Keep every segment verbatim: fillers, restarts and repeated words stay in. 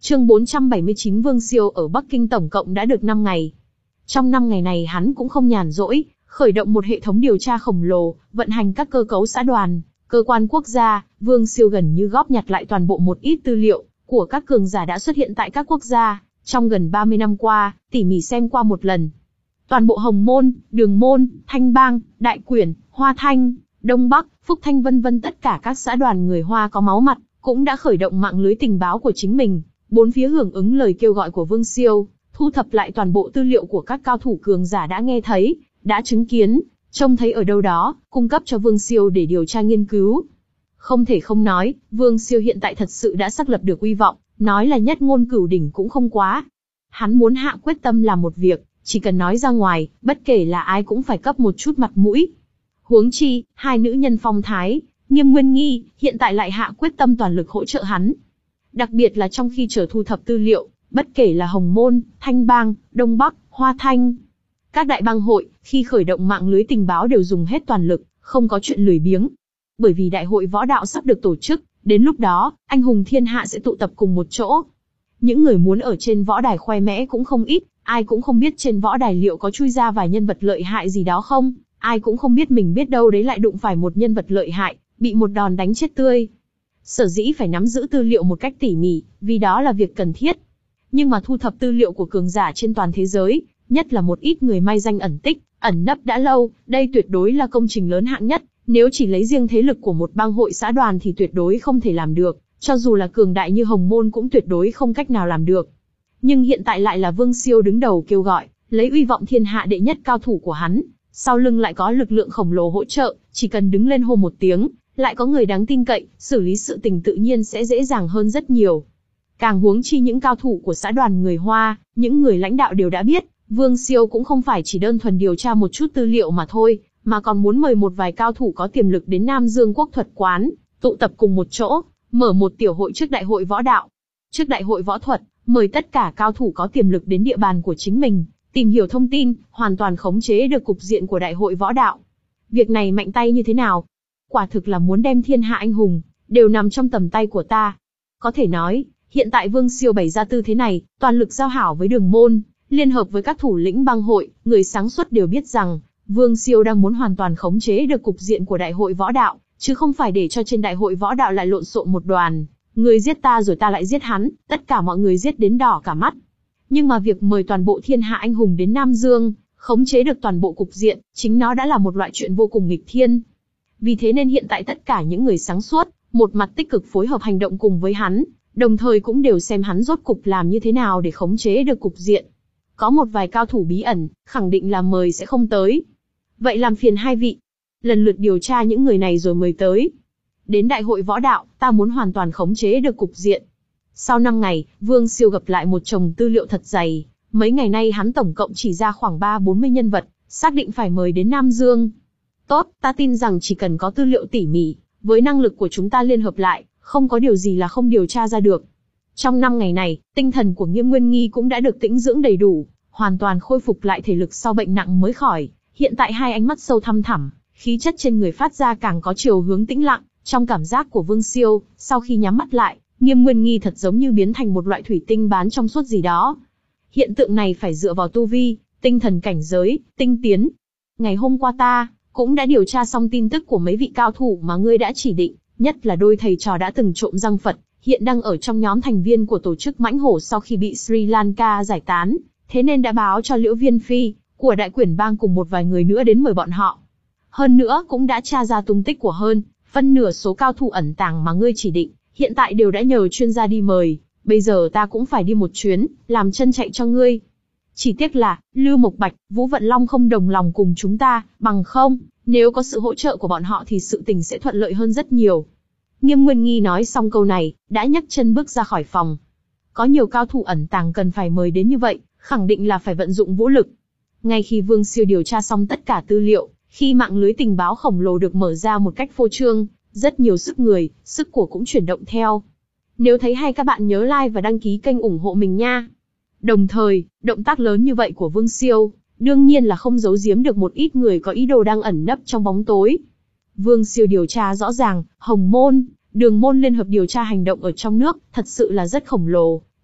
Chương bốn trăm bảy mươi chín Vương Siêu ở Bắc Kinh tổng cộng đã được năm ngày. Trong năm ngày này hắn cũng không nhàn rỗi, khởi động một hệ thống điều tra khổng lồ, vận hành các cơ cấu xã đoàn, cơ quan quốc gia. Vương Siêu gần như góp nhặt lại toàn bộ một ít tư liệu của các cường giả đã xuất hiện tại các quốc gia trong gần ba mươi năm qua, tỉ mỉ xem qua một lần. Toàn bộ Hồng Môn, Đường Môn, Thanh Bang, Đại Quyển, Hoa Thanh, Đông Bắc, Phúc Thanh vân vân tất cả các xã đoàn người Hoa có máu mặt cũng đã khởi động mạng lưới tình báo của chính mình, bốn phía hưởng ứng lời kêu gọi của Vương Siêu, thu thập lại toàn bộ tư liệu của các cao thủ cường giả đã nghe thấy, đã chứng kiến, trông thấy ở đâu đó, cung cấp cho Vương Siêu để điều tra nghiên cứu. Không thể không nói, Vương Siêu hiện tại thật sự đã xác lập được uy vọng, nói là nhất ngôn cửu đỉnh cũng không quá. Hắn muốn hạ quyết tâm làm một việc, chỉ cần nói ra ngoài, bất kể là ai cũng phải cấp một chút mặt mũi. Huống chi, hai nữ nhân phong thái, Nghiêm Nguyên Nghi, hiện tại lại hạ quyết tâm toàn lực hỗ trợ hắn. Đặc biệt là trong khi chờ thu thập tư liệu, bất kể là Hồng Môn, Thanh Bang, Đông Bắc, Hoa Thanh, các đại bang hội, khi khởi động mạng lưới tình báo đều dùng hết toàn lực, không có chuyện lười biếng. Bởi vì đại hội võ đạo sắp được tổ chức, đến lúc đó, anh hùng thiên hạ sẽ tụ tập cùng một chỗ. Những người muốn ở trên võ đài khoe mẽ cũng không ít, ai cũng không biết trên võ đài liệu có chui ra vài nhân vật lợi hại gì đó không, ai cũng không biết mình biết đâu đấy lại đụng phải một nhân vật lợi hại, bị một đòn đánh chết tươi. Sở dĩ phải nắm giữ tư liệu một cách tỉ mỉ, vì đó là việc cần thiết. Nhưng mà thu thập tư liệu của cường giả trên toàn thế giới, nhất là một ít người mai danh ẩn tích, ẩn nấp đã lâu, đây tuyệt đối là công trình lớn hạng nhất. Nếu chỉ lấy riêng thế lực của một bang hội xã đoàn thì tuyệt đối không thể làm được, cho dù là cường đại như Hồng Môn cũng tuyệt đối không cách nào làm được. Nhưng hiện tại lại là Vương Siêu đứng đầu kêu gọi, lấy uy vọng thiên hạ đệ nhất cao thủ của hắn, sau lưng lại có lực lượng khổng lồ hỗ trợ, chỉ cần đứng lên hô một tiếng, lại có người đáng tin cậy, xử lý sự tình tự nhiên sẽ dễ dàng hơn rất nhiều. Càng huống chi những cao thủ của xã đoàn người Hoa, những người lãnh đạo đều đã biết, Vương Siêu cũng không phải chỉ đơn thuần điều tra một chút tư liệu mà thôi, mà còn muốn mời một vài cao thủ có tiềm lực đến Nam Dương Quốc thuật quán, tụ tập cùng một chỗ, mở một tiểu hội trước đại hội võ đạo. Trước đại hội võ thuật, mời tất cả cao thủ có tiềm lực đến địa bàn của chính mình, tìm hiểu thông tin, hoàn toàn khống chế được cục diện của đại hội võ đạo. Việc này mạnh tay như thế nào? Quả thực là muốn đem thiên hạ anh hùng, đều nằm trong tầm tay của ta. Có thể nói, hiện tại Vương Siêu bày ra tư thế này, toàn lực giao hảo với Đường Môn, liên hợp với các thủ lĩnh bang hội, người sáng suốt đều biết rằng, Vương Siêu đang muốn hoàn toàn khống chế được cục diện của đại hội võ đạo, chứ không phải để cho trên đại hội võ đạo lại lộn xộn một đoàn. Người giết ta rồi ta lại giết hắn, tất cả mọi người giết đến đỏ cả mắt. Nhưng mà việc mời toàn bộ thiên hạ anh hùng đến Nam Dương, khống chế được toàn bộ cục diện, chính nó đã là một loại chuyện vô cùng nghịch thiên. Vì thế nên hiện tại tất cả những người sáng suốt, một mặt tích cực phối hợp hành động cùng với hắn, đồng thời cũng đều xem hắn rốt cục làm như thế nào để khống chế được cục diện. Có một vài cao thủ bí ẩn, khẳng định là mời sẽ không tới. Vậy làm phiền hai vị, lần lượt điều tra những người này rồi mời tới. Đến đại hội võ đạo, ta muốn hoàn toàn khống chế được cục diện. Sau năm ngày, Vương Siêu gặp lại một chồng tư liệu thật dày. Mấy ngày nay hắn tổng cộng chỉ ra khoảng ba bốn mươi nhân vật, xác định phải mời đến Nam Dương. Tốt, ta tin rằng chỉ cần có tư liệu tỉ mỉ, với năng lực của chúng ta liên hợp lại, không có điều gì là không điều tra ra được. Trong năm ngày này, tinh thần của Nghiêm Nguyên Nghi cũng đã được tĩnh dưỡng đầy đủ, hoàn toàn khôi phục lại thể lực sau bệnh nặng mới khỏi. Hiện tại hai ánh mắt sâu thăm thẳm, khí chất trên người phát ra càng có chiều hướng tĩnh lặng. Trong cảm giác của Vương Siêu, sau khi nhắm mắt lại, Nghiêm Nguyên Nghi thật giống như biến thành một loại thủy tinh bán trong suốt gì đó. Hiện tượng này phải dựa vào tu vi, tinh thần cảnh giới, tinh tiến. Ngày hôm qua ta cũng đã điều tra xong tin tức của mấy vị cao thủ mà ngươi đã chỉ định, nhất là đôi thầy trò đã từng trộm răng Phật, hiện đang ở trong nhóm thành viên của tổ chức Mãnh Hổ sau khi bị Sri Lanka giải tán, thế nên đã báo cho Liễu Viên Phi của Đại Quyển Bang cùng một vài người nữa đến mời bọn họ. Hơn nữa cũng đã tra ra tung tích của hơn phân nửa số cao thủ ẩn tàng mà ngươi chỉ định, hiện tại đều đã nhờ chuyên gia đi mời, bây giờ ta cũng phải đi một chuyến, làm chân chạy cho ngươi. Chỉ tiếc là, Lưu Mộc Bạch, Vũ Vận Long không đồng lòng cùng chúng ta, bằng không, nếu có sự hỗ trợ của bọn họ thì sự tình sẽ thuận lợi hơn rất nhiều. Nghiêm Nguyên Nghi nói xong câu này, đã nhấc chân bước ra khỏi phòng. Có nhiều cao thủ ẩn tàng cần phải mời đến như vậy, khẳng định là phải vận dụng vũ lực. Ngay khi Vương Siêu điều tra xong tất cả tư liệu, khi mạng lưới tình báo khổng lồ được mở ra một cách phô trương, rất nhiều sức người, sức của cũng chuyển động theo. Nếu thấy hay các bạn nhớ like và đăng ký kênh ủng hộ mình nha. Đồng thời, động tác lớn như vậy của Vương Siêu, đương nhiên là không giấu giếm được một ít người có ý đồ đang ẩn nấp trong bóng tối. Vương Siêu điều tra rõ ràng, Hồng Môn, Đường Môn liên hợp điều tra hành động ở trong nước, thật sự là rất khổng lồ.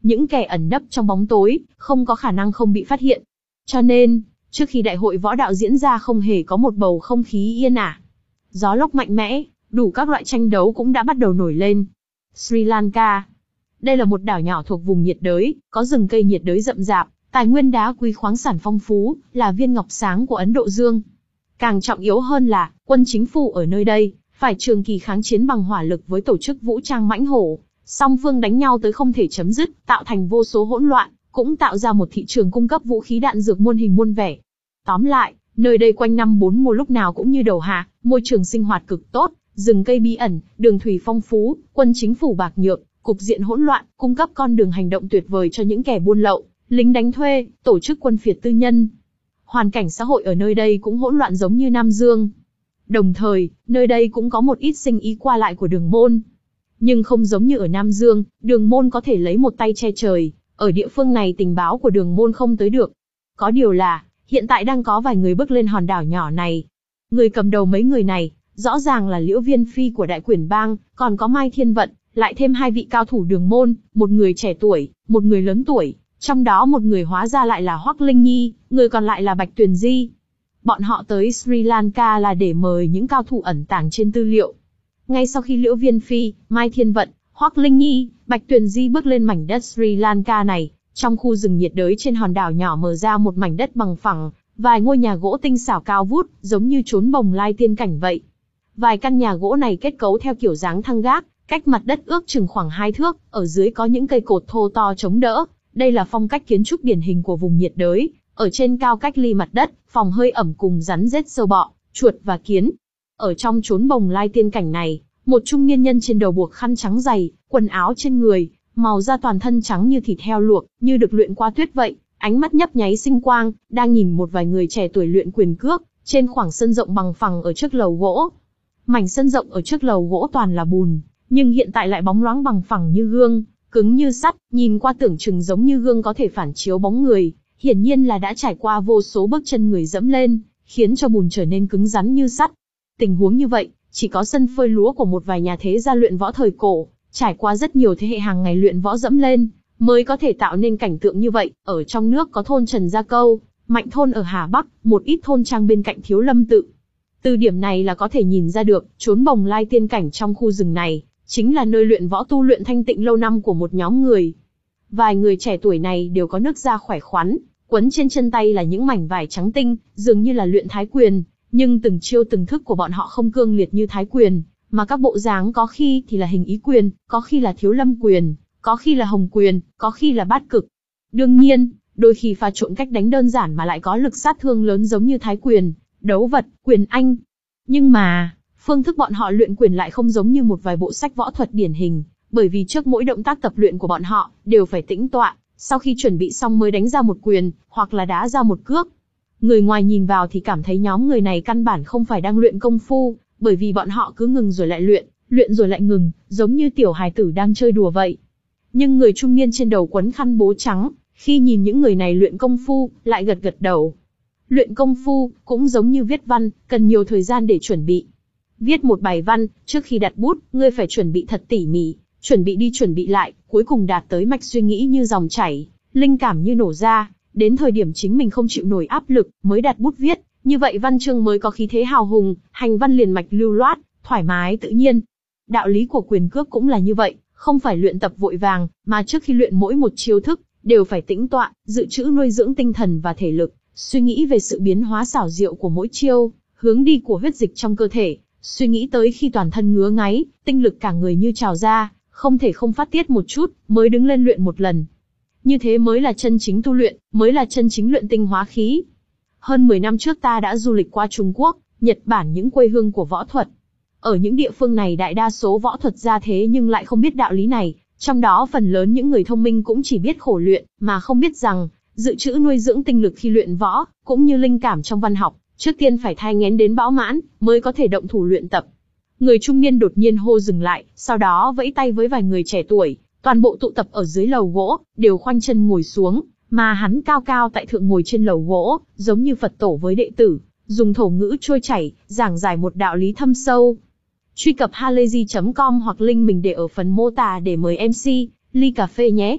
những kẻ ẩn nấp trong bóng tối, không có khả năng không bị phát hiện. Cho nên, trước khi đại hội võ đạo diễn ra không hề có một bầu không khí yên ả. Gió lốc mạnh mẽ, đủ các loại tranh đấu cũng đã bắt đầu nổi lên. Sri Lanka. Đây là một đảo nhỏ thuộc vùng nhiệt đới, có rừng cây nhiệt đới rậm rạp, tài nguyên đá quý khoáng sản phong phú, là viên ngọc sáng của Ấn Độ Dương. Càng trọng yếu hơn là, quân chính phủ ở nơi đây, phải trường kỳ kháng chiến bằng hỏa lực với tổ chức vũ trang mãnh hổ. Song phương đánh nhau tới không thể chấm dứt, tạo thành vô số hỗn loạn, cũng tạo ra một thị trường cung cấp vũ khí đạn dược muôn hình muôn vẻ. Tóm lại, nơi đây quanh năm bốn mùa lúc nào cũng như đầu hạ, môi trường sinh hoạt cực tốt, rừng cây bí ẩn, đường thủy phong phú, quân chính phủ bạc nhược, cục diện hỗn loạn, cung cấp con đường hành động tuyệt vời cho những kẻ buôn lậu, lính đánh thuê, tổ chức quân phiệt tư nhân. Hoàn cảnh xã hội ở nơi đây cũng hỗn loạn giống như Nam Dương. Đồng thời, nơi đây cũng có một ít sinh ý qua lại của Đường Môn. Nhưng không giống như ở Nam Dương, Đường Môn có thể lấy một tay che trời, ở địa phương này tình báo của Đường Môn không tới được. Có điều là, hiện tại đang có vài người bước lên hòn đảo nhỏ này. Người cầm đầu mấy người này, rõ ràng là Liễu Viên Phi của Đại Quyển Bang, còn có Mai Thiên Vận, lại thêm hai vị cao thủ Đường Môn, một người trẻ tuổi, một người lớn tuổi, trong đó một người hóa ra lại là Hoắc Linh Nhi, người còn lại là Bạch Tuyền Di. Bọn họ tới Sri Lanka là để mời những cao thủ ẩn tàng trên tư liệu. Ngay sau khi Liễu Viên Phi, Mai Thiên Vận, Hoắc Linh Nhi, Bạch Tuyền Di bước lên mảnh đất Sri Lanka này, trong khu rừng nhiệt đới trên hòn đảo nhỏ mở ra một mảnh đất bằng phẳng, vài ngôi nhà gỗ tinh xảo cao vút, giống như chốn bồng lai tiên cảnh vậy. Vài căn nhà gỗ này kết cấu theo kiểu dáng thăng gác, cách mặt đất ước chừng khoảng hai thước, ở dưới có những cây cột thô to chống đỡ. Đây là phong cách kiến trúc điển hình của vùng nhiệt đới, ở trên cao cách ly mặt đất, phòng hơi ẩm cùng rắn rết sâu bọ, chuột và kiến. Ở trong chốn bồng lai tiên cảnh này, một trung niên nhân trên đầu buộc khăn trắng dày, quần áo trên người, màu da toàn thân trắng như thịt heo luộc, như được luyện qua tuyết vậy, ánh mắt nhấp nháy sinh quang, đang nhìn một vài người trẻ tuổi luyện quyền cước, trên khoảng sân rộng bằng phẳng ở trước lầu gỗ. Mảnh sân rộng ở trước lầu gỗ toàn là bùn, nhưng hiện tại lại bóng loáng bằng phẳng như gương, cứng như sắt, nhìn qua tưởng chừng giống như gương có thể phản chiếu bóng người, hiển nhiên là đã trải qua vô số bước chân người dẫm lên, khiến cho bùn trở nên cứng rắn như sắt. Tình huống như vậy, chỉ có sân phơi lúa của một vài nhà thế gia luyện võ thời cổ, trải qua rất nhiều thế hệ hàng ngày luyện võ dẫm lên, mới có thể tạo nên cảnh tượng như vậy. Ở trong nước có thôn Trần Gia Câu, Mạnh Thôn ở Hà Bắc, một ít thôn trang bên cạnh Thiếu Lâm Tự. Từ điểm này là có thể nhìn ra được, chốn bồng lai tiên cảnh trong khu rừng này, chính là nơi luyện võ tu luyện thanh tịnh lâu năm của một nhóm người. Vài người trẻ tuổi này đều có nước da khỏe khoắn, quấn trên chân tay là những mảnh vải trắng tinh, dường như là luyện thái quyền, nhưng từng chiêu từng thức của bọn họ không cương liệt như thái quyền, mà các bộ dáng có khi thì là hình ý quyền, có khi là thiếu lâm quyền, có khi là hồng quyền, có khi là bát cực. Đương nhiên, đôi khi pha trộn cách đánh đơn giản mà lại có lực sát thương lớn giống như thái quyền, đấu vật, quyền anh. Nhưng mà, phương thức bọn họ luyện quyền lại không giống như một vài bộ sách võ thuật điển hình, bởi vì trước mỗi động tác tập luyện của bọn họ, đều phải tĩnh tọa, sau khi chuẩn bị xong mới đánh ra một quyền, hoặc là đá ra một cước. Người ngoài nhìn vào thì cảm thấy nhóm người này căn bản không phải đang luyện công phu, bởi vì bọn họ cứ ngừng rồi lại luyện, luyện rồi lại ngừng, giống như tiểu hài tử đang chơi đùa vậy. Nhưng người trung niên trên đầu quấn khăn bố trắng, khi nhìn những người này luyện công phu, lại gật gật đầu. Luyện công phu, cũng giống như viết văn, cần nhiều thời gian để chuẩn bị. Viết một bài văn, trước khi đặt bút, ngươi phải chuẩn bị thật tỉ mỉ, chuẩn bị đi chuẩn bị lại, cuối cùng đạt tới mạch suy nghĩ như dòng chảy, linh cảm như nổ ra, đến thời điểm chính mình không chịu nổi áp lực, mới đặt bút viết, như vậy văn chương mới có khí thế hào hùng, hành văn liền mạch lưu loát, thoải mái tự nhiên. Đạo lý của quyền cước cũng là như vậy, không phải luyện tập vội vàng, mà trước khi luyện mỗi một chiêu thức, đều phải tĩnh tọa, dự trữ nuôi dưỡng tinh thần và thể lực, suy nghĩ về sự biến hóa xảo diệu của mỗi chiêu, hướng đi của huyết dịch trong cơ thể, suy nghĩ tới khi toàn thân ngứa ngáy, tinh lực cả người như trào ra, không thể không phát tiết một chút, mới đứng lên luyện một lần. Như thế mới là chân chính tu luyện, mới là chân chính luyện tinh hóa khí. Hơn mười năm trước ta đã du lịch qua Trung Quốc, Nhật Bản, những quê hương của võ thuật. Ở những địa phương này đại đa số võ thuật gia thế nhưng lại không biết đạo lý này, trong đó phần lớn những người thông minh cũng chỉ biết khổ luyện, mà không biết rằng, dự trữ nuôi dưỡng tinh lực khi luyện võ, cũng như linh cảm trong văn học, trước tiên phải thai nghén đến bão mãn, mới có thể động thủ luyện tập. Người trung niên đột nhiên hô dừng lại, sau đó vẫy tay với vài người trẻ tuổi, toàn bộ tụ tập ở dưới lầu gỗ, đều khoanh chân ngồi xuống, mà hắn cao cao tại thượng ngồi trên lầu gỗ, giống như Phật tổ với đệ tử, dùng thổ ngữ trôi chảy, giảng giải một đạo lý thâm sâu. Truy cập halayzi chấm com hoặc link mình để ở phần mô tả để mời em xê, ly cà phê nhé.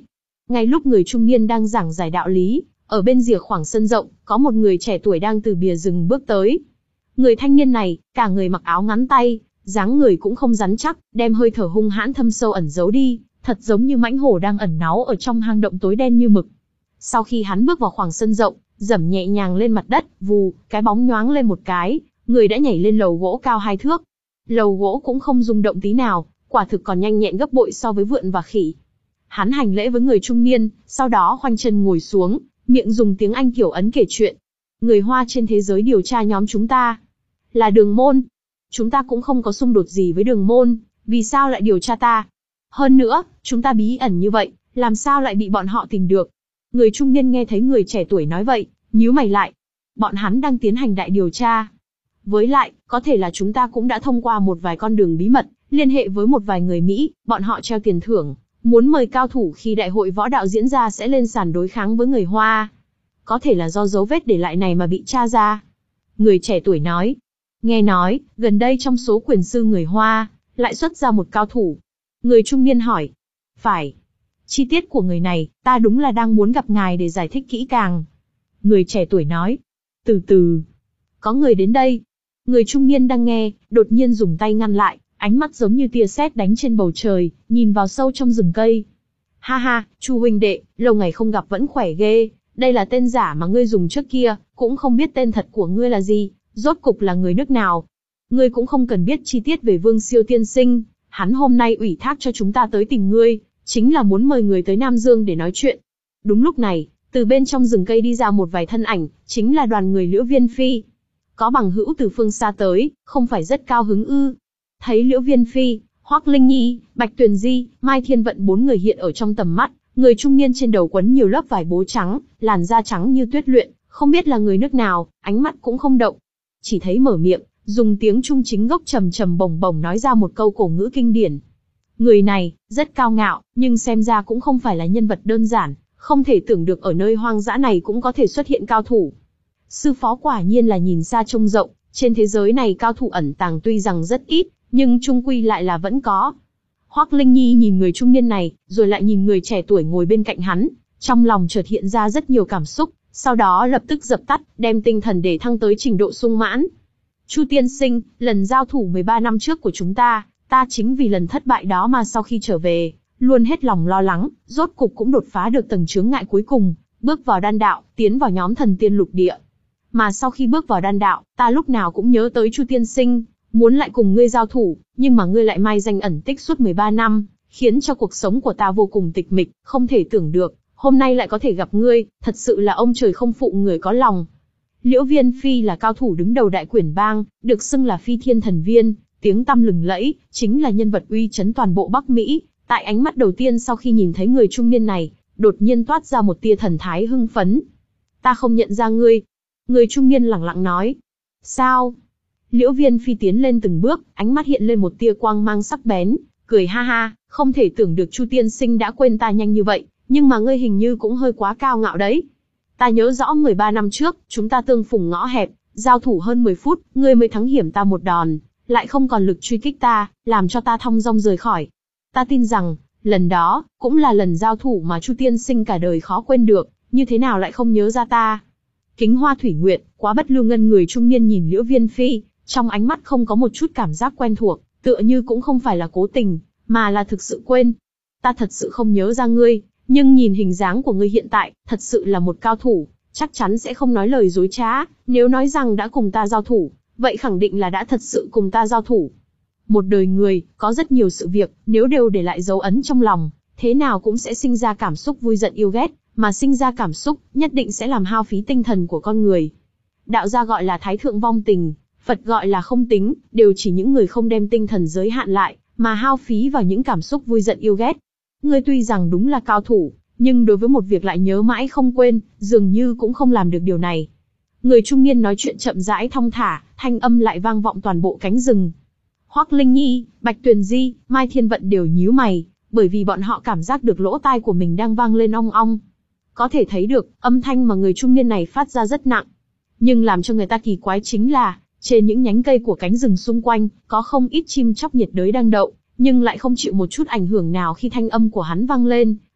Ngay lúc người trung niên đang giảng giải đạo lý, ở bên rìa khoảng sân rộng, có một người trẻ tuổi đang từ bìa rừng bước tới. Người thanh niên này, cả người mặc áo ngắn tay, dáng người cũng không rắn chắc, đem hơi thở hung hãn thâm sâu ẩn giấu đi, thật giống như mãnh hổ đang ẩn náu ở trong hang động tối đen như mực. Sau khi hắn bước vào khoảng sân rộng, dẫm nhẹ nhàng lên mặt đất, vù, cái bóng nhoáng lên một cái, người đã nhảy lên lầu gỗ cao hai thước. Lầu gỗ cũng không rung động tí nào, quả thực còn nhanh nhẹn gấp bội so với vượn và khỉ. Hắn hành lễ với người trung niên, sau đó khoanh chân ngồi xuống, miệng dùng tiếng Anh kiểu Ấn kể chuyện. Người Hoa trên thế giới điều tra nhóm chúng ta là Đường Môn. Chúng ta cũng không có xung đột gì với Đường Môn, vì sao lại điều tra ta? Hơn nữa, chúng ta bí ẩn như vậy, làm sao lại bị bọn họ tìm được? Người trung niên nghe thấy người trẻ tuổi nói vậy, nhíu mày lại. Bọn hắn đang tiến hành đại điều tra. Với lại, có thể là chúng ta cũng đã thông qua một vài con đường bí mật, liên hệ với một vài người Mỹ, bọn họ treo tiền thưởng, muốn mời cao thủ khi đại hội võ đạo diễn ra sẽ lên sàn đối kháng với người Hoa. Có thể là do dấu vết để lại này mà bị tra ra. Người trẻ tuổi nói. Nghe nói, gần đây trong số quyền sư người Hoa, lại xuất ra một cao thủ. Người trung niên hỏi. Phải. Chi tiết của người này, ta đúng là đang muốn gặp ngài để giải thích kỹ càng. Người trẻ tuổi nói. Từ từ. Có người đến đây. Người trung niên đang nghe, đột nhiên dùng tay ngăn lại, ánh mắt giống như tia sét đánh trên bầu trời, nhìn vào sâu trong rừng cây. Ha ha, Chu huynh đệ, lâu ngày không gặp vẫn khỏe ghê, đây là tên giả mà ngươi dùng trước kia, cũng không biết tên thật của ngươi là gì, rốt cục là người nước nào. Ngươi cũng không cần biết chi tiết về Vương Siêu tiên sinh, hắn hôm nay ủy thác cho chúng ta tới tìm ngươi, chính là muốn mời người tới Nam Dương để nói chuyện. Đúng lúc này, từ bên trong rừng cây đi ra một vài thân ảnh, chính là đoàn người Liễu Viên Phi. Có bằng hữu từ phương xa tới, không phải rất cao hứng ư? Thấy Liễu Viên Phi, Hoắc Linh Nhi, Bạch Tuyền Di, Mai Thiên Vận bốn người hiện ở trong tầm mắt, người trung niên trên đầu quấn nhiều lớp vải bố trắng, làn da trắng như tuyết luyện, không biết là người nước nào, ánh mắt cũng không động. Chỉ thấy mở miệng, dùng tiếng Trung chính gốc trầm trầm bồng bồng nói ra một câu cổ ngữ kinh điển. Người này, rất cao ngạo, nhưng xem ra cũng không phải là nhân vật đơn giản, không thể tưởng được ở nơi hoang dã này cũng có thể xuất hiện cao thủ. Sư phó quả nhiên là nhìn xa trông rộng, trên thế giới này cao thủ ẩn tàng tuy rằng rất ít, nhưng chung quy lại là vẫn có. Hoắc Linh Nhi nhìn người trung niên này, rồi lại nhìn người trẻ tuổi ngồi bên cạnh hắn, trong lòng chợt hiện ra rất nhiều cảm xúc, sau đó lập tức dập tắt, đem tinh thần để thăng tới trình độ sung mãn. Chu tiên sinh, lần giao thủ mười ba năm trước của chúng ta, ta chính vì lần thất bại đó mà sau khi trở về, luôn hết lòng lo lắng, rốt cục cũng đột phá được tầng chướng ngại cuối cùng, bước vào đan đạo, tiến vào nhóm thần tiên lục địa. Mà sau khi bước vào đan đạo, ta lúc nào cũng nhớ tới Chu tiên sinh, muốn lại cùng ngươi giao thủ, nhưng mà ngươi lại mai danh ẩn tích suốt mười ba năm, khiến cho cuộc sống của ta vô cùng tịch mịch, không thể tưởng được, hôm nay lại có thể gặp ngươi, thật sự là ông trời không phụ người có lòng. Liễu Viên Phi là cao thủ đứng đầu Đại Quyển Bang, được xưng là Phi Thiên Thần Viên, tiếng tăm lừng lẫy, chính là nhân vật uy chấn toàn bộ Bắc Mỹ. Tại ánh mắt đầu tiên sau khi nhìn thấy người trung niên này, đột nhiên toát ra một tia thần thái hưng phấn. Ta không nhận ra ngươi. Người trung niên lẳng lặng nói. Sao? Liễu Viên Phi tiến lên từng bước, ánh mắt hiện lên một tia quang mang sắc bén, cười ha ha, không thể tưởng được Chu tiên sinh đã quên ta nhanh như vậy, nhưng mà ngươi hình như cũng hơi quá cao ngạo đấy. Ta nhớ rõ mười ba năm trước, chúng ta tương phùng ngõ hẹp, giao thủ hơn mười phút, ngươi mới thắng hiểm ta một đòn, lại không còn lực truy kích ta, làm cho ta thong dong rời khỏi. Ta tin rằng, lần đó, cũng là lần giao thủ mà Chu tiên sinh cả đời khó quên được, như thế nào lại không nhớ ra ta. Kính Hoa Thủy Nguyệt, Quá Bất Lưu Ngân người trung niên nhìn Liễu Viên Phi, trong ánh mắt không có một chút cảm giác quen thuộc, tựa như cũng không phải là cố tình, mà là thực sự quên. Ta thật sự không nhớ ra ngươi, nhưng nhìn hình dáng của ngươi hiện tại, thật sự là một cao thủ, chắc chắn sẽ không nói lời dối trá, nếu nói rằng đã cùng ta giao thủ, vậy khẳng định là đã thật sự cùng ta giao thủ. Một đời người, có rất nhiều sự việc, nếu đều để lại dấu ấn trong lòng, thế nào cũng sẽ sinh ra cảm xúc vui giận yêu ghét, mà sinh ra cảm xúc, nhất định sẽ làm hao phí tinh thần của con người. Đạo gia gọi là thái thượng vong tình, Phật gọi là không tính, đều chỉ những người không đem tinh thần giới hạn lại, mà hao phí vào những cảm xúc vui giận yêu ghét. Ngươi tuy rằng đúng là cao thủ, nhưng đối với một việc lại nhớ mãi không quên, dường như cũng không làm được điều này. Người trung niên nói chuyện chậm rãi thong thả, thanh âm lại vang vọng toàn bộ cánh rừng. Hoắc Linh Nhi, Bạch Tuyền Di, Mai Thiên Vận đều nhíu mày, bởi vì bọn họ cảm giác được lỗ tai của mình đang vang lên ong ong. Có thể thấy được, âm thanh mà người trung niên này phát ra rất nặng. Nhưng làm cho người ta kỳ quái chính là, trên những nhánh cây của cánh rừng xung quanh, có không ít chim chóc nhiệt đới đang đậu, nhưng lại không chịu một chút ảnh hưởng nào khi thanh âm của hắn vang lên,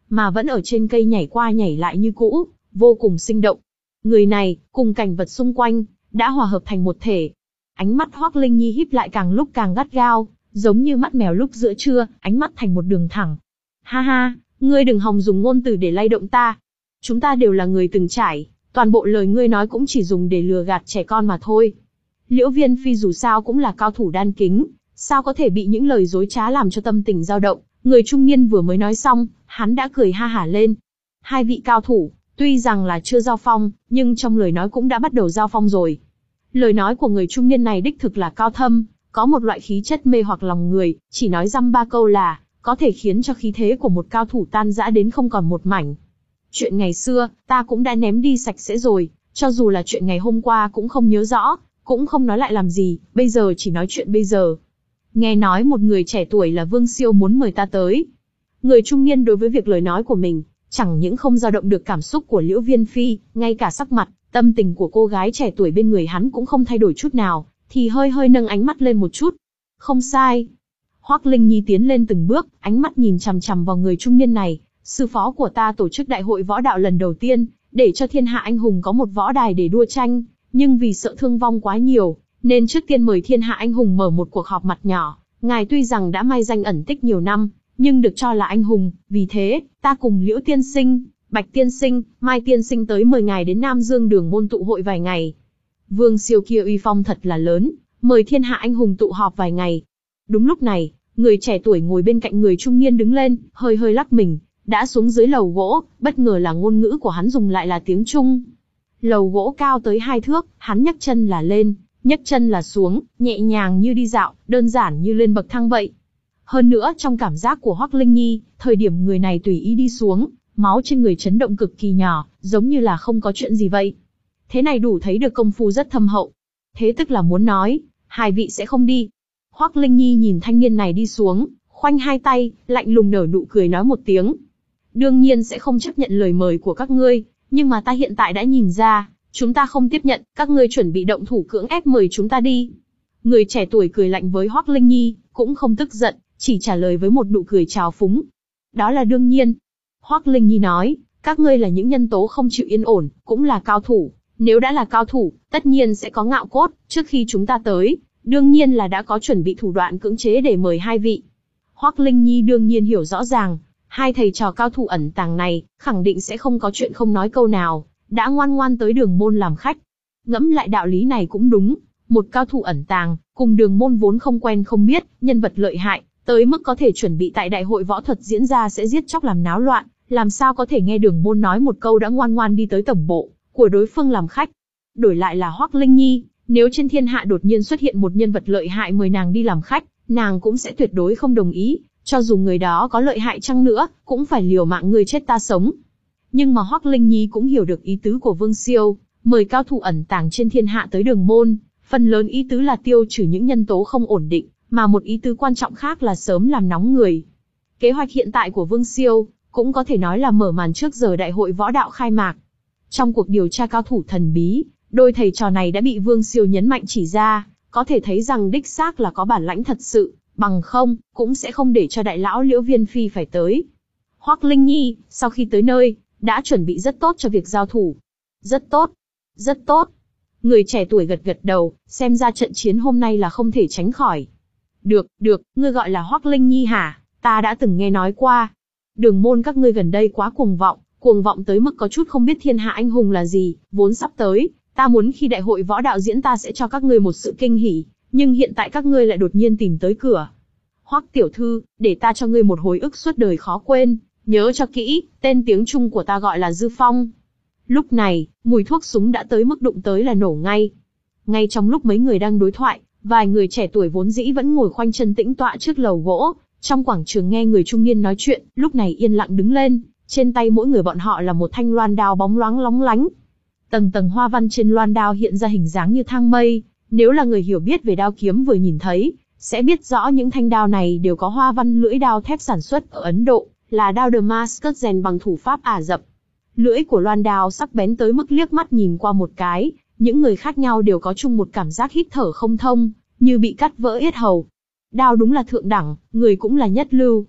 mà vẫn ở trên cây nhảy qua nhảy lại như cũ, vô cùng sinh động. Người này, cùng cảnh vật xung quanh, đã hòa hợp thành một thể. Ánh mắt Hoắc Linh Nhi híp lại càng lúc càng gắt gao, giống như mắt mèo lúc giữa trưa, ánh mắt thành một đường thẳng. Ha ha, ngươi đừng hòng dùng ngôn từ để lay động ta. Chúng ta đều là người từng trải, toàn bộ lời ngươi nói cũng chỉ dùng để lừa gạt trẻ con mà thôi. Liễu Viên Phi dù sao cũng là cao thủ đan kính, sao có thể bị những lời dối trá làm cho tâm tình dao động. Người trung niên vừa mới nói xong, hắn đã cười ha hả lên. Hai vị cao thủ, tuy rằng là chưa giao phong, nhưng trong lời nói cũng đã bắt đầu giao phong rồi. Lời nói của người trung niên này đích thực là cao thâm, có một loại khí chất mê hoặc lòng người, chỉ nói dăm ba câu là có thể khiến cho khí thế của một cao thủ tan rã đến không còn một mảnh. Chuyện ngày xưa, ta cũng đã ném đi sạch sẽ rồi, cho dù là chuyện ngày hôm qua cũng không nhớ rõ, cũng không nói lại làm gì, bây giờ chỉ nói chuyện bây giờ. Nghe nói một người trẻ tuổi là Vương Siêu muốn mời ta tới. Người trung niên đối với việc lời nói của mình, chẳng những không dao động được cảm xúc của Liễu Viên Phi, ngay cả sắc mặt, tâm tình của cô gái trẻ tuổi bên người hắn cũng không thay đổi chút nào, thì hơi hơi nâng ánh mắt lên một chút. Không sai. Hoắc Linh Nhi tiến lên từng bước, ánh mắt nhìn chằm chằm vào người trung niên này. Sư phó của ta tổ chức đại hội võ đạo lần đầu tiên, để cho thiên hạ anh hùng có một võ đài để đua tranh, nhưng vì sợ thương vong quá nhiều, nên trước tiên mời thiên hạ anh hùng mở một cuộc họp mặt nhỏ. Ngài tuy rằng đã mai danh ẩn tích nhiều năm, nhưng được cho là anh hùng, vì thế, ta cùng Liễu tiên sinh, Bạch tiên sinh, Mai tiên sinh tới mời ngài đến Nam Dương Đường môn tụ hội vài ngày. Vương Siêu kia uy phong thật là lớn, mời thiên hạ anh hùng tụ họp vài ngày. Đúng lúc này, người trẻ tuổi ngồi bên cạnh người trung niên đứng lên, hơi hơi lắc mình, đã xuống dưới lầu gỗ, bất ngờ là ngôn ngữ của hắn dùng lại là tiếng Trung. Lầu gỗ cao tới hai thước, hắn nhấc chân là lên, nhấc chân là xuống, nhẹ nhàng như đi dạo, đơn giản như lên bậc thang vậy. Hơn nữa trong cảm giác của Hoắc Linh Nhi, thời điểm người này tùy ý đi xuống, máu trên người chấn động cực kỳ nhỏ, giống như là không có chuyện gì vậy. Thế này đủ thấy được công phu rất thâm hậu. Thế tức là muốn nói, hai vị sẽ không đi. Hoắc Linh Nhi nhìn thanh niên này đi xuống, khoanh hai tay, lạnh lùng nở nụ cười nói một tiếng. Đương nhiên sẽ không chấp nhận lời mời của các ngươi, nhưng mà ta hiện tại đã nhìn ra, chúng ta không tiếp nhận, các ngươi chuẩn bị động thủ cưỡng ép mời chúng ta đi. Người trẻ tuổi cười lạnh với Hoắc Linh Nhi, cũng không tức giận, chỉ trả lời với một nụ cười trào phúng. Đó là đương nhiên. Hoắc Linh Nhi nói, các ngươi là những nhân tố không chịu yên ổn, cũng là cao thủ. Nếu đã là cao thủ, tất nhiên sẽ có ngạo cốt, trước khi chúng ta tới, đương nhiên là đã có chuẩn bị thủ đoạn cưỡng chế để mời hai vị. Hoắc Linh Nhi đương nhiên hiểu rõ ràng, hai thầy trò cao thủ ẩn tàng này, khẳng định sẽ không có chuyện không nói câu nào, đã ngoan ngoan tới Đường môn làm khách. Ngẫm lại đạo lý này cũng đúng, một cao thủ ẩn tàng, cùng Đường môn vốn không quen không biết, nhân vật lợi hại, tới mức có thể chuẩn bị tại đại hội võ thuật diễn ra sẽ giết chóc làm náo loạn, làm sao có thể nghe Đường môn nói một câu đã ngoan ngoan đi tới tổng bộ của đối phương làm khách. Đổi lại là Hoắc Linh Nhi, nếu trên thiên hạ đột nhiên xuất hiện một nhân vật lợi hại mời nàng đi làm khách, nàng cũng sẽ tuyệt đối không đồng ý, cho dù người đó có lợi hại chăng nữa, cũng phải liều mạng người chết ta sống. Nhưng mà Hoắc Linh Nhi cũng hiểu được ý tứ của Vương Siêu, mời cao thủ ẩn tàng trên thiên hạ tới Đường môn, phần lớn ý tứ là tiêu trừ những nhân tố không ổn định, mà một ý tứ quan trọng khác là sớm làm nóng người. Kế hoạch hiện tại của Vương Siêu, cũng có thể nói là mở màn trước giờ đại hội võ đạo khai mạc. Trong cuộc điều tra cao thủ thần bí, đôi thầy trò này đã bị Vương Siêu nhấn mạnh chỉ ra, có thể thấy rằng đích xác là có bản lãnh thật sự, bằng không, cũng sẽ không để cho đại lão Liễu Viên Phi phải tới. Hoắc Linh Nhi, sau khi tới nơi, đã chuẩn bị rất tốt cho việc giao thủ. Rất tốt, rất tốt. Người trẻ tuổi gật gật đầu, xem ra trận chiến hôm nay là không thể tránh khỏi. Được, được, ngươi gọi là Hoắc Linh Nhi hả? Ta đã từng nghe nói qua. Đường môn các ngươi gần đây quá cuồng vọng, cuồng vọng tới mức có chút không biết thiên hạ anh hùng là gì, vốn sắp tới, ta muốn khi đại hội võ đạo diễn ta sẽ cho các ngươi một sự kinh hỉ, nhưng hiện tại các ngươi lại đột nhiên tìm tới cửa. Hoắc tiểu thư, để ta cho ngươi một hồi ức suốt đời khó quên, nhớ cho kỹ, tên tiếng Trung của ta gọi là Dư Phong. Lúc này, mùi thuốc súng đã tới mức đụng tới là nổ ngay. Ngay trong lúc mấy người đang đối thoại, vài người trẻ tuổi vốn dĩ vẫn ngồi khoanh chân tĩnh tọa trước lầu gỗ, trong quảng trường nghe người trung niên nói chuyện, lúc này yên lặng đứng lên, trên tay mỗi người bọn họ là một thanh loan đao bóng loáng lóng lánh. Tầng tầng hoa văn trên loan đao hiện ra hình dáng như thang mây, nếu là người hiểu biết về đao kiếm vừa nhìn thấy, sẽ biết rõ những thanh đao này đều có hoa văn lưỡi đao thép sản xuất ở Ấn Độ, là đao Damascus rèn bằng thủ pháp Ả Rập. Lưỡi của loan đao sắc bén tới mức liếc mắt nhìn qua một cái, những người khác nhau đều có chung một cảm giác hít thở không thông, như bị cắt vỡ yết hầu. Đao đúng là thượng đẳng, người cũng là nhất lưu.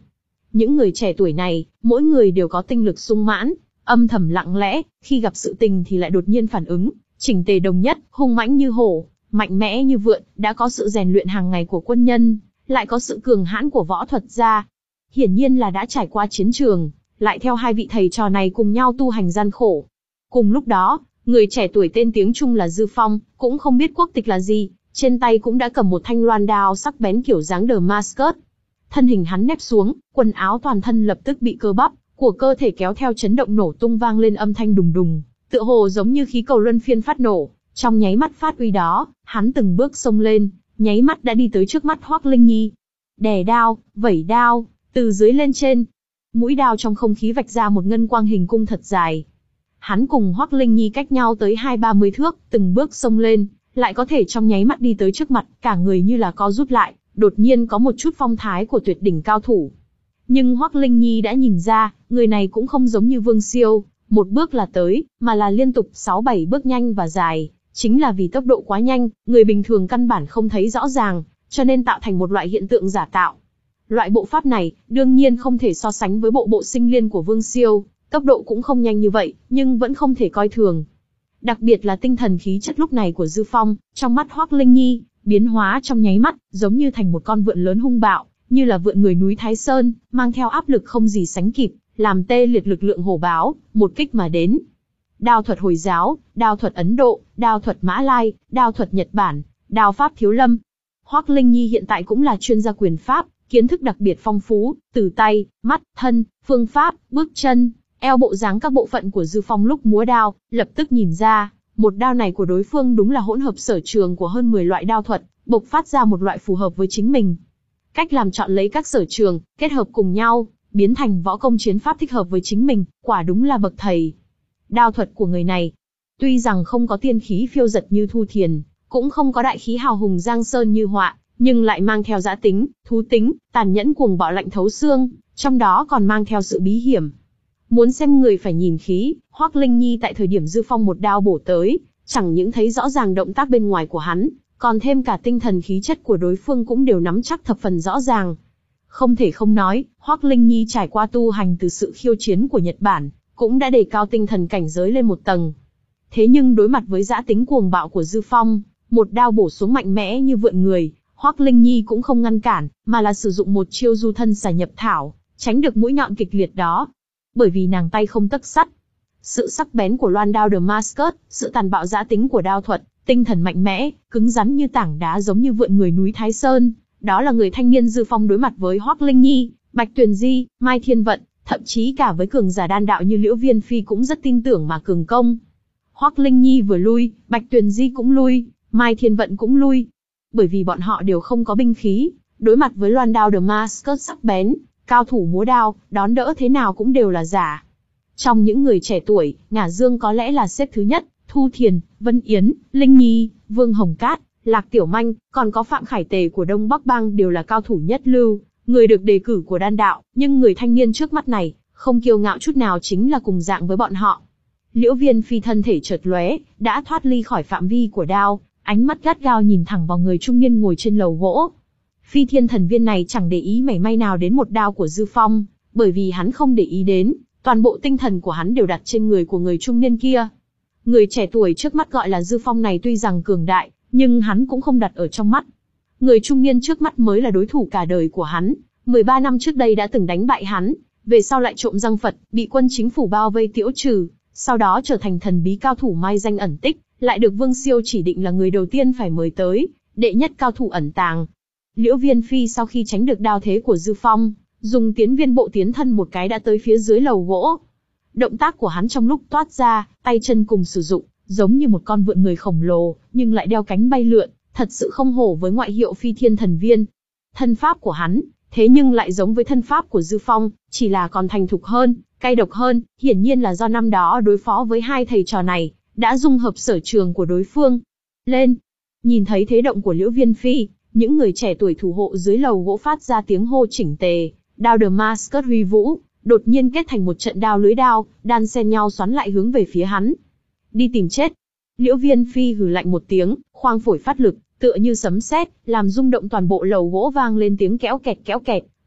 Những người trẻ tuổi này, mỗi người đều có tinh lực sung mãn, âm thầm lặng lẽ, khi gặp sự tình thì lại đột nhiên phản ứng, chỉnh tề đồng nhất, hung mãnh như hổ, mạnh mẽ như vượn, đã có sự rèn luyện hàng ngày của quân nhân, lại có sự cường hãn của võ thuật gia. Hiển nhiên là đã trải qua chiến trường, lại theo hai vị thầy trò này cùng nhau tu hành gian khổ. Cùng lúc đó, người trẻ tuổi tên tiếng Trung là Dư Phong, cũng không biết quốc tịch là gì, trên tay cũng đã cầm một thanh loan đao sắc bén kiểu dáng Damascus. Thân hình hắn nép xuống, quần áo toàn thân lập tức bị cơ bắp của cơ thể kéo theo chấn động nổ tung vang lên âm thanh đùng đùng, tựa hồ giống như khí cầu luân phiên phát nổ. Trong nháy mắt phát uy đó, hắn từng bước xông lên, nháy mắt đã đi tới trước mắt Hoắc Linh Nhi. Đè đao, vẩy đao, từ dưới lên trên. Mũi đao trong không khí vạch ra một ngân quang hình cung thật dài. Hắn cùng Hoắc Linh Nhi cách nhau tới hai ba mươi thước, từng bước xông lên, lại có thể trong nháy mắt đi tới trước mặt, cả người như là co rút lại, đột nhiên có một chút phong thái của tuyệt đỉnh cao thủ. Nhưng Hoắc Linh Nhi đã nhìn ra, người này cũng không giống như Vương Siêu, một bước là tới, mà là liên tục sáu bảy bước nhanh và dài, chính là vì tốc độ quá nhanh, người bình thường căn bản không thấy rõ ràng, cho nên tạo thành một loại hiện tượng giả tạo. Loại bộ pháp này, đương nhiên không thể so sánh với bộ bộ sinh liên của Vương Siêu, tốc độ cũng không nhanh như vậy, nhưng vẫn không thể coi thường. Đặc biệt là tinh thần khí chất lúc này của Dư Phong, trong mắt Hoắc Linh Nhi, biến hóa trong nháy mắt, giống như thành một con vượn lớn hung bạo, như là vượn người núi Thái Sơn, mang theo áp lực không gì sánh kịp, làm tê liệt lực lượng hổ báo, một kích mà đến. Đao thuật Hồi giáo, đao thuật Ấn Độ, đao thuật Mã Lai, đao thuật Nhật Bản, đao pháp Thiếu Lâm. Hoắc Linh Nhi hiện tại cũng là chuyên gia quyền pháp, kiến thức đặc biệt phong phú, từ tay, mắt, thân, phương pháp, bước chân, eo bộ dáng các bộ phận của Dư Phong lúc múa đao, lập tức nhìn ra, một đao này của đối phương đúng là hỗn hợp sở trường của hơn mười loại đao thuật, bộc phát ra một loại phù hợp với chính mình. Cách làm chọn lấy các sở trường, kết hợp cùng nhau, biến thành võ công chiến pháp thích hợp với chính mình, quả đúng là bậc thầy. Đao thuật của người này, tuy rằng không có tiên khí phiêu dật như Thu Thiền, cũng không có đại khí hào hùng giang sơn như Họa, nhưng lại mang theo dã tính, thú tính, tàn nhẫn cuồng bạo lạnh thấu xương, trong đó còn mang theo sự bí hiểm. Muốn xem người phải nhìn khí, Hoắc Linh Nhi tại thời điểm Dư Phong một đao bổ tới, chẳng những thấy rõ ràng động tác bên ngoài của hắn, còn thêm cả tinh thần khí chất của đối phương cũng đều nắm chắc thập phần rõ ràng. Không thể không nói, Hoắc Linh Nhi trải qua tu hành từ sự khiêu chiến của Nhật Bản, cũng đã đề cao tinh thần cảnh giới lên một tầng. Thế nhưng đối mặt với dã tính cuồng bạo của Dư Phong, một đao bổ xuống mạnh mẽ như vượn người, Hoắc Linh Nhi cũng không ngăn cản, mà là sử dụng một chiêu du thân xà nhập thảo, tránh được mũi nhọn kịch liệt đó. Bởi vì nàng tay không tấc sắt. Sự sắc bén của loan đao Damascus, sự tàn bạo dã tính của đao thuật, tinh thần mạnh mẽ, cứng rắn như tảng đá giống như vượn người núi Thái Sơn, đó là người thanh niên Dư Phong đối mặt với Hoắc Linh Nhi, Bạch Tuyền Di, Mai Thiên Vận, thậm chí cả với cường giả đan đạo như Liễu Viên Phi cũng rất tin tưởng mà cường công. Hoắc Linh Nhi vừa lui, Bạch Tuyền Di cũng lui, Mai Thiên Vận cũng lui. Bởi vì bọn họ đều không có binh khí, đối mặt với loan đao Damascus sắc bén, cao thủ múa đao, đón đỡ thế nào cũng đều là giả. Trong những người trẻ tuổi, Ngả Dương có lẽ là xếp thứ nhất, Thu Thiền, Vân Yến, Linh Nhi, Vương Hồng Cát, Lạc Tiểu Manh, còn có Phạm Khải Tề của Đông Bắc Bang đều là cao thủ nhất lưu, người được đề cử của đan đạo, nhưng người thanh niên trước mắt này, không kiêu ngạo chút nào chính là cùng dạng với bọn họ. Liễu Viên Phi thân thể chợt lóe, đã thoát ly khỏi phạm vi của đao, ánh mắt gắt gao nhìn thẳng vào người trung niên ngồi trên lầu gỗ. Phi Thiên Thần Viên này chẳng để ý mảy may nào đến một đao của Dư Phong, bởi vì hắn không để ý đến, toàn bộ tinh thần của hắn đều đặt trên người của người trung niên kia. Người trẻ tuổi trước mắt gọi là Dư Phong này tuy rằng cường đại, nhưng hắn cũng không đặt ở trong mắt. Người trung niên trước mắt mới là đối thủ cả đời của hắn, mười ba năm trước đây đã từng đánh bại hắn, về sau lại trộm răng Phật, bị quân chính phủ bao vây tiễu trừ, sau đó trở thành thần bí cao thủ mai danh ẩn tích, lại được Vương Siêu chỉ định là người đầu tiên phải mời tới, đệ nhất cao thủ ẩn tàng. Liễu Viên Phi sau khi tránh được đao thế của Dư Phong, dùng tiến viên bộ tiến thân một cái đã tới phía dưới lầu gỗ. Động tác của hắn trong lúc toát ra, tay chân cùng sử dụng, giống như một con vượn người khổng lồ, nhưng lại đeo cánh bay lượn, thật sự không hổ với ngoại hiệu Phi Thiên Thần Viên. Thân pháp của hắn, thế nhưng lại giống với thân pháp của Dư Phong, chỉ là còn thành thục hơn, cay độc hơn, hiển nhiên là do năm đó đối phó với hai thầy trò này, đã dung hợp sở trường của đối phương. Lên! Nhìn thấy thế động của Liễu Viên Phi, những người trẻ tuổi thủ hộ dưới lầu gỗ phát ra tiếng hô chỉnh tề, đao Damascus huy vũ, đột nhiên kết thành một trận đao lưới đao, đan xen nhau xoắn lại hướng về phía hắn. Đi tìm chết! Liễu Viên Phi hừ lạnh một tiếng, khoang phổi phát lực, tựa như sấm sét, làm rung động toàn bộ lầu gỗ vang lên tiếng kéo kẹt kéo kẹt,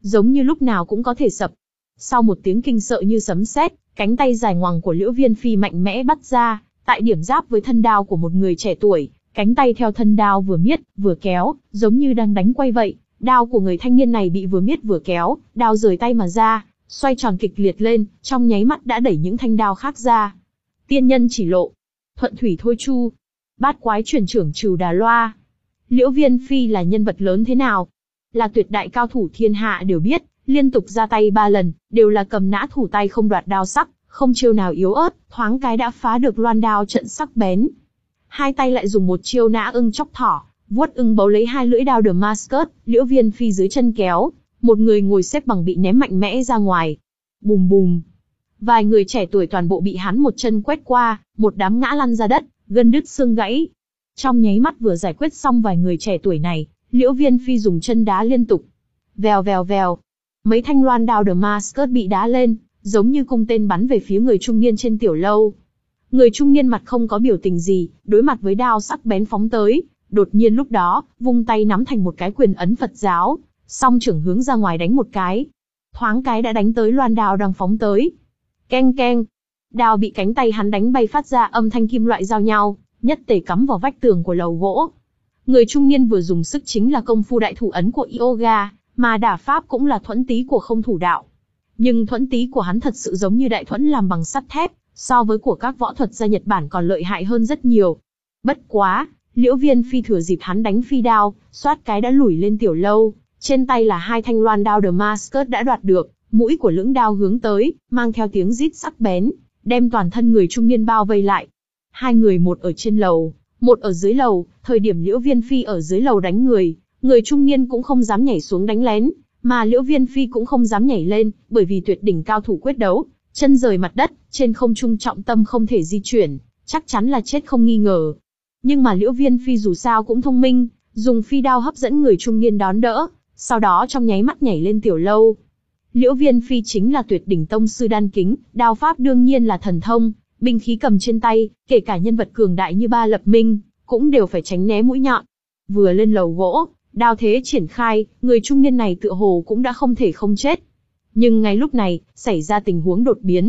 giống như lúc nào cũng có thể sập. Sau một tiếng kinh sợ như sấm sét, cánh tay dài ngoằng của Liễu Viên Phi mạnh mẽ bắt ra, tại điểm giáp với thân đao của một người trẻ tuổi, cánh tay theo thân đao vừa miết, vừa kéo, giống như đang đánh quay vậy. Đao của người thanh niên này bị vừa miết vừa kéo, đao rời tay mà ra, xoay tròn kịch liệt lên, trong nháy mắt đã đẩy những thanh đao khác ra. Tiên nhân chỉ lộ, thuận thủy thôi chu, bát quái truyền trưởng trừ đà loa. Liễu Viên Phi là nhân vật lớn thế nào? Là tuyệt đại cao thủ thiên hạ đều biết, liên tục ra tay ba lần, đều là cầm nã thủ tay không đoạt đao sắc, không chiêu nào yếu ớt, thoáng cái đã phá được loan đao trận sắc bén. Hai tay lại dùng một chiêu nã ưng chóc thỏ, vuốt ưng bấu lấy hai lưỡi đao Damascus, Liễu Viên Phi dưới chân kéo, một người ngồi xếp bằng bị ném mạnh mẽ ra ngoài. Bùm bùm. Vài người trẻ tuổi toàn bộ bị hắn một chân quét qua, một đám ngã lăn ra đất, gân đứt xương gãy. Trong nháy mắt vừa giải quyết xong vài người trẻ tuổi này, Liễu Viên Phi dùng chân đá liên tục. Vèo vèo vèo. Mấy thanh loan đao Damascus bị đá lên, giống như cung tên bắn về phía người trung niên trên tiểu lâu. Người trung niên mặt không có biểu tình gì, đối mặt với đao sắc bén phóng tới, đột nhiên lúc đó, vung tay nắm thành một cái quyền ấn Phật giáo, song trưởng hướng ra ngoài đánh một cái. Thoáng cái đã đánh tới loan đao đang phóng tới. Keng keng. Đao bị cánh tay hắn đánh bay phát ra âm thanh kim loại giao nhau, nhất tề cắm vào vách tường của lầu gỗ. Người trung niên vừa dùng sức chính là công phu đại thủ ấn của yoga, mà đả pháp cũng là thuẫn tý của không thủ đạo. Nhưng thuẫn tý của hắn thật sự giống như đại thuẫn làm bằng sắt thép, so với của các võ thuật gia Nhật Bản còn lợi hại hơn rất nhiều. Bất quá, Liễu Viên Phi thừa dịp hắn đánh phi đao, xoát cái đã lủi lên tiểu lâu, trên tay là hai thanh loan đao Damascus đã đoạt được, mũi của lưỡng đao hướng tới, mang theo tiếng rít sắc bén, đem toàn thân người trung niên bao vây lại. Hai người một ở trên lầu, một ở dưới lầu, thời điểm Liễu Viên Phi ở dưới lầu đánh người, người trung niên cũng không dám nhảy xuống đánh lén, mà Liễu Viên Phi cũng không dám nhảy lên, bởi vì tuyệt đỉnh cao thủ quyết đấu, chân rời mặt đất, trên không trung trọng tâm không thể di chuyển, chắc chắn là chết không nghi ngờ. Nhưng mà Liễu Viên Phi dù sao cũng thông minh, dùng phi đao hấp dẫn người trung niên đón đỡ, sau đó trong nháy mắt nhảy lên tiểu lâu. Liễu Viên Phi chính là tuyệt đỉnh tông sư đan kính, đao pháp đương nhiên là thần thông, binh khí cầm trên tay, kể cả nhân vật cường đại như Ba Lập Minh, cũng đều phải tránh né mũi nhọn. Vừa lên lầu gỗ, đao thế triển khai, người trung niên này tựa hồ cũng đã không thể không chết. Nhưng ngay lúc này, xảy ra tình huống đột biến.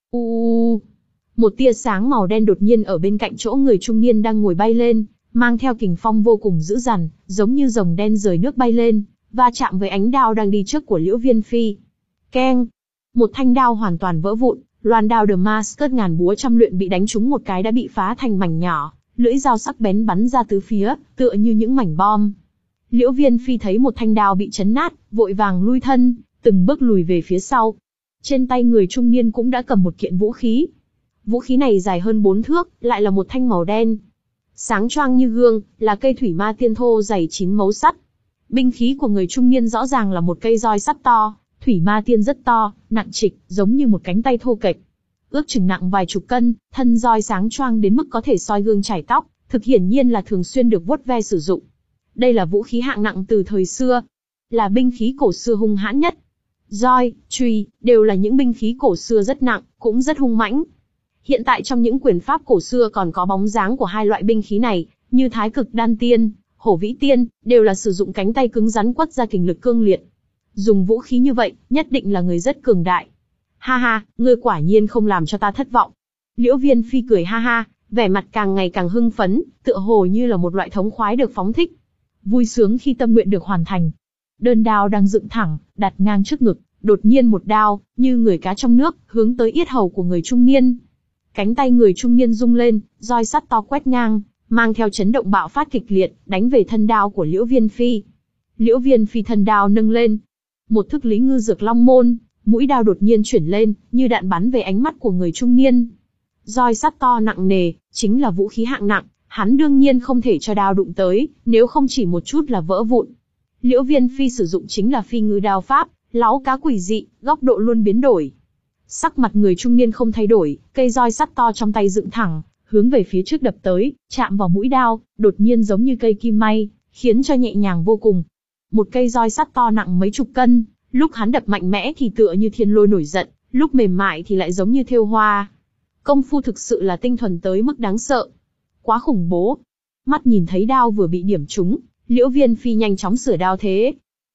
U Một tia sáng màu đen đột nhiên ở bên cạnh chỗ người trung niên đang ngồi bay lên, mang theo kình phong vô cùng dữ dằn, giống như rồng đen rời nước bay lên, va chạm với ánh đao đang đi trước của Liễu Viên Phi. Keng! Một thanh đao hoàn toàn vỡ vụn, loan đao Damascus ngàn búa trăm luyện bị đánh trúng một cái đã bị phá thành mảnh nhỏ, lưỡi dao sắc bén bắn ra tứ phía, tựa như những mảnh bom. Liễu Viên Phi thấy một thanh đao bị chấn nát, vội vàng lui thân, từng bước lùi về phía sau. Trên tay người trung niên cũng đã cầm một kiện vũ khí. Vũ khí này dài hơn bốn thước, lại là một thanh màu đen. Sáng choang như gương, là cây thủy ma tiên thô dày chín mấu sắt. Binh khí của người trung niên rõ ràng là một cây roi sắt to, thủy ma tiên rất to, nặng trịch, giống như một cánh tay thô kệch. Ước chừng nặng vài chục cân, thân roi sáng choang đến mức có thể soi gương chải tóc, thực hiển nhiên là thường xuyên được vuốt ve sử dụng. Đây là vũ khí hạng nặng từ thời xưa, là binh khí cổ xưa hung hãn nhất. Roi, chùy, đều là những binh khí cổ xưa rất nặng, cũng rất hung mãnh. Hiện tại trong những quyền pháp cổ xưa còn có bóng dáng của hai loại binh khí này, như Thái Cực Đan Tiên, Hổ Vĩ Tiên, đều là sử dụng cánh tay cứng rắn quất ra kình lực cương liệt. Dùng vũ khí như vậy, nhất định là người rất cường đại. Ha ha, ngươi quả nhiên không làm cho ta thất vọng. Liễu Viên Phi cười ha ha, vẻ mặt càng ngày càng hưng phấn, tựa hồ như là một loại thống khoái được phóng thích. Vui sướng khi tâm nguyện được hoàn thành. Đơn đao đang dựng thẳng, đặt ngang trước ngực, đột nhiên một đao, như người cá trong nước, hướng tới yết hầu của người trung niên. Cánh tay người trung niên rung lên, roi sắt to quét ngang, mang theo chấn động bạo phát kịch liệt, đánh về thân đao của Liễu Viên Phi. Liễu Viên Phi thân đao nâng lên. Một thức Lý Ngư Dược Long Môn, mũi đao đột nhiên chuyển lên, như đạn bắn về ánh mắt của người trung niên. Roi sắt to nặng nề, chính là vũ khí hạng nặng, hắn đương nhiên không thể cho đao đụng tới, nếu không chỉ một chút là vỡ vụn. Liễu Viên Phi sử dụng chính là phi ngư đao pháp, láu cá quỷ dị, góc độ luôn biến đổi. Sắc mặt người trung niên không thay đổi, cây roi sắt to trong tay dựng thẳng, hướng về phía trước đập tới, chạm vào mũi đao, đột nhiên giống như cây kim may, khiến cho nhẹ nhàng vô cùng. Một cây roi sắt to nặng mấy chục cân, lúc hắn đập mạnh mẽ thì tựa như thiên lôi nổi giận, lúc mềm mại thì lại giống như thêu hoa. Công phu thực sự là tinh thuần tới mức đáng sợ. Quá khủng bố. Mắt nhìn thấy đao vừa bị điểm trúng, Liễu Viên Phi nhanh chóng sửa đao thế.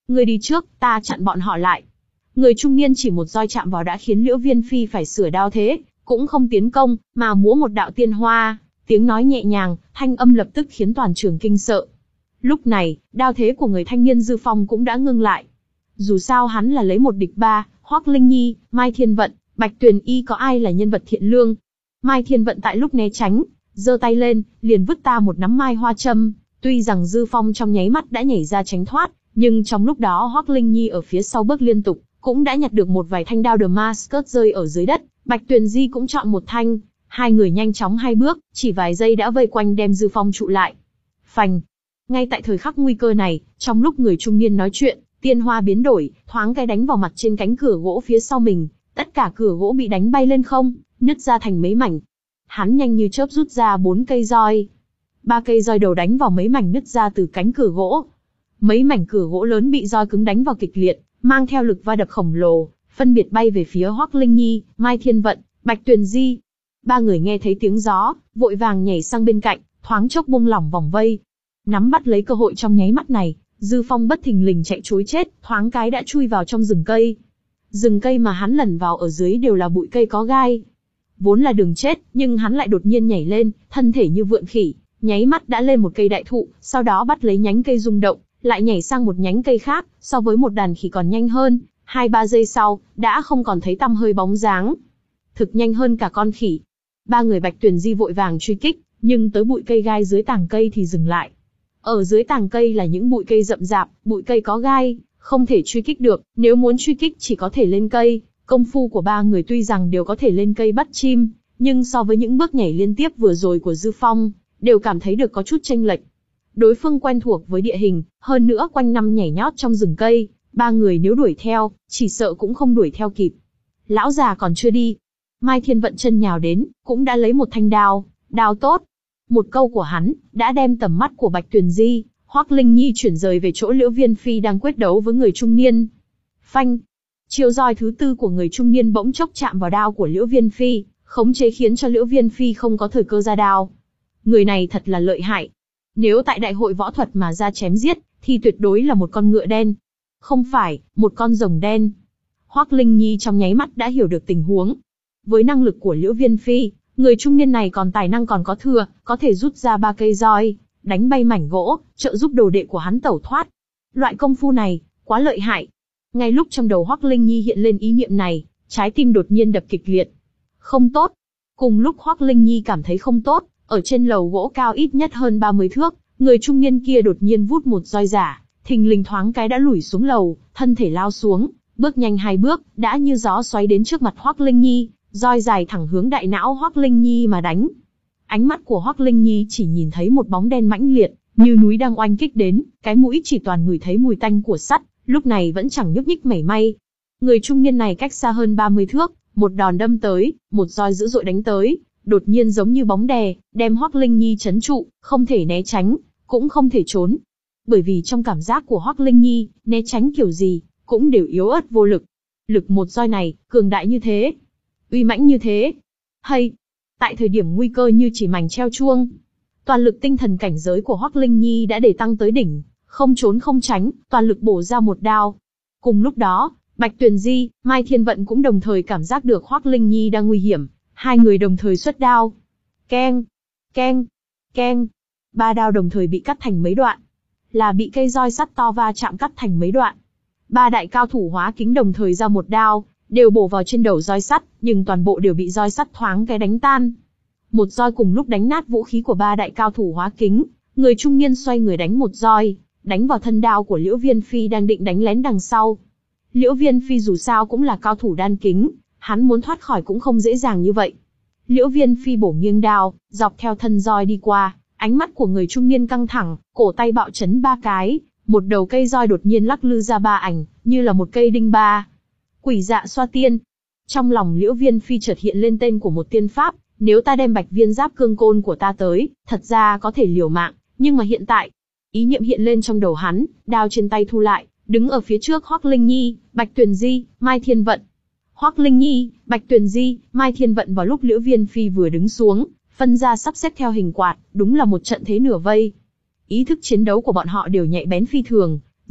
Ngươi đi trước, ta chặn bọn họ lại. Người trung niên chỉ một roi chạm vào đã khiến Liễu Viên Phi phải sửa đao thế, cũng không tiến công, mà múa một đạo tiên hoa, tiếng nói nhẹ nhàng, thanh âm lập tức khiến toàn trường kinh sợ. Lúc này, đao thế của người thanh niên Dư Phong cũng đã ngưng lại. Dù sao hắn là lấy một địch ba, Hoắc Linh Nhi, Mai Thiên Vận, Bạch Tuyền Y có ai là nhân vật thiện lương. Mai Thiên Vận tại lúc né tránh, giơ tay lên, liền vứt ta một nắm mai hoa châm. Tuy rằng Dư Phong trong nháy mắt đã nhảy ra tránh thoát, nhưng trong lúc đó Hoắc Linh Nhi ở phía sau bước liên tục, cũng đã nhặt được một vài thanh đao Damascus rơi ở dưới đất. Bạch Tuyền Di cũng chọn một thanh, hai người nhanh chóng hai bước, chỉ vài giây đã vây quanh đem Dư Phong trụ lại. Phành! Ngay tại thời khắc nguy cơ này, trong lúc người trung niên nói chuyện, tiên hoa biến đổi, thoáng cái đánh vào mặt trên cánh cửa gỗ phía sau mình, tất cả cửa gỗ bị đánh bay lên không, nứt ra thành mấy mảnh. Hắn nhanh như chớp rút ra bốn cây roi. Ba cây roi đầu đánh vào mấy mảnh nứt ra từ cánh cửa gỗ. Mấy mảnh cửa gỗ lớn bị roi cứng đánh vào kịch liệt, mang theo lực va đập khổng lồ, phân biệt bay về phía Hoắc Linh Nhi, Mai Thiên Vận, Bạch Tuyền Di. Ba người nghe thấy tiếng gió, vội vàng nhảy sang bên cạnh, thoáng chốc buông lỏng vòng vây. Nắm bắt lấy cơ hội trong nháy mắt này, Dư Phong bất thình lình chạy trối chết, thoáng cái đã chui vào trong rừng cây. Rừng cây mà hắn lẩn vào ở dưới đều là bụi cây có gai. Vốn là đường chết, nhưng hắn lại đột nhiên nhảy lên, thân thể như vượn khỉ, nháy mắt đã lên một cây đại thụ, sau đó bắt lấy nhánh cây rung động, lại nhảy sang một nhánh cây khác, so với một đàn khỉ còn nhanh hơn, hai ba giây sau, đã không còn thấy tăm hơi bóng dáng. Thực nhanh hơn cả con khỉ. Ba người Bạch Tuyền Di vội vàng truy kích, nhưng tới bụi cây gai dưới tàng cây thì dừng lại. Ở dưới tàng cây là những bụi cây rậm rạp, bụi cây có gai, không thể truy kích được, nếu muốn truy kích chỉ có thể lên cây. Công phu của ba người tuy rằng đều có thể lên cây bắt chim, nhưng so với những bước nhảy liên tiếp vừa rồi của Dư Phong, đều cảm thấy được có chút chênh lệch. Đối phương quen thuộc với địa hình, hơn nữa quanh năm nhảy nhót trong rừng cây, ba người nếu đuổi theo, chỉ sợ cũng không đuổi theo kịp. Lão già còn chưa đi. Mai Thiên Vận chân nhào đến, cũng đã lấy một thanh đao, đao tốt. Một câu của hắn, đã đem tầm mắt của Bạch Tuyền Di, Hoắc Linh Nhi chuyển rời về chỗ Liễu Viên Phi đang quyết đấu với người trung niên. Phanh! Chiêu roi thứ tư của người trung niên bỗng chốc chạm vào đao của Liễu Viên Phi, khống chế khiến cho Liễu Viên Phi không có thời cơ ra đao. Người này thật là lợi hại. Nếu tại đại hội võ thuật mà ra chém giết, thì tuyệt đối là một con ngựa đen. Không phải, một con rồng đen. Hoắc Linh Nhi trong nháy mắt đã hiểu được tình huống. Với năng lực của Liễu Viên Phi, người trung niên này còn tài năng còn có thừa, có thể rút ra ba cây roi, đánh bay mảnh gỗ, trợ giúp đồ đệ của hắn tẩu thoát. Loại công phu này, quá lợi hại. Ngay lúc trong đầu Hoắc Linh Nhi hiện lên ý niệm này, trái tim đột nhiên đập kịch liệt. Không tốt. Cùng lúc Hoắc Linh Nhi cảm thấy không tốt, ở trên lầu gỗ cao ít nhất hơn ba mươi thước, người trung niên kia đột nhiên vút một roi giả, thình lình thoáng cái đã lủi xuống lầu, thân thể lao xuống, bước nhanh hai bước, đã như gió xoáy đến trước mặt Hoắc Linh Nhi, roi dài thẳng hướng đại não Hoắc Linh Nhi mà đánh. Ánh mắt của Hoắc Linh Nhi chỉ nhìn thấy một bóng đen mãnh liệt, như núi đang oanh kích đến, cái mũi chỉ toàn ngửi thấy mùi tanh của sắt, lúc này vẫn chẳng nhúc nhích mảy may. Người trung niên này cách xa hơn ba mươi thước, một đòn đâm tới, một roi dữ dội đánh tới, đột nhiên giống như bóng đè, đem Hoắc Linh Nhi trấn trụ, không thể né tránh, cũng không thể trốn. Bởi vì trong cảm giác của Hoắc Linh Nhi, né tránh kiểu gì, cũng đều yếu ớt vô lực. Lực một roi này, cường đại như thế, uy mãnh như thế. Hay, tại thời điểm nguy cơ như chỉ mảnh treo chuông, toàn lực tinh thần cảnh giới của Hoắc Linh Nhi đã để tăng tới đỉnh, không trốn không tránh, toàn lực bổ ra một đao. Cùng lúc đó, Bạch Tuyền Di, Mai Thiên Vận cũng đồng thời cảm giác được Hoắc Linh Nhi đang nguy hiểm, hai người đồng thời xuất đao. Keng, keng, keng, ba đao đồng thời bị cắt thành mấy đoạn, là bị cây roi sắt to va chạm cắt thành mấy đoạn. Ba đại cao thủ hóa kính đồng thời ra một đao, đều bổ vào trên đầu roi sắt, nhưng toàn bộ đều bị roi sắt thoáng cái đánh tan. Một roi cùng lúc đánh nát vũ khí của ba đại cao thủ hóa kính, người trung niên xoay người đánh một roi, đánh vào thân đao của Liễu Viên Phi đang định đánh lén đằng sau. Liễu Viên Phi dù sao cũng là cao thủ đan kính, hắn muốn thoát khỏi cũng không dễ dàng như vậy. Liễu Viên Phi bổ nghiêng đao, dọc theo thân roi đi qua, ánh mắt của người trung niên căng thẳng, cổ tay bạo chấn ba cái, một đầu cây roi đột nhiên lắc lư ra ba ảnh, như là một cây đinh ba. Quỷ dạ xoa tiên. Trong lòng Liễu Viên Phi chợt hiện lên tên của một tiên pháp, nếu ta đem bạch viên giáp cương côn của ta tới, thật ra có thể liều mạng, nhưng mà hiện tại, ý niệm hiện lên trong đầu hắn, đao trên tay thu lại, đứng ở phía trước Hoắc Linh Nhi, Bạch Tuyền Di, Mai Thiên Vận. Hoắc Linh Nhi, Bạch Tuyền Di, Mai Thiên Vận vào lúc Liễu Viên Phi vừa đứng xuống, phân ra sắp xếp theo hình quạt, đúng là một trận thế nửa vây. Ý thức chiến đấu của bọn họ đều nhạy bén phi thường,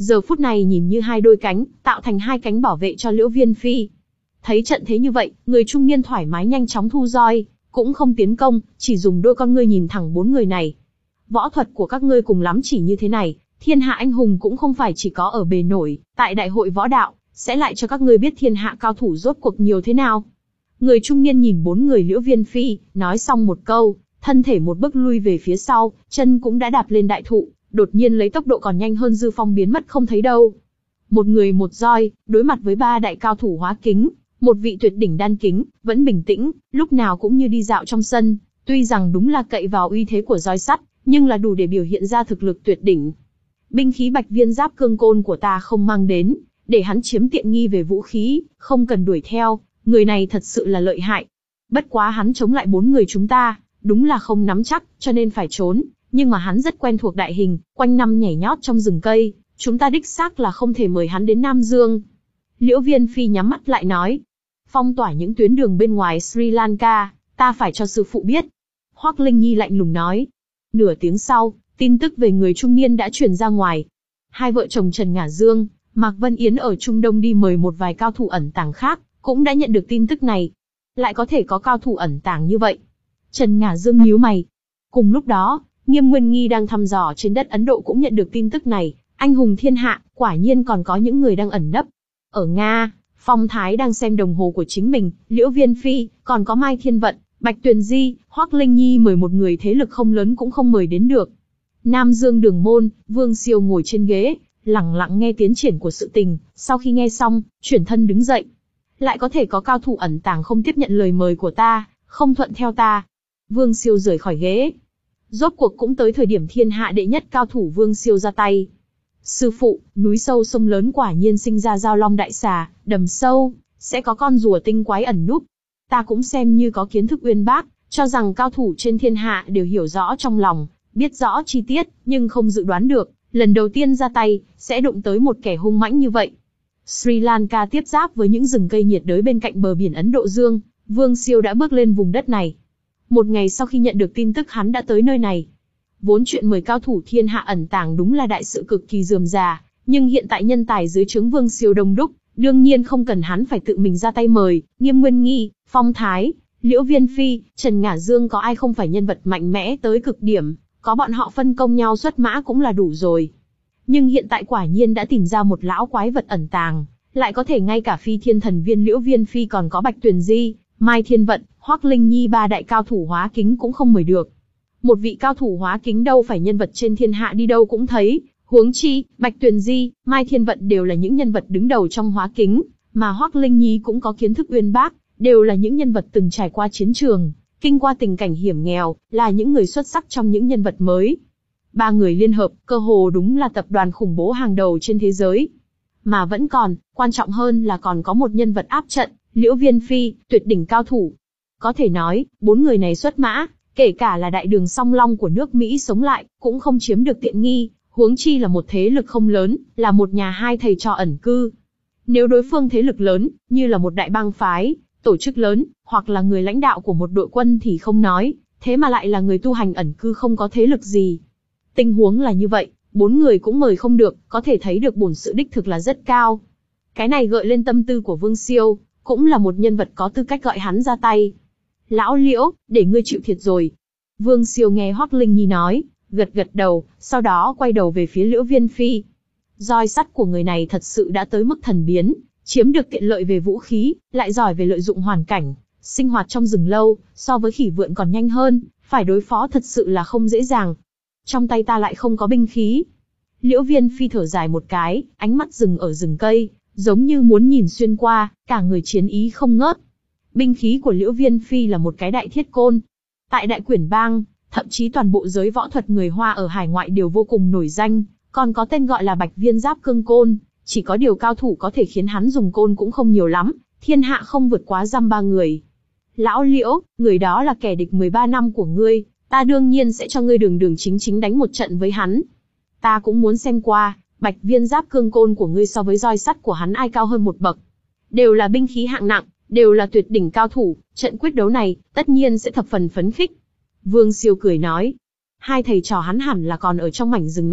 giờ phút này nhìn như hai đôi cánh, tạo thành hai cánh bảo vệ cho Liễu Viên Phi. Thấy trận thế như vậy, người trung niên thoải mái nhanh chóng thu roi, cũng không tiến công, chỉ dùng đôi con ngươi nhìn thẳng bốn người này. Võ thuật của các ngươi cùng lắm chỉ như thế này, thiên hạ anh hùng cũng không phải chỉ có ở bề nổi, tại đại hội võ đạo, sẽ lại cho các ngươi biết thiên hạ cao thủ rốt cuộc nhiều thế nào. Người trung niên nhìn bốn người Liễu Viên Phi, nói xong một câu, thân thể một bước lui về phía sau, chân cũng đã đạp lên đại thụ, đột nhiên lấy tốc độ còn nhanh hơn Dư Phong biến mất không thấy đâu. Một người một roi, đối mặt với ba đại cao thủ hóa kính, một vị tuyệt đỉnh đan kính, vẫn bình tĩnh, lúc nào cũng như đi dạo trong sân, tuy rằng đúng là cậy vào uy thế của roi sắt, nhưng là đủ để biểu hiện ra thực lực tuyệt đỉnh. Binh khí Bạch Viên Giáp Cương Côn của ta không mang đến, để hắn chiếm tiện nghi về vũ khí, không cần đuổi theo, người này thật sự là lợi hại. Bất quá hắn chống lại bốn người chúng ta, đúng là không nắm chắc, cho nên phải trốn, nhưng mà hắn rất quen thuộc đại hình, quanh năm nhảy nhót trong rừng cây, chúng ta đích xác là không thể mời hắn đến Nam Dương. Liễu Viên Phi nhắm mắt lại nói, phong tỏa những tuyến đường bên ngoài Sri Lanka, ta phải cho sư phụ biết. Hoắc Linh Nhi lạnh lùng nói. Nửa tiếng sau, tin tức về người trung niên đã truyền ra ngoài. Hai vợ chồng Trần Ngả Dương, Mạc Vân Yến ở Trung Đông đi mời một vài cao thủ ẩn tàng khác, cũng đã nhận được tin tức này. Lại có thể có cao thủ ẩn tàng như vậy. Trần Ngả Dương nhíu mày. Cùng lúc đó, Nghiêm Nguyên Nghi đang thăm dò trên đất Ấn Độ cũng nhận được tin tức này. Anh hùng thiên hạ, quả nhiên còn có những người đang ẩn nấp. Ở Nga, Phong Thái đang xem đồng hồ của chính mình, Liễu Viên Phi, còn có Mai Thiên Vận, Bạch Tuyền Di, Hoắc Linh Nhi mời một người thế lực không lớn cũng không mời đến được. Nam Dương Đường môn, Vương Siêu ngồi trên ghế, lặng lặng nghe tiến triển của sự tình, sau khi nghe xong, chuyển thân đứng dậy. Lại có thể có cao thủ ẩn tàng không tiếp nhận lời mời của ta, không thuận theo ta. Vương Siêu rời khỏi ghế. Rốt cuộc cũng tới thời điểm thiên hạ đệ nhất cao thủ Vương Siêu ra tay. Sư phụ, núi sâu sông lớn quả nhiên sinh ra giao long đại xà, đầm sâu, sẽ có con rùa tinh quái ẩn núp. Ta cũng xem như có kiến thức uyên bác, cho rằng cao thủ trên thiên hạ đều hiểu rõ trong lòng, biết rõ chi tiết, nhưng không dự đoán được, lần đầu tiên ra tay, sẽ đụng tới một kẻ hung mãnh như vậy. Sri Lanka tiếp giáp với những rừng cây nhiệt đới bên cạnh bờ biển Ấn Độ Dương, Vương Siêu đã bước lên vùng đất này. Một ngày sau khi nhận được tin tức hắn đã tới nơi này. Vốn chuyện mời cao thủ thiên hạ ẩn tàng đúng là đại sự cực kỳ rườm rà, nhưng hiện tại nhân tài dưới trướng Vương Siêu đông đúc, đương nhiên không cần hắn phải tự mình ra tay mời. Nghiêm Nguyên Nghi, Phong Thái, Liễu Viên Phi, Trần Ngả Dương có ai không phải nhân vật mạnh mẽ tới cực điểm, có bọn họ phân công nhau xuất mã cũng là đủ rồi. Nhưng hiện tại quả nhiên đã tìm ra một lão quái vật ẩn tàng, lại có thể ngay cả Phi Thiên Thần Viên Liễu Viên Phi còn có Bạch Tuyền Di, Mai Thiên Vận, Hoắc Linh Nhi ba đại cao thủ hóa kính cũng không mời được. Một vị cao thủ hóa kính đâu phải nhân vật trên thiên hạ đi đâu cũng thấy, huống chi, Bạch Tuyền Di, Mai Thiên Vận đều là những nhân vật đứng đầu trong hóa kính, mà Hoắc Linh Nhi cũng có kiến thức uyên bác, đều là những nhân vật từng trải qua chiến trường, kinh qua tình cảnh hiểm nghèo, là những người xuất sắc trong những nhân vật mới. Ba người liên hợp, cơ hồ đúng là tập đoàn khủng bố hàng đầu trên thế giới. Mà vẫn còn, quan trọng hơn là còn có một nhân vật áp trận, Liễu Viên Phi, tuyệt đỉnh cao thủ. Có thể nói, bốn người này xuất mã, kể cả là đại đường song long của nước Mỹ sống lại, cũng không chiếm được tiện nghi, huống chi là một thế lực không lớn, là một nhà hai thầy trò ẩn cư. Nếu đối phương thế lực lớn, như là một đại bang phái, tổ chức lớn, hoặc là người lãnh đạo của một đội quân thì không nói, thế mà lại là người tu hành ẩn cư không có thế lực gì. Tình huống là như vậy, bốn người cũng mời không được, có thể thấy được bổn sự đích thực là rất cao. Cái này gợi lên tâm tư của Vương Siêu, cũng là một nhân vật có tư cách gọi hắn ra tay. Lão Liễu, để ngươi chịu thiệt rồi. Vương Siêu nghe Hoắc Linh Nhi nói, gật gật đầu, sau đó quay đầu về phía Liễu Viên Phi. Roi sắt của người này thật sự đã tới mức thần biến, chiếm được tiện lợi về vũ khí, lại giỏi về lợi dụng hoàn cảnh, sinh hoạt trong rừng lâu, so với khỉ vượn còn nhanh hơn, phải đối phó thật sự là không dễ dàng. Trong tay ta lại không có binh khí. Liễu Viên Phi thở dài một cái, ánh mắt dừng ở rừng cây, giống như muốn nhìn xuyên qua, cả người chiến ý không ngớt. Binh khí của Liễu Viên Phi là một cái đại thiết côn. Tại Đại Quyển Bang, thậm chí toàn bộ giới võ thuật người Hoa ở hải ngoại đều vô cùng nổi danh, còn có tên gọi là Bạch Viên Giáp Cương Côn. Chỉ có điều cao thủ có thể khiến hắn dùng côn cũng không nhiều lắm, thiên hạ không vượt quá dăm ba người. Lão Liễu, người đó là kẻ địch mười ba năm của ngươi, ta đương nhiên sẽ cho ngươi đường đường chính chính đánh một trận với hắn. Ta cũng muốn xem qua, Bạch Viên Giáp Cương Côn của ngươi so với roi sắt của hắn ai cao hơn một bậc. Đều là binh khí hạng nặng, đều là tuyệt đỉnh cao thủ, trận quyết đấu này, tất nhiên sẽ thập phần phấn khích. Vương Siêu cười nói, hai thầy trò hắn hẳn là còn ở trong mảnh rừng này,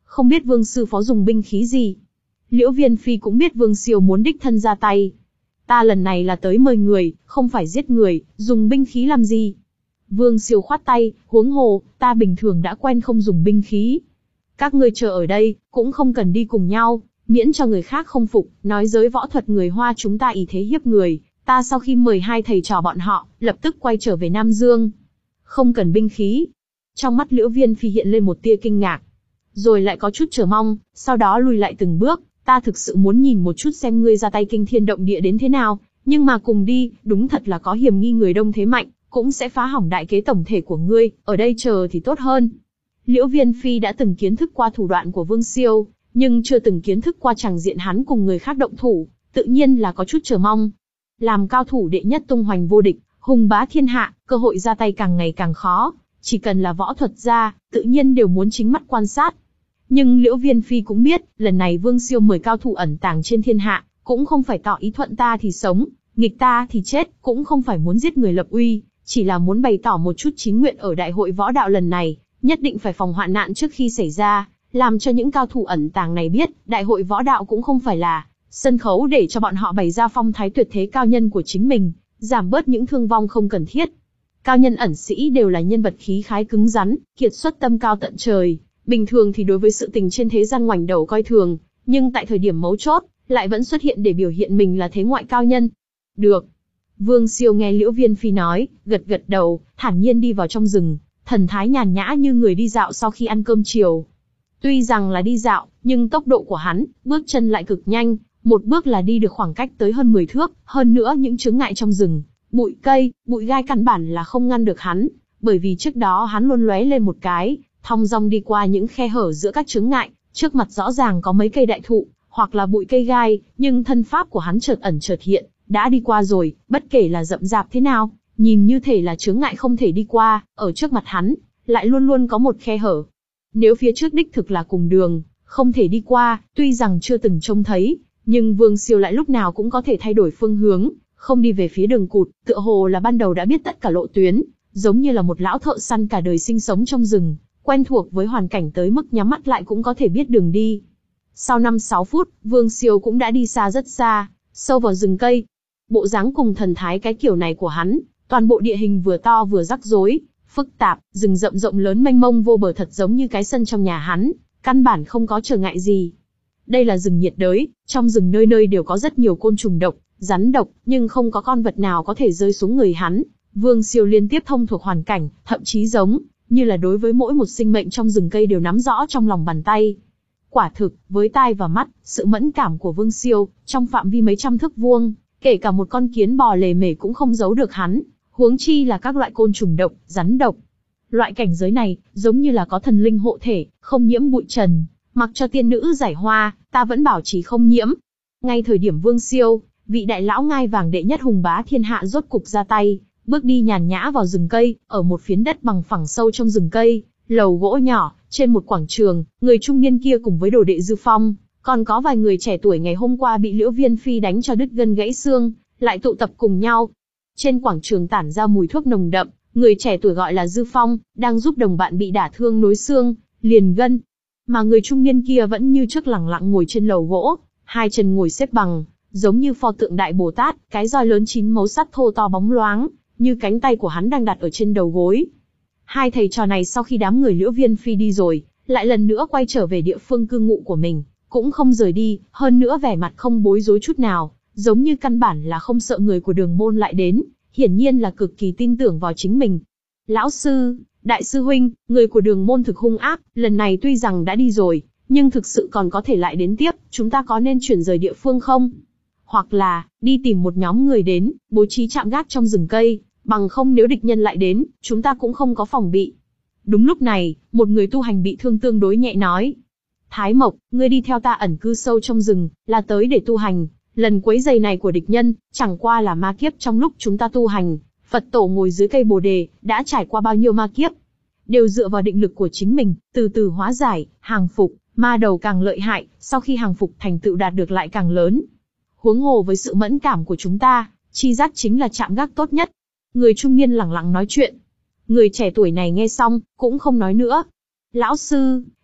Không biết Vương sư phó dùng binh khí gì? Liễu Viên Phi cũng biết Vương Siêu muốn đích thân ra tay. Ta lần này là tới mời người, không phải giết người, dùng binh khí làm gì? Vương Siêu khoát tay, huống hồ, ta bình thường đã quen không dùng binh khí. Các ngươi chờ ở đây, cũng không cần đi cùng nhau, miễn cho người khác không phục, nói giới võ thuật người Hoa chúng ta ý thế hiếp người. Ta sau khi mời hai thầy trò bọn họ, lập tức quay trở về Nam Dương. Không cần binh khí. Trong mắt Liễu Viên Phi hiện lên một tia kinh ngạc, rồi lại có chút chờ mong, sau đó lùi lại từng bước. Ta thực sự muốn nhìn một chút xem ngươi ra tay kinh thiên động địa đến thế nào, nhưng mà cùng đi, đúng thật là có hiểm nghi người đông thế mạnh, cũng sẽ phá hỏng đại kế tổng thể của ngươi, ở đây chờ thì tốt hơn. Liễu Viên Phi đã từng kiến thức qua thủ đoạn của Vương Siêu, nhưng chưa từng kiến thức qua tràng diện hắn cùng người khác động thủ, tự nhiên là có chút chờ mong. Làm cao thủ đệ nhất tung hoành vô địch, hùng bá thiên hạ, cơ hội ra tay càng ngày càng khó, chỉ cần là võ thuật gia, tự nhiên đều muốn chính mắt quan sát. Nhưng Liễu Viên Phi cũng biết, lần này Vương Siêu mời cao thủ ẩn tàng trên thiên hạ, cũng không phải tỏ ý thuận ta thì sống, nghịch ta thì chết, cũng không phải muốn giết người lập uy, chỉ là muốn bày tỏ một chút chí nguyện ở đại hội võ đạo lần này, nhất định phải phòng hoạn nạn trước khi xảy ra, làm cho những cao thủ ẩn tàng này biết, đại hội võ đạo cũng không phải là sân khấu để cho bọn họ bày ra phong thái tuyệt thế cao nhân của chính mình, giảm bớt những thương vong không cần thiết. Cao nhân ẩn sĩ đều là nhân vật khí khái cứng rắn, kiệt xuất tâm cao tận trời, bình thường thì đối với sự tình trên thế gian ngoảnh đầu coi thường, nhưng tại thời điểm mấu chốt, lại vẫn xuất hiện để biểu hiện mình là thế ngoại cao nhân. Được. Vương Siêu nghe Liễu Viên Phi nói, gật gật đầu, thản nhiên đi vào trong rừng, thần thái nhàn nhã như người đi dạo sau khi ăn cơm chiều. Tuy rằng là đi dạo, nhưng tốc độ của hắn, bước chân lại cực nhanh, một bước là đi được khoảng cách tới hơn mười thước, hơn nữa những chướng ngại trong rừng, bụi cây, bụi gai căn bản là không ngăn được hắn, bởi vì trước đó hắn luôn lóe lên một cái, thong dong đi qua những khe hở giữa các chướng ngại, trước mặt rõ ràng có mấy cây đại thụ, hoặc là bụi cây gai, nhưng thân pháp của hắn chợt ẩn chợt hiện, đã đi qua rồi, bất kể là rậm rạp thế nào, nhìn như thể là chướng ngại không thể đi qua, ở trước mặt hắn, lại luôn luôn có một khe hở. Nếu phía trước đích thực là cùng đường, không thể đi qua, tuy rằng chưa từng trông thấy, nhưng Vương Siêu lại lúc nào cũng có thể thay đổi phương hướng, không đi về phía đường cụt, tựa hồ là ban đầu đã biết tất cả lộ tuyến, giống như là một lão thợ săn cả đời sinh sống trong rừng, quen thuộc với hoàn cảnh tới mức nhắm mắt lại cũng có thể biết đường đi. Sau năm sáu phút, Vương Siêu cũng đã đi xa rất xa, sâu vào rừng cây. Bộ dáng cùng thần thái cái kiểu này của hắn, toàn bộ địa hình vừa to vừa rắc rối, phức tạp, rừng rậm rộng lớn mênh mông vô bờ thật giống như cái sân trong nhà hắn, căn bản không có trở ngại gì. Đây là rừng nhiệt đới, trong rừng nơi nơi đều có rất nhiều côn trùng độc, rắn độc, nhưng không có con vật nào có thể rơi xuống người hắn. Vương Siêu liên tiếp thông thuộc hoàn cảnh, thậm chí giống như là đối với mỗi một sinh mệnh trong rừng cây đều nắm rõ trong lòng bàn tay. Quả thực, với tai và mắt, sự mẫn cảm của Vương Siêu, trong phạm vi mấy trăm thước vuông, kể cả một con kiến bò lề mề cũng không giấu được hắn, huống chi là các loại côn trùng độc, rắn độc. Loại cảnh giới này, giống như là có thần linh hộ thể, không nhiễm bụi trần, mặc cho tiên nữ giải hoa, ta vẫn bảo trì không nhiễm. Ngay thời điểm Vương Siêu, vị đại lão ngai vàng đệ nhất hùng bá thiên hạ rốt cục ra tay, bước đi nhàn nhã vào rừng cây, ở một phiến đất bằng phẳng sâu trong rừng cây, lầu gỗ nhỏ, trên một quảng trường, người trung niên kia cùng với đồ đệ Dư Phong, còn có vài người trẻ tuổi ngày hôm qua bị Liễu Viên Phi đánh cho đứt gân gãy xương, lại tụ tập cùng nhau. Trên quảng trường tản ra mùi thuốc nồng đậm, người trẻ tuổi gọi là Dư Phong, đang giúp đồng bạn bị đả thương nối xương, liền gân. Mà người trung niên kia vẫn như trước lẳng lặng ngồi trên lầu gỗ, hai chân ngồi xếp bằng, giống như pho tượng Đại Bồ Tát, cái roi lớn chín mấu sắt thô to bóng loáng, như cánh tay của hắn đang đặt ở trên đầu gối. Hai thầy trò này sau khi đám người Liễu Viên Phi đi rồi, lại lần nữa quay trở về địa phương cư ngụ của mình, cũng không rời đi, hơn nữa vẻ mặt không bối rối chút nào, giống như căn bản là không sợ người của Đường môn lại đến, hiển nhiên là cực kỳ tin tưởng vào chính mình. Lão sư, đại sư huynh, người của Đường môn thực hung ác, lần này tuy rằng đã đi rồi, nhưng thực sự còn có thể lại đến tiếp, chúng ta có nên chuyển rời địa phương không? Hoặc là, đi tìm một nhóm người đến, bố trí trạm gác trong rừng cây, bằng không nếu địch nhân lại đến, chúng ta cũng không có phòng bị. Đúng lúc này, một người tu hành bị thương tương đối nhẹ nói. Thái Mộc, ngươi đi theo ta ẩn cư sâu trong rừng, là tới để tu hành. Lần quấy giày này của địch nhân, chẳng qua là ma kiếp trong lúc chúng ta tu hành. Phật tổ ngồi dưới cây bồ đề, đã trải qua bao nhiêu ma kiếp. Đều dựa vào định lực của chính mình, từ từ hóa giải, hàng phục, ma đầu càng lợi hại, sau khi hàng phục thành tựu đạt được lại càng lớn. Huống hồ với sự mẫn cảm của chúng ta, chi giác chính là trạm gác tốt nhất. Người trung niên lẳng lặng nói chuyện. Người trẻ tuổi này nghe xong, cũng không nói nữa. Lão sư,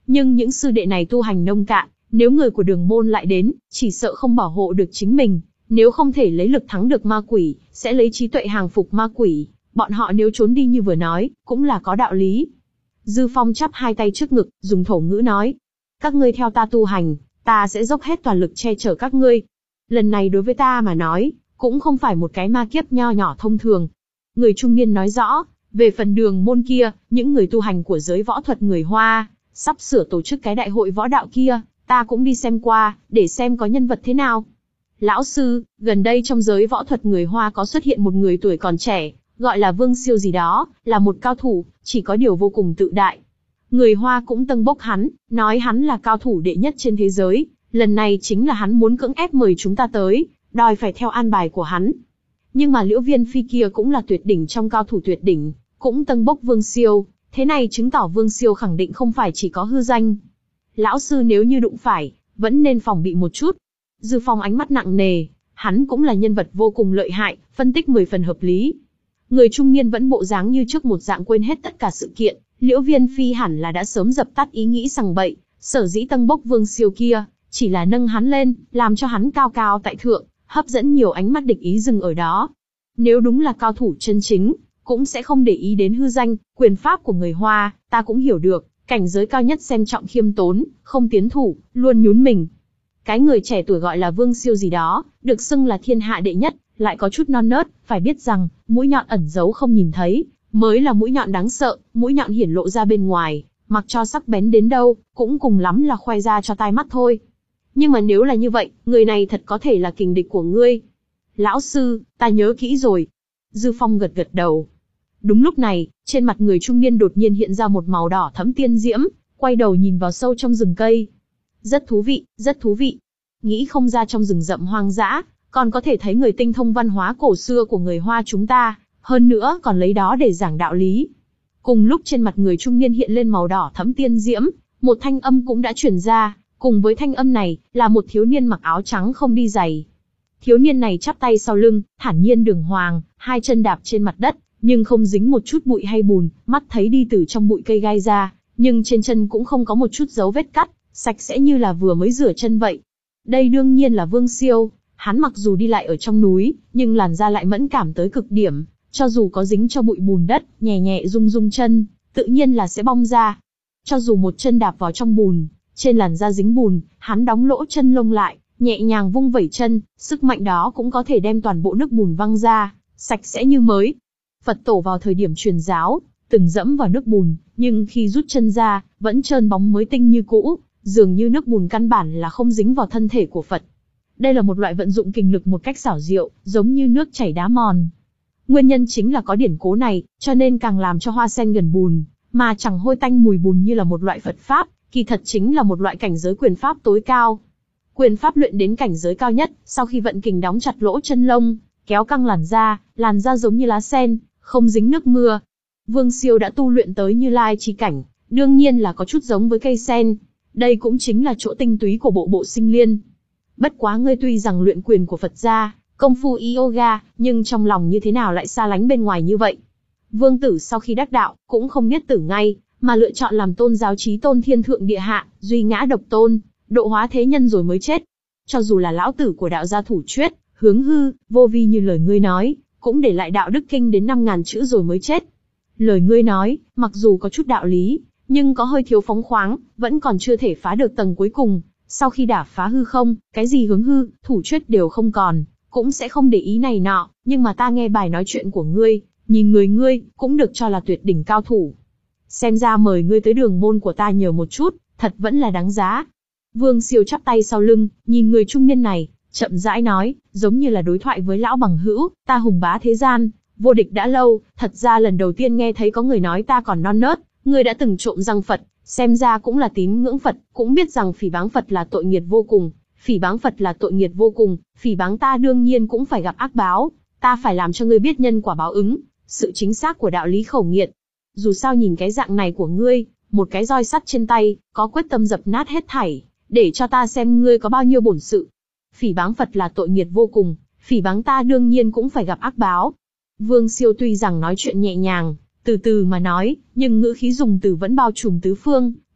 Nhưng những sư đệ này tu hành nông cạn, nếu người của đường môn lại đến, chỉ sợ không bảo hộ được chính mình, nếu không thể lấy lực thắng được ma quỷ, sẽ lấy trí tuệ hàng phục ma quỷ, bọn họ nếu trốn đi như vừa nói, cũng là có đạo lý. Dư Phong chắp hai tay trước ngực, dùng thổ ngữ nói. Các ngươi theo ta tu hành, ta sẽ dốc hết toàn lực che chở các ngươi. Lần này đối với ta mà nói, cũng không phải một cái ma kiếp nho nhỏ thông thường. Người trung niên nói rõ, về phần đường môn kia, những người tu hành của giới võ thuật người Hoa, sắp sửa tổ chức cái đại hội võ đạo kia, ta cũng đi xem qua, để xem có nhân vật thế nào. Lão sư, gần đây trong giới võ thuật người Hoa có xuất hiện một người tuổi còn trẻ, gọi là Vương Siêu gì đó, là một cao thủ, chỉ có điều vô cùng tự đại. Người Hoa cũng tâng bốc hắn, nói hắn là cao thủ đệ nhất trên thế giới, lần này chính là hắn muốn cưỡng ép mời chúng ta tới, đòi phải theo an bài của hắn. Nhưng mà Liễu Viên Phi kia cũng là tuyệt đỉnh trong cao thủ tuyệt đỉnh, cũng tâng bốc Vương Siêu, thế này chứng tỏ Vương Siêu khẳng định không phải chỉ có hư danh. Lão sư nếu như đụng phải, vẫn nên phòng bị một chút. Dư Phong ánh mắt nặng nề, hắn cũng là nhân vật vô cùng lợi hại, phân tích mười phần hợp lý. Người trung niên vẫn bộ dáng như trước một dạng quên hết tất cả sự kiện, Liễu Viên Phi hẳn là đã sớm dập tắt ý nghĩ sằng bậy, sở dĩ tâng bốc Vương Siêu kia, chỉ là nâng hắn lên, làm cho hắn cao cao tại thượng, hấp dẫn nhiều ánh mắt địch ý dừng ở đó. Nếu đúng là cao thủ chân chính, cũng sẽ không để ý đến hư danh, quyền pháp của người Hoa, ta cũng hiểu được, cảnh giới cao nhất xem trọng khiêm tốn, không tiến thủ, luôn nhún mình. Cái người trẻ tuổi gọi là Vương Siêu gì đó, được xưng là thiên hạ đệ nhất, lại có chút non nớt, phải biết rằng, mũi nhọn ẩn giấu không nhìn thấy, mới là mũi nhọn đáng sợ, mũi nhọn hiển lộ ra bên ngoài, mặc cho sắc bén đến đâu, cũng cùng lắm là khoe ra cho tai mắt thôi. Nhưng mà nếu là như vậy, người này thật có thể là kình địch của ngươi. Lão sư, ta nhớ kỹ rồi. Dư Phong gật gật đầu. Đúng lúc này, trên mặt người trung niên đột nhiên hiện ra một màu đỏ thẫm tiên diễm, quay đầu nhìn vào sâu trong rừng cây. Rất thú vị, rất thú vị. Nghĩ không ra trong rừng rậm hoang dã, còn có thể thấy người tinh thông văn hóa cổ xưa của người Hoa chúng ta, hơn nữa còn lấy đó để giảng đạo lý. Cùng lúc trên mặt người trung niên hiện lên màu đỏ thẫm tiên diễm, một thanh âm cũng đã truyền ra, cùng với thanh âm này, là một thiếu niên mặc áo trắng không đi giày. Thiếu niên này chắp tay sau lưng, thản nhiên đường hoàng, hai chân đạp trên mặt đất, nhưng không dính một chút bụi hay bùn, mắt thấy đi từ trong bụi cây gai ra, nhưng trên chân cũng không có một chút dấu vết cắt, sạch sẽ như là vừa mới rửa chân vậy. Đây đương nhiên là Vương Siêu, hắn mặc dù đi lại ở trong núi, nhưng làn da lại mẫn cảm tới cực điểm, cho dù có dính cho bụi bùn đất, nhẹ nhẹ rung rung chân, tự nhiên là sẽ bong ra. Cho dù một chân đạp vào trong bùn, trên làn da dính bùn, hắn đóng lỗ chân lông lại, nhẹ nhàng vung vẩy chân, sức mạnh đó cũng có thể đem toàn bộ nước bùn văng ra, sạch sẽ như mới. Phật tổ vào thời điểm truyền giáo, từng dẫm vào nước bùn, nhưng khi rút chân ra, vẫn trơn bóng mới tinh như cũ, dường như nước bùn căn bản là không dính vào thân thể của Phật. Đây là một loại vận dụng kình lực một cách xảo diệu, giống như nước chảy đá mòn. Nguyên nhân chính là có điển cố này, cho nên càng làm cho hoa sen gần bùn, mà chẳng hôi tanh mùi bùn như là một loại Phật pháp, kỳ thật chính là một loại cảnh giới quyền pháp tối cao. Quyền pháp luyện đến cảnh giới cao nhất, sau khi vận kình đóng chặt lỗ chân lông, kéo căng làn da, làn da giống như lá sen, không dính nước mưa. Vương Siêu đã tu luyện tới Như Lai chi cảnh, đương nhiên là có chút giống với cây sen. Đây cũng chính là chỗ tinh túy của bộ bộ sinh liên. Bất quá ngươi tuy rằng luyện quyền của Phật gia, công phu yoga, nhưng trong lòng như thế nào lại xa lánh bên ngoài như vậy? Vương tử sau khi đắc đạo, cũng không niết tử ngay, mà lựa chọn làm tôn giáo chí tôn thiên thượng địa hạ, duy ngã độc tôn, độ hóa thế nhân rồi mới chết. Cho dù là lão tử của đạo gia thủ chuyết, hướng hư, vô vi như lời ngươi nói, cũng để lại đạo đức kinh đến năm ngàn chữ rồi mới chết. Lời ngươi nói, mặc dù có chút đạo lý, nhưng có hơi thiếu phóng khoáng, vẫn còn chưa thể phá được tầng cuối cùng. Sau khi đả phá hư không, cái gì hướng hư, thủ chuyết đều không còn, cũng sẽ không để ý này nọ, nhưng mà ta nghe bài nói chuyện của ngươi, nhìn người ngươi, cũng được cho là tuyệt đỉnh cao thủ. Xem ra mời ngươi tới đường môn của ta nhờ một chút, thật vẫn là đáng giá. Vương Siêu chắp tay sau lưng, nhìn người trung niên này, chậm rãi nói, giống như là đối thoại với lão bằng hữu, ta hùng bá thế gian, vô địch đã lâu, thật ra lần đầu tiên nghe thấy có người nói ta còn non nớt, ngươi đã từng trộm răng Phật, xem ra cũng là tín ngưỡng Phật, cũng biết rằng phỉ báng Phật là tội nghiệt vô cùng, phỉ báng Phật là tội nghiệt vô cùng, phỉ báng ta đương nhiên cũng phải gặp ác báo, ta phải làm cho ngươi biết nhân quả báo ứng, sự chính xác của đạo lý khẩu nghiệt. Dù sao nhìn cái dạng này của ngươi, một cái roi sắt trên tay, có quyết tâm dập nát hết thảy, để cho ta xem ngươi có bao nhiêu bổn sự. Phỉ báng Phật là tội nghiệt vô cùng, phỉ báng ta đương nhiên cũng phải gặp ác báo. Vương Siêu tuy rằng nói chuyện nhẹ nhàng, từ từ mà nói, nhưng ngữ khí dùng từ vẫn bao trùm tứ phương,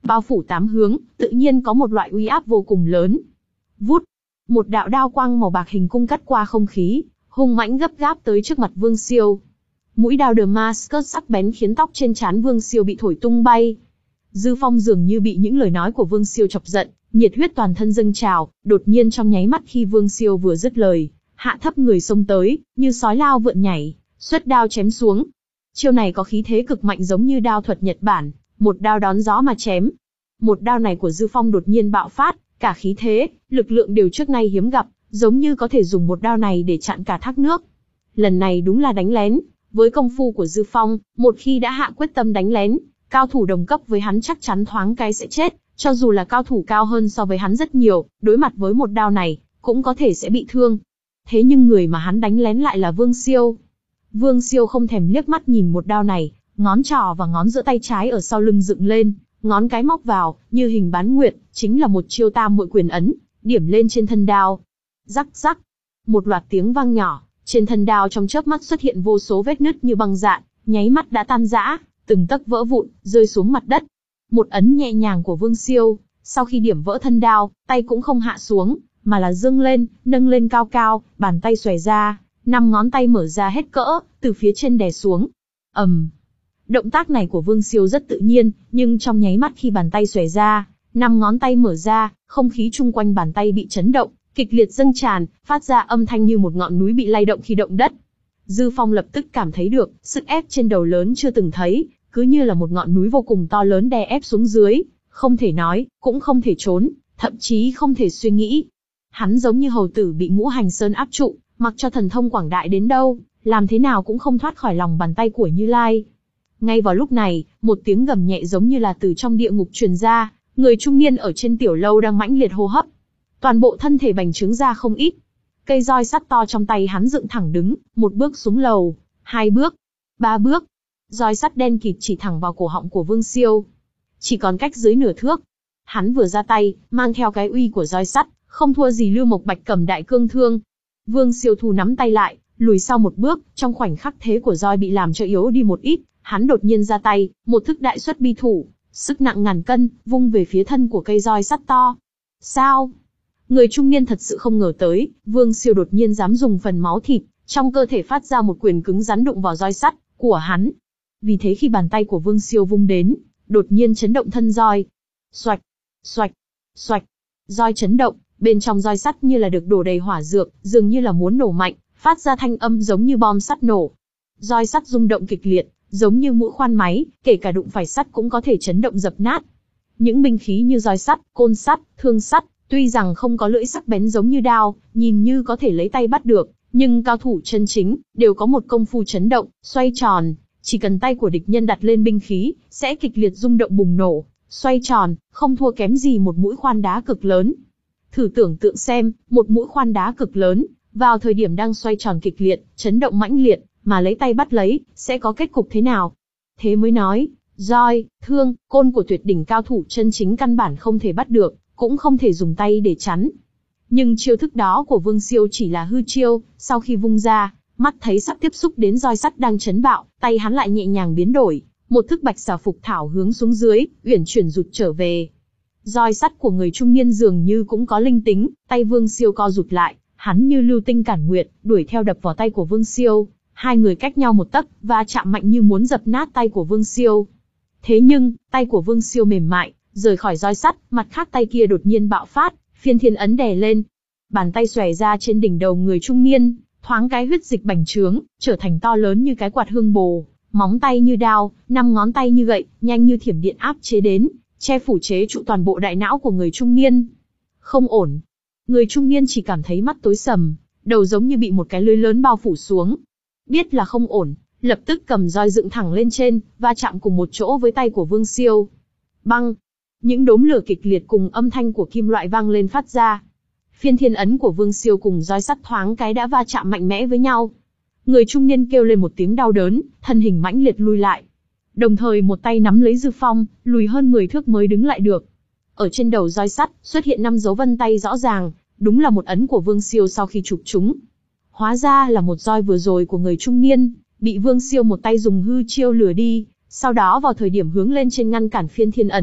bao phủ tám hướng, tự nhiên có một loại uy áp vô cùng lớn. Vút, một đạo đao quang màu bạc hình cung cắt qua không khí, hung mãnh gấp gáp tới trước mặt Vương Siêu. Mũi đao Damascus sắc bén khiến tóc trên trán Vương Siêu bị thổi tung bay. Dư Phong dường như bị những lời nói của Vương Siêu chọc giận, nhiệt huyết toàn thân dâng trào, đột nhiên trong nháy mắt khi Vương Siêu vừa dứt lời, hạ thấp người xông tới, như sói lao vượn nhảy, xuất đao chém xuống. Chiêu này có khí thế cực mạnh giống như đao thuật Nhật Bản, một đao đón gió mà chém. Một đao này của Dư Phong đột nhiên bạo phát, cả khí thế, lực lượng đều trước nay hiếm gặp, giống như có thể dùng một đao này để chặn cả thác nước. Lần này đúng là đánh lén, với công phu của Dư Phong, một khi đã hạ quyết tâm đánh lén, cao thủ đồng cấp với hắn chắc chắn thoáng cái sẽ chết, cho dù là cao thủ cao hơn so với hắn rất nhiều, đối mặt với một đao này, cũng có thể sẽ bị thương. Thế nhưng người mà hắn đánh lén lại là Vương Siêu. Vương Siêu không thèm liếc mắt nhìn một đao này, ngón trỏ và ngón giữa tay trái ở sau lưng dựng lên, ngón cái móc vào, như hình bán nguyệt, chính là một chiêu tam muội quyền ấn, điểm lên trên thân đao. Rắc rắc, một loạt tiếng vang nhỏ, trên thân đao trong chớp mắt xuất hiện vô số vết nứt như băng dạn, nháy mắt đã tan rã, từng tấc vỡ vụn, rơi xuống mặt đất. Một ấn nhẹ nhàng của Vương Siêu, sau khi điểm vỡ thân đao, tay cũng không hạ xuống, mà là dâng lên, nâng lên cao cao, bàn tay xòe ra, năm ngón tay mở ra hết cỡ, từ phía trên đè xuống. ầm, um. Động tác này của Vương Siêu rất tự nhiên, nhưng trong nháy mắt khi bàn tay xòe ra, năm ngón tay mở ra, không khí chung quanh bàn tay bị chấn động, kịch liệt dâng tràn, phát ra âm thanh như một ngọn núi bị lay động khi động đất. Dư Phong lập tức cảm thấy được, sức ép trên đầu lớn chưa từng thấy, cứ như là một ngọn núi vô cùng to lớn đè ép xuống dưới, không thể nói, cũng không thể trốn, thậm chí không thể suy nghĩ. Hắn giống như hầu tử bị Ngũ Hành Sơn áp trụ, mặc cho thần thông quảng đại đến đâu, làm thế nào cũng không thoát khỏi lòng bàn tay của Như Lai. Ngay vào lúc này, một tiếng gầm nhẹ giống như là từ trong địa ngục truyền ra, người trung niên ở trên tiểu lâu đang mãnh liệt hô hấp. Toàn bộ thân thể bành trướng ra không ít. Cây roi sắt to trong tay hắn dựng thẳng đứng, một bước xuống lầu, hai bước, ba bước. Roi sắt đen kịt chỉ thẳng vào cổ họng của Vương Siêu. Chỉ còn cách dưới nửa thước. Hắn vừa ra tay, mang theo cái uy của roi sắt, không thua gì Lưu Mộc Bạch cầm đại cương thương. Vương Siêu thu nắm tay lại, lùi sau một bước, trong khoảnh khắc thế của roi bị làm cho yếu đi một ít, hắn đột nhiên ra tay, một thức đại xuất bi thủ, sức nặng ngàn cân, vung về phía thân của cây roi sắt to. Sao? Người trung niên thật sự không ngờ tới, Vương Siêu đột nhiên dám dùng phần máu thịt, trong cơ thể phát ra một quyền cứng rắn đụng vào roi sắt của hắn. Vì thế khi bàn tay của Vương Siêu vung đến, đột nhiên chấn động thân roi. Xoạch, xoạch, xoạch, roi chấn động, bên trong roi sắt như là được đổ đầy hỏa dược, dường như là muốn nổ mạnh, phát ra thanh âm giống như bom sắt nổ. Roi sắt rung động kịch liệt, giống như mũi khoan máy, kể cả đụng phải sắt cũng có thể chấn động dập nát. Những binh khí như roi sắt, côn sắt, thương sắt, tuy rằng không có lưỡi sắc bén giống như đao, nhìn như có thể lấy tay bắt được, nhưng cao thủ chân chính đều có một công phu chấn động, xoay tròn, chỉ cần tay của địch nhân đặt lên binh khí, sẽ kịch liệt rung động bùng nổ, xoay tròn, không thua kém gì một mũi khoan đá cực lớn. Thử tưởng tượng xem, một mũi khoan đá cực lớn, vào thời điểm đang xoay tròn kịch liệt, chấn động mãnh liệt, mà lấy tay bắt lấy, sẽ có kết cục thế nào? Thế mới nói, roi, thương, côn của tuyệt đỉnh cao thủ chân chính căn bản không thể bắt được, cũng không thể dùng tay để chắn. Nhưng chiêu thức đó của Vương Siêu chỉ là hư chiêu, sau khi vung ra, mắt thấy sắp tiếp xúc đến roi sắt đang chấn bạo, tay hắn lại nhẹ nhàng biến đổi, một thức bạch xà phục thảo hướng xuống dưới, uyển chuyển rụt trở về. Roi sắt của người trung niên dường như cũng có linh tính, tay Vương Siêu co rụt lại, hắn như lưu tinh cản nguyệt, đuổi theo đập vào tay của Vương Siêu, hai người cách nhau một tấc, và chạm mạnh như muốn dập nát tay của Vương Siêu. Thế nhưng, tay của Vương Siêu mềm mại, rời khỏi roi sắt, mặt khác tay kia đột nhiên bạo phát, phiên thiên ấn đè lên. Bàn tay xòe ra trên đỉnh đầu người trung niên, thoáng cái huyết dịch bành trướng, trở thành to lớn như cái quạt hương bồ, móng tay như đao, năm ngón tay như gậy, nhanh như thiểm điện áp chế đến, che phủ chế trụ toàn bộ đại não của người trung niên. Không ổn. Người trung niên chỉ cảm thấy mắt tối sầm, đầu giống như bị một cái lưới lớn bao phủ xuống. Biết là không ổn, lập tức cầm roi dựng thẳng lên trên, va chạm cùng một chỗ với tay của Vương Siêu. Băng! Những đốm lửa kịch liệt cùng âm thanh của kim loại vang lên phát ra. Phiên thiên ấn của Vương Siêu cùng roi sắt thoáng cái đã va chạm mạnh mẽ với nhau. Người trung niên kêu lên một tiếng đau đớn, thân hình mãnh liệt lui lại. Đồng thời một tay nắm lấy Dư Phong, lùi hơn mười thước mới đứng lại được. Ở trên đầu roi sắt xuất hiện năm dấu vân tay rõ ràng, đúng là một ấn của Vương Siêu sau khi chụp chúng. Hóa ra là một roi vừa rồi của người trung niên, bị Vương Siêu một tay dùng hư chiêu lừa đi, sau đó vào thời điểm hướng lên trên ngăn cản phiên thiên ấn,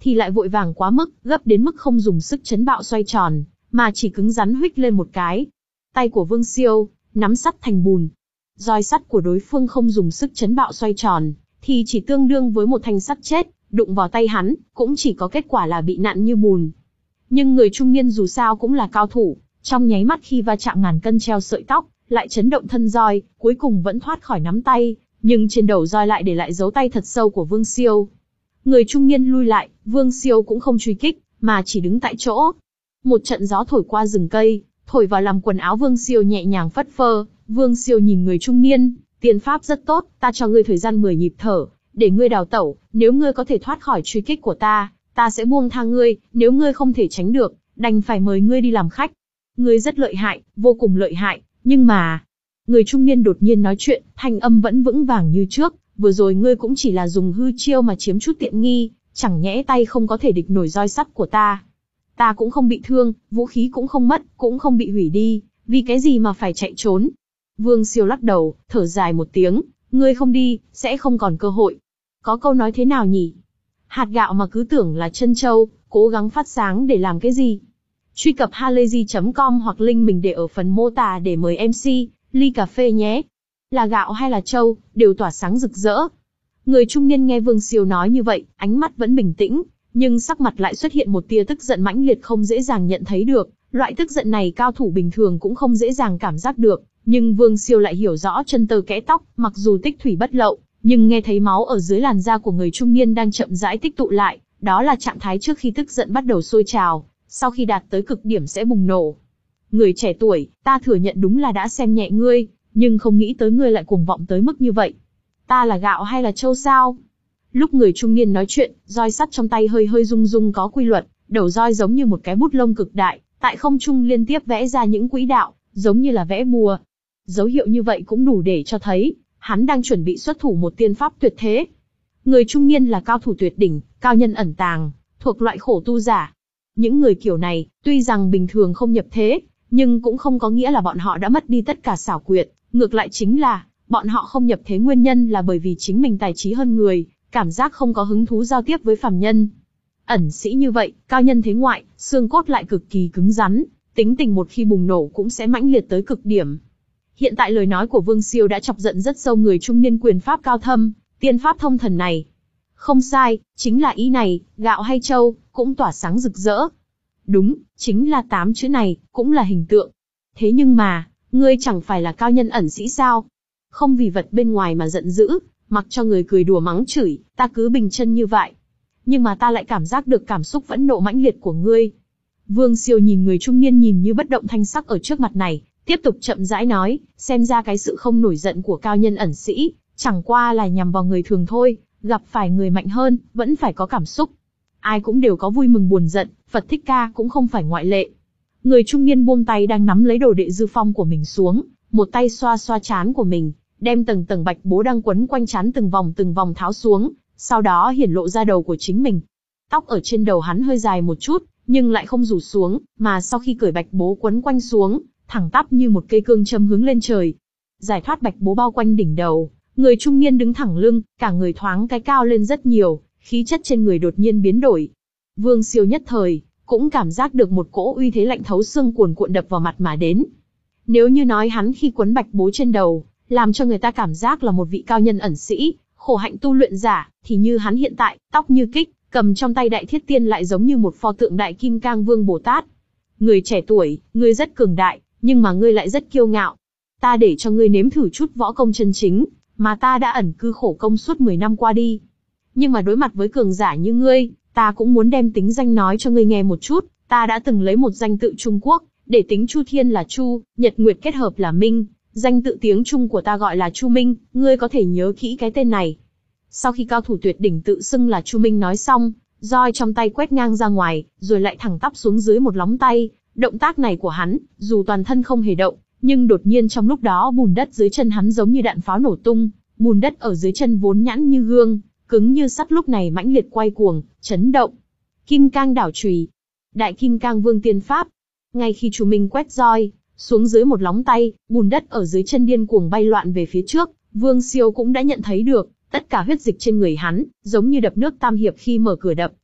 thì lại vội vàng quá mức, gấp đến mức không dùng sức chấn bạo xoay tròn, mà chỉ cứng rắn huých lên một cái. Tay của Vương Siêu nắm sắt thành bùn. Roi sắt của đối phương không dùng sức chấn bạo xoay tròn, thì chỉ tương đương với một thanh sắt chết, đụng vào tay hắn, cũng chỉ có kết quả là bị nặn như bùn. Nhưng người trung niên dù sao cũng là cao thủ, trong nháy mắt khi va chạm ngàn cân treo sợi tóc, lại chấn động thân roi, cuối cùng vẫn thoát khỏi nắm tay, nhưng trên đầu roi lại để lại dấu tay thật sâu của Vương Siêu. Người trung niên lui lại, Vương Siêu cũng không truy kích, mà chỉ đứng tại chỗ. Một trận gió thổi qua rừng cây, thổi vào làm quần áo Vương Siêu nhẹ nhàng phất phơ. Vương Siêu nhìn người trung niên, tiên pháp rất tốt, ta cho ngươi thời gian mười nhịp thở, để ngươi đào tẩu, nếu ngươi có thể thoát khỏi truy kích của ta, ta sẽ buông tha ngươi, nếu ngươi không thể tránh được, đành phải mời ngươi đi làm khách. Ngươi rất lợi hại, vô cùng lợi hại, nhưng mà... Người trung niên đột nhiên nói chuyện, thanh âm vẫn vững vàng như trước, vừa rồi ngươi cũng chỉ là dùng hư chiêu mà chiếm chút tiện nghi, chẳng nhẽ tay không có thể địch nổi roi sắt của ta. Ta cũng không bị thương, vũ khí cũng không mất, cũng không bị hủy đi, vì cái gì mà phải chạy trốn. Vương Siêu lắc đầu, thở dài một tiếng, ngươi không đi, sẽ không còn cơ hội. Có câu nói thế nào nhỉ? Hạt gạo mà cứ tưởng là chân châu, cố gắng phát sáng để làm cái gì? Truy cập halayzi chấm com hoặc link mình để ở phần mô tả để mời em xê, ly cà phê nhé. Là gạo hay là châu, đều tỏa sáng rực rỡ. Người trung niên nghe Vương Siêu nói như vậy, ánh mắt vẫn bình tĩnh, nhưng sắc mặt lại xuất hiện một tia tức giận mãnh liệt không dễ dàng nhận thấy được. Loại tức giận này cao thủ bình thường cũng không dễ dàng cảm giác được, nhưng Vương Siêu lại hiểu rõ chân tơ kẽ tóc, mặc dù tích thủy bất lậu, nhưng nghe thấy máu ở dưới làn da của người trung niên đang chậm rãi tích tụ lại, đó là trạng thái trước khi tức giận bắt đầu sôi trào, sau khi đạt tới cực điểm sẽ bùng nổ. Người trẻ tuổi, ta thừa nhận đúng là đã xem nhẹ ngươi, nhưng không nghĩ tới ngươi lại cuồng vọng tới mức như vậy. Ta là gạo hay là châu sao? Lúc người trung niên nói chuyện, roi sắt trong tay hơi hơi rung rung có quy luật, đầu roi giống như một cái bút lông cực đại, tại không trung liên tiếp vẽ ra những quỹ đạo, giống như là vẽ bùa. Dấu hiệu như vậy cũng đủ để cho thấy, hắn đang chuẩn bị xuất thủ một tiên pháp tuyệt thế. Người trung niên là cao thủ tuyệt đỉnh, cao nhân ẩn tàng, thuộc loại khổ tu giả. Những người kiểu này, tuy rằng bình thường không nhập thế, nhưng cũng không có nghĩa là bọn họ đã mất đi tất cả xảo quyệt, ngược lại chính là, bọn họ không nhập thế nguyên nhân là bởi vì chính mình tài trí hơn người, cảm giác không có hứng thú giao tiếp với phàm nhân. Ẩn sĩ như vậy, cao nhân thế ngoại, xương cốt lại cực kỳ cứng rắn, tính tình một khi bùng nổ cũng sẽ mãnh liệt tới cực điểm. Hiện tại lời nói của Vương Siêu đã chọc giận rất sâu người trung niên quyền pháp cao thâm, tiên pháp thông thần này. Không sai, chính là ý này, gạo hay châu, cũng tỏa sáng rực rỡ. Đúng, chính là tám chữ này, cũng là hình tượng. Thế nhưng mà, ngươi chẳng phải là cao nhân ẩn sĩ sao? Không vì vật bên ngoài mà giận dữ, mặc cho người cười đùa mắng chửi, ta cứ bình chân như vậy. Nhưng mà ta lại cảm giác được cảm xúc phẫn nộ mãnh liệt của ngươi. Vương Siêu nhìn người trung niên nhìn như bất động thanh sắc ở trước mặt này, tiếp tục chậm rãi nói, xem ra cái sự không nổi giận của cao nhân ẩn sĩ, chẳng qua là nhằm vào người thường thôi, gặp phải người mạnh hơn, vẫn phải có cảm xúc. Ai cũng đều có vui mừng buồn giận, Phật Thích Ca cũng không phải ngoại lệ. Người trung niên buông tay đang nắm lấy đồ đệ dư phong của mình xuống, một tay xoa xoa trán của mình, đem tầng tầng bạch bố đang quấn quanh trán từng vòng từng vòng tháo xuống, sau đó hiển lộ ra đầu của chính mình. Tóc ở trên đầu hắn hơi dài một chút, nhưng lại không rủ xuống, mà sau khi cởi bạch bố quấn quanh xuống, thẳng tắp như một cây cương châm hướng lên trời. Giải thoát bạch bố bao quanh đỉnh đầu, người trung niên đứng thẳng lưng, cả người thoáng cái cao lên rất nhiều, khí chất trên người đột nhiên biến đổi. Vương Siêu nhất thời, cũng cảm giác được một cỗ uy thế lạnh thấu xương cuồn cuộn đập vào mặt mà đến. Nếu như nói hắn khi quấn bạch bố trên đầu, làm cho người ta cảm giác là một vị cao nhân ẩn sĩ, khổ hạnh tu luyện giả, thì như hắn hiện tại, tóc như kích, cầm trong tay đại thiết tiên lại giống như một pho tượng đại kim cang vương Bồ Tát. Người trẻ tuổi, ngươi rất cường đại, nhưng mà ngươi lại rất kiêu ngạo. Ta để cho ngươi nếm thử chút võ công chân chính, mà ta đã ẩn cư khổ công suốt mười năm qua đi. Nhưng mà đối mặt với cường giả như ngươi, ta cũng muốn đem tính danh nói cho ngươi nghe một chút, ta đã từng lấy một danh tự Trung Quốc, để tính Chu Thiên là Chu, Nhật Nguyệt kết hợp là Minh, danh tự tiếng Trung của ta gọi là Chu Minh, ngươi có thể nhớ kỹ cái tên này. Sau khi cao thủ tuyệt đỉnh tự xưng là Chu Minh nói xong, roi trong tay quét ngang ra ngoài, rồi lại thẳng tắp xuống dưới một lóng tay. Động tác này của hắn, dù toàn thân không hề động, nhưng đột nhiên trong lúc đó bùn đất dưới chân hắn giống như đạn pháo nổ tung, bùn đất ở dưới chân vốn nhẵn như gương, cứng như sắt lúc này mãnh liệt quay cuồng, chấn động. Kim Cang đảo chùy, Đại Kim Cang Vương tiên pháp. Ngay khi Chu Minh quét roi xuống dưới một lóng tay, bùn đất ở dưới chân điên cuồng bay loạn về phía trước, Vương Siêu cũng đã nhận thấy được, tất cả huyết dịch trên người hắn, giống như đập nước tam hiệp khi mở cửa đập,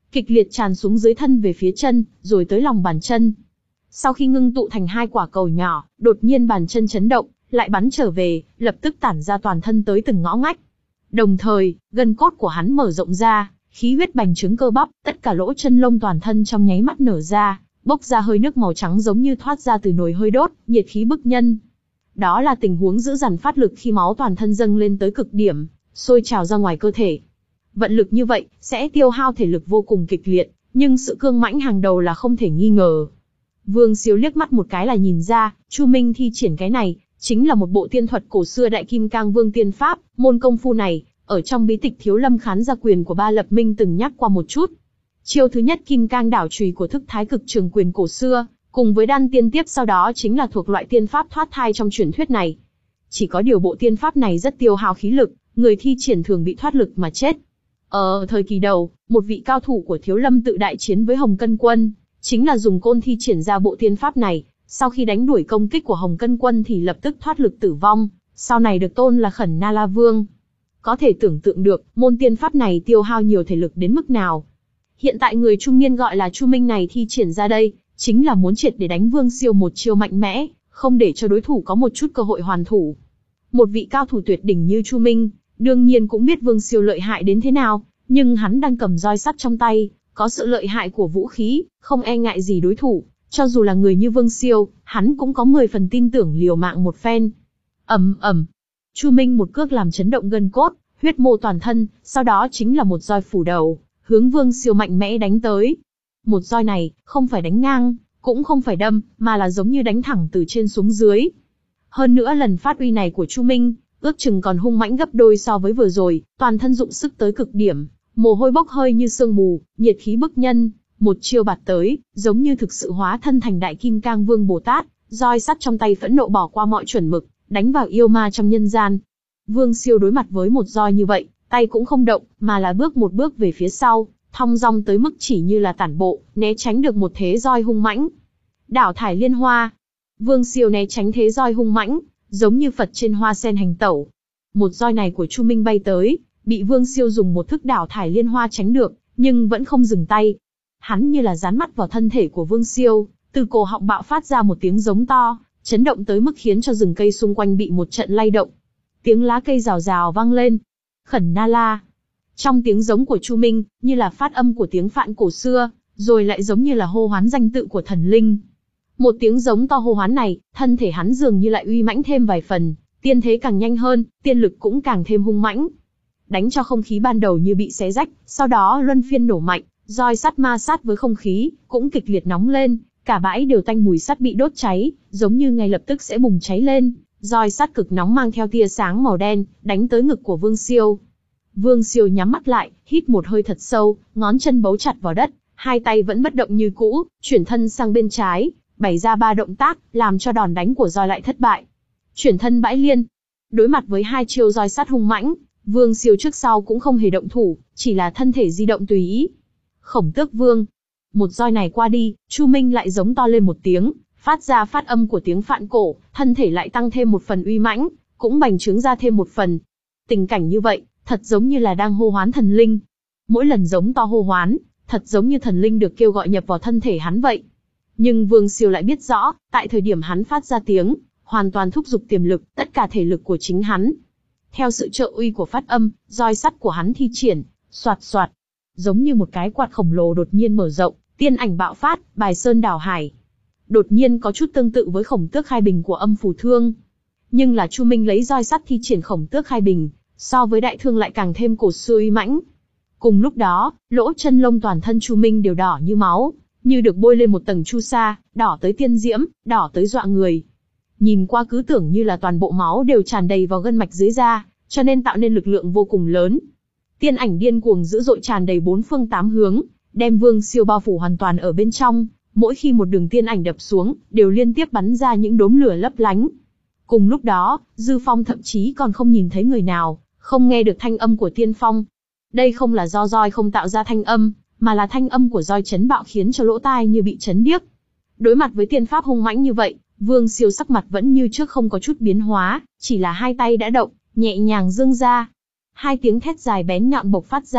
kịch liệt tràn xuống dưới thân về phía chân, rồi tới lòng bàn chân. Sau khi ngưng tụ thành hai quả cầu nhỏ, đột nhiên bàn chân chấn động, lại bắn trở về, lập tức tản ra toàn thân tới từng ngõ ngách. Đồng thời, gân cốt của hắn mở rộng ra, khí huyết bành trướng cơ bắp, tất cả lỗ chân lông toàn thân trong nháy mắt nở ra, bốc ra hơi nước màu trắng giống như thoát ra từ nồi hơi đốt, nhiệt khí bức nhân. Đó là tình huống dữ dằn phát lực khi máu toàn thân dâng lên tới cực điểm, sôi trào ra ngoài cơ thể. Vận lực như vậy, sẽ tiêu hao thể lực vô cùng kịch liệt, nhưng sự cương mãnh hàng đầu là không thể nghi ngờ. Vương Siêu liếc mắt một cái là nhìn ra, Chu Minh thi triển cái này, chính là một bộ tiên thuật cổ xưa Đại Kim Cang Vương tiên pháp, môn công phu này, ở trong bí tịch Thiếu Lâm Khán Gia Quyền của Ba Lập Minh từng nhắc qua một chút. Chiêu thứ nhất Kim Cang đảo chùy của thức Thái Cực Trường Quyền cổ xưa, cùng với đan tiên tiếp sau đó chính là thuộc loại tiên pháp thoát thai trong truyền thuyết này. Chỉ có điều bộ tiên pháp này rất tiêu hao khí lực, người thi triển thường bị thoát lực mà chết. Ở thời kỳ đầu, một vị cao thủ của Thiếu Lâm tự đại chiến với Hồng Cân Quân, chính là dùng côn thi triển ra bộ tiên pháp này, sau khi đánh đuổi công kích của Hồng Cân Quân thì lập tức thoát lực tử vong, sau này được tôn là Khẩn Na La Vương. Có thể tưởng tượng được, môn tiên pháp này tiêu hao nhiều thể lực đến mức nào. Hiện tại người trung niên gọi là Chu Minh này thi triển ra đây, chính là muốn triệt để đánh Vương Siêu một chiêu mạnh mẽ, không để cho đối thủ có một chút cơ hội hoàn thủ. Một vị cao thủ tuyệt đỉnh như Chu Minh, đương nhiên cũng biết Vương Siêu lợi hại đến thế nào, nhưng hắn đang cầm roi sắt trong tay, có sự lợi hại của vũ khí, không e ngại gì đối thủ, cho dù là người như Vương Siêu, hắn cũng có mười phần tin tưởng liều mạng một phen. Ầm ầm, Chu Minh một cước làm chấn động gân cốt, huyết mô toàn thân, sau đó chính là một roi phủ đầu, hướng Vương Siêu mạnh mẽ đánh tới. Một roi này, không phải đánh ngang, cũng không phải đâm, mà là giống như đánh thẳng từ trên xuống dưới. Hơn nữa lần phát uy này của Chu Minh, ước chừng còn hung mãnh gấp đôi so với vừa rồi, toàn thân dụng sức tới cực điểm, mồ hôi bốc hơi như sương mù, nhiệt khí bức nhân, một chiêu bạt tới, giống như thực sự hóa thân thành Đại Kim Cang Vương Bồ Tát, roi sắt trong tay phẫn nộ bỏ qua mọi chuẩn mực, đánh vào yêu ma trong nhân gian. Vương Siêu đối mặt với một roi như vậy, tay cũng không động, mà là bước một bước về phía sau, thong dong tới mức chỉ như là tản bộ, né tránh được một thế roi hung mãnh. Đảo thải liên hoa. Vương Siêu né tránh thế roi hung mãnh, giống như Phật trên hoa sen hành tẩu. Một roi này của Chu Minh bay tới, bị Vương Siêu dùng một thức đảo thải liên hoa tránh được, nhưng vẫn không dừng tay. Hắn như là dán mắt vào thân thể của Vương Siêu, từ cổ họng bạo phát ra một tiếng giống to, chấn động tới mức khiến cho rừng cây xung quanh bị một trận lay động. Tiếng lá cây rào rào vang lên. Khẩn Na La. Trong tiếng giống của Chu Minh, như là phát âm của tiếng Phạn cổ xưa, rồi lại giống như là hô hoán danh tự của thần linh. Một tiếng giống to hô hoán này, thân thể hắn dường như lại uy mãnh thêm vài phần, tiên thế càng nhanh hơn, tiên lực cũng càng thêm hung mãnh. Đánh cho không khí ban đầu như bị xé rách, sau đó luân phiên nổ mạnh, roi sắt ma sát với không khí, cũng kịch liệt nóng lên, cả bãi đều tanh mùi sắt bị đốt cháy, giống như ngay lập tức sẽ bùng cháy lên. Roi sắt cực nóng mang theo tia sáng màu đen, đánh tới ngực của Vương Siêu. Vương Siêu nhắm mắt lại, hít một hơi thật sâu, ngón chân bấu chặt vào đất, hai tay vẫn bất động như cũ, chuyển thân sang bên trái, bày ra ba động tác, làm cho đòn đánh của roi lại thất bại. Chuyển thân bãi liên. Đối mặt với hai chiêu roi sắt hung mãnh, Vương Siêu trước sau cũng không hề động thủ, chỉ là thân thể di động tùy ý. Khổng Tước Vương. Một roi này qua đi, Chu Minh lại giống to lên một tiếng, phát ra phát âm của tiếng Phạn cổ, thân thể lại tăng thêm một phần uy mãnh, cũng bành trướng ra thêm một phần. Tình cảnh như vậy, thật giống như là đang hô hoán thần linh. Mỗi lần giống to hô hoán, thật giống như thần linh được kêu gọi nhập vào thân thể hắn vậy. Nhưng Vương Siêu lại biết rõ, tại thời điểm hắn phát ra tiếng, hoàn toàn thúc giục tiềm lực, tất cả thể lực của chính hắn. Theo sự trợ uy của phát âm, roi sắt của hắn thi triển, xoạt xoạt, giống như một cái quạt khổng lồ đột nhiên mở rộng, tiên ảnh bạo phát, bài sơn đảo hải. Đột nhiên có chút tương tự với Khổng Tước Khai Bình của Âm Phù Thương. Nhưng là Chu Minh lấy roi sắt thi triển Khổng Tước Khai Bình, so với Đại Thương lại càng thêm cổ xưa uy mãnh. Cùng lúc đó, lỗ chân lông toàn thân Chu Minh đều đỏ như máu, như được bôi lên một tầng chu sa, đỏ tới tiên diễm, đỏ tới dọa người. Nhìn qua cứ tưởng như là toàn bộ máu đều tràn đầy vào gân mạch dưới da, cho nên tạo nên lực lượng vô cùng lớn. Tiên ảnh điên cuồng dữ dội tràn đầy bốn phương tám hướng, đem Vương Siêu bao phủ hoàn toàn ở bên trong. Mỗi khi một đường tiên ảnh đập xuống, đều liên tiếp bắn ra những đốm lửa lấp lánh. Cùng lúc đó, Dư Phong thậm chí còn không nhìn thấy người nào, không nghe được thanh âm của tiên phong. Đây không là do roi không tạo ra thanh âm, mà là thanh âm của roi chấn bạo khiến cho lỗ tai như bị chấn điếc. Đối mặt với tiên pháp hung mãnh như vậy, Vương Siêu sắc mặt vẫn như trước không có chút biến hóa, chỉ là hai tay đã động, nhẹ nhàng giương ra. Hai tiếng thét dài bén nhọn bộc phát ra,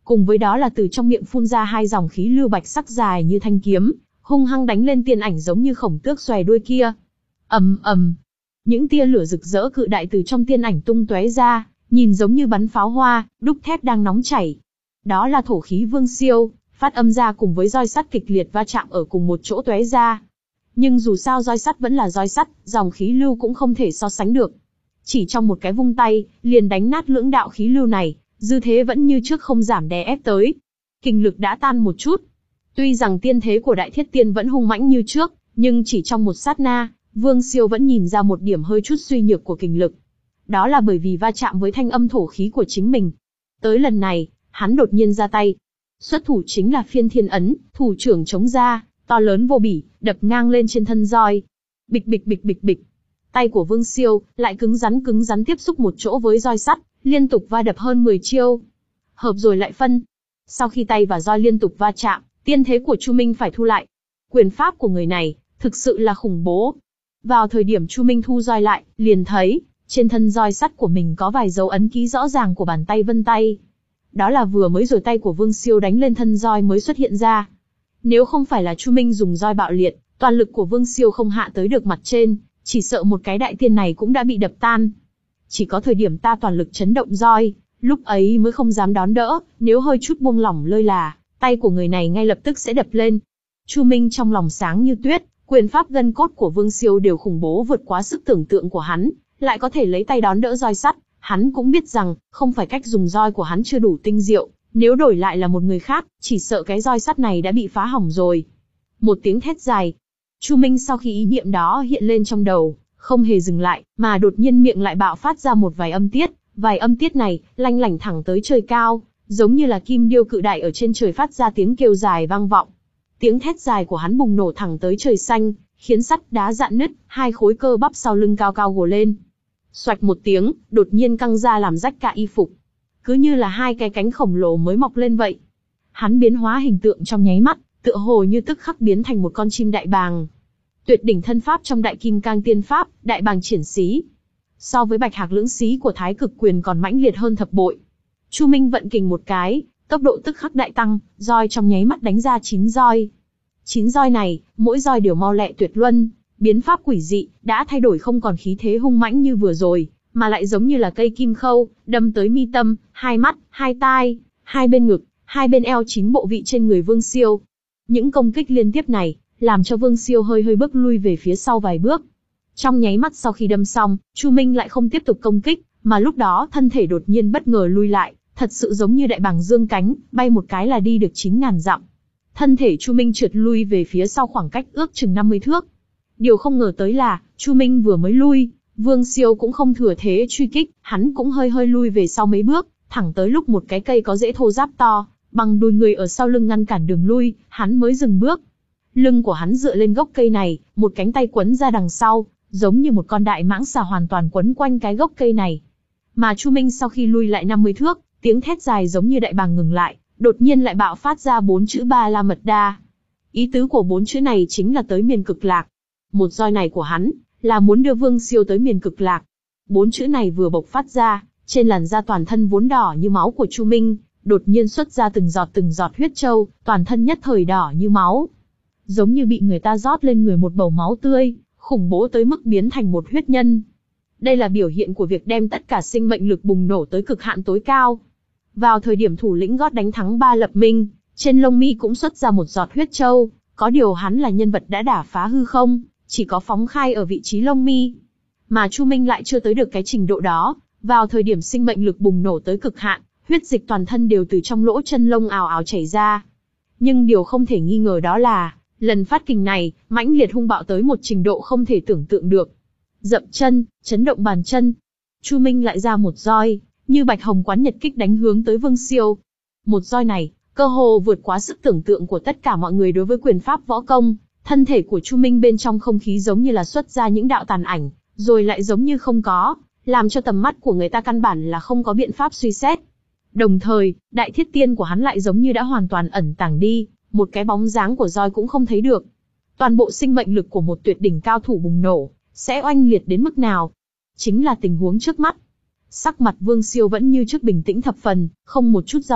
cùng với đó là từ trong miệng phun ra hai dòng khí lưu bạch sắc dài như thanh kiếm, hung hăng đánh lên tiên ảnh giống như khổng tước xòe đuôi kia. Ầm ầm, những tia lửa rực rỡ cự đại từ trong tiên ảnh tung tóe ra, nhìn giống như bắn pháo hoa, đúc thép đang nóng chảy. Đó là thổ khí vương siêu, phát âm ra cùng với roi sắt kịch liệt va chạm ở cùng một chỗ tóe ra. Nhưng dù sao roi sắt vẫn là roi sắt, dòng khí lưu cũng không thể so sánh được. Chỉ trong một cái vung tay, liền đánh nát lưỡng đạo khí lưu này, dư thế vẫn như trước không giảm đè ép tới. Kình lực đã tan một chút. Tuy rằng tiên thế của Đại Thiết Tiên vẫn hung mãnh như trước, nhưng chỉ trong một sát na, Vương Siêu vẫn nhìn ra một điểm hơi chút suy nhược của kình lực. Đó là bởi vì va chạm với thanh âm thổ khí của chính mình. Tới lần này, hắn đột nhiên ra tay. Xuất thủ chính là Phiên Thiên Ấn, thủ trưởng chống ra, to lớn vô bỉ, đập ngang lên trên thân roi. Bịch bịch bịch bịch bịch. Tay của Vương Siêu lại cứng rắn cứng rắn tiếp xúc một chỗ với roi sắt, liên tục va đập hơn mười chiêu. Hợp rồi lại phân. Sau khi tay và roi liên tục va chạm, tiên thế của Chu Minh phải thu lại. Quyền pháp của người này thực sự là khủng bố. Vào thời điểm Chu Minh thu roi lại, liền thấy trên thân roi sắt của mình có vài dấu ấn ký rõ ràng của bàn tay vân tay. Đó là vừa mới rồi tay của Vương Siêu đánh lên thân roi mới xuất hiện ra. Nếu không phải là Chu Minh dùng roi bạo liệt, toàn lực của Vương Siêu không hạ tới được mặt trên, chỉ sợ một cái đại tiên này cũng đã bị đập tan. Chỉ có thời điểm ta toàn lực chấn động roi, lúc ấy mới không dám đón đỡ, nếu hơi chút buông lỏng lơi là, tay của người này ngay lập tức sẽ đập lên. Chu Minh trong lòng sáng như tuyết, quyền pháp gân cốt của Vương Siêu đều khủng bố vượt quá sức tưởng tượng của hắn, lại có thể lấy tay đón đỡ roi sắt, hắn cũng biết rằng, không phải cách dùng roi của hắn chưa đủ tinh diệu, nếu đổi lại là một người khác, chỉ sợ cái roi sắt này đã bị phá hỏng rồi. Một tiếng thét dài. Chu Minh sau khi ý niệm đó hiện lên trong đầu, không hề dừng lại, mà đột nhiên miệng lại bạo phát ra một vài âm tiết, vài âm tiết này, lanh lảnh thẳng tới trời cao, giống như là kim điêu cự đại ở trên trời phát ra tiếng kêu dài vang vọng. Tiếng thét dài của hắn bùng nổ thẳng tới trời xanh, khiến sắt đá rạn nứt, hai khối cơ bắp sau lưng cao cao gồ lên. Xoạch một tiếng, đột nhiên căng ra làm rách cả y phục. Cứ như là hai cái cánh khổng lồ mới mọc lên vậy. Hắn biến hóa hình tượng trong nháy mắt, tựa hồ như tức khắc biến thành một con chim đại bàng. Tuyệt đỉnh thân pháp trong Đại Kim Cang Tiên Pháp, đại bàng triển xí. So với Bạch Hạc Lưỡng Xí của Thái Cực Quyền còn mãnh liệt hơn thập bội. Chu Minh vận kình một cái, tốc độ tức khắc đại tăng, roi trong nháy mắt đánh ra chín roi. Chín roi này, mỗi roi đều mau lẹ tuyệt luân, biến pháp quỷ dị, đã thay đổi không còn khí thế hung mãnh như vừa rồi, mà lại giống như là cây kim khâu, đâm tới mi tâm, hai mắt, hai tai, hai bên ngực, hai bên eo chín bộ vị trên người Vương Siêu. Những công kích liên tiếp này, làm cho Vương Siêu hơi hơi bước lui về phía sau vài bước. Trong nháy mắt sau khi đâm xong, Chu Minh lại không tiếp tục công kích, mà lúc đó thân thể đột nhiên bất ngờ lui lại, thật sự giống như đại bàng dương cánh, bay một cái là đi được chín ngàn dặm. Thân thể Chu Minh trượt lui về phía sau khoảng cách ước chừng năm mươi thước. Điều không ngờ tới là, Chu Minh vừa mới lui, Vương Siêu cũng không thừa thế truy kích, hắn cũng hơi hơi lui về sau mấy bước, thẳng tới lúc một cái cây có rễ thô ráp to, bằng đùi người ở sau lưng ngăn cản đường lui, hắn mới dừng bước. Lưng của hắn dựa lên gốc cây này, một cánh tay quấn ra đằng sau, giống như một con đại mãng xà hoàn toàn quấn quanh cái gốc cây này. Mà Chu Minh sau khi lui lại năm mươi thước, tiếng thét dài giống như đại bàng ngừng lại, đột nhiên lại bạo phát ra bốn chữ Ba La Mật Đa. Ý tứ của bốn chữ này chính là tới miền cực lạc. Một roi này của hắn, là muốn đưa Vương Siêu tới miền cực lạc. Bốn chữ này vừa bộc phát ra, trên làn da toàn thân vốn đỏ như máu của Chu Minh, đột nhiên xuất ra từng giọt từng giọt huyết châu, toàn thân nhất thời đỏ như máu. Giống như bị người ta rót lên người một bầu máu tươi, khủng bố tới mức biến thành một huyết nhân. Đây là biểu hiện của việc đem tất cả sinh mệnh lực bùng nổ tới cực hạn tối cao. Vào thời điểm thủ lĩnh gót đánh thắng Ba Lập Minh, trên lông mi cũng xuất ra một giọt huyết châu, có điều hắn là nhân vật đã đả phá hư không, chỉ có phóng khai ở vị trí lông mi. Mà Chu Minh lại chưa tới được cái trình độ đó, vào thời điểm sinh mệnh lực bùng nổ tới cực hạn, huyết dịch toàn thân đều từ trong lỗ chân lông ào ào chảy ra. Nhưng điều không thể nghi ngờ đó là, lần phát kình này, mãnh liệt hung bạo tới một trình độ không thể tưởng tượng được. Dậm chân, chấn động bàn chân. Chu Minh lại ra một roi, như bạch hồng quán nhật kích đánh hướng tới Vương Siêu. Một roi này, cơ hồ vượt quá sức tưởng tượng của tất cả mọi người đối với quyền pháp võ công. Thân thể của Chu Minh bên trong không khí giống như là xuất ra những đạo tàn ảnh, rồi lại giống như không có, làm cho tầm mắt của người ta căn bản là không có biện pháp suy xét. Đồng thời, đại thiết tiên của hắn lại giống như đã hoàn toàn ẩn tàng đi, một cái bóng dáng của roi cũng không thấy được. Toàn bộ sinh mệnh lực của một tuyệt đỉnh cao thủ bùng nổ, sẽ oanh liệt đến mức nào? Chính là tình huống trước mắt. Sắc mặt Vương Siêu vẫn như trước bình tĩnh thập phần, không một chút dao động,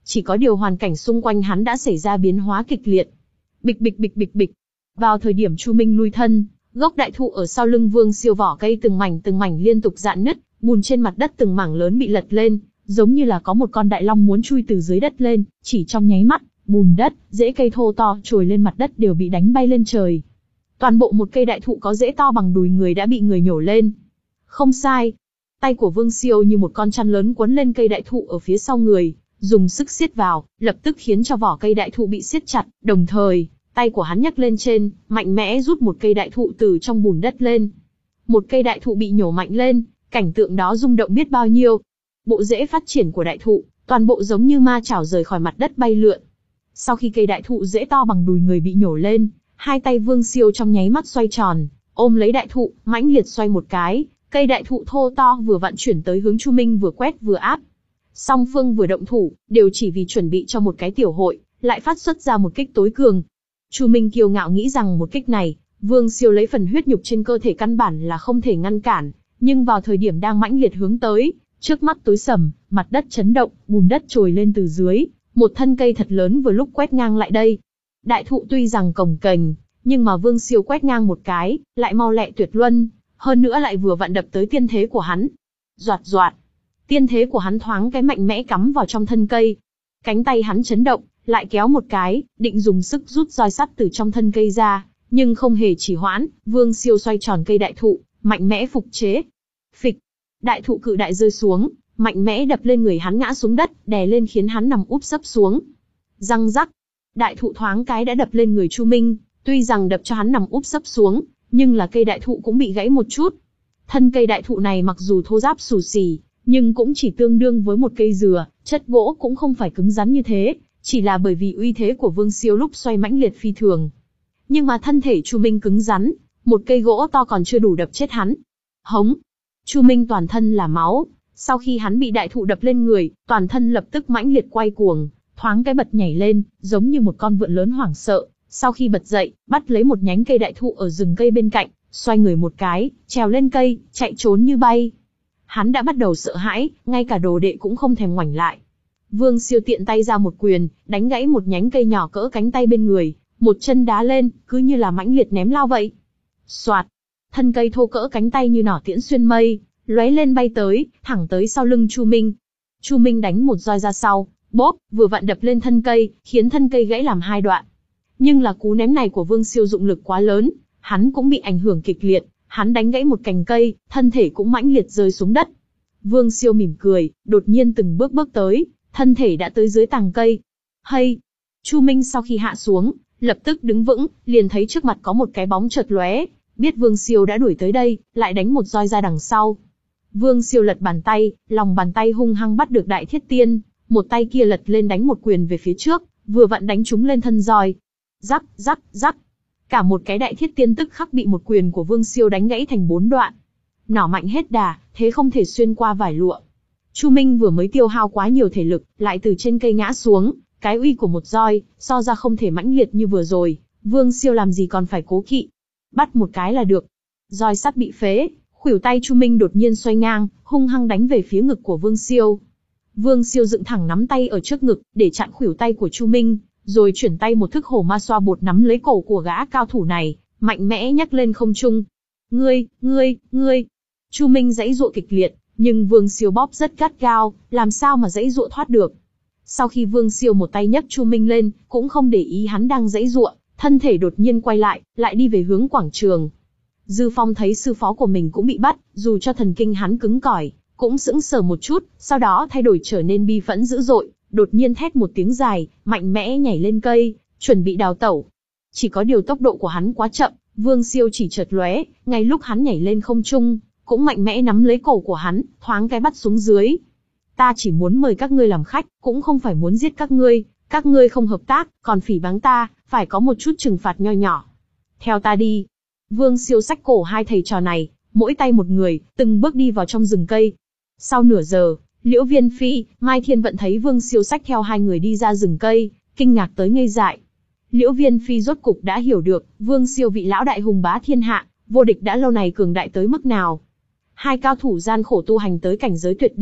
Chỉ có điều hoàn cảnh xung quanh hắn đã xảy ra biến hóa kịch liệt. Bịch bịch bịch bịch bịch. Vào thời điểm Chu Minh lui thân, gốc đại thụ ở sau lưng Vương Siêu vỏ cây từng mảnh từng mảnh liên tục rạn nứt, bùn trên mặt đất từng mảng lớn bị lật lên, giống như là có một con đại long muốn chui từ dưới đất lên, chỉ trong nháy mắt, bùn đất, rễ cây thô to trồi lên mặt đất đều bị đánh bay lên trời. Toàn bộ một cây đại thụ có rễ to bằng đùi người đã bị người nhổ lên. Không sai, tay của Vương Siêu như một con chăn lớn quấn lên cây đại thụ ở phía sau người, dùng sức siết vào, lập tức khiến cho vỏ cây đại thụ bị siết chặt, đồng thời, tay của hắn nhấc lên trên, mạnh mẽ rút một cây đại thụ từ trong bùn đất lên. Một cây đại thụ bị nhổ mạnh lên, cảnh tượng đó rung động biết bao nhiêu. Bộ rễ phát triển của đại thụ, toàn bộ giống như ma chảo rời khỏi mặt đất bay lượn. Sau khi cây đại thụ rễ to bằng đùi người bị nhổ lên, hai tay Vương Siêu trong nháy mắt xoay tròn, ôm lấy đại thụ, mãnh liệt xoay một cái, cây đại thụ thô to vừa vặn chuyển tới hướng Chu Minh vừa quét vừa áp. Song phương vừa động thủ, đều chỉ vì chuẩn bị cho một cái tiểu hội, lại phát xuất ra một kích tối cường. Chu Minh kiêu ngạo nghĩ rằng một kích này, Vương Siêu lấy phần huyết nhục trên cơ thể căn bản là không thể ngăn cản, nhưng vào thời điểm đang mãnh liệt hướng tới, trước mắt tối sầm, mặt đất chấn động, bùn đất trồi lên từ dưới, một thân cây thật lớn vừa lúc quét ngang lại đây. Đại thụ tuy rằng cồng kềnh, nhưng mà Vương Siêu quét ngang một cái, lại mau lẹ tuyệt luân, hơn nữa lại vừa vặn đập tới tiên thế của hắn. Doạt doạt, tiên thế của hắn thoáng cái mạnh mẽ cắm vào trong thân cây. Cánh tay hắn chấn động, lại kéo một cái, định dùng sức rút roi sắt từ trong thân cây ra, nhưng không hề trì hoãn, Vương Siêu xoay tròn cây đại thụ, mạnh mẽ phục chế. Phịch, đại thụ cự đại rơi xuống, mạnh mẽ đập lên người hắn ngã xuống đất, đè lên khiến hắn nằm úp sấp xuống. Răng rắc, đại thụ thoáng cái đã đập lên người Chu Minh, tuy rằng đập cho hắn nằm úp sấp xuống, nhưng là cây đại thụ cũng bị gãy một chút. Thân cây đại thụ này mặc dù thô ráp xù xì, nhưng cũng chỉ tương đương với một cây dừa, chất gỗ cũng không phải cứng rắn như thế, chỉ là bởi vì uy thế của Vương Siêu lúc xoay mãnh liệt phi thường. Nhưng mà thân thể Chu Minh cứng rắn, một cây gỗ to còn chưa đủ đập chết hắn. Hống! Chu Minh toàn thân là máu, sau khi hắn bị đại thụ đập lên người, toàn thân lập tức mãnh liệt quay cuồng, thoáng cái bật nhảy lên, giống như một con vượn lớn hoảng sợ. Sau khi bật dậy, bắt lấy một nhánh cây đại thụ ở rừng cây bên cạnh, xoay người một cái, trèo lên cây, chạy trốn như bay. Hắn đã bắt đầu sợ hãi, ngay cả đồ đệ cũng không thèm ngoảnh lại. Vương Siêu tiện tay ra một quyền, đánh gãy một nhánh cây nhỏ cỡ cánh tay bên người, một chân đá lên, cứ như là mãnh liệt ném lao vậy. Soạt, thân cây thô cỡ cánh tay như nỏ tiễn xuyên mây, lóe lên bay tới, thẳng tới sau lưng Chu Minh. Chu Minh đánh một roi ra sau, bốp, vừa vặn đập lên thân cây, khiến thân cây gãy làm hai đoạn. Nhưng là cú ném này của Vương Siêu dụng lực quá lớn, hắn cũng bị ảnh hưởng kịch liệt, hắn đánh gãy một cành cây, thân thể cũng mãnh liệt rơi xuống đất. Vương Siêu mỉm cười, đột nhiên từng bước bước tới, thân thể đã tới dưới tàng cây. Hay! Chu Minh sau khi hạ xuống, lập tức đứng vững, liền thấy trước mặt có một cái bóng chợt lóe, biết Vương Siêu đã đuổi tới đây, lại đánh một roi ra đằng sau. Vương Siêu lật bàn tay, lòng bàn tay hung hăng bắt được Đại Thiết Tiên, một tay kia lật lên đánh một quyền về phía trước, vừa vặn đánh trúng lên thân roi. Rắc, rắc, rắc. Cả một cái Đại Thiết Tiên tức khắc bị một quyền của Vương Siêu đánh gãy thành bốn đoạn. Nỏ mạnh hết đà, thế không thể xuyên qua vải lụa. Chu Minh vừa mới tiêu hao quá nhiều thể lực, lại từ trên cây ngã xuống, cái uy của một roi, so ra không thể mãnh liệt như vừa rồi, Vương Siêu làm gì còn phải cố kỵ. Bắt một cái là được. Roi sắt bị phế, khuỷu tay Chu Minh đột nhiên xoay ngang, hung hăng đánh về phía ngực của Vương Siêu. Vương Siêu dựng thẳng nắm tay ở trước ngực, để chặn khuỷu tay của Chu Minh, rồi chuyển tay một thức hổ ma xoa bột nắm lấy cổ của gã cao thủ này, mạnh mẽ nhấc lên không trung. Ngươi, ngươi, ngươi. Chu Minh giãy giụa kịch liệt, nhưng Vương Siêu bóp rất gắt gao, làm sao mà giãy giụa thoát được. Sau khi Vương Siêu một tay nhấc Chu Minh lên, cũng không để ý hắn đang giãy giụa, thân thể đột nhiên quay lại, lại đi về hướng quảng trường. Dư Phong thấy sư phó của mình cũng bị bắt, dù cho thần kinh hắn cứng cỏi, cũng sững sờ một chút, sau đó thay đổi trở nên bi phẫn dữ dội, đột nhiên thét một tiếng dài, mạnh mẽ nhảy lên cây, chuẩn bị đào tẩu. Chỉ có điều tốc độ của hắn quá chậm, Vương Siêu chỉ chợt lóe, ngay lúc hắn nhảy lên không trung, cũng mạnh mẽ nắm lấy cổ của hắn, thoáng cái bắt xuống dưới. Ta chỉ muốn mời các ngươi làm khách, cũng không phải muốn giết các ngươi, các ngươi không hợp tác, còn phỉ báng ta, phải có một chút trừng phạt nho nhỏ. Theo ta đi. Vương Siêu xách cổ hai thầy trò này, mỗi tay một người, từng bước đi vào trong rừng cây. Sau nửa giờ, Liễu Viên Phi, Mai Thiên Vận thấy Vương Siêu xách theo hai người đi ra rừng cây, kinh ngạc tới ngây dại. Liễu Viên Phi rốt cục đã hiểu được, Vương Siêu vị lão đại hùng bá thiên hạ, vô địch đã lâu này cường đại tới mức nào. Hai cao thủ gian khổ tu hành tới cảnh giới tuyệt đỉnh,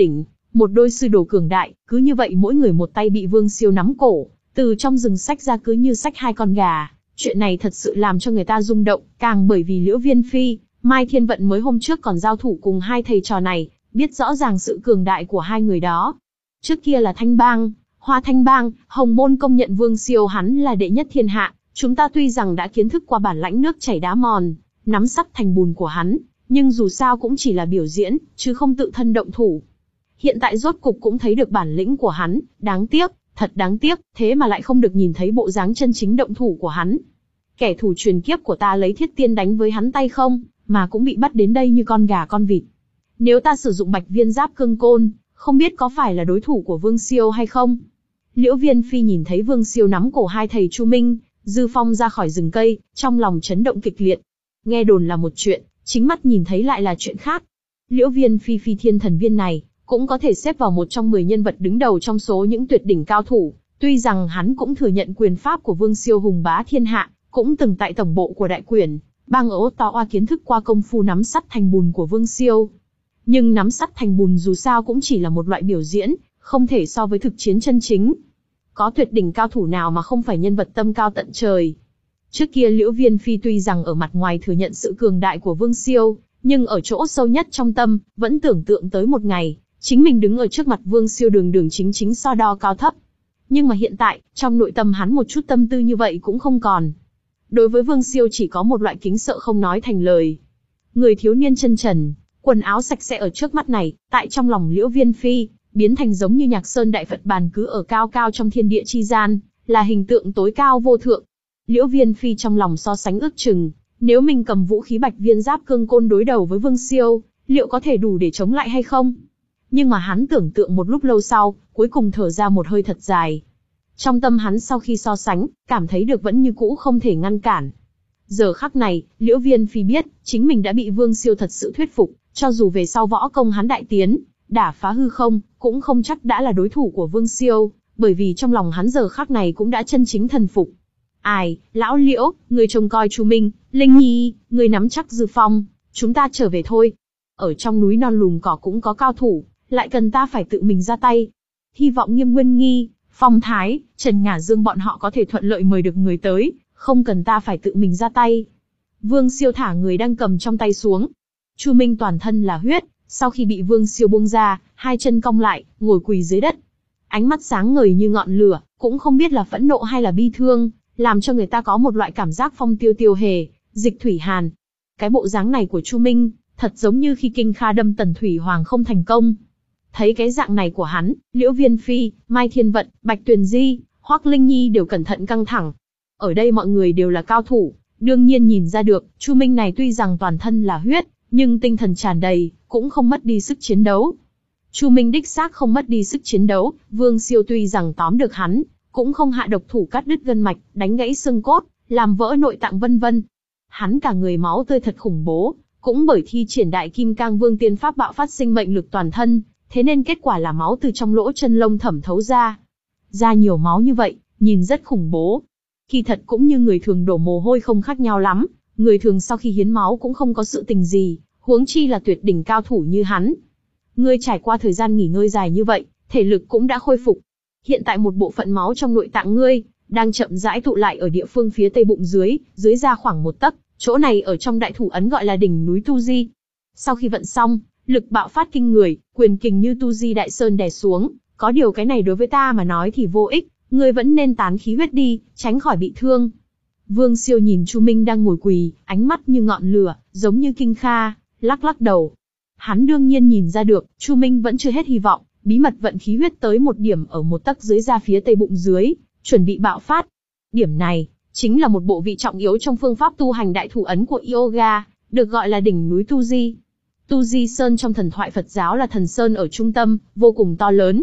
Một đôi sư đồ cường đại, cứ như vậy mỗi người một tay bị Vương Siêu nắm cổ, từ trong rừng xách ra cứ như xách hai con gà. Chuyện này thật sự làm cho người ta rung động, càng bởi vì Liễu Viên Phi, Mai Thiên Vận mới hôm trước còn giao thủ cùng hai thầy trò này, biết rõ ràng sự cường đại của hai người đó. Trước kia là Thanh Bang, Hoa Thanh Bang, Hồng Môn công nhận Vương Siêu hắn là đệ nhất thiên hạ, chúng ta tuy rằng đã kiến thức qua bản lãnh nước chảy đá mòn, nắm sắt thành bùn của hắn, nhưng dù sao cũng chỉ là biểu diễn, chứ không tự thân động thủ. Hiện tại rốt cục cũng thấy được bản lĩnh của hắn, đáng tiếc, thật đáng tiếc, thế mà lại không được nhìn thấy bộ dáng chân chính động thủ của hắn. Kẻ thù truyền kiếp của ta lấy thiết tiên đánh với hắn tay không, mà cũng bị bắt đến đây như con gà con vịt. Nếu ta sử dụng bạch viên giáp cương côn, không biết có phải là đối thủ của Vương Siêu hay không? Liễu Viên Phi nhìn thấy Vương Siêu nắm cổ hai thầy Chu Minh, Dư Phong ra khỏi rừng cây, trong lòng chấn động kịch liệt. Nghe đồn là một chuyện, chính mắt nhìn thấy lại là chuyện khác. Liễu Viên Phi Phi Thiên Thần Viên này, cũng có thể xếp vào một trong mười nhân vật đứng đầu trong số những tuyệt đỉnh cao thủ. Tuy rằng hắn cũng thừa nhận quyền pháp của Vương Siêu hùng bá thiên hạ, cũng từng tại tổng bộ của Đại Quyển, bang ở Ottawa kiến thức qua công phu nắm sắt thành bùn của Vương Siêu. Nhưng nắm sắt thành bùn dù sao cũng chỉ là một loại biểu diễn, không thể so với thực chiến chân chính. Có tuyệt đỉnh cao thủ nào mà không phải nhân vật tâm cao tận trời. Trước kia Liễu Viên Phi tuy rằng ở mặt ngoài thừa nhận sự cường đại của Vương Siêu, nhưng ở chỗ sâu nhất trong tâm, vẫn tưởng tượng tới một ngày, chính mình đứng ở trước mặt Vương Siêu đường đường chính chính so đo cao thấp. Nhưng mà hiện tại, trong nội tâm hắn một chút tâm tư như vậy cũng không còn. Đối với Vương Siêu chỉ có một loại kính sợ không nói thành lời. Người thiếu niên chân trần, quần áo sạch sẽ ở trước mắt này, tại trong lòng Liễu Viên Phi, biến thành giống như Nhạc Sơn Đại Phật bàn cứ ở cao cao trong thiên địa chi gian, là hình tượng tối cao vô thượng. Liễu Viên Phi trong lòng so sánh ước chừng, nếu mình cầm vũ khí bạch viên giáp cương côn đối đầu với Vương Siêu, liệu có thể đủ để chống lại hay không? Nhưng mà hắn tưởng tượng một lúc lâu sau, cuối cùng thở ra một hơi thật dài. Trong tâm hắn sau khi so sánh, cảm thấy được vẫn như cũ không thể ngăn cản. Giờ khắc này, Liễu Viên Phi biết, chính mình đã bị Vương Siêu thật sự thuyết phục, cho dù về sau võ công hắn đại tiến, đả phá hư không, cũng không chắc đã là đối thủ của Vương Siêu, bởi vì trong lòng hắn giờ khắc này cũng đã chân chính thần phục. Ai, lão Liễu, người trông coi Chu Minh, Linh Nhi, người nắm chắc Dư Phong, chúng ta trở về thôi. Ở trong núi non lùm cỏ cũng có cao thủ, lại cần ta phải tự mình ra tay. Hy vọng Nghiêm Nguyên Nghi, Phong Thái, Trần Ngả Dương bọn họ có thể thuận lợi mời được người tới, không cần ta phải tự mình ra tay. Vương Siêu thả người đang cầm trong tay xuống. Chu Minh toàn thân là huyết, sau khi bị Vương Siêu buông ra, hai chân cong lại, ngồi quỳ dưới đất. Ánh mắt sáng ngời như ngọn lửa, cũng không biết là phẫn nộ hay là bi thương, làm cho người ta có một loại cảm giác phong tiêu tiêu hề, dịch thủy hàn. Cái bộ dáng này của Chu Minh, thật giống như khi Kinh Kha đâm Tần Thủy Hoàng không thành công. Thấy cái dạng này của hắn, Liễu Viên Phi, Mai Thiên Vận, Bạch Tuyền Di, Hoắc Linh Nhi đều cẩn thận căng thẳng. Ở đây mọi người đều là cao thủ, đương nhiên nhìn ra được, Chu Minh này tuy rằng toàn thân là huyết, nhưng tinh thần tràn đầy, cũng không mất đi sức chiến đấu. Chu Minh đích xác không mất đi sức chiến đấu, Vương Siêu tuy rằng tóm được hắn, cũng không hạ độc thủ cắt đứt gân mạch, đánh gãy xương cốt, làm vỡ nội tạng vân vân. Hắn cả người máu tươi thật khủng bố, cũng bởi thi triển Đại Kim Cang Vương Tiên Pháp bạo phát sinh mệnh lực toàn thân, thế nên kết quả là máu từ trong lỗ chân lông thẩm thấu ra. Ra nhiều máu như vậy, nhìn rất khủng bố. Kỳ thật cũng như người thường đổ mồ hôi không khác nhau lắm, người thường sau khi hiến máu cũng không có sự tình gì, huống chi là tuyệt đỉnh cao thủ như hắn. Ngươi trải qua thời gian nghỉ ngơi dài như vậy, thể lực cũng đã khôi phục. Hiện tại một bộ phận máu trong nội tạng ngươi, đang chậm rãi tụ lại ở địa phương phía tây bụng dưới, dưới ra khoảng một tấc, chỗ này ở trong đại thủ ấn gọi là đỉnh núi Tu Di. Sau khi vận xong, lực bạo phát kinh người, quyền kình như Tu Di Đại Sơn đè xuống, có điều cái này đối với ta mà nói thì vô ích, ngươi vẫn nên tán khí huyết đi, tránh khỏi bị thương. Vương Siêu nhìn Chu Minh đang ngồi quỳ, ánh mắt như ngọn lửa, giống như Kinh Kha, lắc lắc đầu. Hắn đương nhiên nhìn ra được, Chu Minh vẫn chưa hết hy vọng, bí mật vận khí huyết tới một điểm ở một tấc dưới da phía tây bụng dưới, chuẩn bị bạo phát. Điểm này, chính là một bộ vị trọng yếu trong phương pháp tu hành đại thủ ấn của yoga, được gọi là đỉnh núi Tu Di. Tu Di Sơn trong thần thoại Phật giáo là thần sơn ở trung tâm, vô cùng to lớn.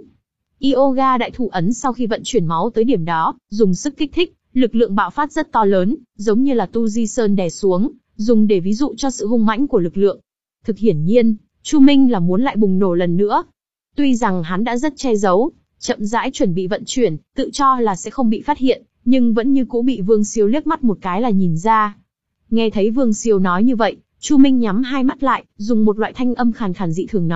Yoga đại thủ ấn sau khi vận chuyển máu tới điểm đó, dùng sức kích thích, lực lượng bạo phát rất to lớn, giống như là Tu Di Sơn đè xuống, dùng để ví dụ cho sự hung mãnh của lực lượng. Thực hiển nhiên, Chu Minh là muốn lại bùng nổ lần nữa. Tuy rằng hắn đã rất che giấu, chậm rãi chuẩn bị vận chuyển, tự cho là sẽ không bị phát hiện, nhưng vẫn như cũ bị Vương Siêu liếc mắt một cái là nhìn ra. Nghe thấy Vương Siêu nói như vậy, Chu Minh nhắm hai mắt lại, dùng một loại thanh âm khàn khàn dị thường nói,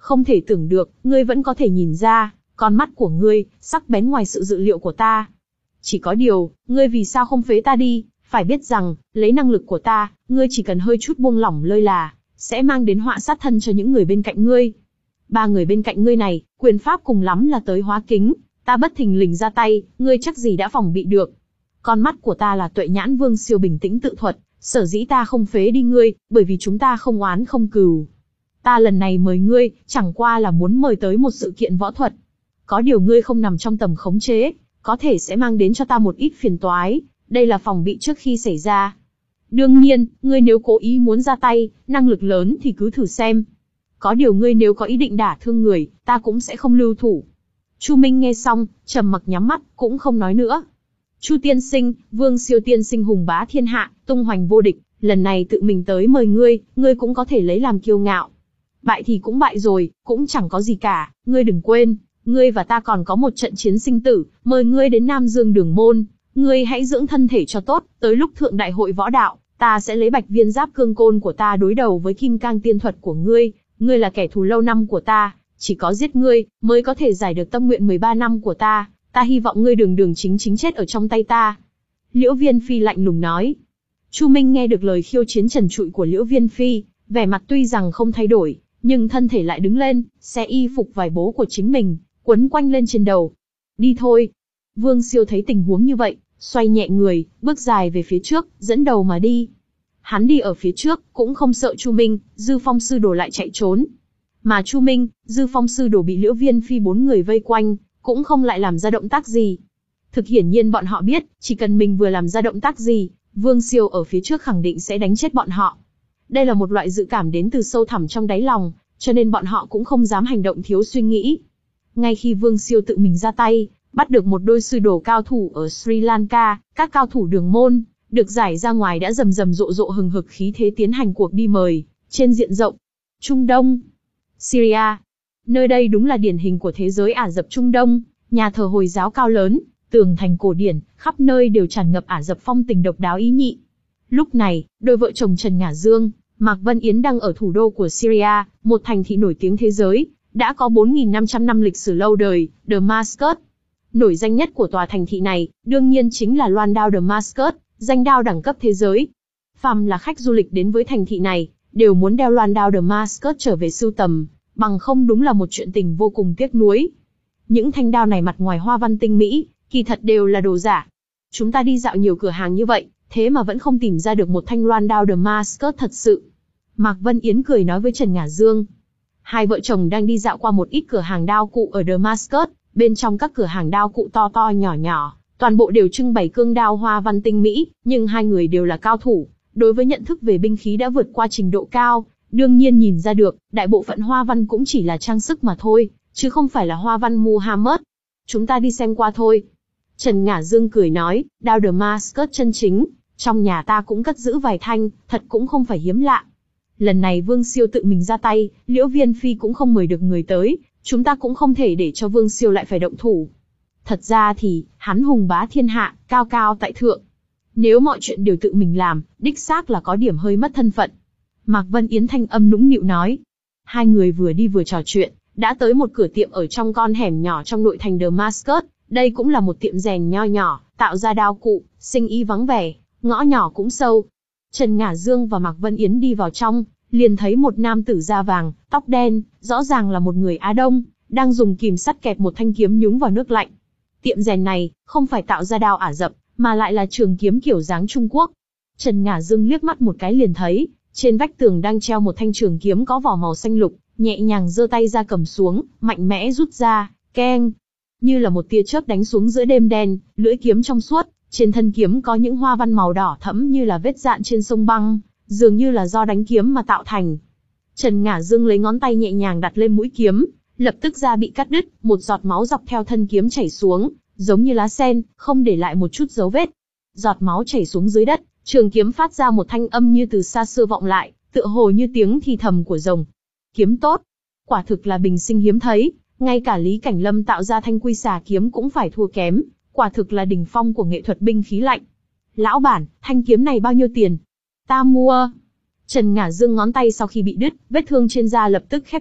Không thể tưởng được, ngươi vẫn có thể nhìn ra, con mắt của ngươi, sắc bén ngoài sự dự liệu của ta. Chỉ có điều, ngươi vì sao không phế ta đi, phải biết rằng, lấy năng lực của ta, ngươi chỉ cần hơi chút buông lỏng lơi là, sẽ mang đến họa sát thân cho những người bên cạnh ngươi. Ba người bên cạnh ngươi này, quyền pháp cùng lắm là tới hóa kính, ta bất thình lình ra tay, ngươi chắc gì đã phòng bị được. Con mắt của ta là tuệ nhãn Vương Siêu bình tĩnh tự thuật, sở dĩ ta không phế đi ngươi, bởi vì chúng ta không oán không cừu. Ta lần này mời ngươi, chẳng qua là muốn mời tới một sự kiện võ thuật. Có điều ngươi không nằm trong tầm khống chế, có thể sẽ mang đến cho ta một ít phiền toái, đây là phòng bị trước khi xảy ra. Đương nhiên, ngươi nếu cố ý muốn ra tay, năng lực lớn thì cứ thử xem. Có điều ngươi nếu có ý định đả thương người, ta cũng sẽ không lưu thủ. Chu Minh nghe xong, trầm mặc nhắm mắt, cũng không nói nữa. Chu tiên sinh, Vương Siêu tiên sinh hùng bá thiên hạ, tung hoành vô địch, lần này tự mình tới mời ngươi, ngươi cũng có thể lấy làm kiêu ngạo. Bại thì cũng bại rồi, cũng chẳng có gì cả, ngươi đừng quên, ngươi và ta còn có một trận chiến sinh tử, mời ngươi đến Nam Dương Đường Môn, ngươi hãy dưỡng thân thể cho tốt, tới lúc thượng đại hội võ đạo, ta sẽ lấy bạch viên giáp cương côn của ta đối đầu với kim cang tiên thuật của ngươi, ngươi là kẻ thù lâu năm của ta, chỉ có giết ngươi, mới có thể giải được tâm nguyện mười ba năm của ta, ta hy vọng ngươi đường đường chính chính chết ở trong tay ta. Liễu Viên Phi lạnh lùng nói. Chu Minh nghe được lời khiêu chiến trần trụi của Liễu Viên Phi, vẻ mặt tuy rằng không thay đổi, nhưng thân thể lại đứng lên, xé y phục vải bố của chính mình, quấn quanh lên trên đầu. Đi thôi. Vương Siêu thấy tình huống như vậy, xoay nhẹ người, bước dài về phía trước, dẫn đầu mà đi. Hắn đi ở phía trước, cũng không sợ Chu Minh, Dư Phong sư đồ lại chạy trốn. Mà Chu Minh, Dư Phong sư đồ bị Liễu Viên Phi bốn người vây quanh, cũng không lại làm ra động tác gì. Thực hiển nhiên bọn họ biết, chỉ cần mình vừa làm ra động tác gì, Vương Siêu ở phía trước khẳng định sẽ đánh chết bọn họ. Đây là một loại dự cảm đến từ sâu thẳm trong đáy lòng, cho nên bọn họ cũng không dám hành động thiếu suy nghĩ. Ngay khi Vương Siêu tự mình ra tay, bắt được một đôi sư đồ cao thủ ở Sri Lanka, các cao thủ Đường Môn, được giải ra ngoài đã rầm rầm rộ rộ hừng hực khí thế tiến hành cuộc đi mời, trên diện rộng. Trung Đông, Syria, nơi đây đúng là điển hình của thế giới Ả Rập Trung Đông, nhà thờ Hồi giáo cao lớn, tường thành cổ điển, khắp nơi đều tràn ngập Ả Rập phong tình độc đáo ý nhị. Lúc này, đôi vợ chồng Trần Ngả Dương, Mạc Vân Yến đang ở thủ đô của Syria, một thành thị nổi tiếng thế giới, đã có bốn nghìn năm trăm năm lịch sử lâu đời, Damascus. Nổi danh nhất của tòa thành thị này, đương nhiên chính là loan đao Damascus, danh đao đẳng cấp thế giới. Phàm là khách du lịch đến với thành thị này, đều muốn đeo loan đao Damascus trở về sưu tầm, bằng không đúng là một chuyện tình vô cùng tiếc nuối. Những thanh đao này mặt ngoài hoa văn tinh mỹ, kỳ thật đều là đồ giả. Chúng ta đi dạo nhiều cửa hàng như vậy, thế mà vẫn không tìm ra được một thanh loan đao Damascus thật sự. Mạc Vân Yến cười nói với Trần Ngả Dương. Hai vợ chồng đang đi dạo qua một ít cửa hàng đao cụ ở Damascus, bên trong các cửa hàng đao cụ to to nhỏ nhỏ, toàn bộ đều trưng bày cương đao hoa văn tinh mỹ, nhưng hai người đều là cao thủ, đối với nhận thức về binh khí đã vượt qua trình độ cao, đương nhiên nhìn ra được, đại bộ phận hoa văn cũng chỉ là trang sức mà thôi, chứ không phải là hoa văn Muhammad. Chúng ta đi xem qua thôi. Trần Ngả Dương cười nói, đao Damascus chân chính, trong nhà ta cũng cất giữ vài thanh, thật cũng không phải hiếm lạ. Lần này Vương Siêu tự mình ra tay, Liễu Viên Phi cũng không mời được người tới, chúng ta cũng không thể để cho Vương Siêu lại phải động thủ. Thật ra thì, hắn hùng bá thiên hạ, cao cao tại thượng. Nếu mọi chuyện đều tự mình làm, đích xác là có điểm hơi mất thân phận. Mạc Vân Yến thanh âm nũng nịu nói. Hai người vừa đi vừa trò chuyện, đã tới một cửa tiệm ở trong con hẻm nhỏ trong nội thành Damascus. Đây cũng là một tiệm rèn nho nhỏ, tạo ra đao cụ, sinh ý vắng vẻ, ngõ nhỏ cũng sâu. Trần Ngả Dương và Mạc Vân Yến đi vào trong, liền thấy một nam tử da vàng, tóc đen, rõ ràng là một người Á Đông, đang dùng kìm sắt kẹp một thanh kiếm nhúng vào nước lạnh. Tiệm rèn này, không phải tạo ra đao Ả Rập, mà lại là trường kiếm kiểu dáng Trung Quốc. Trần Ngả Dương liếc mắt một cái liền thấy, trên vách tường đang treo một thanh trường kiếm có vỏ màu xanh lục, nhẹ nhàng giơ tay ra cầm xuống, mạnh mẽ rút ra, keng, như là một tia chớp đánh xuống giữa đêm đen, lưỡi kiếm trong suốt, trên thân kiếm có những hoa văn màu đỏ thẫm như là vết dạn trên sông băng, dường như là do đánh kiếm mà tạo thành. Trần Ngả Dương lấy ngón tay nhẹ nhàng đặt lên mũi kiếm, lập tức da bị cắt đứt, một giọt máu dọc theo thân kiếm chảy xuống, giống như lá sen, không để lại một chút dấu vết. Giọt máu chảy xuống dưới đất, trường kiếm phát ra một thanh âm như từ xa xưa vọng lại, tựa hồ như tiếng thì thầm của rồng. Kiếm tốt, quả thực là bình sinh hiếm thấy, ngay cả Lý Cảnh Lâm tạo ra thanh quy xà kiếm cũng phải thua kém, quả thực là đỉnh phong của nghệ thuật binh khí lạnh. Lão bản, thanh kiếm này bao nhiêu tiền? Ta mua. Trần Ngả Dương ngón tay sau khi bị đứt, vết thương trên da lập tức khép miệng,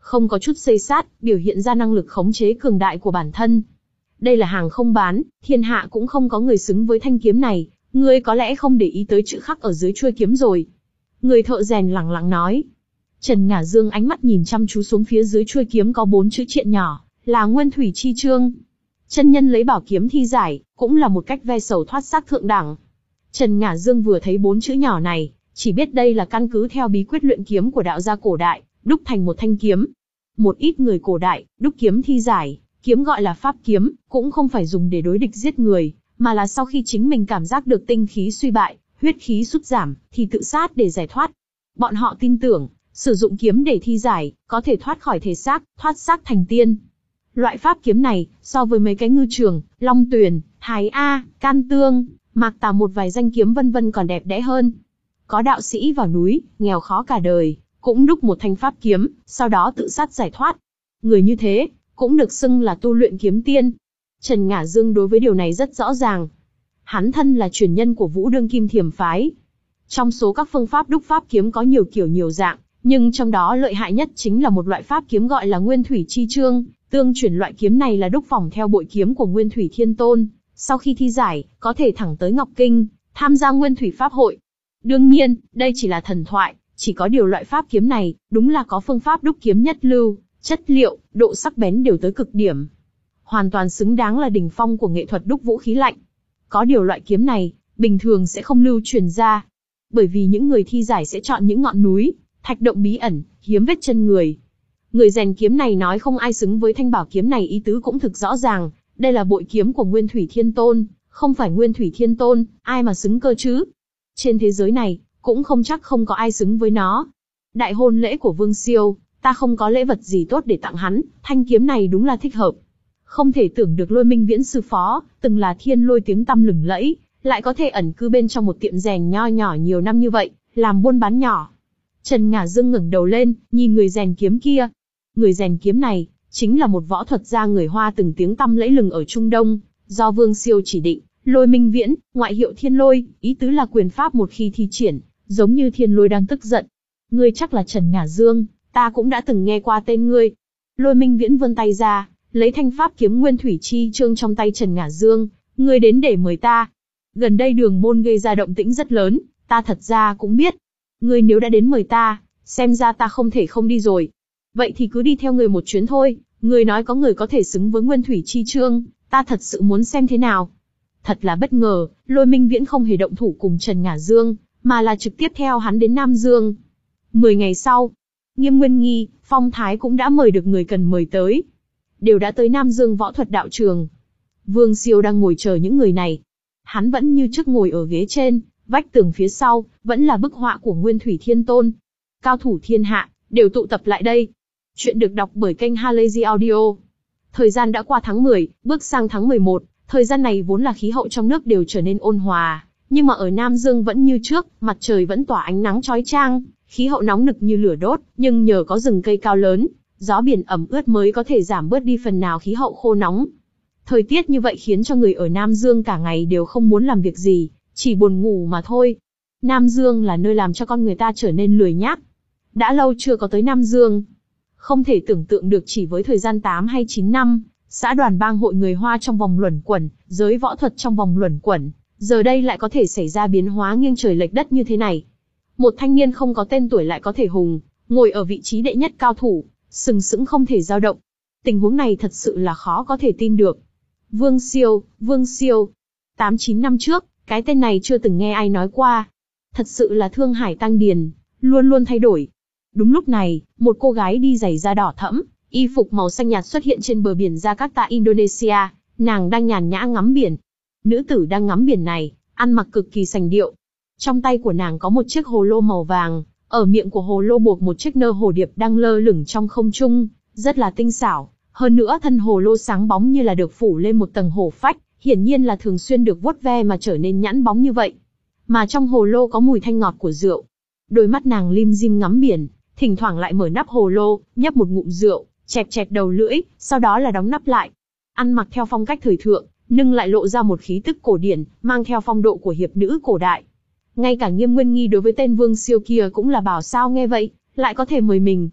không có chút xây sát, biểu hiện ra năng lực khống chế cường đại của bản thân. Đây là hàng không bán, thiên hạ cũng không có người xứng với thanh kiếm này, ngươi có lẽ không để ý tới chữ khắc ở dưới chuôi kiếm rồi. Người thợ rèn lẳng lặng nói. Trần Ngả Dương ánh mắt nhìn chăm chú xuống phía dưới chuôi kiếm có bốn chữ triện nhỏ, là Nguyên Thủy Chi Chương. Chân nhân lấy bảo kiếm thi giải, cũng là một cách ve sầu thoát xác thượng đẳng. Trần Ngả Dương vừa thấy bốn chữ nhỏ này, chỉ biết đây là căn cứ theo bí quyết luyện kiếm của đạo gia cổ đại, đúc thành một thanh kiếm. Một ít người cổ đại, đúc kiếm thi giải, kiếm gọi là pháp kiếm, cũng không phải dùng để đối địch giết người, mà là sau khi chính mình cảm giác được tinh khí suy bại, huyết khí sút giảm, thì tự sát để giải thoát. Bọn họ tin tưởng, sử dụng kiếm để thi giải, có thể thoát khỏi thể xác, thoát xác thành tiên. Loại pháp kiếm này, so với mấy cái ngư trường, long tuyền, thái A, can tương, mạc tà một vài danh kiếm vân vân còn đẹp đẽ hơn. Có đạo sĩ vào núi, nghèo khó cả đời, cũng đúc một thanh pháp kiếm, sau đó tự sát giải thoát. Người như thế, cũng được xưng là tu luyện kiếm tiên. Trần Ngả Dương đối với điều này rất rõ ràng. Hắn thân là truyền nhân của Vũ Đương Kim Thiểm phái. Trong số các phương pháp đúc pháp kiếm có nhiều kiểu nhiều dạng, nhưng trong đó lợi hại nhất chính là một loại pháp kiếm gọi là Nguyên Thủy Chi Chương. Tương truyền loại kiếm này là đúc phỏng theo bội kiếm của Nguyên Thủy Thiên Tôn, sau khi thi giải, có thể thẳng tới Ngọc Kinh, tham gia Nguyên Thủy Pháp hội. Đương nhiên, đây chỉ là thần thoại, chỉ có điều loại pháp kiếm này, đúng là có phương pháp đúc kiếm nhất lưu, chất liệu, độ sắc bén đều tới cực điểm. Hoàn toàn xứng đáng là đỉnh phong của nghệ thuật đúc vũ khí lạnh. Có điều loại kiếm này, bình thường sẽ không lưu truyền ra. Bởi vì những người thi giải sẽ chọn những ngọn núi, thạch động bí ẩn, hiếm vết chân người. Người rèn kiếm này nói không ai xứng với thanh bảo kiếm này ý tứ cũng thực rõ ràng, đây là bội kiếm của Nguyên Thủy Thiên Tôn, không phải Nguyên Thủy Thiên Tôn, ai mà xứng cơ chứ? Trên thế giới này, cũng không chắc không có ai xứng với nó. Đại hôn lễ của Vương Siêu, ta không có lễ vật gì tốt để tặng hắn, thanh kiếm này đúng là thích hợp. Không thể tưởng được Lôi Minh Viễn sư phó, từng là thiên lôi tiếng tăm lừng lẫy, lại có thể ẩn cư bên trong một tiệm rèn nho nhỏ nhiều năm như vậy, làm buôn bán nhỏ. Trần Ngả Dương ngẩng đầu lên, nhìn người rèn kiếm kia. Người rèn kiếm này, chính là một võ thuật gia người Hoa từng tiếng tăm lẫy lừng ở Trung Đông, do Vương Siêu chỉ định, Lôi Minh Viễn, ngoại hiệu Thiên Lôi, ý tứ là quyền pháp một khi thi triển, giống như thiên lôi đang tức giận. Ngươi chắc là Trần Ngả Dương, ta cũng đã từng nghe qua tên ngươi. Lôi Minh Viễn vươn tay ra, lấy thanh pháp kiếm Nguyên Thủy Chi Chương trong tay Trần Ngả Dương, ngươi đến để mời ta. Gần đây Đường Môn gây ra động tĩnh rất lớn, ta thật ra cũng biết. Ngươi nếu đã đến mời ta, xem ra ta không thể không đi rồi. Vậy thì cứ đi theo người một chuyến thôi, người nói có người có thể xứng với Nguyên Thủy Chi Chương, ta thật sự muốn xem thế nào. Thật là bất ngờ, Lôi Minh Viễn không hề động thủ cùng Trần Ngả Dương, mà là trực tiếp theo hắn đến Nam Dương. Mười ngày sau, Nghiêm Nguyên Nghi, Phong Thái cũng đã mời được người cần mời tới. Đều đã tới Nam Dương võ thuật đạo trường. Vương Siêu đang ngồi chờ những người này. Hắn vẫn như trước ngồi ở ghế trên, vách tường phía sau, vẫn là bức họa của Nguyên Thủy Thiên Tôn. Cao thủ thiên hạ, đều tụ tập lại đây. Chuyện được đọc bởi kênh Halazy Audio. Thời gian đã qua tháng mười, bước sang tháng mười một, thời gian này vốn là khí hậu trong nước đều trở nên ôn hòa, nhưng mà ở Nam Dương vẫn như trước, mặt trời vẫn tỏa ánh nắng chói chang, khí hậu nóng nực như lửa đốt, nhưng nhờ có rừng cây cao lớn, gió biển ẩm ướt mới có thể giảm bớt đi phần nào khí hậu khô nóng. Thời tiết như vậy khiến cho người ở Nam Dương cả ngày đều không muốn làm việc gì, chỉ buồn ngủ mà thôi. Nam Dương là nơi làm cho con người ta trở nên lười nhác. Đã lâu chưa có tới Nam Dương. Không thể tưởng tượng được chỉ với thời gian tám hay chín năm, xã đoàn bang hội người Hoa trong vòng luẩn quẩn, giới võ thuật trong vòng luẩn quẩn, giờ đây lại có thể xảy ra biến hóa nghiêng trời lệch đất như thế này. Một thanh niên không có tên tuổi lại có thể hùng, ngồi ở vị trí đệ nhất cao thủ, sừng sững không thể dao động. Tình huống này thật sự là khó có thể tin được. Vương Siêu, Vương Siêu. tám chín năm trước, cái tên này chưa từng nghe ai nói qua. Thật sự là thương hải tăng điền, luôn luôn thay đổi. Đúng lúc này, một cô gái đi giày da đỏ thẫm, y phục màu xanh nhạt xuất hiện trên bờ biển Jakarta, Indonesia. Nàng đang nhàn nhã ngắm biển. Nữ tử đang ngắm biển này, ăn mặc cực kỳ sành điệu. Trong tay của nàng có một chiếc hồ lô màu vàng, ở miệng của hồ lô buộc một chiếc nơ hồ điệp đang lơ lửng trong không trung, rất là tinh xảo. Hơn nữa thân hồ lô sáng bóng như là được phủ lên một tầng hổ phách, hiển nhiên là thường xuyên được vuốt ve mà trở nên nhẵn bóng như vậy. Mà trong hồ lô có mùi thanh ngọt của rượu. Đôi mắt nàng lim dim ngắm biển, thỉnh thoảng lại mở nắp hồ lô, nhấp một ngụm rượu, chẹp chẹp đầu lưỡi, sau đó là đóng nắp lại. Ăn mặc theo phong cách thời thượng, nhưng lại lộ ra một khí tức cổ điển, mang theo phong độ của hiệp nữ cổ đại. Ngay cả Nghiêm Nguyên Nghi đối với tên Vương Siêu kia cũng là bảo sao nghe vậy, lại có thể mời mình.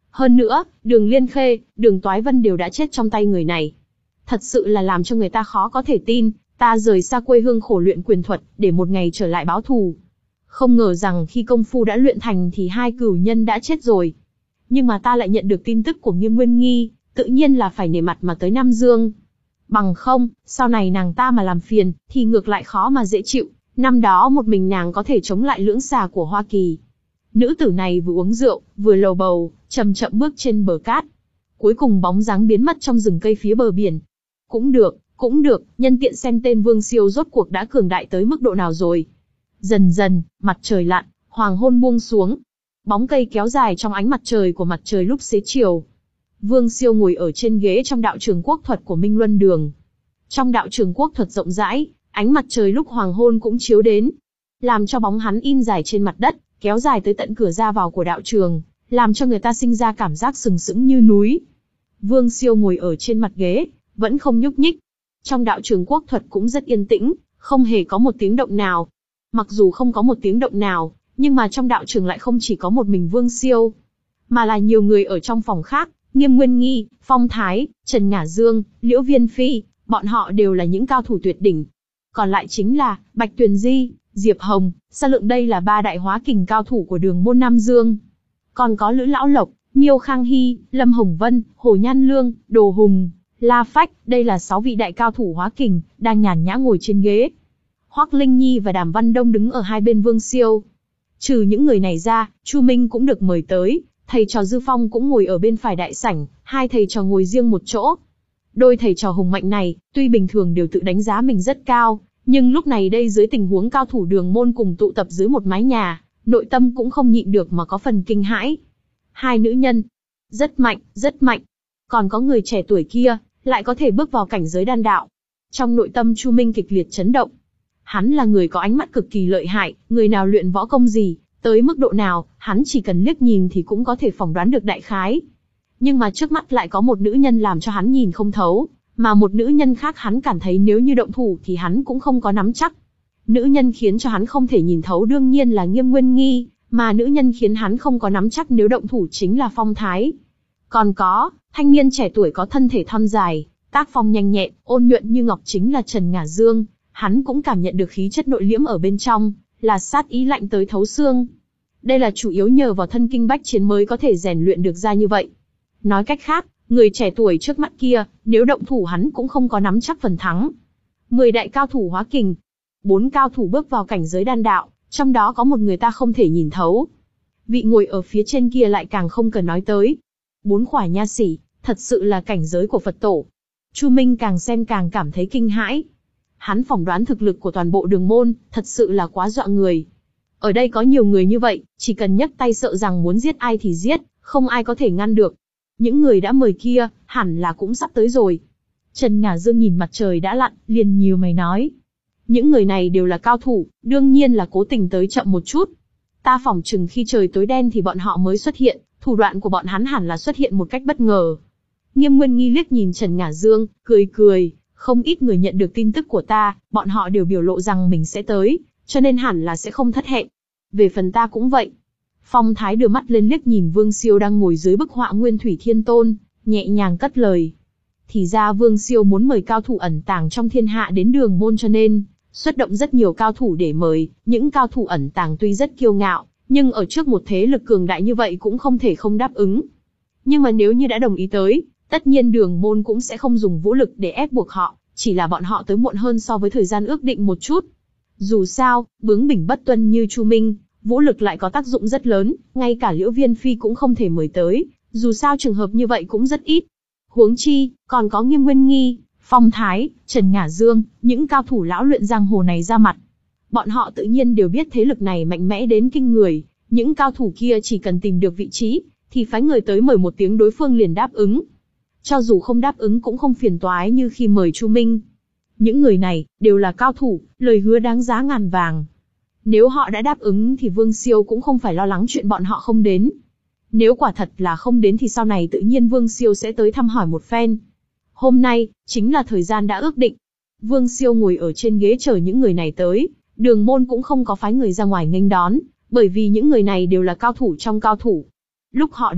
Hơn nữa, Đường Liên Khê, Đường Toái Vân đều đã chết trong tay người này. Thật sự là làm cho người ta khó có thể tin, ta rời xa quê hương khổ luyện quyền thuật, để một ngày trở lại báo thù. Không ngờ rằng khi công phu đã luyện thành thì hai cửu nhân đã chết rồi. Nhưng mà ta lại nhận được tin tức của Nghiêm Nguyên Nghi, tự nhiên là phải nể mặt mà tới Nam Dương. Bằng không, sau này nàng ta mà làm phiền, thì ngược lại khó mà dễ chịu, năm đó một mình nàng có thể chống lại lưỡng xà của Hoa Kỳ. Nữ tử này vừa uống rượu, vừa lầu bầu, chậm chậm bước trên bờ cát. Cuối cùng bóng dáng biến mất trong rừng cây phía bờ biển. Cũng được, cũng được, nhân tiện xem tên Vương Siêu rốt cuộc đã cường đại tới mức độ nào rồi. Dần dần, mặt trời lặn, hoàng hôn buông xuống. Bóng cây kéo dài trong ánh mặt trời của mặt trời lúc xế chiều. Vương Siêu ngồi ở trên ghế trong đạo trường quốc thuật của Minh Luân Đường. Trong đạo trường quốc thuật rộng rãi, ánh mặt trời lúc hoàng hôn cũng chiếu đến, làm cho bóng hắn in dài trên mặt đất, kéo dài tới tận cửa ra vào của đạo trường, làm cho người ta sinh ra cảm giác sừng sững như núi. Vương Siêu ngồi ở trên mặt ghế, vẫn không nhúc nhích. Trong đạo trường quốc thuật cũng rất yên tĩnh, không hề có một tiếng động nào. Mặc dù không có một tiếng động nào, nhưng mà trong đạo trường lại không chỉ có một mình Vương Siêu, mà là nhiều người ở trong phòng khác. Nghiêm Nguyên Nghi, Phong Thái, Trần Ngả Dương, Liễu Viên Phi, bọn họ đều là những cao thủ tuyệt đỉnh. Còn lại chính là Bạch Tuyền Di, Diệp Hồng, Sa Lượng, đây là ba đại hóa kình cao thủ của đường môn Nam Dương. Còn có Lữ Lão Lộc, Miêu Khang Hy, Lâm Hồng Vân, Hồ Nhan Lương, Đồ Hùng, La Phách, đây là sáu vị đại cao thủ hóa kình, đang nhàn nhã ngồi trên ghế. Hoắc Linh Nhi và Đàm Văn Đông đứng ở hai bên Vương Siêu. Trừ những người này ra, Chu Minh cũng được mời tới, thầy trò Dư Phong cũng ngồi ở bên phải đại sảnh, hai thầy trò ngồi riêng một chỗ. Đôi thầy trò hùng mạnh này, tuy bình thường đều tự đánh giá mình rất cao, nhưng lúc này đây dưới tình huống cao thủ đường môn cùng tụ tập dưới một mái nhà, nội tâm cũng không nhịn được mà có phần kinh hãi. Hai nữ nhân, rất mạnh, rất mạnh. Còn có người trẻ tuổi kia, lại có thể bước vào cảnh giới đan đạo. Trong nội tâm Chu Minh kịch liệt chấn động. Hắn là người có ánh mắt cực kỳ lợi hại, người nào luyện võ công gì, tới mức độ nào, hắn chỉ cần liếc nhìn thì cũng có thể phỏng đoán được đại khái. Nhưng mà trước mắt lại có một nữ nhân làm cho hắn nhìn không thấu, mà một nữ nhân khác hắn cảm thấy nếu như động thủ thì hắn cũng không có nắm chắc. Nữ nhân khiến cho hắn không thể nhìn thấu đương nhiên là Nghiêm Nguyên Nghi, mà nữ nhân khiến hắn không có nắm chắc nếu động thủ chính là Phong Thái. Còn có, thanh niên trẻ tuổi có thân thể thon dài, tác phong nhanh nhẹn, ôn nhuận như ngọc chính là Trần Ngả Dương, hắn cũng cảm nhận được khí chất nội liễm ở bên trong, là sát ý lạnh tới thấu xương. Đây là chủ yếu nhờ vào thân kinh bách chiến mới có thể rèn luyện được ra như vậy. Nói cách khác, người trẻ tuổi trước mắt kia, nếu động thủ hắn cũng không có nắm chắc phần thắng. Mười đại cao thủ hóa kình, bốn cao thủ bước vào cảnh giới đan đạo, trong đó có một người ta không thể nhìn thấu. Vị ngồi ở phía trên kia lại càng không cần nói tới. Bốn khỏa nha xỉ, thật sự là cảnh giới của Phật tổ. Chu Minh càng xem càng cảm thấy kinh hãi. Hắn phỏng đoán thực lực của toàn bộ đường môn, thật sự là quá dọa người. Ở đây có nhiều người như vậy, chỉ cần nhấc tay sợ rằng muốn giết ai thì giết, không ai có thể ngăn được. Những người đã mời kia, hẳn là cũng sắp tới rồi. Trần Ngả Dương nhìn mặt trời đã lặn, liền nhíu mày nói. Những người này đều là cao thủ, đương nhiên là cố tình tới chậm một chút. Ta phỏng chừng khi trời tối đen thì bọn họ mới xuất hiện, thủ đoạn của bọn hắn hẳn là xuất hiện một cách bất ngờ. Nghiêm Nguyên Nghi liếc nhìn Trần Ngả Dương, cười cười, không ít người nhận được tin tức của ta, bọn họ đều biểu lộ rằng mình sẽ tới, cho nên hẳn là sẽ không thất hẹn. Về phần ta cũng vậy. Phong Thái đưa mắt lên liếc nhìn Vương Siêu đang ngồi dưới bức họa Nguyên Thủy Thiên Tôn, nhẹ nhàng cất lời. Thì ra Vương Siêu muốn mời cao thủ ẩn tàng trong thiên hạ đến đường môn cho nên, xuất động rất nhiều cao thủ để mời, những cao thủ ẩn tàng tuy rất kiêu ngạo, nhưng ở trước một thế lực cường đại như vậy cũng không thể không đáp ứng. Nhưng mà nếu như đã đồng ý tới, tất nhiên đường môn cũng sẽ không dùng vũ lực để ép buộc họ, chỉ là bọn họ tới muộn hơn so với thời gian ước định một chút. Dù sao, bướng bỉnh bất tuân như Chu Minh, vũ lực lại có tác dụng rất lớn, ngay cả Liễu Viên Phi cũng không thể mời tới, dù sao trường hợp như vậy cũng rất ít. Huống chi, còn có Nghiêm Nguyên Nghi, Phong Thái, Trần Ngả Dương, những cao thủ lão luyện giang hồ này ra mặt. Bọn họ tự nhiên đều biết thế lực này mạnh mẽ đến kinh người, những cao thủ kia chỉ cần tìm được vị trí, thì phái người tới mời một tiếng đối phương liền đáp ứng. Cho dù không đáp ứng cũng không phiền toái như khi mời Chu Minh. Những người này, đều là cao thủ, lời hứa đáng giá ngàn vàng. Nếu họ đã đáp ứng thì Vương Siêu cũng không phải lo lắng chuyện bọn họ không đến. Nếu quả thật là không đến thì sau này tự nhiên Vương Siêu sẽ tới thăm hỏi một phen. Hôm nay, chính là thời gian đã ước định. Vương Siêu ngồi ở trên ghế chờ những người này tới, đường môn cũng không có phái người ra ngoài nghênh đón, bởi vì những người này đều là cao thủ trong cao thủ. Lúc họ đến,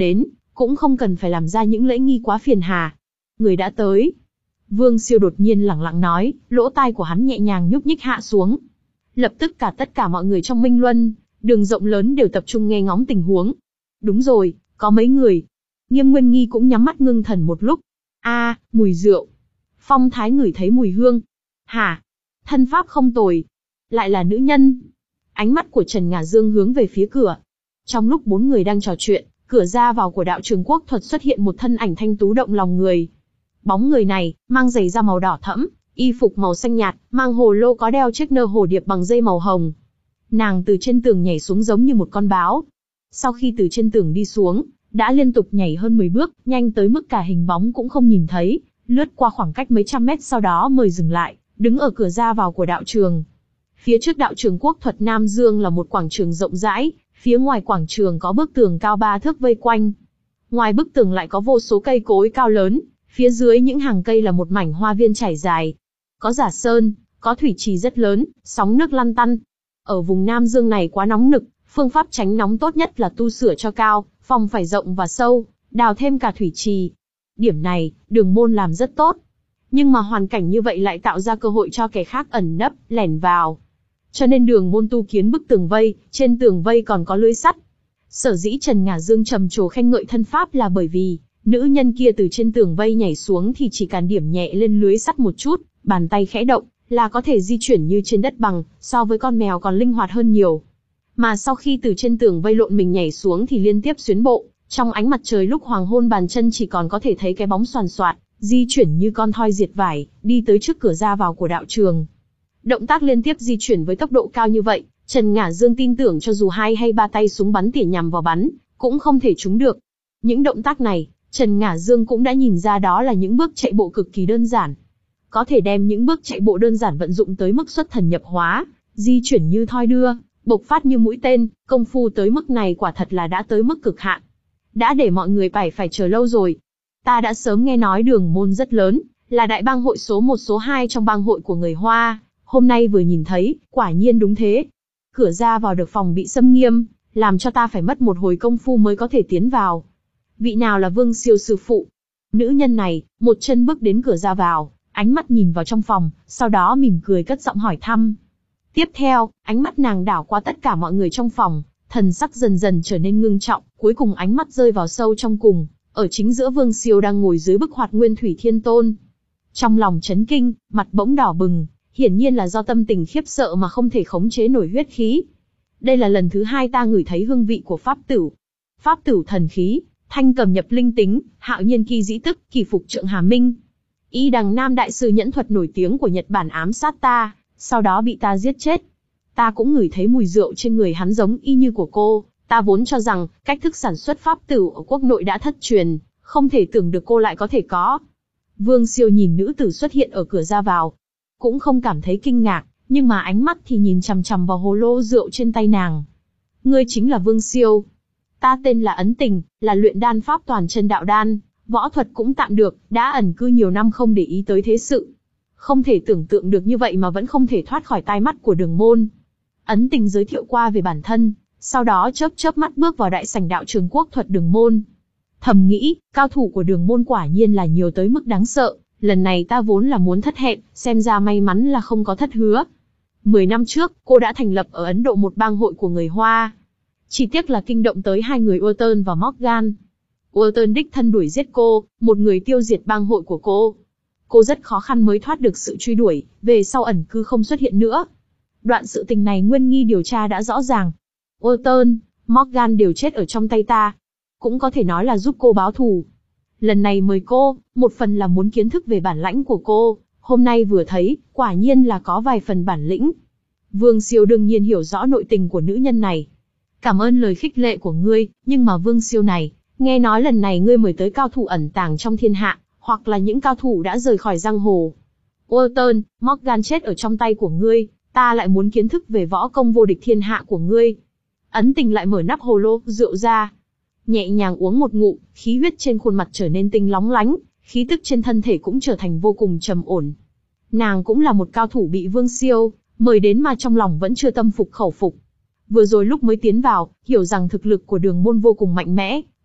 cũng không cần phải làm ra những lễ nghi quá phiền hà. Người đã tới. Vương Siêu đột nhiên lẳng lặng nói, lỗ tai của hắn nhẹ nhàng nhúc nhích hạ xuống. Lập tức cả tất cả mọi người trong Minh Luân, đường rộng lớn đều tập trung nghe ngóng tình huống. Đúng rồi, có mấy người. Nghiêm Nguyên Nghi cũng nhắm mắt ngưng thần một lúc. A, à, mùi rượu. Phong Thái ngửi thấy mùi hương. Hả? Thân pháp không tồi. Lại là nữ nhân. Ánh mắt của Trần Ngà Dương hướng về phía cửa. Trong lúc bốn người đang trò chuyện, cửa ra vào của đạo trường quốc thuật xuất hiện một thân ảnh thanh tú động lòng người. Bóng người này, mang giày da màu đỏ thẫm, y phục màu xanh nhạt, mang hồ lô có đeo chiếc nơ hồ điệp bằng dây màu hồng. Nàng từ trên tường nhảy xuống giống như một con báo. Sau khi từ trên tường đi xuống, đã liên tục nhảy hơn mười bước, nhanh tới mức cả hình bóng cũng không nhìn thấy, lướt qua khoảng cách mấy trăm mét sau đó mới dừng lại, đứng ở cửa ra vào của đạo trường. Phía trước đạo trường quốc thuật Nam Dương là một quảng trường rộng rãi, phía ngoài quảng trường có bức tường cao ba thước vây quanh. Ngoài bức tường lại có vô số cây cối cao lớn, phía dưới những hàng cây là một mảnh hoa viên trải dài. Có giả sơn, có thủy trì rất lớn, sóng nước lăn tăn. Ở vùng Nam Dương này quá nóng nực, phương pháp tránh nóng tốt nhất là tu sửa cho cao, phòng phải rộng và sâu, đào thêm cả thủy trì. Điểm này, Đường Môn làm rất tốt. Nhưng mà hoàn cảnh như vậy lại tạo ra cơ hội cho kẻ khác ẩn nấp, lẻn vào. Cho nên Đường Môn tu kiến bức tường vây, trên tường vây còn có lưới sắt. Sở dĩ Trần Ngà Dương trầm trồ khen ngợi thân pháp là bởi vì, nữ nhân kia từ trên tường vây nhảy xuống thì chỉ cần điểm nhẹ lên lưới sắt một chút, bàn tay khẽ động, là có thể di chuyển như trên đất bằng, so với con mèo còn linh hoạt hơn nhiều. Mà sau khi từ trên tường vây lộn mình nhảy xuống thì liên tiếp xuyến bộ, trong ánh mặt trời lúc hoàng hôn bàn chân chỉ còn có thể thấy cái bóng xoàn xoạt, di chuyển như con thoi diệt vải, đi tới trước cửa ra vào của đạo trường. Động tác liên tiếp di chuyển với tốc độ cao như vậy, Trần Ngà Dương tin tưởng cho dù hai hay ba tay súng bắn tỉa nhằm vào bắn, cũng không thể trúng được. Những động tác này, Trần Ngà Dương cũng đã nhìn ra đó là những bước chạy bộ cực kỳ đơn giản. Có thể đem những bước chạy bộ đơn giản vận dụng tới mức xuất thần nhập hóa, di chuyển như thoi đưa, bộc phát như mũi tên, công phu tới mức này quả thật là đã tới mức cực hạn. Đã để mọi người phải phải chờ lâu rồi. Ta đã sớm nghe nói Đường Môn rất lớn, là đại bang hội số một số hai trong bang hội của người Hoa, hôm nay vừa nhìn thấy, quả nhiên đúng thế. Cửa ra vào được phòng bị xâm nghiêm, làm cho ta phải mất một hồi công phu mới có thể tiến vào. Vị nào là Vương Siêu sư phụ? Nữ nhân này, một chân bước đến cửa ra vào, ánh mắt nhìn vào trong phòng, sau đó mỉm cười cất giọng hỏi thăm. Tiếp theo, ánh mắt nàng đảo qua tất cả mọi người trong phòng, thần sắc dần dần trở nên ngưng trọng, cuối cùng ánh mắt rơi vào sâu trong cùng, ở chính giữa Vương Siêu đang ngồi dưới bức hoạt Nguyên Thủy Thiên Tôn. Trong lòng chấn kinh, mặt bỗng đỏ bừng, hiển nhiên là do tâm tình khiếp sợ mà không thể khống chế nổi huyết khí. Đây là lần thứ hai ta ngửi thấy hương vị của pháp tửu. Pháp tửu thần khí, thanh cầm nhập linh tính, hạo nhiên kỳ dĩ tức, kỳ phục trượng hà minh. Y Đằng Nam đại sư nhẫn thuật nổi tiếng của Nhật Bản ám sát ta, sau đó bị ta giết chết. Ta cũng ngửi thấy mùi rượu trên người hắn giống y như của cô, ta vốn cho rằng cách thức sản xuất pháp tửu ở quốc nội đã thất truyền, không thể tưởng được cô lại có thể có. Vương Siêu nhìn nữ tử xuất hiện ở cửa ra vào, cũng không cảm thấy kinh ngạc, nhưng mà ánh mắt thì nhìn chằm chằm vào hồ lô rượu trên tay nàng. Ngươi chính là Vương Siêu. Ta tên là Ấn Tình, là luyện đan pháp toàn chân đạo đan, võ thuật cũng tạm được, đã ẩn cư nhiều năm không để ý tới thế sự. Không thể tưởng tượng được như vậy mà vẫn không thể thoát khỏi tai mắt của Đường Môn. Ấn Tình giới thiệu qua về bản thân, sau đó chớp chớp mắt bước vào đại sảnh đạo trường quốc thuật Đường Môn. Thầm nghĩ, cao thủ của Đường Môn quả nhiên là nhiều tới mức đáng sợ, lần này ta vốn là muốn thất hẹn, xem ra may mắn là không có thất hứa. Mười năm trước, cô đã thành lập ở Ấn Độ một bang hội của người Hoa. Chỉ tiếc là kinh động tới hai người Uerton và Morgan. Uerton đích thân đuổi giết cô, một người tiêu diệt bang hội của cô. Cô rất khó khăn mới thoát được sự truy đuổi, về sau ẩn cư không xuất hiện nữa. Đoạn sự tình này Nguyên Nghi điều tra đã rõ ràng. Uerton, Morgan đều chết ở trong tay ta. Cũng có thể nói là giúp cô báo thù. Lần này mời cô, một phần là muốn kiến thức về bản lãnh của cô, hôm nay vừa thấy, quả nhiên là có vài phần bản lĩnh. Vương Siêu đương nhiên hiểu rõ nội tình của nữ nhân này. Cảm ơn lời khích lệ của ngươi, nhưng mà Vương Siêu này, nghe nói lần này ngươi mời tới cao thủ ẩn tàng trong thiên hạ, hoặc là những cao thủ đã rời khỏi giang hồ. Uerton, Morgan chết ở trong tay của ngươi, ta lại muốn kiến thức về võ công vô địch thiên hạ của ngươi. Ấn Tình lại mở nắp hồ lô rượu ra, nhẹ nhàng uống một ngụm, khí huyết trên khuôn mặt trở nên tinh lóng lánh, khí tức trên thân thể cũng trở thành vô cùng trầm ổn. Nàng cũng là một cao thủ bị Vương Siêu mời đến mà trong lòng vẫn chưa tâm phục khẩu phục. Vừa rồi lúc mới tiến vào, hiểu rằng thực lực của Đường Môn vô cùng mạnh mẽ,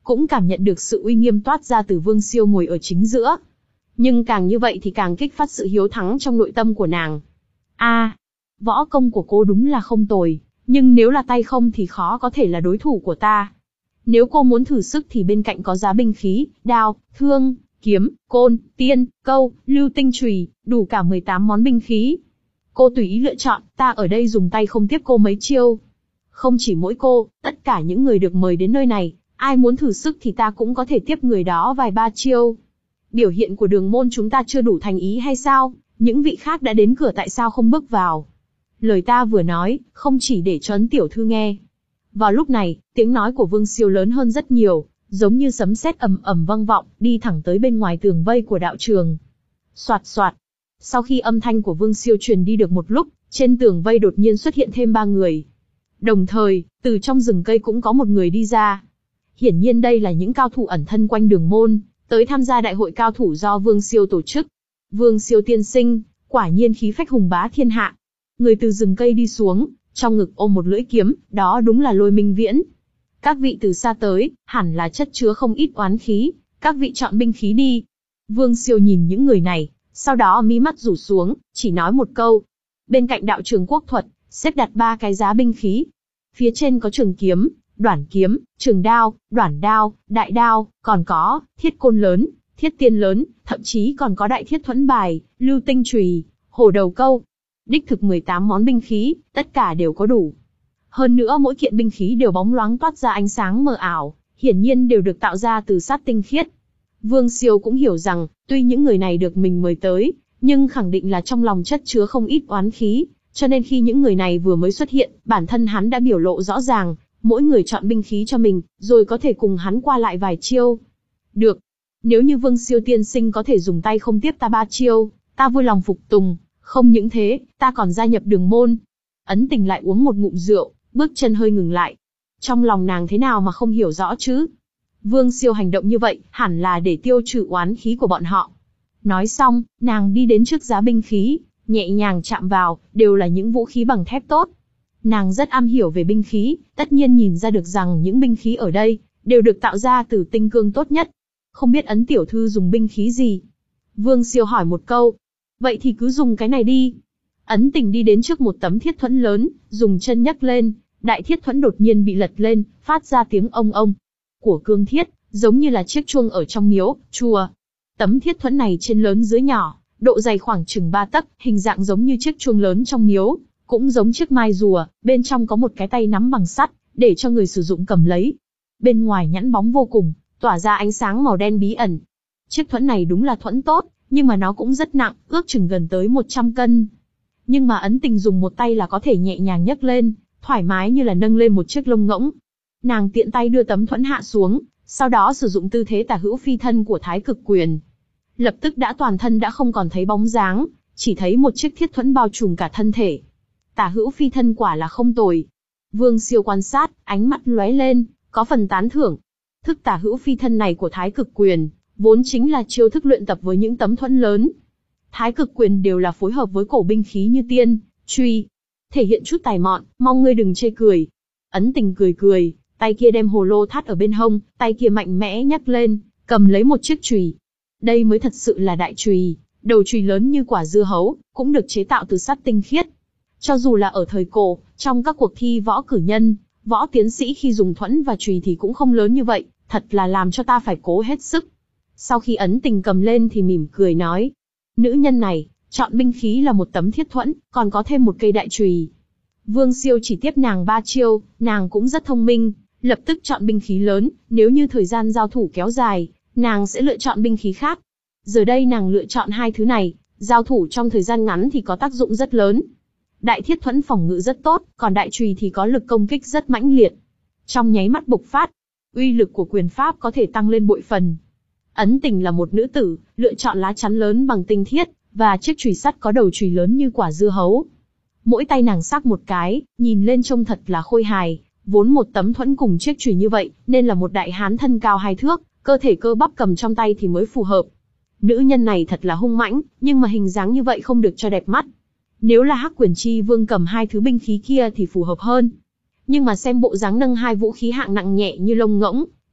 cũng cảm nhận được sự uy nghiêm toát ra từ Vương Siêu ngồi ở chính giữa. Nhưng càng như vậy thì càng kích phát sự hiếu thắng trong nội tâm của nàng. A, à, võ công của cô đúng là không tồi, nhưng nếu là tay không thì khó có thể là đối thủ của ta. Nếu cô muốn thử sức thì bên cạnh có giá binh khí, đao, thương, kiếm, côn, tiên, câu, lưu tinh chùy, đủ cả mười tám món binh khí. Cô tùy ý lựa chọn, ta ở đây dùng tay không tiếp cô mấy chiêu. Không chỉ mỗi cô, tất cả những người được mời đến nơi này, ai muốn thử sức thì ta cũng có thể tiếp người đó vài ba chiêu. Biểu hiện của đường môn chúng ta chưa đủ thành ý hay sao? Những vị khác đã đến cửa tại sao không bước vào? Lời ta vừa nói, không chỉ để cho Ấn tiểu thư nghe. Vào lúc này, tiếng nói của Vương Siêu lớn hơn rất nhiều, giống như sấm sét ầm ầm vang vọng, đi thẳng tới bên ngoài tường vây của đạo trường. Soạt soạt. Sau khi âm thanh của Vương Siêu truyền đi được một lúc, trên tường vây đột nhiên xuất hiện thêm ba người. Đồng thời, từ trong rừng cây cũng có một người đi ra. Hiển nhiên đây là những cao thủ ẩn thân quanh đường môn, tới tham gia đại hội cao thủ do Vương Siêu tổ chức. Vương Siêu tiên sinh, quả nhiên khí phách hùng bá thiên hạ. Người từ rừng cây đi xuống, trong ngực ôm một lưỡi kiếm, đó đúng là Lôi Minh Viễn. Các vị từ xa tới, hẳn là chất chứa không ít oán khí, các vị chọn binh khí đi. Vương Siêu nhìn những người này, sau đó mí mắt rủ xuống, chỉ nói một câu. Bên cạnh đạo trường quốc thuật, xếp đặt ba cái giá binh khí. Phía trên có trường kiếm, đoản kiếm, trường đao, đoản đao, đại đao, còn có thiết côn lớn, thiết tiên lớn, thậm chí còn có đại thiết thuẫn bài, lưu tinh chùy, hổ đầu câu. Đích thực mười tám món binh khí, tất cả đều có đủ. Hơn nữa mỗi kiện binh khí đều bóng loáng toát ra ánh sáng mờ ảo, hiển nhiên đều được tạo ra từ sắt tinh khiết. Vương Siêu cũng hiểu rằng, tuy những người này được mình mời tới, nhưng khẳng định là trong lòng chất chứa không ít oán khí, cho nên khi những người này vừa mới xuất hiện, bản thân hắn đã biểu lộ rõ ràng, mỗi người chọn binh khí cho mình, rồi có thể cùng hắn qua lại vài chiêu. Được, nếu như Vương Siêu tiên sinh có thể dùng tay không tiếp ta ba chiêu, ta vui lòng phục tùng, không những thế, ta còn gia nhập đường môn. Ấn Tình lại uống một ngụm rượu, bước chân hơi ngừng lại. Trong lòng nàng thế nào mà không hiểu rõ chứ? Vương Siêu hành động như vậy, hẳn là để tiêu trừ oán khí của bọn họ. Nói xong, nàng đi đến trước giá binh khí, nhẹ nhàng chạm vào, đều là những vũ khí bằng thép tốt. Nàng rất am hiểu về binh khí, tất nhiên nhìn ra được rằng những binh khí ở đây, đều được tạo ra từ tinh cương tốt nhất. Không biết Ấn tiểu thư dùng binh khí gì? Vương Siêu hỏi một câu. Vậy thì cứ dùng cái này đi. Ấn Tình đi đến trước một tấm thiết thuẫn lớn, dùng chân nhấc lên, đại thiết thuẫn đột nhiên bị lật lên, phát ra tiếng ông ông. Của cương thiết, giống như là chiếc chuông ở trong miếu, chùa. Tấm thiết thuẫn này trên lớn dưới nhỏ, độ dày khoảng chừng ba tấc, hình dạng giống như chiếc chuông lớn trong miếu, cũng giống chiếc mai rùa, bên trong có một cái tay nắm bằng sắt, để cho người sử dụng cầm lấy. Bên ngoài nhẵn bóng vô cùng, tỏa ra ánh sáng màu đen bí ẩn. Chiếc thuẫn này đúng là thuẫn tốt, nhưng mà nó cũng rất nặng, ước chừng gần tới một trăm cân. Nhưng mà Ấn Tình dùng một tay là có thể nhẹ nhàng nhấc lên, thoải mái như là nâng lên một chiếc lông ngỗng. Nàng tiện tay đưa tấm thuẫn hạ xuống, sau đó sử dụng tư thế tả hữu phi thân của Thái Cực Quyền. Lập tức đã toàn thân đã không còn thấy bóng dáng, chỉ thấy một chiếc thiết thuẫn bao trùm cả thân thể. Tả hữu phi thân quả là không tồi. Vương Siêu quan sát, ánh mắt lóe lên, có phần tán thưởng. Thức tả hữu phi thân này của Thái Cực Quyền, vốn chính là chiêu thức luyện tập với những tấm thuẫn lớn. Thái Cực Quyền đều là phối hợp với cổ binh khí như tiên, truy. Thể hiện chút tài mọn, mong ngươi đừng chê cười. Ấn Tình cười cười, tay kia đem hồ lô thắt ở bên hông, tay kia mạnh mẽ nhấc lên, cầm lấy một chiếc chùy. Đây mới thật sự là đại chùy, đầu chùy lớn như quả dưa hấu, cũng được chế tạo từ sắt tinh khiết. Cho dù là ở thời cổ, trong các cuộc thi võ cử nhân, võ tiến sĩ khi dùng thuẫn và chùy thì cũng không lớn như vậy, thật là làm cho ta phải cố hết sức. Sau khi Ấn Tình cầm lên thì mỉm cười nói, nữ nhân này, chọn binh khí là một tấm thiết thuẫn, còn có thêm một cây đại chùy. Vương Siêu chỉ tiếp nàng ba chiêu, nàng cũng rất thông minh, lập tức chọn binh khí lớn, nếu như thời gian giao thủ kéo dài, nàng sẽ lựa chọn binh khí khác. Giờ đây nàng lựa chọn hai thứ này, giao thủ trong thời gian ngắn thì có tác dụng rất lớn. Đại thiết thuẫn phòng ngự rất tốt, còn đại chùy thì có lực công kích rất mãnh liệt. Trong nháy mắt bộc phát, uy lực của quyền pháp có thể tăng lên bội phần. Ấn Tình là một nữ tử, lựa chọn lá chắn lớn bằng tinh thiết, và chiếc chùy sắt có đầu chùy lớn như quả dưa hấu. Mỗi tay nàng sắc một cái, nhìn lên trông thật là khôi hài, vốn một tấm thuẫn cùng chiếc chùy như vậy, nên là một đại hán thân cao hai thước, cơ thể cơ bắp cầm trong tay thì mới phù hợp. Nữ nhân này thật là hung mãnh, nhưng mà hình dáng như vậy không được cho đẹp mắt. Nếu là Hắc Quyền Chi Vương cầm hai thứ binh khí kia thì phù hợp hơn. Nhưng mà xem bộ dáng nâng hai vũ khí hạng nặng nhẹ như lông ngỗng,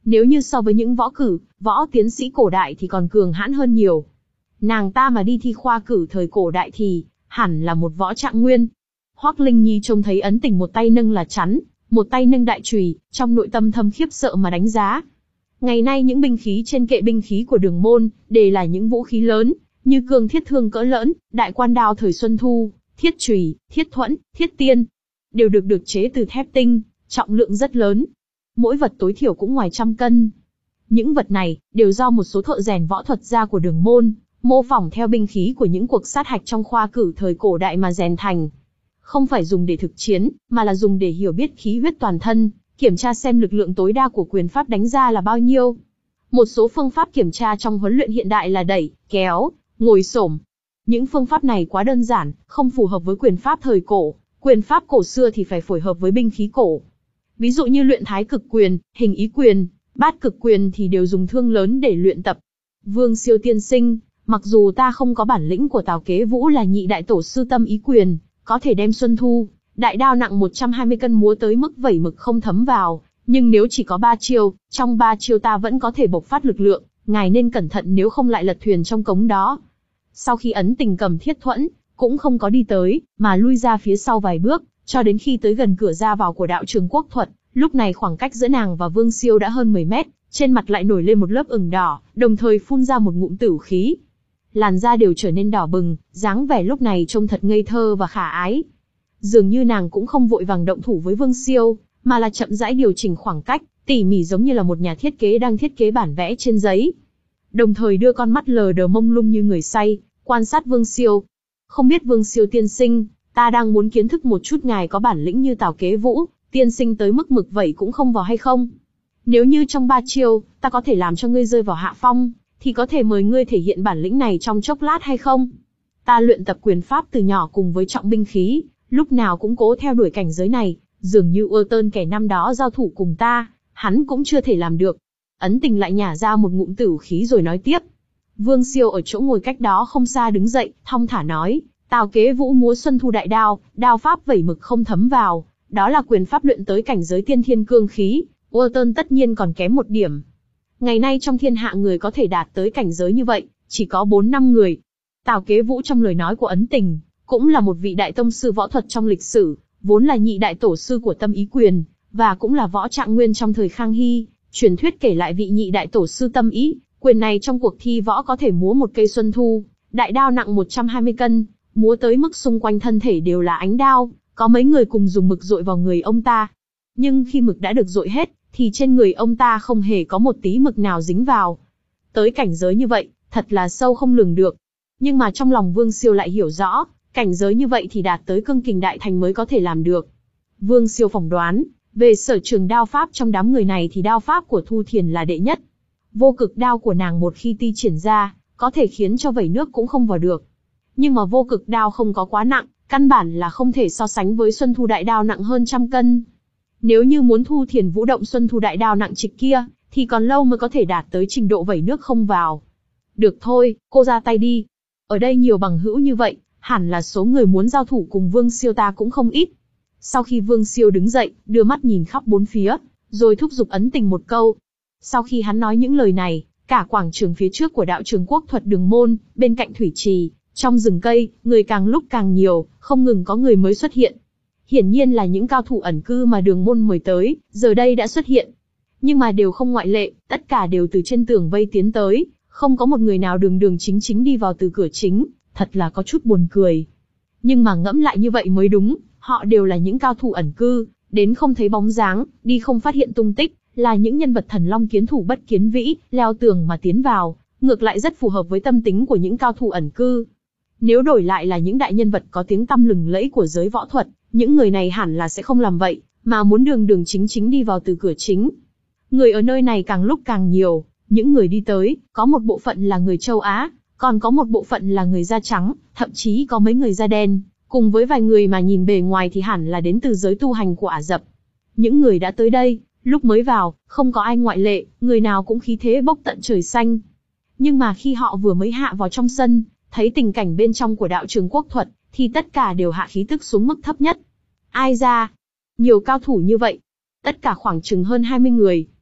Nếu như so với những võ cử, võ tiến sĩ cổ đại thì còn cường hãn hơn nhiều. Nàng ta mà đi thi khoa cử thời cổ đại thì, hẳn là một võ trạng nguyên. Hoắc Linh Nhi trông thấy Ấn Tình một tay nâng là chắn, một tay nâng đại chùy, trong nội tâm thâm khiếp sợ mà đánh giá. Ngày nay những binh khí trên kệ binh khí của Đường môn, đều là những vũ khí lớn, như cương thiết thương cỡ lớn, đại quan đao thời Xuân Thu, thiết chùy, thiết thuẫn, thiết tiên, đều được được chế từ thép tinh, trọng lượng rất lớn. Mỗi vật tối thiểu cũng ngoài trăm cân. Những vật này, đều do một số thợ rèn võ thuật gia của Đường môn, mô phỏng theo binh khí của những cuộc sát hạch trong khoa cử thời cổ đại mà rèn thành. Không phải dùng để thực chiến, mà là dùng để hiểu biết khí huyết toàn thân, kiểm tra xem lực lượng tối đa của quyền pháp đánh ra là bao nhiêu. Một số phương pháp kiểm tra trong huấn luyện hiện đại là đẩy, kéo, ngồi xổm. Những phương pháp này quá đơn giản, không phù hợp với quyền pháp thời cổ. Quyền pháp cổ xưa thì phải phối hợp với binh khí cổ. Ví dụ như luyện thái cực quyền, hình ý quyền, bát cực quyền thì đều dùng thương lớn để luyện tập. Vương Siêu tiên sinh, mặc dù ta không có bản lĩnh của Tào Kế Vũ là nhị đại tổ sư tâm ý quyền, có thể đem Xuân Thu, đại đao nặng một trăm hai mươi cân múa tới mức vẩy mực không thấm vào, nhưng nếu chỉ có ba chiêu, trong ba chiêu ta vẫn có thể bộc phát lực lượng, ngài nên cẩn thận nếu không lại lật thuyền trong cống đó. Sau khi Ấn Tình cầm thiết thuẫn, cũng không có đi tới, mà lui ra phía sau vài bước, cho đến khi tới gần cửa ra vào của đạo trường quốc thuật, lúc này khoảng cách giữa nàng và Vương Siêu đã hơn mười mét, trên mặt lại nổi lên một lớp ửng đỏ, đồng thời phun ra một ngụm tửu khí. Làn da đều trở nên đỏ bừng, dáng vẻ lúc này trông thật ngây thơ và khả ái. Dường như nàng cũng không vội vàng động thủ với Vương Siêu, mà là chậm rãi điều chỉnh khoảng cách, tỉ mỉ giống như là một nhà thiết kế đang thiết kế bản vẽ trên giấy. Đồng thời đưa con mắt lờ đờ mông lung như người say, quan sát Vương Siêu. Không biết Vương Siêu tiên sinh, ta đang muốn kiến thức một chút ngài có bản lĩnh như Tào Kế Vũ, tiên sinh tới mức mực vậy cũng không vào hay không? Nếu như trong ba chiêu, ta có thể làm cho ngươi rơi vào hạ phong, thì có thể mời ngươi thể hiện bản lĩnh này trong chốc lát hay không? Ta luyện tập quyền pháp từ nhỏ cùng với trọng binh khí, lúc nào cũng cố theo đuổi cảnh giới này, dường như ưa tơn kẻ năm đó giao thủ cùng ta, hắn cũng chưa thể làm được. Ấn Tình lại nhả ra một ngụm tửu khí rồi nói tiếp. Vương Siêu ở chỗ ngồi cách đó không xa đứng dậy, thong thả nói, Tào Kế Vũ múa Xuân Thu đại đao, đao pháp vẩy mực không thấm vào, đó là quyền pháp luyện tới cảnh giới tiên thiên cương khí, ưa tơn tất nhiên còn kém một điểm. Ngày nay trong thiên hạ người có thể đạt tới cảnh giới như vậy, chỉ có bốn năm người. Tào Kế Vũ trong lời nói của Ấn Tình, cũng là một vị đại tông sư võ thuật trong lịch sử, vốn là nhị đại tổ sư của tâm ý quyền, và cũng là võ trạng nguyên trong thời Khang Hy. Truyền thuyết kể lại vị nhị đại tổ sư tâm ý quyền này trong cuộc thi võ có thể múa một cây Xuân Thu, đại đao nặng một trăm hai mươi cân, múa tới mức xung quanh thân thể đều là ánh đao, có mấy người cùng dùng mực dội vào người ông ta. Nhưng khi mực đã được dội hết, thì trên người ông ta không hề có một tí mực nào dính vào. Tới cảnh giới như vậy, thật là sâu không lường được. Nhưng mà trong lòng Vương Siêu lại hiểu rõ, cảnh giới như vậy thì đạt tới cương kình đại thành mới có thể làm được. Vương Siêu phỏng đoán, về sở trường đao pháp trong đám người này thì đao pháp của Thu Thiền là đệ nhất. Vô cực đao của nàng một khi ti triển ra, có thể khiến cho vẩy nước cũng không vào được. Nhưng mà vô cực đao không có quá nặng, căn bản là không thể so sánh với Xuân Thu đại đao nặng hơn trăm cân. Nếu như muốn Thu Thiền vũ động Xuân Thu đại đao nặng trịch kia, thì còn lâu mới có thể đạt tới trình độ vẩy nước không vào. Được thôi, cô ra tay đi. Ở đây nhiều bằng hữu như vậy, hẳn là số người muốn giao thủ cùng Vương Siêu ta cũng không ít. Sau khi Vương Siêu đứng dậy, đưa mắt nhìn khắp bốn phía, rồi thúc giục Ấn Tình một câu. Sau khi hắn nói những lời này, cả quảng trường phía trước của đạo trường quốc thuật Đường môn, bên cạnh thủy trì, trong rừng cây, người càng lúc càng nhiều, không ngừng có người mới xuất hiện. Hiển nhiên là những cao thủ ẩn cư mà Đường môn mời tới, giờ đây đã xuất hiện. Nhưng mà đều không ngoại lệ, tất cả đều từ trên tường vây tiến tới, không có một người nào đường đường chính chính đi vào từ cửa chính, thật là có chút buồn cười. Nhưng mà ngẫm lại như vậy mới đúng, họ đều là những cao thủ ẩn cư, đến không thấy bóng dáng, đi không phát hiện tung tích, là những nhân vật thần long kiến thủ bất kiến vĩ, leo tường mà tiến vào, ngược lại rất phù hợp với tâm tính của những cao thủ ẩn cư. Nếu đổi lại là những đại nhân vật có tiếng tăm lừng lẫy của giới võ thuật, những người này hẳn là sẽ không làm vậy, mà muốn đường đường chính chính đi vào từ cửa chính. Người ở nơi này càng lúc càng nhiều, những người đi tới, có một bộ phận là người châu Á, còn có một bộ phận là người da trắng, thậm chí có mấy người da đen, cùng với vài người mà nhìn bề ngoài thì hẳn là đến từ giới tu hành của Ả Rập. Những người đã tới đây, lúc mới vào, không có ai ngoại lệ, người nào cũng khí thế bốc tận trời xanh. Nhưng mà khi họ vừa mới hạ vào trong sân, thấy tình cảnh bên trong của đạo trường quốc thuật, thì tất cả đều hạ khí tức xuống mức thấp nhất. Ai ra? Nhiều cao thủ như vậy. Tất cả khoảng chừng hơn hai mươi người.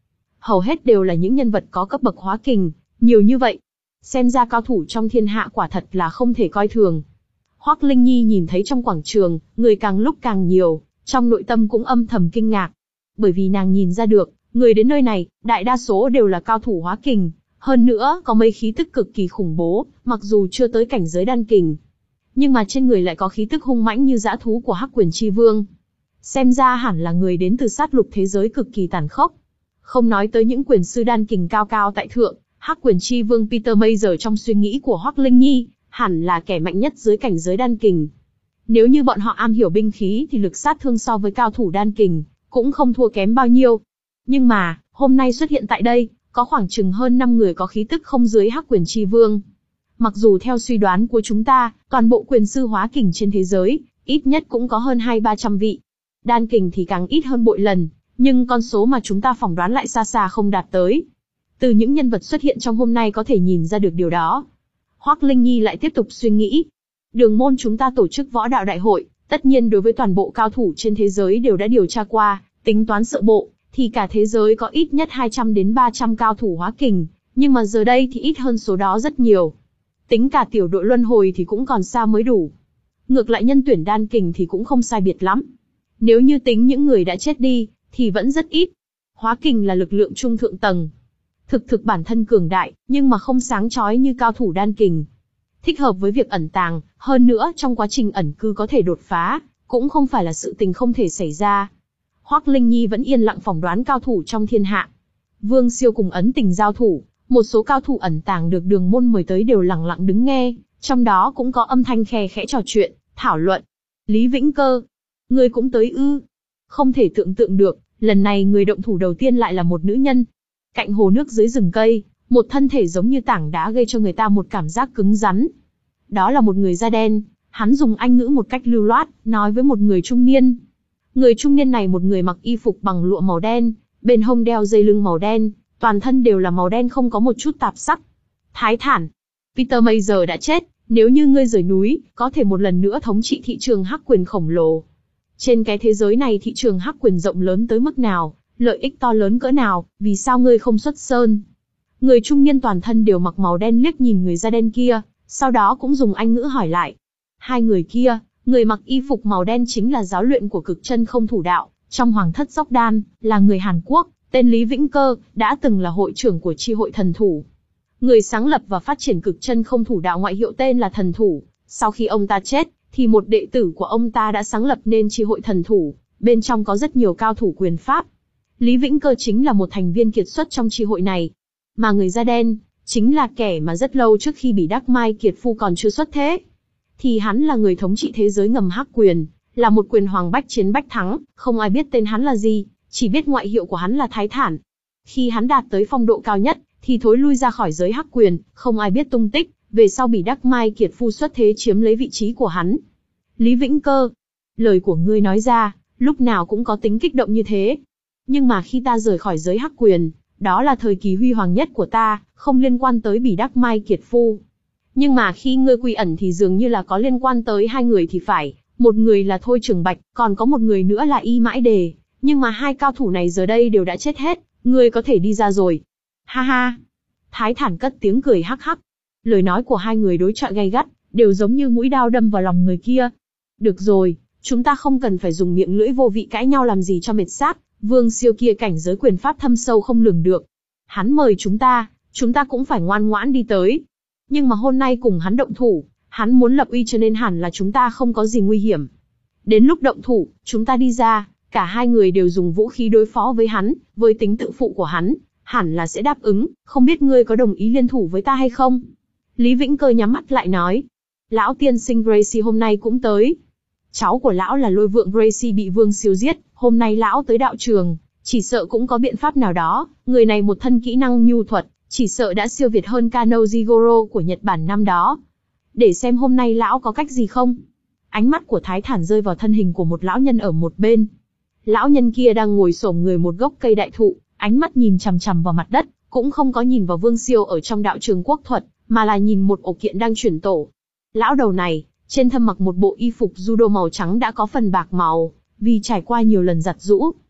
hầu hết đều là những nhân vật có cấp bậc hóa kình, nhiều như vậy. Xem ra cao thủ trong thiên hạ quả thật là không thể coi thường. Hoắc Linh Nhi nhìn thấy trong quảng trường, người càng lúc càng nhiều, trong nội tâm cũng âm thầm kinh ngạc. Bởi vì nàng nhìn ra được, người đến nơi này, đại đa số đều là cao thủ hóa kình, hơn nữa có mấy khí tức cực kỳ khủng bố, mặc dù chưa tới cảnh giới đan kình, nhưng mà trên người lại có khí tức hung mãnh như dã thú của Hắc Quyền Chi Vương. Xem ra hẳn là người đến từ sát lục thế giới cực kỳ tàn khốc. Không nói tới những quyền sư đan kình cao cao tại thượng, Hắc Quyền Chi Vương Peter Mayer trong suy nghĩ của Hoắc Linh Nhi, hẳn là kẻ mạnh nhất dưới cảnh giới đan kình. Nếu như bọn họ am hiểu binh khí thì lực sát thương so với cao thủ đan kình cũng không thua kém bao nhiêu. Nhưng mà, hôm nay xuất hiện tại đây, có khoảng chừng hơn năm người có khí tức không dưới Hắc Quyền Chi Vương. Mặc dù theo suy đoán của chúng ta, toàn bộ quyền sư hóa kình trên thế giới, ít nhất cũng có hơn hai ba trăm vị. Đan kình thì càng ít hơn bội lần, nhưng con số mà chúng ta phỏng đoán lại xa xa không đạt tới. Từ những nhân vật xuất hiện trong hôm nay có thể nhìn ra được điều đó. Hoắc Linh Nhi lại tiếp tục suy nghĩ. Đường môn chúng ta tổ chức võ đạo đại hội, tất nhiên đối với toàn bộ cao thủ trên thế giới đều đã điều tra qua, tính toán sơ bộ, thì cả thế giới có ít nhất hai trăm đến ba trăm cao thủ hóa kình, nhưng mà giờ đây thì ít hơn số đó rất nhiều. Tính cả tiểu đội luân hồi thì cũng còn xa mới đủ. Ngược lại nhân tuyển đan kình thì cũng không sai biệt lắm. Nếu như tính những người đã chết đi, thì vẫn rất ít. Hóa kình là lực lượng trung thượng tầng. Thực thực bản thân cường đại, nhưng mà không sáng chói như cao thủ đan kình. Thích hợp với việc ẩn tàng, hơn nữa trong quá trình ẩn cư có thể đột phá, cũng không phải là sự tình không thể xảy ra. Hoắc Linh Nhi vẫn yên lặng phỏng đoán cao thủ trong thiên hạ. Vương Siêu cùng Ấn Tình giao thủ, một số cao thủ ẩn tàng được đường môn mời tới đều lặng lặng đứng nghe, trong đó cũng có âm thanh khe khẽ trò chuyện, thảo luận. Lý Vĩnh Cơ, ngươi cũng tới ư? Không thể tưởng tượng được, lần này người động thủ đầu tiên lại là một nữ nhân. Cạnh hồ nước dưới rừng cây, một thân thể giống như tảng đá gây cho người ta một cảm giác cứng rắn. Đó là một người da đen, hắn dùng Anh ngữ một cách lưu loát, nói với một người trung niên. Người trung niên này một người mặc y phục bằng lụa màu đen, bên hông đeo dây lưng màu đen, toàn thân đều là màu đen không có một chút tạp sắc. Thái thản, Peter Mayer đã chết, nếu như ngươi rời núi, có thể một lần nữa thống trị thị trường hắc quyền khổng lồ. Trên cái thế giới này thị trường hắc quyền rộng lớn tới mức nào, lợi ích to lớn cỡ nào, vì sao ngươi không xuất sơn? Người trung niên toàn thân đều mặc màu đen liếc nhìn người da đen kia, sau đó cũng dùng Anh ngữ hỏi lại. Hai người kia, người mặc y phục màu đen chính là giáo luyện của cực chân không thủ đạo, trong hoàng thất Dốc Đan, là người Hàn Quốc, tên Lý Vĩnh Cơ, đã từng là hội trưởng của chi hội thần thủ. Người sáng lập và phát triển cực chân không thủ đạo ngoại hiệu tên là thần thủ, sau khi ông ta chết, thì một đệ tử của ông ta đã sáng lập nên chi hội thần thủ, bên trong có rất nhiều cao thủ quyền pháp. Lý Vĩnh Cơ chính là một thành viên kiệt xuất trong chi hội này. Mà người da đen, chính là kẻ mà rất lâu trước khi Bỉ Đắc Mai Kiệt Phu còn chưa xuất thế. Thì hắn là người thống trị thế giới ngầm hắc quyền, là một quyền hoàng bách chiến bách thắng, không ai biết tên hắn là gì, chỉ biết ngoại hiệu của hắn là Thái Thản. Khi hắn đạt tới phong độ cao nhất, thì thối lui ra khỏi giới hắc quyền, không ai biết tung tích, về sau Bỉ Đắc Mai Kiệt Phu xuất thế chiếm lấy vị trí của hắn. Lý Vĩnh Cơ, lời của ngươi nói ra, lúc nào cũng có tính kích động như thế. Nhưng mà khi ta rời khỏi giới hắc quyền, đó là thời kỳ huy hoàng nhất của ta, không liên quan tới Bỉ Đắc Mai Kiệt Phu. Nhưng mà khi ngươi quy ẩn thì dường như là có liên quan tới hai người thì phải, một người là Thôi Trường Bạch, còn có một người nữa là Y Mãi Đề, nhưng mà hai cao thủ này giờ đây đều đã chết hết, ngươi có thể đi ra rồi. Ha ha! Thái Thản cất tiếng cười hắc hắc. Lời nói của hai người đối chọi gay gắt, đều giống như mũi đao đâm vào lòng người kia. Được rồi, chúng ta không cần phải dùng miệng lưỡi vô vị cãi nhau làm gì cho mệt xác. Vương Siêu kia cảnh giới quyền pháp thâm sâu không lường được. Hắn mời chúng ta, chúng ta cũng phải ngoan ngoãn đi tới. Nhưng mà hôm nay cùng hắn động thủ, hắn muốn lập uy cho nên hẳn là chúng ta không có gì nguy hiểm. Đến lúc động thủ, chúng ta đi ra, cả hai người đều dùng vũ khí đối phó với hắn, với tính tự phụ của hắn, hẳn là sẽ đáp ứng, không biết ngươi có đồng ý liên thủ với ta hay không? Lý Vĩnh Cơ nhắm mắt lại nói. Lão tiên sinh Gracie hôm nay cũng tới. Cháu của lão là Lôi Vượng Gracie bị Vương Siêu giết, hôm nay lão tới đạo trường, chỉ sợ cũng có biện pháp nào đó, người này một thân kỹ năng nhu thuật, chỉ sợ đã siêu việt hơn Kano Jigoro của Nhật Bản năm đó. Để xem hôm nay lão có cách gì không? Ánh mắt của Thái Thản rơi vào thân hình của một lão nhân ở một bên. Lão nhân kia đang ngồi xổm người một gốc cây đại thụ, ánh mắt nhìn chằm chằm vào mặt đất, cũng không có nhìn vào Vương Siêu ở trong đạo trường quốc thuật, mà là nhìn một ổ kiện đang chuyển tổ. Lão đầu này, trên thân mặc một bộ y phục judo màu trắng đã có phần bạc màu, vì trải qua nhiều lần giặt rũ.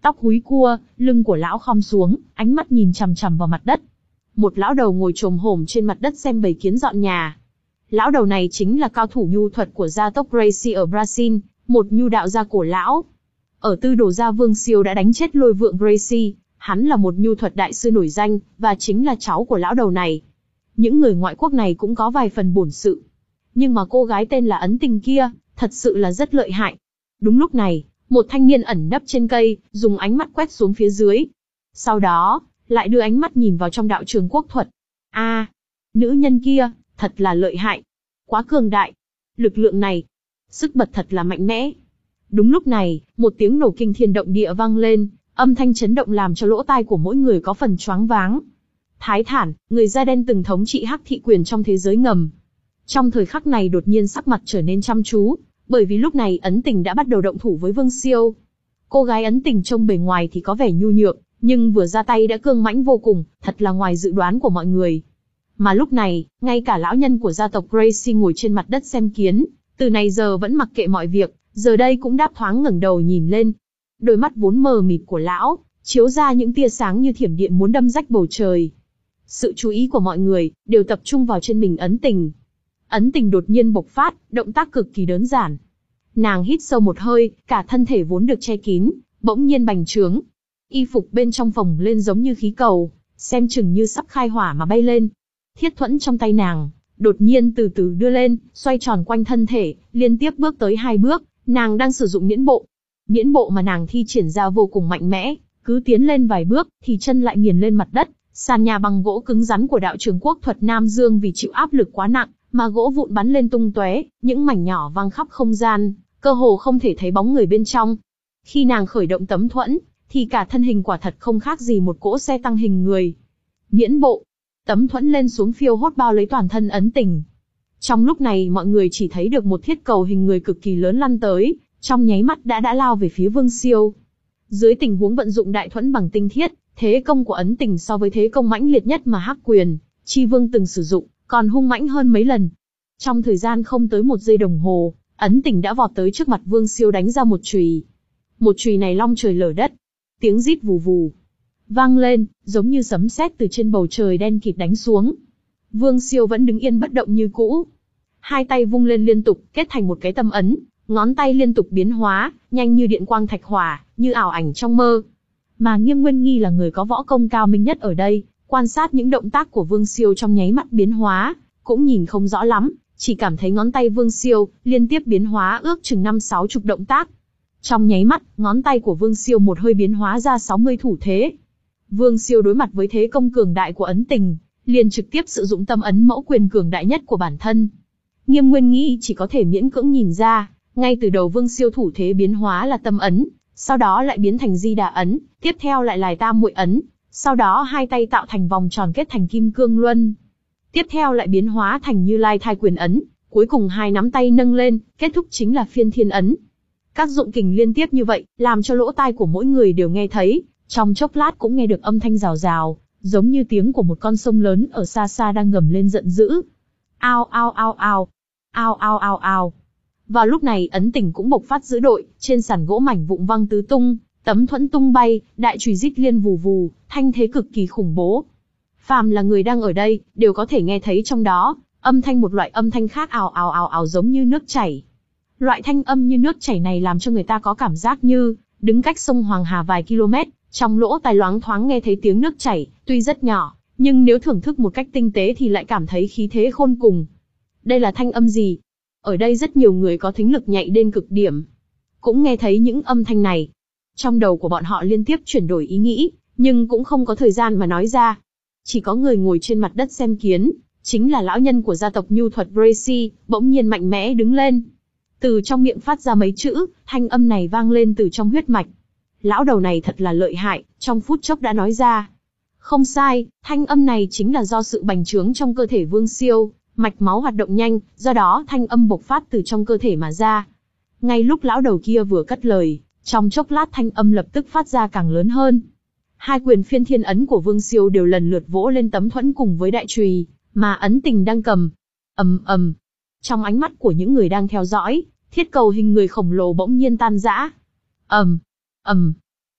Tóc húi cua, lưng của lão khom xuống, ánh mắt nhìn chằm chằm vào mặt đất. Một lão đầu ngồi chồm hổm trên mặt đất xem bầy kiến dọn nhà. Lão đầu này chính là cao thủ nhu thuật của gia tộc Gracie ở Brazil, một nhu đạo gia cổ lão. Ở Tư Đồ gia Vương Siêu đã đánh chết Lôi Vượng Gracie, hắn là một nhu thuật đại sư nổi danh, và chính là cháu của lão đầu này. Những người ngoại quốc này cũng có vài phần bổn sự. Nhưng mà cô gái tên là Ấn Tình kia, thật sự là rất lợi hại. Đúng lúc này, một thanh niên ẩn nấp trên cây, dùng ánh mắt quét xuống phía dưới. Sau đó, lại đưa ánh mắt nhìn vào trong đạo trường quốc thuật. A, à, nữ nhân kia, thật là lợi hại. Quá cường đại. Lực lượng này, sức bật thật là mạnh mẽ. Đúng lúc này, một tiếng nổ kinh thiên động địa vang lên, âm thanh chấn động làm cho lỗ tai của mỗi người có phần choáng váng. Thái Thản, người da đen từng thống trị Hắc Thị quyền trong thế giới ngầm. Trong thời khắc này đột nhiên sắc mặt trở nên chăm chú, bởi vì lúc này Ấn Tình đã bắt đầu động thủ với Vương Siêu. Cô gái Ấn Tình trông bề ngoài thì có vẻ nhu nhược, nhưng vừa ra tay đã cương mãnh vô cùng, thật là ngoài dự đoán của mọi người. Mà lúc này, ngay cả lão nhân của gia tộc Gracie ngồi trên mặt đất xem kiến, từ này giờ vẫn mặc kệ mọi việc, giờ đây cũng đáp thoáng ngẩng đầu nhìn lên. Đôi mắt vốn mờ mịt của lão, chiếu ra những tia sáng như thiểm điện muốn đâm rách bầu trời. Sự chú ý của mọi người, đều tập trung vào trên mình Ấn Tình. Ấn Tình đột nhiên bộc phát, động tác cực kỳ đơn giản. Nàng hít sâu một hơi, cả thân thể vốn được che kín, bỗng nhiên bành trướng. Y phục bên trong phồng lên giống như khí cầu, xem chừng như sắp khai hỏa mà bay lên. Thiết thuẫn trong tay nàng, đột nhiên từ từ đưa lên, xoay tròn quanh thân thể, liên tiếp bước tới hai bước, nàng đang sử dụng miễn bộ. Miễn bộ mà nàng thi triển ra vô cùng mạnh mẽ, cứ tiến lên vài bước, thì chân lại nghiền lên mặt đất. Sàn nhà bằng gỗ cứng rắn của đạo trường quốc thuật Nam Dương vì chịu áp lực quá nặng, mà gỗ vụn bắn lên tung tóe, những mảnh nhỏ văng khắp không gian, cơ hồ không thể thấy bóng người bên trong. Khi nàng khởi động tấm thuẫn, thì cả thân hình quả thật không khác gì một cỗ xe tăng hình người. Miễn bộ, tấm thuẫn lên xuống phiêu hốt bao lấy toàn thân Ấn Tình. Trong lúc này mọi người chỉ thấy được một thiết cầu hình người cực kỳ lớn lăn tới, trong nháy mắt đã đã lao về phía Vương Siêu. Dưới tình huống vận dụng đại thuẫn bằng tinh thiết, thế công của Ấn Tình so với thế công mãnh liệt nhất mà Hắc Quyền, Chi Vương từng sử dụng, còn hung mãnh hơn mấy lần. Trong thời gian không tới một giây đồng hồ, Ấn Tình đã vọt tới trước mặt Vương Siêu đánh ra một chùy. Một chùy này long trời lở đất, tiếng rít vù vù vang lên, giống như sấm sét từ trên bầu trời đen kịt đánh xuống. Vương Siêu vẫn đứng yên bất động như cũ, hai tay vung lên liên tục, kết thành một cái tâm ấn, ngón tay liên tục biến hóa, nhanh như điện quang thạch hỏa, như ảo ảnh trong mơ. Mà Nghiêm Nguyên Nghi là người có võ công cao minh nhất ở đây, quan sát những động tác của Vương Siêu trong nháy mắt biến hóa, cũng nhìn không rõ lắm, chỉ cảm thấy ngón tay Vương Siêu liên tiếp biến hóa ước chừng năm sáu chục động tác. Trong nháy mắt, ngón tay của Vương Siêu một hơi biến hóa ra sáu mươi thủ thế. Vương Siêu đối mặt với thế công cường đại của Ấn Tình, liền trực tiếp sử dụng tâm ấn mẫu quyền cường đại nhất của bản thân. Nghiêm Nguyên Nghi chỉ có thể miễn cưỡng nhìn ra, ngay từ đầu Vương Siêu thủ thế biến hóa là tâm ấn, sau đó lại biến thành Di Đà ấn, tiếp theo lại là Tam Muội ấn, sau đó hai tay tạo thành vòng tròn kết thành Kim Cương Luân. Tiếp theo lại biến hóa thành Như Lai Thai Quyền ấn, cuối cùng hai nắm tay nâng lên, kết thúc chính là Phiên Thiên ấn. Các dụng kình liên tiếp như vậy, làm cho lỗ tai của mỗi người đều nghe thấy, trong chốc lát cũng nghe được âm thanh rào rào, giống như tiếng của một con sông lớn ở xa xa đang gầm lên giận dữ. Ao ao ao ao, ao ao ao ao. Vào lúc này Ấn Tình cũng bộc phát dữ đội, trên sàn gỗ mảnh vụn văng tứ tung, tấm thuẫn tung bay, đại chùy rít liên vù vù, thanh thế cực kỳ khủng bố. Phàm là người đang ở đây, đều có thể nghe thấy trong đó, âm thanh một loại âm thanh khác ào ào ào ào giống như nước chảy. Loại thanh âm như nước chảy này làm cho người ta có cảm giác như đứng cách sông Hoàng Hà vài km, trong lỗ tai loáng thoáng nghe thấy tiếng nước chảy, tuy rất nhỏ, nhưng nếu thưởng thức một cách tinh tế thì lại cảm thấy khí thế khôn cùng. Đây là thanh âm gì? Ở đây rất nhiều người có thính lực nhạy đến cực điểm, cũng nghe thấy những âm thanh này. Trong đầu của bọn họ liên tiếp chuyển đổi ý nghĩ, nhưng cũng không có thời gian mà nói ra. Chỉ có người ngồi trên mặt đất xem kiến, chính là lão nhân của gia tộc nhu thuật Gracie, bỗng nhiên mạnh mẽ đứng lên. Từ trong miệng phát ra mấy chữ, thanh âm này vang lên từ trong huyết mạch. Lão đầu này thật là lợi hại, trong phút chốc đã nói ra. Không sai, thanh âm này chính là do sự bành trướng trong cơ thể Vương Siêu, mạch máu hoạt động nhanh, do đó thanh âm bộc phát từ trong cơ thể mà ra. Ngay lúc lão đầu kia vừa cất lời, trong chốc lát thanh âm lập tức phát ra càng lớn hơn. Hai quyền Phiên Thiên ấn của Vương Siêu đều lần lượt vỗ lên tấm thuẫn cùng với đại chùy mà Ấn Tình đang cầm. Ầm ầm. Trong ánh mắt của những người đang theo dõi, thiết cầu hình người khổng lồ bỗng nhiên tan rã. Ầm ầm.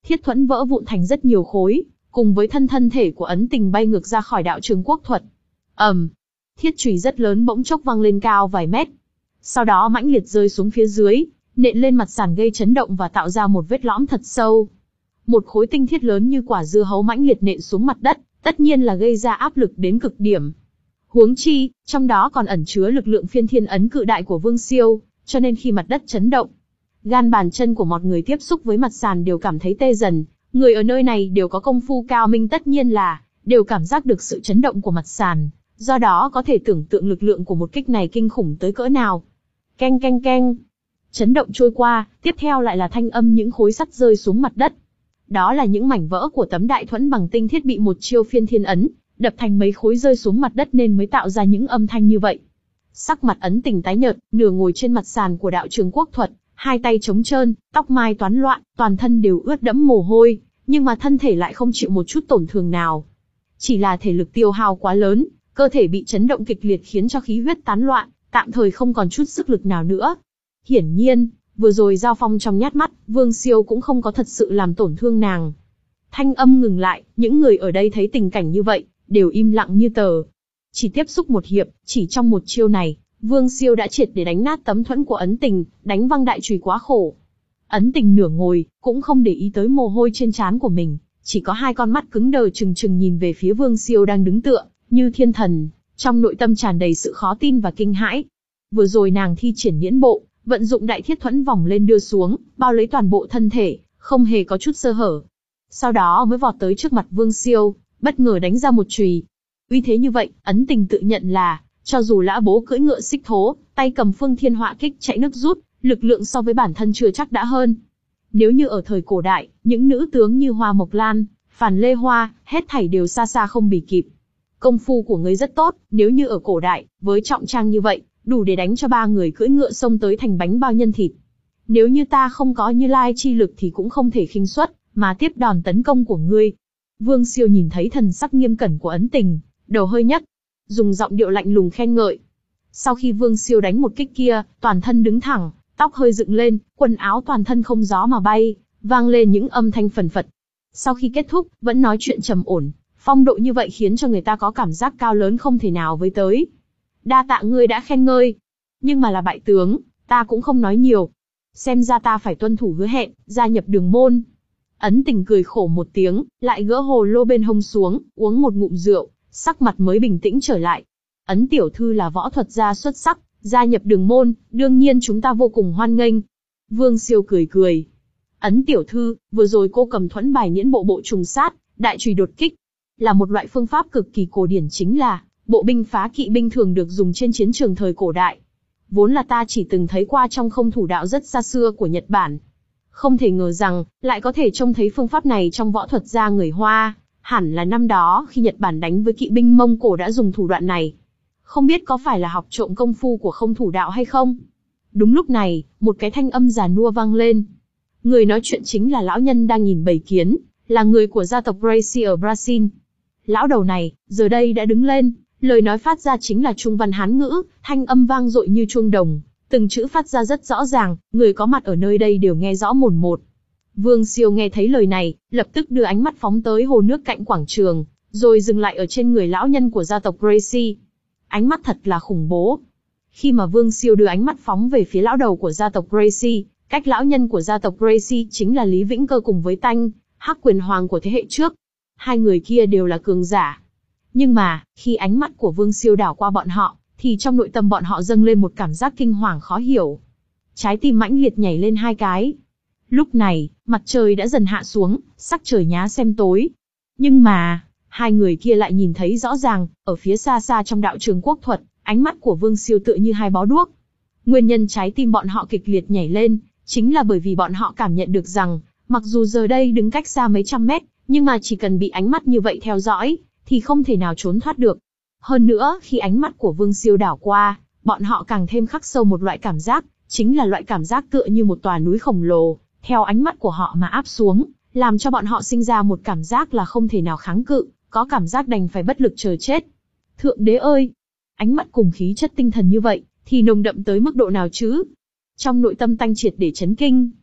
Thiết thuẫn vỡ vụn thành rất nhiều khối, cùng với thân thân thể của Ấn Tình bay ngược ra khỏi đạo trường quốc thuật. ầm, um, thiết chùy rất lớn bỗng chốc văng lên cao vài mét. Sau đó mãnh liệt rơi xuống phía dưới, nện lên mặt sàn gây chấn động và tạo ra một vết lõm thật sâu. Một khối tinh thiết lớn như quả dưa hấu mãnh liệt nện xuống mặt đất, tất nhiên là gây ra áp lực đến cực điểm. Huống chi, trong đó còn ẩn chứa lực lượng phiên thiên ấn cự đại của Vương Siêu, cho nên khi mặt đất chấn động, gan bàn chân của mọi người tiếp xúc với mặt sàn đều cảm thấy tê dần. Người ở nơi này đều có công phu cao minh, tất nhiên là đều cảm giác được sự chấn động của mặt sàn, do đó có thể tưởng tượng lực lượng của một kích này kinh khủng tới cỡ nào. Keng keng keng. Chấn động trôi qua, tiếp theo lại là thanh âm những khối sắt rơi xuống mặt đất. Đó là những mảnh vỡ của tấm đại thuẫn bằng tinh thiết bị một chiêu phiên thiên ấn đập thành mấy khối rơi xuống mặt đất nên mới tạo ra những âm thanh như vậy. Sắc mặt Ấn Tình tái nhợt, nửa ngồi trên mặt sàn của đạo trường quốc thuật, hai tay trống trơn, tóc mai toán loạn, toàn thân đều ướt đẫm mồ hôi, nhưng mà thân thể lại không chịu một chút tổn thương nào. Chỉ là thể lực tiêu hao quá lớn, cơ thể bị chấn động kịch liệt khiến cho khí huyết tán loạn, tạm thời không còn chút sức lực nào nữa. Hiển nhiên, vừa rồi giao phong trong nhát mắt, Vương Siêu cũng không có thật sự làm tổn thương nàng. Thanh âm ngừng lại, những người ở đây thấy tình cảnh như vậy, đều im lặng như tờ. Chỉ tiếp xúc một hiệp, chỉ trong một chiêu này, Vương Siêu đã triệt để đánh nát tấm thuẫn của Ấn Tình, đánh văng đại chùy quá khổ. Ấn Tình nửa ngồi, cũng không để ý tới mồ hôi trên trán của mình, chỉ có hai con mắt cứng đờ trừng trừng nhìn về phía Vương Siêu đang đứng tựa như thiên thần, trong nội tâm tràn đầy sự khó tin và kinh hãi. Vừa rồi nàng thi triển điễn bộ, vận dụng đại thiết thuẫn vòng lên đưa xuống, bao lấy toàn bộ thân thể, không hề có chút sơ hở. Sau đó mới vọt tới trước mặt Vương Siêu, bất ngờ đánh ra một chùy. Uy thế như vậy, Ấn Tình tự nhận là, cho dù lã bố cưỡi ngựa xích thố, tay cầm phương thiên họa kích chạy nước rút, lực lượng so với bản thân chưa chắc đã hơn. Nếu như ở thời cổ đại, những nữ tướng như Hoa Mộc Lan, Phàn Lê Hoa, hết thảy đều xa xa không bì kịp. Công phu của ngươi rất tốt, nếu như ở cổ đại, với trọng trang như vậy, đủ để đánh cho ba người cưỡi ngựa xông tới thành bánh bao nhân thịt. Nếu như ta không có Như Lai chi lực thì cũng không thể khinh suất, mà tiếp đòn tấn công của ngươi. Vương Siêu nhìn thấy thần sắc nghiêm cẩn của Ấn Tình, đầu hơi nhấc, dùng giọng điệu lạnh lùng khen ngợi. Sau khi Vương Siêu đánh một kích kia, toàn thân đứng thẳng, tóc hơi dựng lên, quần áo toàn thân không gió mà bay, vang lên những âm thanh phần phật. Sau khi kết thúc, vẫn nói chuyện trầm ổn, phong độ như vậy khiến cho người ta có cảm giác cao lớn không thể nào với tới. Đa tạ ngươi đã khen ngơi, nhưng mà là bại tướng, ta cũng không nói nhiều. Xem ra ta phải tuân thủ hứa hẹn, gia nhập Đường môn. Ấn Tình cười khổ một tiếng, lại gỡ hồ lô bên hông xuống, uống một ngụm rượu, sắc mặt mới bình tĩnh trở lại. Ấn tiểu thư là võ thuật gia xuất sắc, gia nhập Đường môn, đương nhiên chúng ta vô cùng hoan nghênh. Vương Siêu cười cười. Ấn tiểu thư, vừa rồi cô cầm thuẫn bài nhễn bộ bộ trùng sát, đại chùy đột kích, là một loại phương pháp cực kỳ cổ điển, chính là bộ binh phá kỵ binh thường được dùng trên chiến trường thời cổ đại. Vốn là ta chỉ từng thấy qua trong không thủ đạo rất xa xưa của Nhật Bản. Không thể ngờ rằng, lại có thể trông thấy phương pháp này trong võ thuật gia người Hoa. Hẳn là năm đó, khi Nhật Bản đánh với kỵ binh Mông Cổ đã dùng thủ đoạn này. Không biết có phải là học trộm công phu của không thủ đạo hay không? Đúng lúc này, một cái thanh âm già nua vang lên. Người nói chuyện chính là lão nhân đang nhìn bầy kiến, là người của gia tộc Gracie ở Brazil. Lão đầu này, giờ đây đã đứng lên, lời nói phát ra chính là Trung văn Hán ngữ, thanh âm vang dội như chuông đồng, từng chữ phát ra rất rõ ràng, người có mặt ở nơi đây đều nghe rõ mồn một. Vương Siêu nghe thấy lời này, lập tức đưa ánh mắt phóng tới hồ nước cạnh quảng trường, rồi dừng lại ở trên người lão nhân của gia tộc Gracie. Ánh mắt thật là khủng bố. Khi mà Vương Siêu đưa ánh mắt phóng về phía lão đầu của gia tộc Gracie, cách lão nhân của gia tộc Gracie chính là Lý Vĩnh Cơ cùng với Tanh, Hắc Quyền Hoàng của thế hệ trước. Hai người kia đều là cường giả. Nhưng mà, khi ánh mắt của Vương Siêu đảo qua bọn họ, thì trong nội tâm bọn họ dâng lên một cảm giác kinh hoàng khó hiểu. Trái tim mãnh liệt nhảy lên hai cái. Lúc này, mặt trời đã dần hạ xuống, sắc trời nhá xem tối. Nhưng mà, hai người kia lại nhìn thấy rõ ràng, ở phía xa xa trong đạo trường quốc thuật, ánh mắt của Vương Siêu tựa như hai bó đuốc. Nguyên nhân trái tim bọn họ kịch liệt nhảy lên, chính là bởi vì bọn họ cảm nhận được rằng, mặc dù giờ đây đứng cách xa mấy trăm mét, nhưng mà chỉ cần bị ánh mắt như vậy theo dõi, thì không thể nào trốn thoát được. Hơn nữa, khi ánh mắt của Vương Siêu đảo qua, bọn họ càng thêm khắc sâu một loại cảm giác, chính là loại cảm giác tựa như một tòa núi khổng lồ, theo ánh mắt của họ mà áp xuống, làm cho bọn họ sinh ra một cảm giác là không thể nào kháng cự, có cảm giác đành phải bất lực chờ chết. Thượng đế ơi! Ánh mắt cùng khí chất tinh thần như vậy, thì nồng đậm tới mức độ nào chứ? Trong nội tâm Tanh triệt để chấn kinh.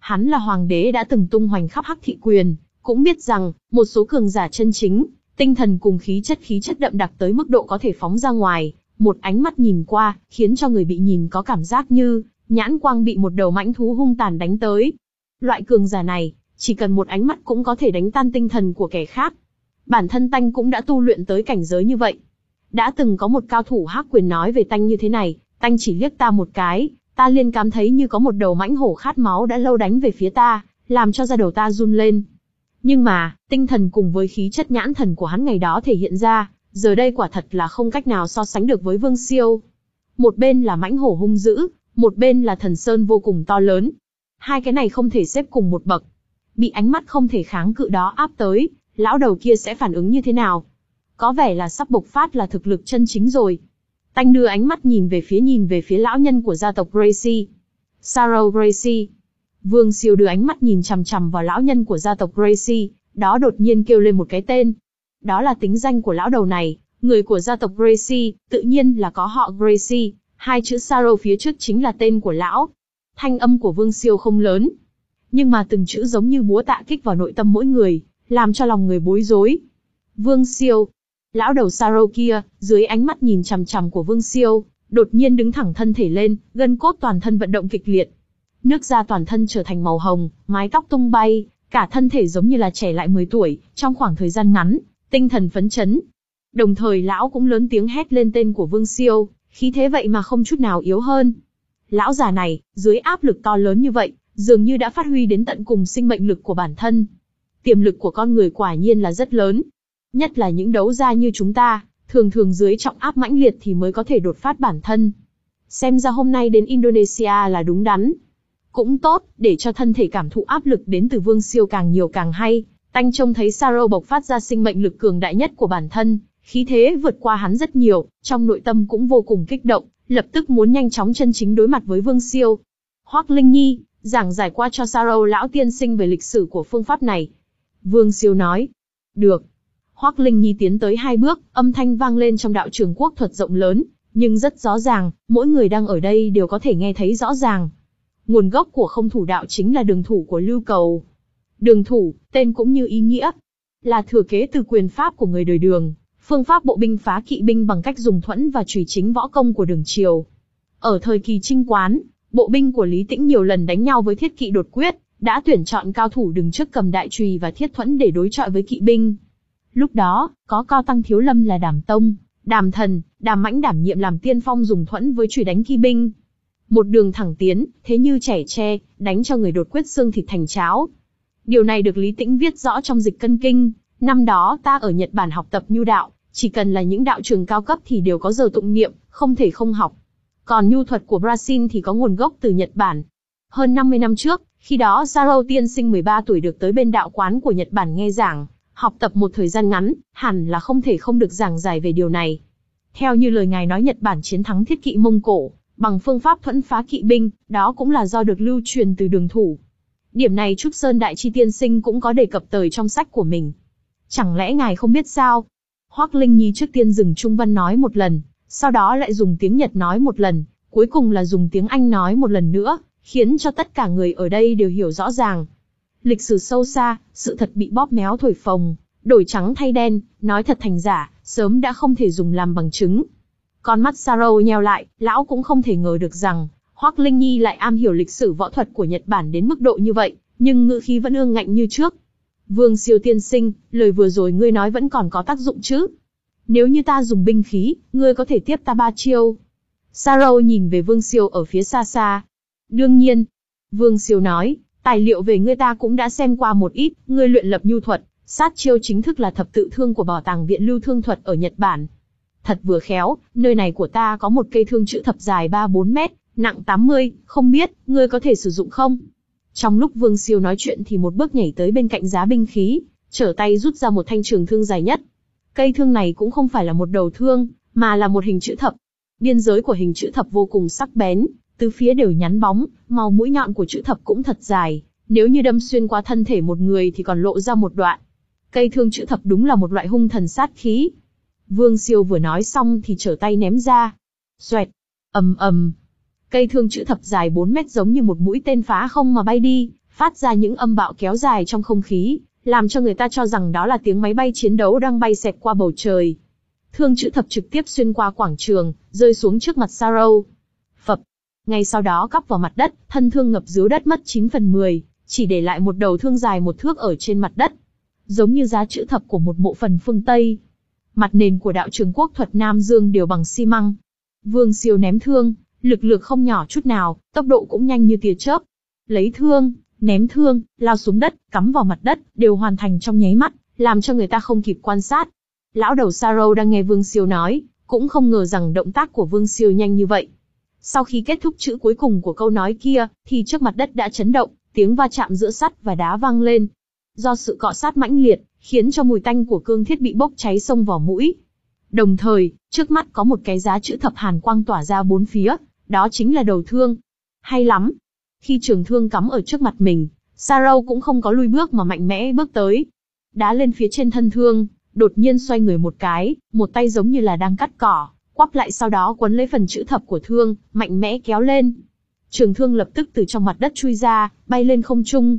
Hắn là hoàng đế đã từng tung hoành khắp Hắc Thị Quyền, cũng biết rằng, một số cường giả chân chính, tinh thần cùng khí chất khí chất đậm đặc tới mức độ có thể phóng ra ngoài, một ánh mắt nhìn qua, khiến cho người bị nhìn có cảm giác như, nhãn quang bị một đầu mãnh thú hung tàn đánh tới. Loại cường giả này, chỉ cần một ánh mắt cũng có thể đánh tan tinh thần của kẻ khác. Bản thân Tanh cũng đã tu luyện tới cảnh giới như vậy. Đã từng có một cao thủ Hắc Quyền nói về Tanh như thế này, Tanh chỉ liếc ta một cái, ta liền cảm thấy như có một đầu mãnh hổ khát máu đã lâu đánh về phía ta, làm cho da đầu ta run lên. Nhưng mà, tinh thần cùng với khí chất nhãn thần của hắn ngày đó thể hiện ra, giờ đây quả thật là không cách nào so sánh được với Vương Siêu. Một bên là mãnh hổ hung dữ, một bên là thần sơn vô cùng to lớn. Hai cái này không thể xếp cùng một bậc. Bị ánh mắt không thể kháng cự đó áp tới, lão đầu kia sẽ phản ứng như thế nào? Có vẻ là sắp bộc phát là thực lực chân chính rồi. Tanh đưa ánh mắt nhìn về phía nhìn về phía lão nhân của gia tộc Gracie. Sarah Gracie. Vương Siêu đưa ánh mắt nhìn chằm chằm vào lão nhân của gia tộc Gracie, đó đột nhiên kêu lên một cái tên. Đó là tính danh của lão đầu này, người của gia tộc Gracie, tự nhiên là có họ Gracie, hai chữ Sarah phía trước chính là tên của lão. Thanh âm của Vương Siêu không lớn, nhưng mà từng chữ giống như búa tạ kích vào nội tâm mỗi người, làm cho lòng người bối rối. Vương Siêu. Lão đầu Sarah kia, dưới ánh mắt nhìn chằm chằm của Vương Siêu, đột nhiên đứng thẳng thân thể lên, gân cốt toàn thân vận động kịch liệt. Nước da toàn thân trở thành màu hồng, mái tóc tung bay, cả thân thể giống như là trẻ lại mười tuổi, trong khoảng thời gian ngắn, tinh thần phấn chấn. Đồng thời lão cũng lớn tiếng hét lên tên của Vương Siêu, khí thế vậy mà không chút nào yếu hơn. Lão già này, dưới áp lực to lớn như vậy, dường như đã phát huy đến tận cùng sinh mệnh lực của bản thân. Tiềm lực của con người quả nhiên là rất lớn. Nhất là những đấu gia như chúng ta, thường thường dưới trọng áp mãnh liệt thì mới có thể đột phát bản thân. Xem ra hôm nay đến Indonesia là đúng đắn. Cũng tốt, để cho thân thể cảm thụ áp lực đến từ Vương Siêu càng nhiều càng hay. Tanh trông thấy Sarah bộc phát ra sinh mệnh lực cường đại nhất của bản thân, khí thế vượt qua hắn rất nhiều, trong nội tâm cũng vô cùng kích động, lập tức muốn nhanh chóng chân chính đối mặt với Vương Siêu. Hoắc Linh Nhi, giảng giải qua cho Sarah lão tiên sinh về lịch sử của phương pháp này. Vương Siêu nói. Được. Hoắc Linh Nhi tiến tới hai bước, âm thanh vang lên trong đạo trường quốc thuật rộng lớn, nhưng rất rõ ràng, mỗi người đang ở đây đều có thể nghe thấy rõ ràng. Nguồn gốc của không thủ đạo chính là đường thủ của Lưu Cầu. Đường thủ, tên cũng như ý nghĩa, là thừa kế từ quyền pháp của người đời Đường, phương pháp bộ binh phá kỵ binh bằng cách dùng thuẫn và chùy chính võ công của Đường Triều. Ở thời kỳ Trinh Quán, bộ binh của Lý Tĩnh nhiều lần đánh nhau với thiết kỵ đột quyết, đã tuyển chọn cao thủ đứng trước cầm đại chùy và thiết thuẫn để đối chọi với kỵ binh. Lúc đó, có Cao Tăng Thiếu Lâm là Đàm Tông, Đàm Thần, Đàm Mãnh đảm nhiệm làm tiên phong dùng thuẫn với chùy đánh kỵ binh. Một đường thẳng tiến, thế như trẻ tre, đánh cho người đột quyết xương thịt thành cháo. Điều này được Lý Tĩnh viết rõ trong Dịch Cân Kinh. Năm đó ta ở Nhật Bản học tập nhu đạo, chỉ cần là những đạo trường cao cấp thì đều có giờ tụng niệm, không thể không học. Còn nhu thuật của Brazil thì có nguồn gốc từ Nhật Bản. Hơn năm mươi năm trước, khi đó Sarah tiên sinh mười ba tuổi được tới bên đạo quán của Nhật Bản nghe giảng, học tập một thời gian ngắn, hẳn là không thể không được giảng giải về điều này. Theo như lời ngài nói Nhật Bản chiến thắng thiết kỵ Mông Cổ, bằng phương pháp thuẫn phá kỵ binh, đó cũng là do được lưu truyền từ Đường thủ. Điểm này Trúc Sơn Đại Chi tiên sinh cũng có đề cập tới trong sách của mình. Chẳng lẽ ngài không biết sao? Hoắc Linh Nhi trước tiên dừng Trung Văn nói một lần, sau đó lại dùng tiếng Nhật nói một lần, cuối cùng là dùng tiếng Anh nói một lần nữa, khiến cho tất cả người ở đây đều hiểu rõ ràng. Lịch sử sâu xa, sự thật bị bóp méo thổi phồng, đổi trắng thay đen, nói thật thành giả, sớm đã không thể dùng làm bằng chứng. Con mắt Sarah nheo lại, lão cũng không thể ngờ được rằng, Hoắc Linh Nhi lại am hiểu lịch sử võ thuật của Nhật Bản đến mức độ như vậy, nhưng ngữ khí vẫn ương ngạnh như trước. Vương Siêu tiên sinh, lời vừa rồi ngươi nói vẫn còn có tác dụng chứ? Nếu như ta dùng binh khí, ngươi có thể tiếp ta ba chiêu. Sarah nhìn về Vương Siêu ở phía xa xa. Đương nhiên. Vương Siêu nói, tài liệu về ngươi ta cũng đã xem qua một ít, ngươi luyện lập nhu thuật, sát chiêu chính thức là thập tự thương của bảo tàng viện lưu thương thuật ở Nhật Bản. Thật vừa khéo, nơi này của ta có một cây thương chữ thập dài ba bốn mét, nặng tám mươi, không biết, ngươi có thể sử dụng không? Trong lúc Vương Siêu nói chuyện thì một bước nhảy tới bên cạnh giá binh khí, trở tay rút ra một thanh trường thương dài nhất. Cây thương này cũng không phải là một đầu thương, mà là một hình chữ thập. Biên giới của hình chữ thập vô cùng sắc bén, tứ phía đều nhắn bóng, màu mũi nhọn của chữ thập cũng thật dài, nếu như đâm xuyên qua thân thể một người thì còn lộ ra một đoạn. Cây thương chữ thập đúng là một loại hung thần sát khí. Vương Siêu vừa nói xong thì trở tay ném ra. Xoẹt, ầm ầm. Cây thương chữ thập dài bốn mét giống như một mũi tên phá không mà bay đi, phát ra những âm bạo kéo dài trong không khí, làm cho người ta cho rằng đó là tiếng máy bay chiến đấu đang bay xẹt qua bầu trời. Thương chữ thập trực tiếp xuyên qua quảng trường, rơi xuống trước mặt Sarrow. Phập. Ngay sau đó cắp vào mặt đất, thân thương ngập dưới đất mất chín phần mười, chỉ để lại một đầu thương dài một thước ở trên mặt đất, giống như giá chữ thập của một mộ phần phương Tây. Mặt nền của đạo trường quốc thuật Nam Dương đều bằng xi măng. Vương Siêu ném thương, lực lượng không nhỏ chút nào, tốc độ cũng nhanh như tia chớp. Lấy thương, ném thương, lao xuống đất, cắm vào mặt đất, đều hoàn thành trong nháy mắt, làm cho người ta không kịp quan sát. Lão đầu Sarrow đang nghe Vương Siêu nói, cũng không ngờ rằng động tác của Vương Siêu nhanh như vậy. Sau khi kết thúc chữ cuối cùng của câu nói kia, thì trước mặt đất đã chấn động, tiếng va chạm giữa sắt và đá vang lên. Do sự cọ sát mãnh liệt, khiến cho mùi tanh của cương thiết bị bốc cháy xông vào mũi. Đồng thời, trước mắt có một cái giá chữ thập hàn quang tỏa ra bốn phía, đó chính là đầu thương. Hay lắm! Khi trường thương cắm ở trước mặt mình, Sarrow cũng không có lui bước mà mạnh mẽ bước tới. Đá lên phía trên thân thương, đột nhiên xoay người một cái, một tay giống như là đang cắt cỏ, quắp lại sau đó quấn lấy phần chữ thập của thương, mạnh mẽ kéo lên. Trường thương lập tức từ trong mặt đất chui ra, bay lên không trung.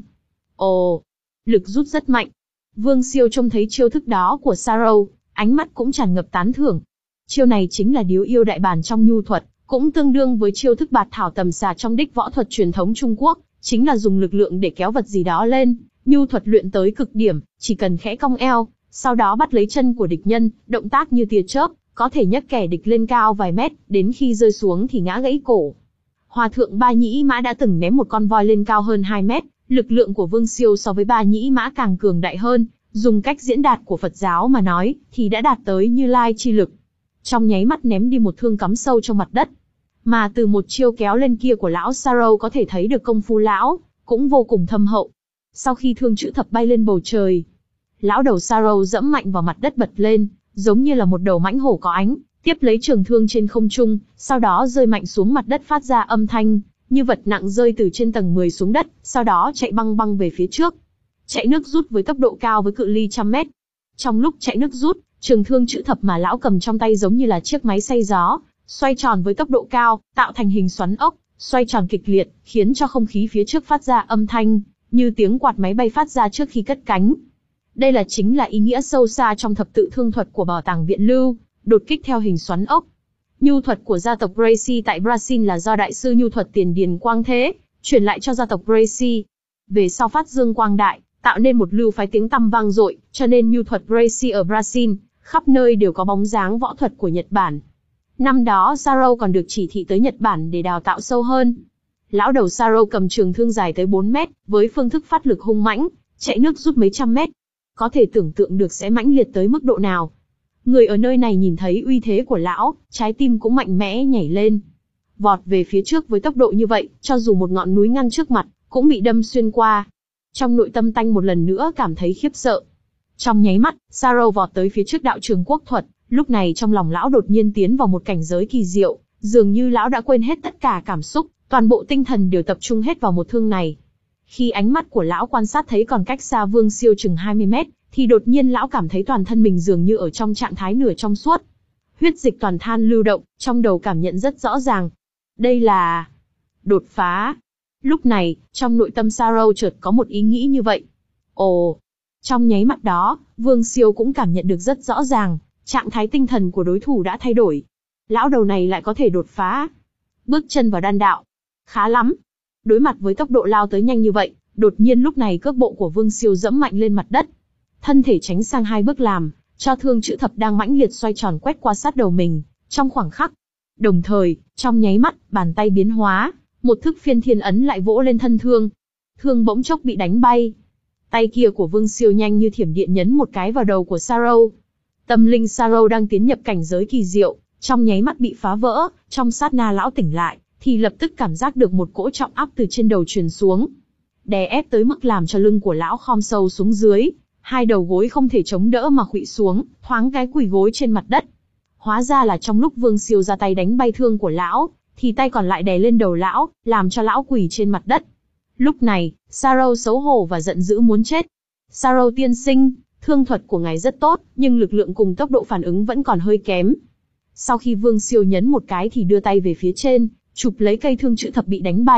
Ồ! Lực rút rất mạnh. Vương Siêu trông thấy chiêu thức đó của Sarrow, ánh mắt cũng tràn ngập tán thưởng. Chiêu này chính là điếu yêu đại bản trong nhu thuật, cũng tương đương với chiêu thức bạt thảo tầm xà trong đích võ thuật truyền thống Trung Quốc, chính là dùng lực lượng để kéo vật gì đó lên, nhu thuật luyện tới cực điểm, chỉ cần khẽ cong eo, sau đó bắt lấy chân của địch nhân, động tác như tia chớp, có thể nhấc kẻ địch lên cao vài mét, đến khi rơi xuống thì ngã gãy cổ. Hòa thượng Ba Nhĩ Mã đã từng ném một con voi lên cao hơn hai mét, lực lượng của Vương Siêu so với Ba Nhĩ Mã càng cường đại hơn, dùng cách diễn đạt của Phật giáo mà nói, thì đã đạt tới Như Lai chi lực. Trong nháy mắt ném đi một thương cắm sâu trong mặt đất. Mà từ một chiêu kéo lên kia của lão Sarrow có thể thấy được công phu lão, cũng vô cùng thâm hậu. Sau khi thương chữ thập bay lên bầu trời, lão đầu Sarrow dẫm mạnh vào mặt đất bật lên, giống như là một đầu mãnh hổ có ánh, tiếp lấy trường thương trên không trung, sau đó rơi mạnh xuống mặt đất phát ra âm thanh, như vật nặng rơi từ trên tầng mười xuống đất, sau đó chạy băng băng về phía trước. Chạy nước rút với tốc độ cao với cự ly trăm mét. Trong lúc chạy nước rút, trường thương chữ thập mà lão cầm trong tay giống như là chiếc máy xay gió, xoay tròn với tốc độ cao, tạo thành hình xoắn ốc, xoay tròn kịch liệt, khiến cho không khí phía trước phát ra âm thanh, như tiếng quạt máy bay phát ra trước khi cất cánh. Đây là chính là ý nghĩa sâu xa trong thập tự thương thuật của bảo tàng viện lưu, đột kích theo hình xoắn ốc. Nhu thuật của gia tộc Gracie tại Brazil là do đại sư nhu thuật Tiền Điền Quang Thế truyền lại cho gia tộc Gracie. Về sau phát dương quang đại, tạo nên một lưu phái tiếng tăm vang dội, cho nên nhu thuật Gracie ở Brazil, khắp nơi đều có bóng dáng võ thuật của Nhật Bản. Năm đó Sarrow còn được chỉ thị tới Nhật Bản để đào tạo sâu hơn. Lão đầu Sarrow cầm trường thương dài tới bốn mét, với phương thức phát lực hung mãnh, chạy nước rút mấy trăm mét. Có thể tưởng tượng được sẽ mãnh liệt tới mức độ nào. Người ở nơi này nhìn thấy uy thế của lão, trái tim cũng mạnh mẽ nhảy lên. Vọt về phía trước với tốc độ như vậy, cho dù một ngọn núi ngăn trước mặt, cũng bị đâm xuyên qua. Trong nội tâm tanh một lần nữa cảm thấy khiếp sợ. Trong nháy mắt, Sarrow vọt tới phía trước đạo trường quốc thuật, lúc này trong lòng lão đột nhiên tiến vào một cảnh giới kỳ diệu, dường như lão đã quên hết tất cả cảm xúc, toàn bộ tinh thần đều tập trung hết vào một thương này. Khi ánh mắt của lão quan sát thấy còn cách xa Vương Siêu chừng hai mươi mét, thì đột nhiên lão cảm thấy toàn thân mình dường như ở trong trạng thái nửa trong suốt. Huyết dịch toàn than lưu động, trong đầu cảm nhận rất rõ ràng. Đây là đột phá. Lúc này, trong nội tâm Sarrow chợt có một ý nghĩ như vậy. Ồ! Trong nháy mắt đó, Vương Siêu cũng cảm nhận được rất rõ ràng, trạng thái tinh thần của đối thủ đã thay đổi. Lão đầu này lại có thể đột phá. Bước chân vào đan đạo. Khá lắm. Đối mặt với tốc độ lao tới nhanh như vậy, đột nhiên lúc này cước bộ của Vương Siêu dẫm mạnh lên mặt đất. Thân thể tránh sang hai bước làm, cho thương chữ thập đang mãnh liệt xoay tròn quét qua sát đầu mình, trong khoảng khắc. Đồng thời, trong nháy mắt, bàn tay biến hóa, một thức phiên thiên ấn lại vỗ lên thân thương. Thương bỗng chốc bị đánh bay. Tay kia của Vương Siêu nhanh như thiểm điện nhấn một cái vào đầu của Sarrow. Tâm linh Sarrow đang tiến nhập cảnh giới kỳ diệu, trong nháy mắt bị phá vỡ, trong sát na lão tỉnh lại, thì lập tức cảm giác được một cỗ trọng áp từ trên đầu truyền xuống. Đè ép tới mức làm cho lưng của lão khom sâu xuống dưới, hai đầu gối không thể chống đỡ mà khuỵu xuống, thoáng cái quỳ gối trên mặt đất. Hóa ra là trong lúc Vương Siêu ra tay đánh bay thương của lão, thì tay còn lại đè lên đầu lão, làm cho lão quỳ trên mặt đất. Lúc này, Sarrow xấu hổ và giận dữ muốn chết. Sarrow tiên sinh, thương thuật của ngài rất tốt, nhưng lực lượng cùng tốc độ phản ứng vẫn còn hơi kém. Sau khi Vương Siêu nhấn một cái thì đưa tay về phía trên, chụp lấy cây thương chữ thập bị đánh bay,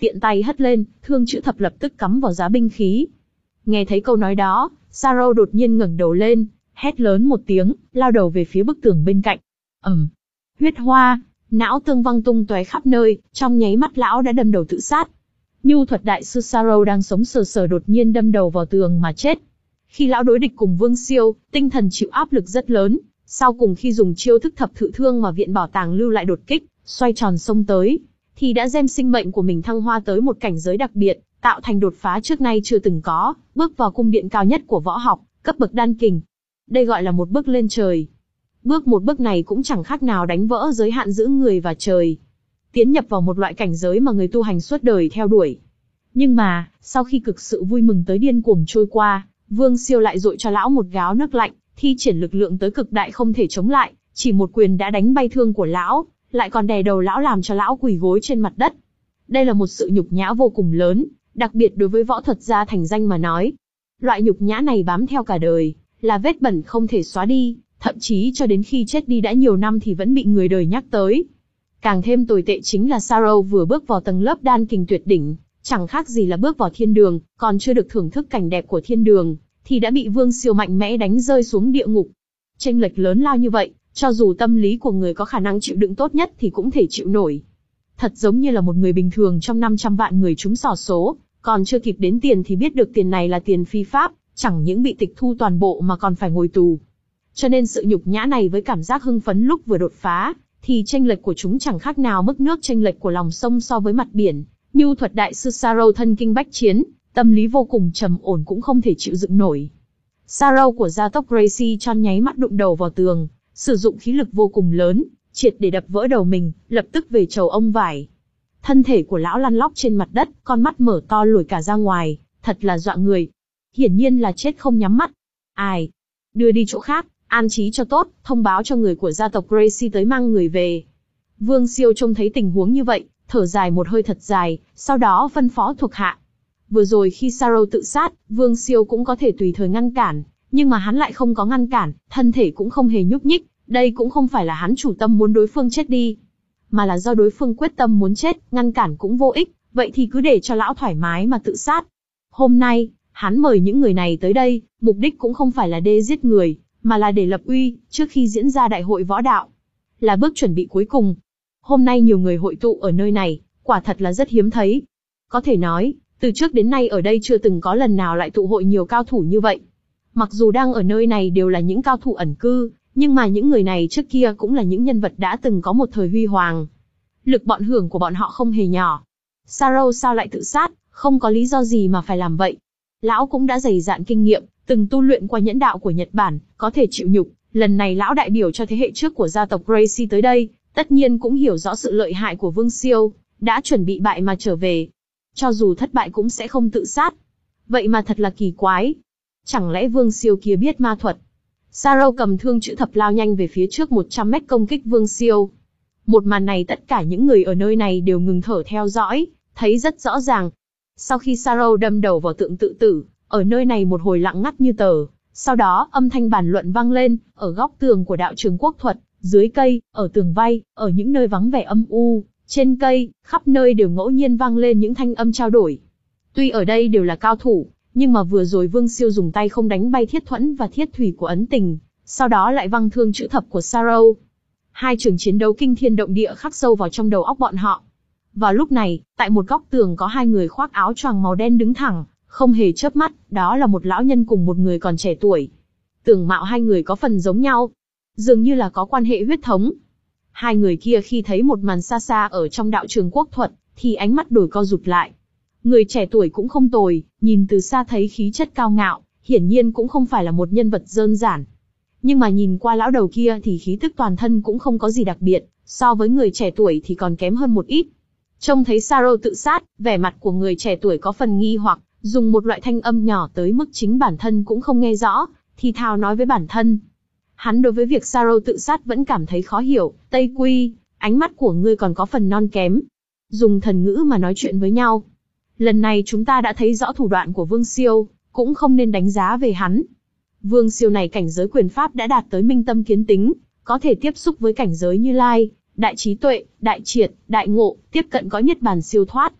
tiện tay hất lên, thương chữ thập lập tức cắm vào giá binh khí. Nghe thấy câu nói đó, Sarah đột nhiên ngẩng đầu lên, hét lớn một tiếng, lao đầu về phía bức tường bên cạnh. ầm, huyết hoa, não tương văng tung tóe khắp nơi, trong nháy mắt lão đã đâm đầu tự sát. Nhu thuật đại sư Sarah đang sống sờ sờ đột nhiên đâm đầu vào tường mà chết. Khi lão đối địch cùng Vương Siêu, tinh thần chịu áp lực rất lớn, sau cùng khi dùng chiêu thức thập thự thương mà viện bảo tàng lưu lại đột kích, xoay tròn xông tới, thì đã đem sinh mệnh của mình thăng hoa tới một cảnh giới đặc biệt, tạo thành đột phá trước nay chưa từng có, bước vào cung điện cao nhất của võ học, cấp bậc đan kình. Đây gọi là một bước lên trời. Bước một bước này cũng chẳng khác nào đánh vỡ giới hạn giữa người và trời, tiến nhập vào một loại cảnh giới mà người tu hành suốt đời theo đuổi. Nhưng mà, sau khi cực sự vui mừng tới điên cuồng trôi qua, Vương Siêu lại dội cho lão một gáo nước lạnh, thi triển lực lượng tới cực đại không thể chống lại, chỉ một quyền đã đánh bay thương của lão, lại còn đè đầu lão làm cho lão quỳ gối trên mặt đất. Đây là một sự nhục nhã vô cùng lớn, đặc biệt đối với võ thuật gia thành danh mà nói. Loại nhục nhã này bám theo cả đời, là vết bẩn không thể xóa đi, thậm chí cho đến khi chết đi đã nhiều năm thì vẫn bị người đời nhắc tới. Càng thêm tồi tệ chính là Sarah vừa bước vào tầng lớp đan kình tuyệt đỉnh, chẳng khác gì là bước vào thiên đường, còn chưa được thưởng thức cảnh đẹp của thiên đường, thì đã bị Vương Siêu mạnh mẽ đánh rơi xuống địa ngục. Chênh lệch lớn lao như vậy, cho dù tâm lý của người có khả năng chịu đựng tốt nhất thì cũng thể chịu nổi. Thật giống như là một người bình thường trong năm trăm vạn người trúng xỏ số, còn chưa kịp đến tiền thì biết được tiền này là tiền phi pháp, chẳng những bị tịch thu toàn bộ mà còn phải ngồi tù. Cho nên sự nhục nhã này với cảm giác hưng phấn lúc vừa đột phá, thì chênh lệch của chúng chẳng khác nào mức nước chênh lệch của lòng sông so với mặt biển. Nhu thuật đại sư Sarah thân kinh bách chiến, tâm lý vô cùng trầm ổn cũng không thể chịu đựng nổi. Sarah của gia tộc Gracie trong nháy mắt đụng đầu vào tường, sử dụng khí lực vô cùng lớn, triệt để đập vỡ đầu mình, lập tức về chầu ông vải. Thân thể của lão lăn lóc trên mặt đất, con mắt mở to lồi cả ra ngoài, thật là dọa người. Hiển nhiên là chết không nhắm mắt. Ai? Đưa đi chỗ khác, an trí cho tốt, thông báo cho người của gia tộc Gracie tới mang người về. Vương Siêu trông thấy tình huống như vậy, thở dài một hơi thật dài, sau đó phân phó thuộc hạ. Vừa rồi khi Sarah tự sát, Vương Siêu cũng có thể tùy thời ngăn cản, nhưng mà hắn lại không có ngăn cản, thân thể cũng không hề nhúc nhích. Đây cũng không phải là hắn chủ tâm muốn đối phương chết đi, mà là do đối phương quyết tâm muốn chết, ngăn cản cũng vô ích, vậy thì cứ để cho lão thoải mái mà tự sát. Hôm nay, hắn mời những người này tới đây, mục đích cũng không phải là đê giết người, mà là để lập uy, trước khi diễn ra đại hội võ đạo. Là bước chuẩn bị cuối cùng. Hôm nay nhiều người hội tụ ở nơi này, quả thật là rất hiếm thấy. Có thể nói, từ trước đến nay ở đây chưa từng có lần nào lại tụ hội nhiều cao thủ như vậy. Mặc dù đang ở nơi này đều là những cao thủ ẩn cư, nhưng mà những người này trước kia cũng là những nhân vật đã từng có một thời huy hoàng. Lực bọn hưởng của bọn họ không hề nhỏ. Sarah sao lại tự sát, không có lý do gì mà phải làm vậy. Lão cũng đã dày dạn kinh nghiệm, từng tu luyện qua nhẫn đạo của Nhật Bản, có thể chịu nhục. Lần này lão đại biểu cho thế hệ trước của gia tộc Gracie tới đây, tất nhiên cũng hiểu rõ sự lợi hại của Vương Siêu, đã chuẩn bị bại mà trở về. Cho dù thất bại cũng sẽ không tự sát. Vậy mà thật là kỳ quái. Chẳng lẽ Vương Siêu kia biết ma thuật? Sarah cầm thương chữ thập lao nhanh về phía trước một trăm mét công kích Vương Siêu. Một màn này tất cả những người ở nơi này đều ngừng thở theo dõi, thấy rất rõ ràng. Sau khi Sarah đâm đầu vào tượng tự tử, ở nơi này một hồi lặng ngắt như tờ, sau đó âm thanh bàn luận vang lên, ở góc tường của đạo trường quốc thuật, dưới cây, ở tường vây, ở những nơi vắng vẻ âm u, trên cây, khắp nơi đều ngẫu nhiên vang lên những thanh âm trao đổi. Tuy ở đây đều là cao thủ, nhưng mà vừa rồi Vương Siêu dùng tay không đánh bay thiết thuẫn và thiết thủy của ấn tình, sau đó lại văng thương chữ thập của Sarah. Hai trường chiến đấu kinh thiên động địa khắc sâu vào trong đầu óc bọn họ. Vào lúc này, tại một góc tường có hai người khoác áo choàng màu đen đứng thẳng, không hề chớp mắt, đó là một lão nhân cùng một người còn trẻ tuổi. Tướng mạo hai người có phần giống nhau, dường như là có quan hệ huyết thống. Hai người kia khi thấy một màn xa xa ở trong đạo trường quốc thuật, thì ánh mắt đổi co rụt lại. Người trẻ tuổi cũng không tồi, nhìn từ xa thấy khí chất cao ngạo, hiển nhiên cũng không phải là một nhân vật đơn giản. Nhưng mà nhìn qua lão đầu kia thì khí tức toàn thân cũng không có gì đặc biệt, so với người trẻ tuổi thì còn kém hơn một ít. Trông thấy Sarah tự sát, vẻ mặt của người trẻ tuổi có phần nghi hoặc, dùng một loại thanh âm nhỏ tới mức chính bản thân cũng không nghe rõ, thì thào nói với bản thân. Hắn đối với việc Sarah tự sát vẫn cảm thấy khó hiểu. Tây Quy, ánh mắt của ngươi còn có phần non kém. Dùng thần ngữ mà nói chuyện với nhau. Lần này chúng ta đã thấy rõ thủ đoạn của Vương Siêu, cũng không nên đánh giá về hắn. Vương Siêu này cảnh giới quyền pháp đã đạt tới minh tâm kiến tính, có thể tiếp xúc với cảnh giới Như Lai, đại trí tuệ, đại triệt, đại ngộ, tiếp cận có niết bàn siêu thoát.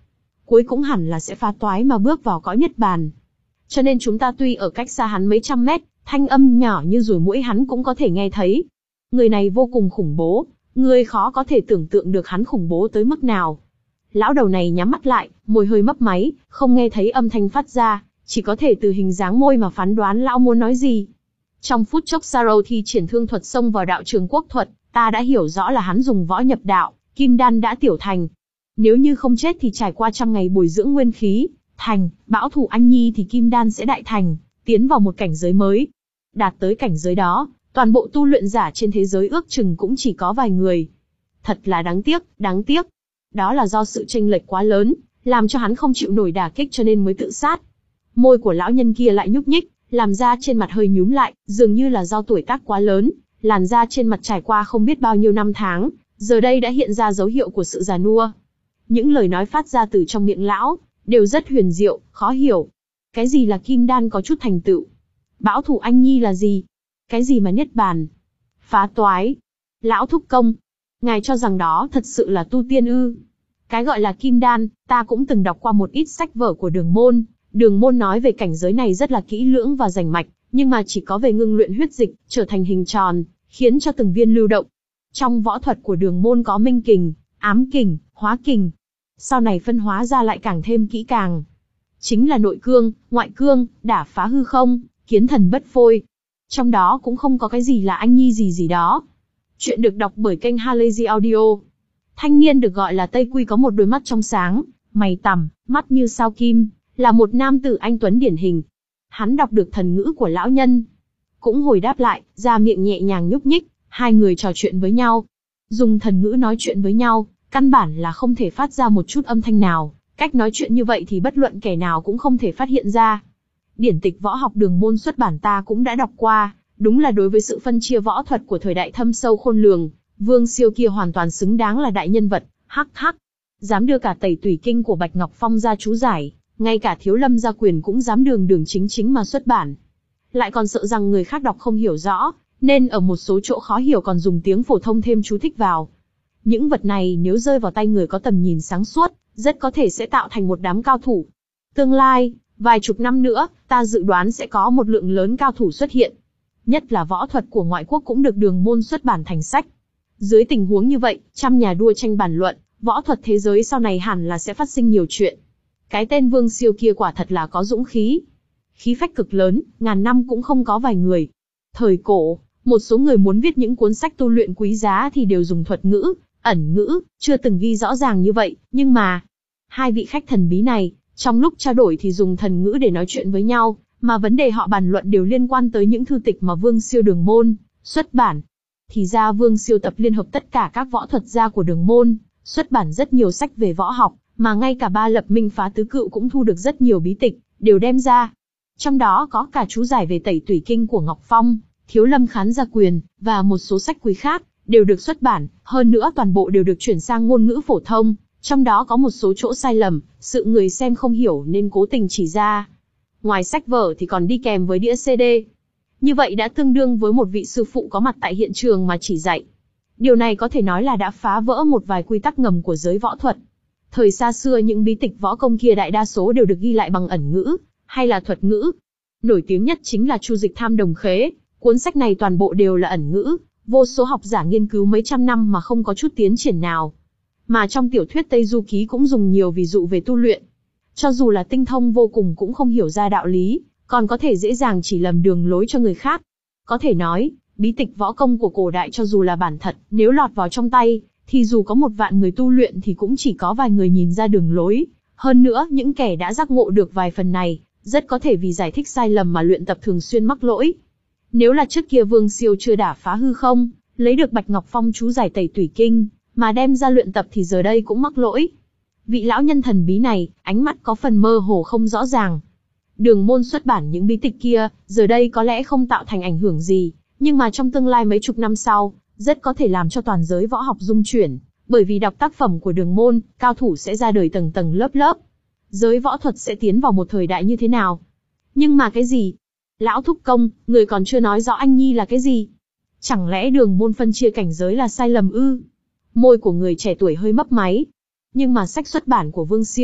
cuối cũng hẳn là sẽ phá toái mà bước vào cõi niết bàn. Cho nên chúng ta tuy ở cách xa hắn mấy trăm mét, thanh âm nhỏ như ruồi muỗi hắn cũng có thể nghe thấy. Người này vô cùng khủng bố, người khó có thể tưởng tượng được hắn khủng bố tới mức nào. Lão đầu này nhắm mắt lại, môi hơi mấp máy, không nghe thấy âm thanh phát ra, chỉ có thể từ hình dáng môi mà phán đoán lão muốn nói gì. Trong phút chốc Sarou thi triển thương thuật xông vào đạo trường quốc thuật, ta đã hiểu rõ là hắn dùng võ nhập đạo, kim đan đã tiểu thành. Nếu như không chết thì trải qua trăm ngày bồi dưỡng nguyên khí, thành, bão thủ anh nhi thì kim đan sẽ đại thành, tiến vào một cảnh giới mới. Đạt tới cảnh giới đó, toàn bộ tu luyện giả trên thế giới ước chừng cũng chỉ có vài người. Thật là đáng tiếc, đáng tiếc. Đó là do sự chênh lệch quá lớn, làm cho hắn không chịu nổi đả kích cho nên mới tự sát. Môi của lão nhân kia lại nhúc nhích, làm da trên mặt hơi nhúm lại, dường như là do tuổi tác quá lớn, làn da trên mặt trải qua không biết bao nhiêu năm tháng, giờ đây đã hiện ra dấu hiệu của sự già nua. Những lời nói phát ra từ trong miệng lão, đều rất huyền diệu, khó hiểu. Cái gì là kim đan có chút thành tựu? Bão thủ anh nhi là gì? Cái gì mà niết bàn? Phá toái? Lão thúc công? Ngài cho rằng đó thật sự là tu tiên ư? Cái gọi là kim đan, ta cũng từng đọc qua một ít sách vở của Đường Môn. Đường Môn nói về cảnh giới này rất là kỹ lưỡng và rành mạch, nhưng mà chỉ có về ngưng luyện huyết dịch, trở thành hình tròn, khiến cho từng viên lưu động. Trong võ thuật của Đường Môn có minh kình, ám kình, hóa kình. Sau này phân hóa ra lại càng thêm kỹ càng. Chính là nội cương, ngoại cương, đả phá hư không, kiến thần bất phôi. Trong đó cũng không có cái gì là anh nhi gì gì đó. Chuyện được đọc bởi kênh Halazy Audio. Thanh niên được gọi là Tây Quy có một đôi mắt trong sáng, mày tằm, mắt như sao kim, là một nam tử anh tuấn điển hình. Hắn đọc được thần ngữ của lão nhân, cũng hồi đáp lại, ra miệng nhẹ nhàng nhúc nhích, hai người trò chuyện với nhau. Dùng thần ngữ nói chuyện với nhau, căn bản là không thể phát ra một chút âm thanh nào, cách nói chuyện như vậy thì bất luận kẻ nào cũng không thể phát hiện ra. Điển tịch võ học Đường Môn xuất bản ta cũng đã đọc qua, đúng là đối với sự phân chia võ thuật của thời đại thâm sâu khôn lường, Vương Siêu kia hoàn toàn xứng đáng là đại nhân vật, hắc hắc. Dám đưa cả Tẩy Tùy Kinh của Bạch Ngọc Phong ra chú giải, ngay cả Thiếu Lâm Gia Quyền cũng dám đường đường chính chính mà xuất bản. Lại còn sợ rằng người khác đọc không hiểu rõ, nên ở một số chỗ khó hiểu còn dùng tiếng phổ thông thêm chú thích vào. Những vật này nếu rơi vào tay người có tầm nhìn sáng suốt, rất có thể sẽ tạo thành một đám cao thủ. Tương lai, vài chục năm nữa, ta dự đoán sẽ có một lượng lớn cao thủ xuất hiện. Nhất là võ thuật của ngoại quốc cũng được Đường Môn xuất bản thành sách. Dưới tình huống như vậy, trăm nhà đua tranh bàn luận, võ thuật thế giới sau này hẳn là sẽ phát sinh nhiều chuyện. Cái tên Vương Siêu kia quả thật là có dũng khí. Khí phách cực lớn, ngàn năm cũng không có vài người. Thời cổ, một số người muốn viết những cuốn sách tu luyện quý giá thì đều dùng thuật ngữ, ẩn ngữ, chưa từng ghi rõ ràng như vậy, nhưng mà hai vị khách thần bí này, trong lúc trao đổi thì dùng thần ngữ để nói chuyện với nhau, mà vấn đề họ bàn luận đều liên quan tới những thư tịch mà Vương Siêu Đường Môn xuất bản. Thì ra Vương Siêu tập liên hợp tất cả các võ thuật gia của Đường Môn, xuất bản rất nhiều sách về võ học, mà ngay cả Ba Lập Minh Phá Tứ Cựu cũng thu được rất nhiều bí tịch, đều đem ra. Trong đó có cả chú giải về Tẩy Tùy Kinh của Ngọc Phong, Thiếu Lâm Khán Gia Quyền, và một số sách quý khác, đều được xuất bản, hơn nữa toàn bộ đều được chuyển sang ngôn ngữ phổ thông, trong đó có một số chỗ sai lầm, sự người xem không hiểu nên cố tình chỉ ra. Ngoài sách vở thì còn đi kèm với đĩa xê đê. Như vậy đã tương đương với một vị sư phụ có mặt tại hiện trường mà chỉ dạy. Điều này có thể nói là đã phá vỡ một vài quy tắc ngầm của giới võ thuật. Thời xa xưa những bí tịch võ công kia đại đa số đều được ghi lại bằng ẩn ngữ, hay là thuật ngữ. Nổi tiếng nhất chính là Chu Dịch Tham Đồng Khế, cuốn sách này toàn bộ đều là ẩn ngữ, vô số học giả nghiên cứu mấy trăm năm mà không có chút tiến triển nào. Mà trong tiểu thuyết Tây Du Ký cũng dùng nhiều ví dụ về tu luyện. Cho dù là tinh thông vô cùng cũng không hiểu ra đạo lý, còn có thể dễ dàng chỉ lầm đường lối cho người khác. Có thể nói, bí tịch võ công của cổ đại cho dù là bản thật, nếu lọt vào trong tay, thì dù có một vạn người tu luyện thì cũng chỉ có vài người nhìn ra đường lối. Hơn nữa, những kẻ đã giác ngộ được vài phần này, rất có thể vì giải thích sai lầm mà luyện tập thường xuyên mắc lỗi. Nếu là trước kia Vương Siêu chưa đả phá hư không, lấy được Bạch Ngọc Phong chú giải Tẩy Tùy Kinh, mà đem ra luyện tập thì giờ đây cũng mắc lỗi. Vị lão nhân thần bí này, ánh mắt có phần mơ hồ không rõ ràng. Đường Môn xuất bản những bí tịch kia, giờ đây có lẽ không tạo thành ảnh hưởng gì, nhưng mà trong tương lai mấy chục năm sau, rất có thể làm cho toàn giới võ học rung chuyển, bởi vì đọc tác phẩm của Đường Môn, cao thủ sẽ ra đời tầng tầng lớp lớp. Giới võ thuật sẽ tiến vào một thời đại như thế nào? Nhưng mà cái gì? Lão thúc công, người còn chưa nói rõ anh nhi là cái gì? Chẳng lẽ Đường Môn phân chia cảnh giới là sai lầm ư? Môi của người trẻ tuổi hơi mấp máy. Nhưng mà sách xuất bản của Vương Siêu,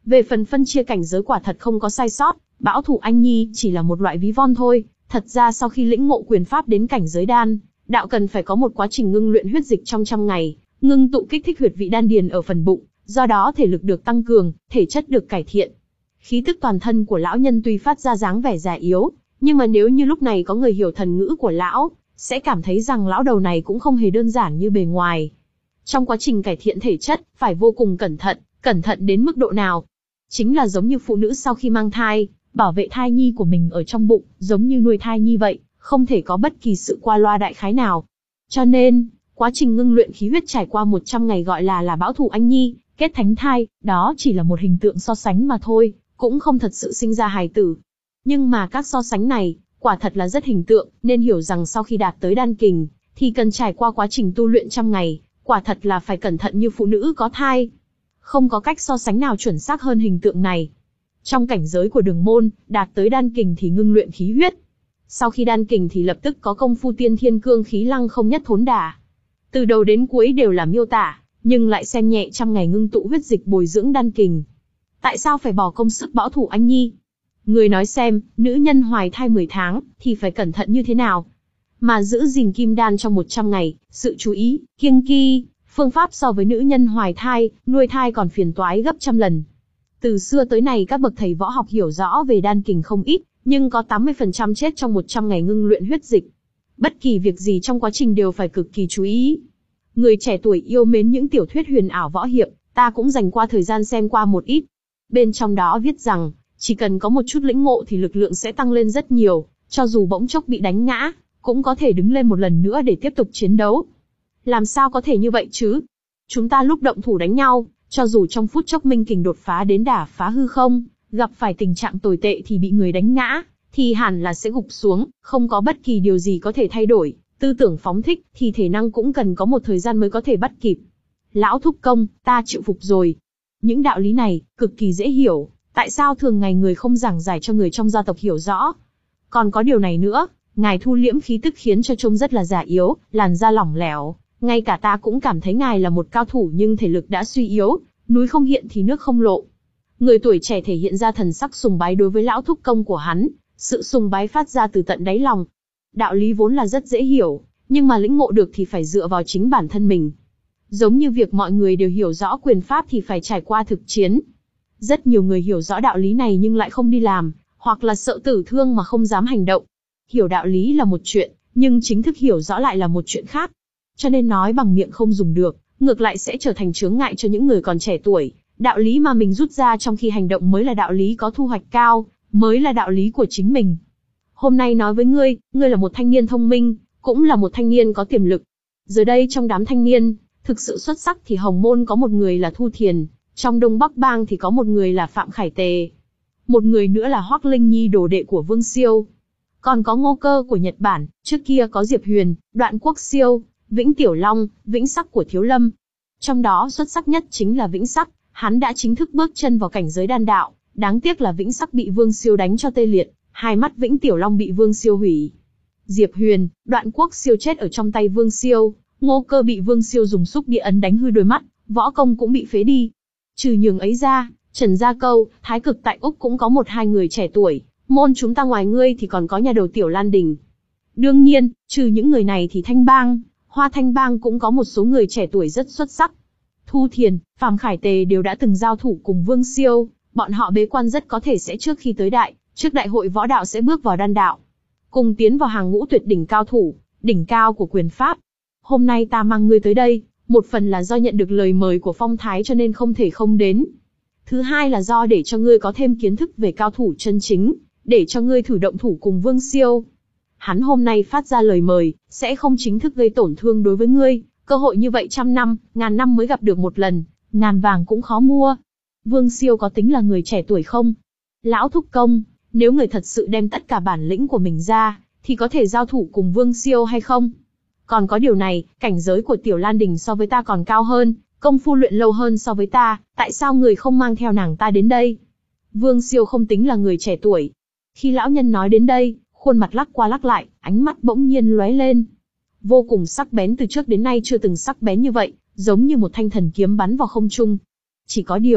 Về phần phân chia cảnh giới quả thật không có sai sót, Bão Thủ Anh Nhi chỉ là một loại ví von thôi. Thật ra sau khi lĩnh ngộ quyền pháp đến cảnh giới đan, đạo cần phải có một quá trình ngưng luyện huyết dịch trong trăm ngày, ngưng tụ kích thích huyệt vị đan điền ở phần bụng, do đó thể lực được tăng cường, thể chất được cải thiện. Khí tức toàn thân của lão nhân tuy phát ra dáng vẻ già yếu, nhưng mà nếu như lúc này có người hiểu thần ngữ của lão, sẽ cảm thấy rằng lão đầu này cũng không hề đơn giản như bề ngoài. Trong quá trình cải thiện thể chất, phải vô cùng cẩn thận, cẩn thận đến mức độ nào? Chính là giống như phụ nữ sau khi mang thai, bảo vệ thai nhi của mình ở trong bụng, giống như nuôi thai nhi vậy, không thể có bất kỳ sự qua loa đại khái nào. Cho nên, quá trình ngưng luyện khí huyết trải qua một trăm ngày gọi là là Bão Thủ Anh Nhi, kết thánh thai, đó chỉ là một hình tượng so sánh mà thôi, cũng không thật sự sinh ra hài tử. Nhưng mà các so sánh này, quả thật là rất hình tượng, nên hiểu rằng sau khi đạt tới đan kình, thì cần trải qua quá trình tu luyện trăm ngày, quả thật là phải cẩn thận như phụ nữ có thai. Không có cách so sánh nào chuẩn xác hơn hình tượng này. Trong cảnh giới của Đường Môn, đạt tới đan kình thì ngưng luyện khí huyết. Sau khi đan kình thì lập tức có công phu tiên thiên cương khí lăng không nhất thốn đả. Từ đầu đến cuối đều là miêu tả, nhưng lại xem nhẹ trăm ngày ngưng tụ huyết dịch bồi dưỡng đan kình. Tại sao phải bỏ công sức Bão Thủ Anh Nhi? Người nói xem, nữ nhân hoài thai mười tháng, thì phải cẩn thận như thế nào? Mà giữ gìn kim đan trong một trăm ngày, sự chú ý, kiêng kỵ, phương pháp so với nữ nhân hoài thai, nuôi thai còn phiền toái gấp trăm lần. Từ xưa tới nay các bậc thầy võ học hiểu rõ về đan kình không ít, nhưng có tám mươi phần trăm chết trong một trăm ngày ngưng luyện huyết dịch. Bất kỳ việc gì trong quá trình đều phải cực kỳ chú ý. Người trẻ tuổi yêu mến những tiểu thuyết huyền ảo võ hiệp, ta cũng dành qua thời gian xem qua một ít. Bên trong đó viết rằng, chỉ cần có một chút lĩnh ngộ thì lực lượng sẽ tăng lên rất nhiều, cho dù bỗng chốc bị đánh ngã, cũng có thể đứng lên một lần nữa để tiếp tục chiến đấu. Làm sao có thể như vậy chứ? Chúng ta lúc động thủ đánh nhau, cho dù trong phút chốc minh kình đột phá đến đả phá hư không, gặp phải tình trạng tồi tệ thì bị người đánh ngã, thì hẳn là sẽ gục xuống, không có bất kỳ điều gì có thể thay đổi, tư tưởng phóng thích, thì thể năng cũng cần có một thời gian mới có thể bắt kịp. Lão thúc công, ta chịu phục rồi. Những đạo lý này, cực kỳ dễ hiểu, tại sao thường ngày người không giảng giải cho người trong gia tộc hiểu rõ. Còn có điều này nữa, ngài thu liễm khí tức khiến cho trông rất là già yếu, làn da lỏng lẻo, ngay cả ta cũng cảm thấy ngài là một cao thủ nhưng thể lực đã suy yếu, núi không hiện thì nước không lộ. Người tuổi trẻ thể hiện ra thần sắc sùng bái đối với lão thúc công của hắn, sự sùng bái phát ra từ tận đáy lòng. Đạo lý vốn là rất dễ hiểu, nhưng mà lĩnh ngộ được thì phải dựa vào chính bản thân mình. Giống như việc mọi người đều hiểu rõ quyền pháp thì phải trải qua thực chiến. Rất nhiều người hiểu rõ đạo lý này nhưng lại không đi làm, hoặc là sợ tử thương mà không dám hành động. Hiểu đạo lý là một chuyện, nhưng chính thức hiểu rõ lại là một chuyện khác. Cho nên nói bằng miệng không dùng được, ngược lại sẽ trở thành chướng ngại cho những người còn trẻ tuổi. Đạo lý mà mình rút ra trong khi hành động mới là đạo lý có thu hoạch cao, mới là đạo lý của chính mình. Hôm nay nói với ngươi, ngươi là một thanh niên thông minh, cũng là một thanh niên có tiềm lực. Giờ đây trong đám thanh niên, thực sự xuất sắc thì Hồng Môn có một người là Thu Thiền, trong Đông Bắc Bang thì có một người là Phạm Khải Tề. Một người nữa là Hoắc Linh Nhi đồ đệ của Vương Siêu. Còn có Ngô Cơ của Nhật Bản, trước kia có Diệp Huyền, Đoạn Quốc Siêu, Vĩnh Tiểu Long, Vĩnh Sắc của Thiếu Lâm. Trong đó xuất sắc nhất chính là Vĩnh Sắc, hắn đã chính thức bước chân vào cảnh giới đan đạo, đáng tiếc là Vĩnh Sắc bị Vương Siêu đánh cho tê liệt, hai mắt Vĩnh Tiểu Long bị Vương Siêu hủy. Diệp Huyền, Đoạn Quốc Siêu chết ở trong tay Vương Siêu, Ngô Cơ bị Vương Siêu dùng xúc địa ấn đánh hư đôi mắt, võ công cũng bị phế đi. Trừ nhường ấy ra, Trần Gia Câu, Thái Cực tại Úc cũng có một hai người trẻ tuổi, môn chúng ta ngoài ngươi thì còn có nhà đầu Tiểu Lan Đình. Đương nhiên, trừ những người này thì Thanh Bang, Hoa Thanh Bang cũng có một số người trẻ tuổi rất xuất sắc. Thu Thiền, Phạm Khải Tề đều đã từng giao thủ cùng Vương Siêu, bọn họ bế quan rất có thể sẽ trước khi tới đại, trước đại hội võ đạo sẽ bước vào đan đạo, cùng tiến vào hàng ngũ tuyệt đỉnh cao thủ, đỉnh cao của quyền pháp. Hôm nay ta mang ngươi tới đây, một phần là do nhận được lời mời của Phong Thái cho nên không thể không đến. Thứ hai là do để cho ngươi có thêm kiến thức về cao thủ chân chính, để cho ngươi thử động thủ cùng Vương Siêu. Hắn hôm nay phát ra lời mời, sẽ không chính thức gây tổn thương đối với ngươi, cơ hội như vậy trăm năm, ngàn năm mới gặp được một lần, ngàn vàng cũng khó mua. Vương Siêu có tính là người trẻ tuổi không? Lão thúc công, nếu người thật sự đem tất cả bản lĩnh của mình ra, thì có thể giao thủ cùng Vương Siêu hay không? Còn có điều này, cảnh giới của Tiểu Lan Đình so với ta còn cao hơn, công phu luyện lâu hơn so với ta, tại sao người không mang theo nàng ta đến đây? Vương Siêu không tính là người trẻ tuổi. Khi lão nhân nói đến đây, khuôn mặt lắc qua lắc lại, ánh mắt bỗng nhiên lóe lên. Vô cùng sắc bén, từ trước đến nay chưa từng sắc bén như vậy, giống như một thanh thần kiếm bắn vào không trung. Chỉ có điều,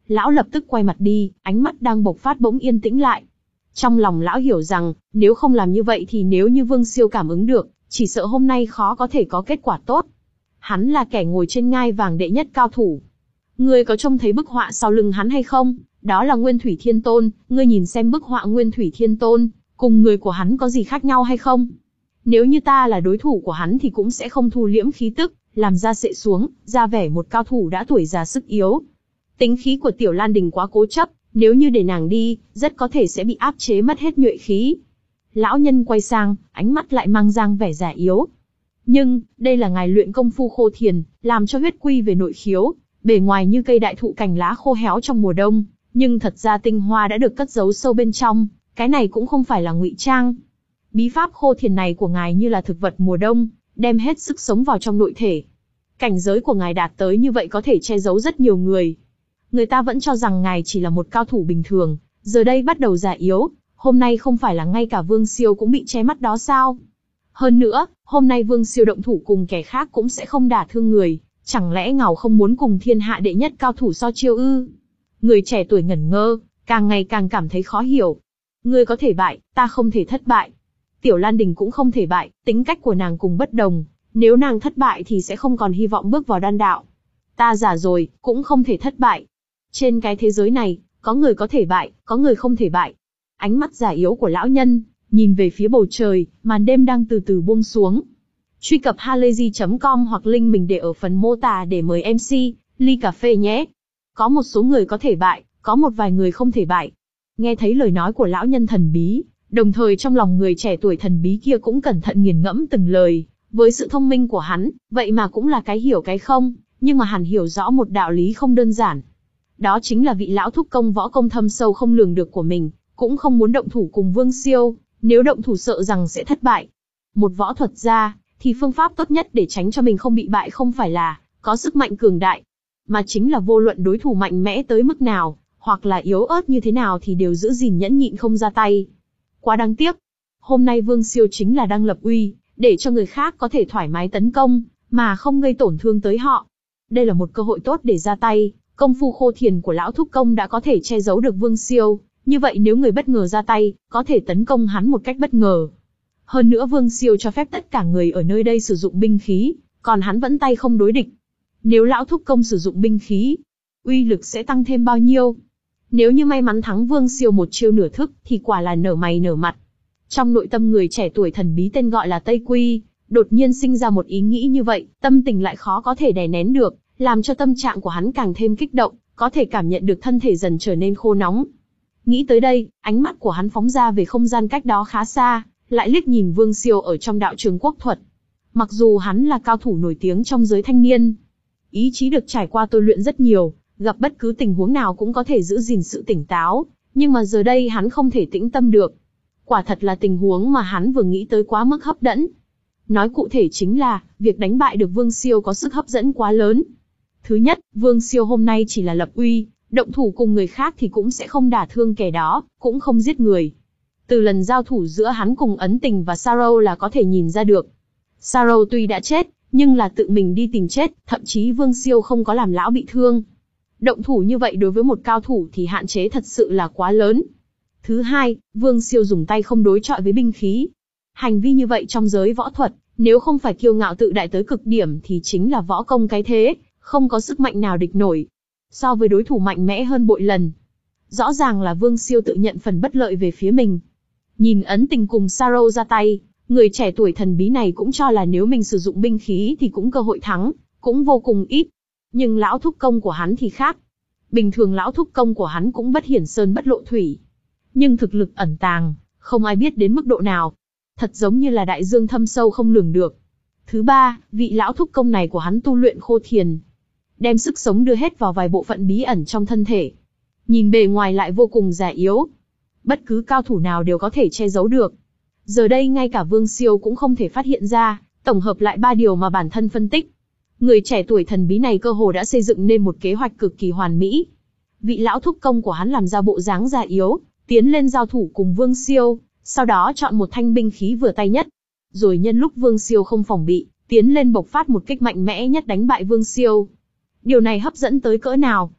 Lão lập tức quay mặt đi, ánh mắt đang bộc phát bỗng yên tĩnh lại. Trong lòng lão hiểu rằng, nếu không làm như vậy thì nếu như Vương Siêu cảm ứng được, chỉ sợ hôm nay khó có thể có kết quả tốt. Hắn là kẻ ngồi trên ngai vàng đệ nhất cao thủ. Ngươi có trông thấy bức họa sau lưng hắn hay không? Đó là Nguyên Thủy Thiên Tôn, ngươi nhìn xem bức họa Nguyên Thủy Thiên Tôn, cùng người của hắn có gì khác nhau hay không? Nếu như ta là đối thủ của hắn thì cũng sẽ không thu liễm khí tức, làm ra sệ xuống, ra vẻ một cao thủ đã tuổi già sức yếu. Tính khí của Tiểu Lan Đình quá cố chấp, nếu như để nàng đi, rất có thể sẽ bị áp chế mất hết nhuệ khí. Lão nhân quay sang, ánh mắt lại mang dáng vẻ già yếu. Nhưng, đây là ngài luyện công phu khô thiền, làm cho huyết quy về nội khiếu, bề ngoài như cây đại thụ cành lá khô héo trong mùa đông, nhưng thật ra tinh hoa đã được cất giấu sâu bên trong, cái này cũng không phải là ngụy trang. Bí pháp khô thiền này của ngài như là thực vật mùa đông, đem hết sức sống vào trong nội thể. Cảnh giới của ngài đạt tới như vậy có thể che giấu rất nhiều người. Người ta vẫn cho rằng ngài chỉ là một cao thủ bình thường, giờ đây bắt đầu già yếu, hôm nay không phải là ngay cả Vương Siêu cũng bị che mắt đó sao? Hơn nữa, hôm nay Vương Siêu động thủ cùng kẻ khác cũng sẽ không đả thương người, chẳng lẽ ngào không muốn cùng thiên hạ đệ nhất cao thủ so chiêu ư? Người trẻ tuổi ngẩn ngơ, càng ngày càng cảm thấy khó hiểu. Ngươi có thể bại, ta không thể thất bại. Tiểu Lan Đình cũng không thể bại, tính cách của nàng cùng bất đồng, nếu nàng thất bại thì sẽ không còn hy vọng bước vào đan đạo. Ta già rồi, cũng không thể thất bại. Trên cái thế giới này, có người có thể bại, có người không thể bại. Ánh mắt già yếu của lão nhân, nhìn về phía bầu trời, màn đêm đang từ từ buông xuống. Truy cập halayzi chấm com hoặc link mình để ở phần mô tả để mời em xê, ly cà phê nhé. Có một số người có thể bại, có một vài người không thể bại. Nghe thấy lời nói của lão nhân thần bí, đồng thời trong lòng người trẻ tuổi thần bí kia cũng cẩn thận nghiền ngẫm từng lời. Với sự thông minh của hắn, vậy mà cũng là cái hiểu cái không, nhưng mà hắn hiểu rõ một đạo lý không đơn giản. Đó chính là vị lão thúc công võ công thâm sâu không lường được của mình, cũng không muốn động thủ cùng Vương Siêu, nếu động thủ sợ rằng sẽ thất bại. Một võ thuật gia, thì phương pháp tốt nhất để tránh cho mình không bị bại không phải là có sức mạnh cường đại, mà chính là vô luận đối thủ mạnh mẽ tới mức nào, hoặc là yếu ớt như thế nào thì đều giữ gìn nhẫn nhịn không ra tay. Quá đáng tiếc, hôm nay Vương Siêu chính là đang lập uy, để cho người khác có thể thoải mái tấn công, mà không gây tổn thương tới họ. Đây là một cơ hội tốt để ra tay, công phu khô thiền của lão thúc công đã có thể che giấu được Vương Siêu, như vậy nếu người bất ngờ ra tay, có thể tấn công hắn một cách bất ngờ. Hơn nữa Vương Siêu cho phép tất cả người ở nơi đây sử dụng binh khí, còn hắn vẫn tay không đối địch. Nếu lão thúc công sử dụng binh khí, uy lực sẽ tăng thêm bao nhiêu? Nếu như may mắn thắng Vương Siêu một chiêu nửa thức, thì quả là nở mày nở mặt. Trong nội tâm người trẻ tuổi thần bí tên gọi là Tây Quy, đột nhiên sinh ra một ý nghĩ như vậy, tâm tình lại khó có thể đè nén được, làm cho tâm trạng của hắn càng thêm kích động, có thể cảm nhận được thân thể dần trở nên khô nóng. Nghĩ tới đây, ánh mắt của hắn phóng ra về không gian cách đó khá xa, lại liếc nhìn Vương Siêu ở trong đạo trường quốc thuật. Mặc dù hắn là cao thủ nổi tiếng trong giới thanh niên, ý chí được trải qua tôi luyện rất nhiều, gặp bất cứ tình huống nào cũng có thể giữ gìn sự tỉnh táo, nhưng mà giờ đây hắn không thể tĩnh tâm được. Quả thật là tình huống mà hắn vừa nghĩ tới quá mức hấp dẫn. Nói cụ thể chính là, việc đánh bại được Vương Siêu có sức hấp dẫn quá lớn. Thứ nhất, Vương Siêu hôm nay chỉ là lập uy, động thủ cùng người khác thì cũng sẽ không đả thương kẻ đó, cũng không giết người. Từ lần giao thủ giữa hắn cùng Ấn Tình và Sarrow là có thể nhìn ra được. Sarrow tuy đã chết, nhưng là tự mình đi tìm chết, thậm chí Vương Siêu không có làm lão bị thương. Động thủ như vậy đối với một cao thủ thì hạn chế thật sự là quá lớn. Thứ hai, Vương Siêu dùng tay không đối chọi với binh khí. Hành vi như vậy trong giới võ thuật, nếu không phải kiêu ngạo tự đại tới cực điểm thì chính là võ công cái thế, không có sức mạnh nào địch nổi. So với đối thủ mạnh mẽ hơn bội lần. Rõ ràng là Vương Siêu tự nhận phần bất lợi về phía mình. Nhìn Ấn Tình cùng Sarrow ra tay, người trẻ tuổi thần bí này cũng cho là nếu mình sử dụng binh khí thì cũng cơ hội thắng, cũng vô cùng ít. Nhưng lão thúc công của hắn thì khác. Bình thường lão thúc công của hắn cũng bất hiển sơn bất lộ thủy. Nhưng thực lực ẩn tàng, không ai biết đến mức độ nào. Thật giống như là đại dương thâm sâu không lường được. Thứ ba, vị lão thúc công này của hắn tu luyện khô thiền. Đem sức sống đưa hết vào vài bộ phận bí ẩn trong thân thể. Nhìn bề ngoài lại vô cùng già yếu. Bất cứ cao thủ nào đều có thể che giấu được. Giờ đây ngay cả Vương Siêu cũng không thể phát hiện ra, tổng hợp lại ba điều mà bản thân phân tích. Người trẻ tuổi thần bí này cơ hồ đã xây dựng nên một kế hoạch cực kỳ hoàn mỹ. Vị lão thúc công của hắn làm ra bộ dáng già yếu, tiến lên giao thủ cùng Vương Siêu, sau đó chọn một thanh binh khí vừa tay nhất. Rồi nhân lúc Vương Siêu không phòng bị, tiến lên bộc phát một kích mạnh mẽ nhất đánh bại Vương Siêu. Điều này hấp dẫn tới cỡ nào?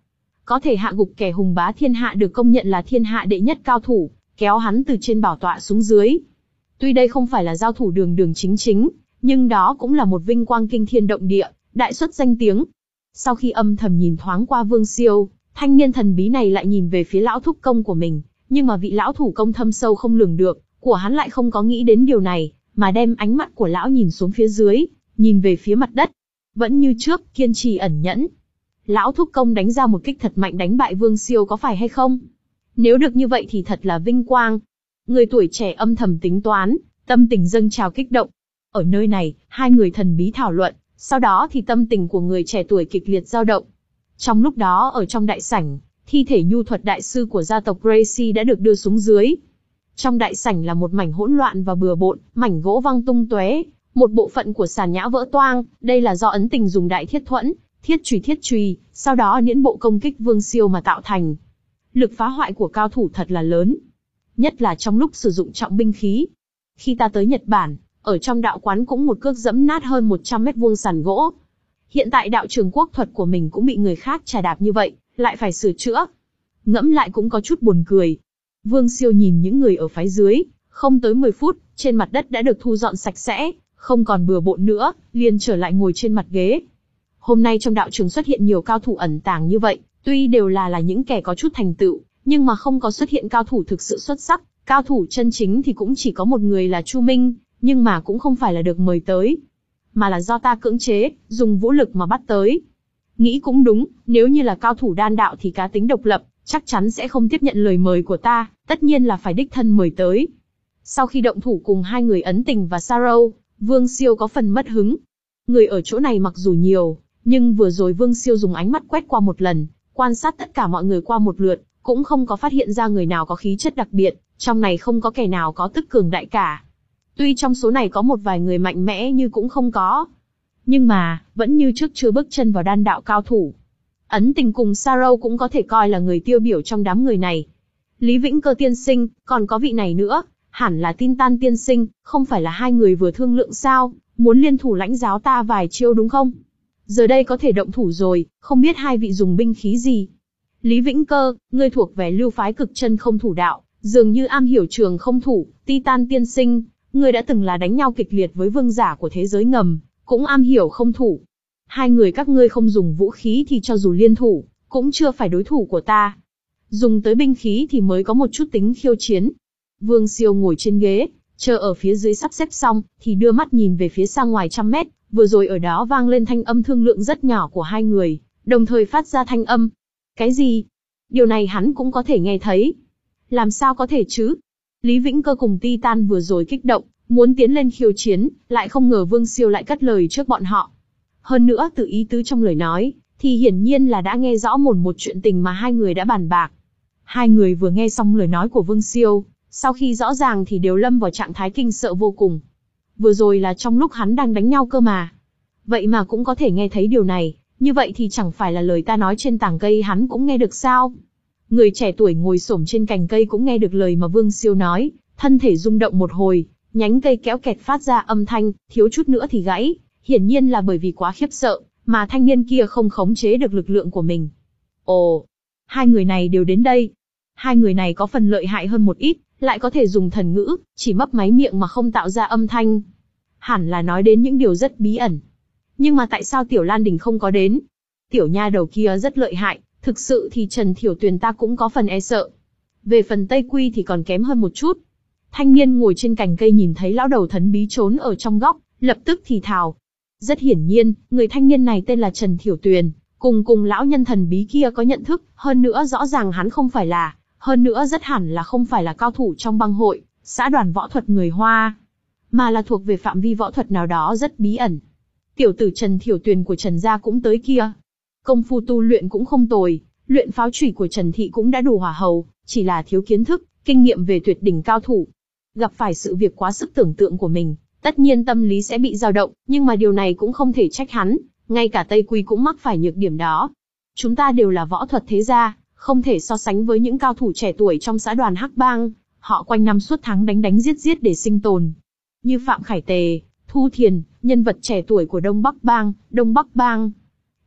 có thể hạ gục kẻ hùng bá thiên hạ được công nhận là thiên hạ đệ nhất cao thủ, kéo hắn từ trên bảo tọa xuống dưới. Tuy đây không phải là giao thủ đường đường chính chính, nhưng đó cũng là một vinh quang kinh thiên động địa, đại xuất danh tiếng. Sau khi âm thầm nhìn thoáng qua Vương Siêu, thanh niên thần bí này lại nhìn về phía lão thúc công của mình, nhưng mà vị lão thủ công thâm sâu không lường được, của hắn lại không có nghĩ đến điều này, mà đem ánh mắt của lão nhìn xuống phía dưới, nhìn về phía mặt đất. Vẫn như trước, kiên trì ẩn nhẫn. Lão thúc công đánh ra một kích thật mạnh đánh bại Vương Siêu có phải hay không? Nếu được như vậy thì thật là vinh quang. Người tuổi trẻ âm thầm tính toán, tâm tình dâng trào kích động. Ở nơi này, hai người thần bí thảo luận, sau đó thì tâm tình của người trẻ tuổi kịch liệt dao động. Trong lúc đó ở trong đại sảnh, thi thể nhu thuật đại sư của gia tộc Gracie đã được đưa xuống dưới. Trong đại sảnh là một mảnh hỗn loạn và bừa bộn, mảnh gỗ văng tung tóe, một bộ phận của sàn nhã vỡ toang, đây là do ấn tình dùng đại thiết thuẫn, thiết chùy thiết chùy, sau đó nhẫn bộ công kích Vương Siêu mà tạo thành. Lực phá hoại của cao thủ thật là lớn, nhất là trong lúc sử dụng trọng binh khí. Khi ta tới Nhật Bản, ở trong đạo quán cũng một cước dẫm nát hơn một trăm mét vuông sàn gỗ. Hiện tại đạo trường quốc thuật của mình cũng bị người khác trà đạp như vậy, lại phải sửa chữa. Ngẫm lại cũng có chút buồn cười. Vương Siêu nhìn những người ở phái dưới, không tới mười phút, trên mặt đất đã được thu dọn sạch sẽ, không còn bừa bộn nữa, liền trở lại ngồi trên mặt ghế. Hôm nay trong đạo trường xuất hiện nhiều cao thủ ẩn tàng như vậy, tuy đều là là những kẻ có chút thành tựu, nhưng mà không có xuất hiện cao thủ thực sự xuất sắc, cao thủ chân chính thì cũng chỉ có một người là Chu Minh, nhưng mà cũng không phải là được mời tới, mà là do ta cưỡng chế, dùng vũ lực mà bắt tới. Nghĩ cũng đúng, nếu như là cao thủ đan đạo thì cá tính độc lập, chắc chắn sẽ không tiếp nhận lời mời của ta, tất nhiên là phải đích thân mời tới. Sau khi động thủ cùng hai người ấn tình và Sarâu, Vương Siêu có phần mất hứng. Người ở chỗ này mặc dù nhiều, nhưng vừa rồi Vương Siêu dùng ánh mắt quét qua một lần, quan sát tất cả mọi người qua một lượt, cũng không có phát hiện ra người nào có khí chất đặc biệt, trong này không có kẻ nào có tức cường đại cả. Tuy trong số này có một vài người mạnh mẽ nhưng cũng không có. Nhưng mà, vẫn như trước chưa bước chân vào đan đạo cao thủ. Ấn tình cùng Sarâu cũng có thể coi là người tiêu biểu trong đám người này. Lý Vĩnh Cơ tiên sinh, còn có vị này nữa, hẳn là Tin Tan tiên sinh, không phải là hai người vừa thương lượng sao, muốn liên thủ lãnh giáo ta vài chiêu đúng không? Giờ đây có thể động thủ rồi, không biết hai vị dùng binh khí gì? Lý Vĩnh Cơ, ngươi thuộc về lưu phái cực chân không thủ đạo, dường như am hiểu trường không thủ. Ti Tan tiên sinh, ngươi đã từng là đánh nhau kịch liệt với vương giả của thế giới ngầm, cũng am hiểu không thủ. Hai người các ngươi không dùng vũ khí thì cho dù liên thủ, cũng chưa phải đối thủ của ta. Dùng tới binh khí thì mới có một chút tính khiêu chiến. Vương Siêu ngồi trên ghế, chờ ở phía dưới sắp xếp xong, thì đưa mắt nhìn về phía xa ngoài trăm mét, vừa rồi ở đó vang lên thanh âm thương lượng rất nhỏ của hai người, đồng thời phát ra thanh âm. Cái gì? Điều này hắn cũng có thể nghe thấy. Làm sao có thể chứ? Lý Vĩnh Cơ cùng Ti Tan vừa rồi kích động, muốn tiến lên khiêu chiến, lại không ngờ Vương Siêu lại cất lời trước bọn họ. Hơn nữa từ ý tứ trong lời nói, thì hiển nhiên là đã nghe rõ một một chuyện tình mà hai người đã bàn bạc. Hai người vừa nghe xong lời nói của Vương Siêu, sau khi rõ ràng thì đều lâm vào trạng thái kinh sợ vô cùng. Vừa rồi là trong lúc hắn đang đánh nhau cơ mà. Vậy mà cũng có thể nghe thấy điều này, như vậy thì chẳng phải là lời ta nói trên tảng cây hắn cũng nghe được sao? Người trẻ tuổi ngồi xổm trên cành cây cũng nghe được lời mà Vương Siêu nói, thân thể rung động một hồi, nhánh cây kéo kẹt phát ra âm thanh, thiếu chút nữa thì gãy, hiển nhiên là bởi vì quá khiếp sợ, mà thanh niên kia không khống chế được lực lượng của mình. Ồ, hai người này đều đến đây. Hai người này có phần lợi hại hơn một ít, lại có thể dùng thần ngữ, chỉ mấp máy miệng mà không tạo ra âm thanh. Hẳn là nói đến những điều rất bí ẩn. Nhưng mà tại sao Tiểu Lan Đình không có đến? Tiểu nha đầu kia rất lợi hại, thực sự thì Trần Thiểu Tuyền ta cũng có phần e sợ. Về phần Tây Quy thì còn kém hơn một chút. Thanh niên ngồi trên cành cây nhìn thấy lão đầu thần bí trốn ở trong góc, lập tức thì thào. Rất hiển nhiên, người thanh niên này tên là Trần Thiểu Tuyền, cùng cùng lão nhân thần bí kia có nhận thức, hơn nữa rõ ràng hắn không phải là, hơn nữa rất hẳn là không phải là cao thủ trong bang hội, xã đoàn võ thuật người Hoa, mà là thuộc về phạm vi võ thuật nào đó rất bí ẩn. Tiểu tử Trần Thiểu Tuyền của Trần gia cũng tới kia. Công phu tu luyện cũng không tồi, luyện pháo chủy của Trần thị cũng đã đủ hỏa hầu, chỉ là thiếu kiến thức, kinh nghiệm về tuyệt đỉnh cao thủ. Gặp phải sự việc quá sức tưởng tượng của mình, tất nhiên tâm lý sẽ bị dao động, nhưng mà điều này cũng không thể trách hắn, ngay cả Tây Quy cũng mắc phải nhược điểm đó. Chúng ta đều là võ thuật thế gia, không thể so sánh với những cao thủ trẻ tuổi trong xã đoàn Hắc Bang, họ quanh năm suốt tháng đánh đánh giết giết để sinh tồn. Như Phạm Khải Tề, Thu Thiền, nhân vật trẻ tuổi của Đông Bắc Bang, Đông Bắc Bang.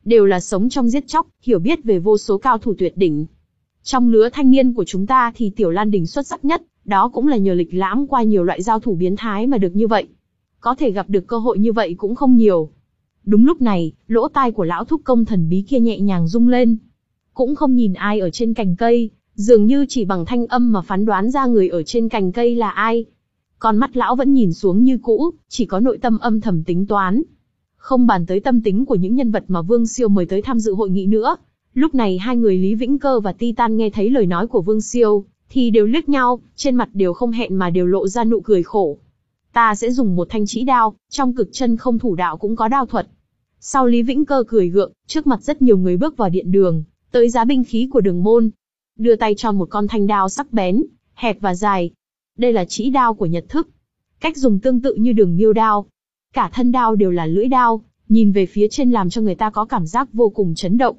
đều là sống trong giết chóc, hiểu biết về vô số cao thủ tuyệt đỉnh. Trong lứa thanh niên của chúng ta thì Tiểu Lan Đình xuất sắc nhất, đó cũng là nhờ lịch lãm qua nhiều loại giao thủ biến thái mà được như vậy. Có thể gặp được cơ hội như vậy cũng không nhiều. Đúng lúc này, lỗ tai của lão thúc công thần bí kia nhẹ nhàng rung lên. Cũng không nhìn ai ở trên cành cây, dường như chỉ bằng thanh âm mà phán đoán ra người ở trên cành cây là ai. Con mắt lão vẫn nhìn xuống như cũ, chỉ có nội tâm âm thầm tính toán. Không bàn tới tâm tính của những nhân vật mà Vương Siêu mời tới tham dự hội nghị nữa. Lúc này hai người Lý Vĩnh Cơ và Titan nghe thấy lời nói của Vương Siêu, thì đều liếc nhau, trên mặt đều không hẹn mà đều lộ ra nụ cười khổ. Ta sẽ dùng một thanh trĩ đao, trong cực chân không thủ đạo cũng có đao thuật. Sau Lý Vĩnh Cơ cười gượng, trước mặt rất nhiều người bước vào điện đường, tới giá binh khí của đường môn. Đưa tay cho một con thanh đao sắc bén, hẹp và dài. Đây là trĩ đao của Nhật thức. Cách dùng tương tự như đường miêu đao. Cả thân đao đều là lưỡi đao, nhìn về phía trên làm cho người ta có cảm giác vô cùng chấn động.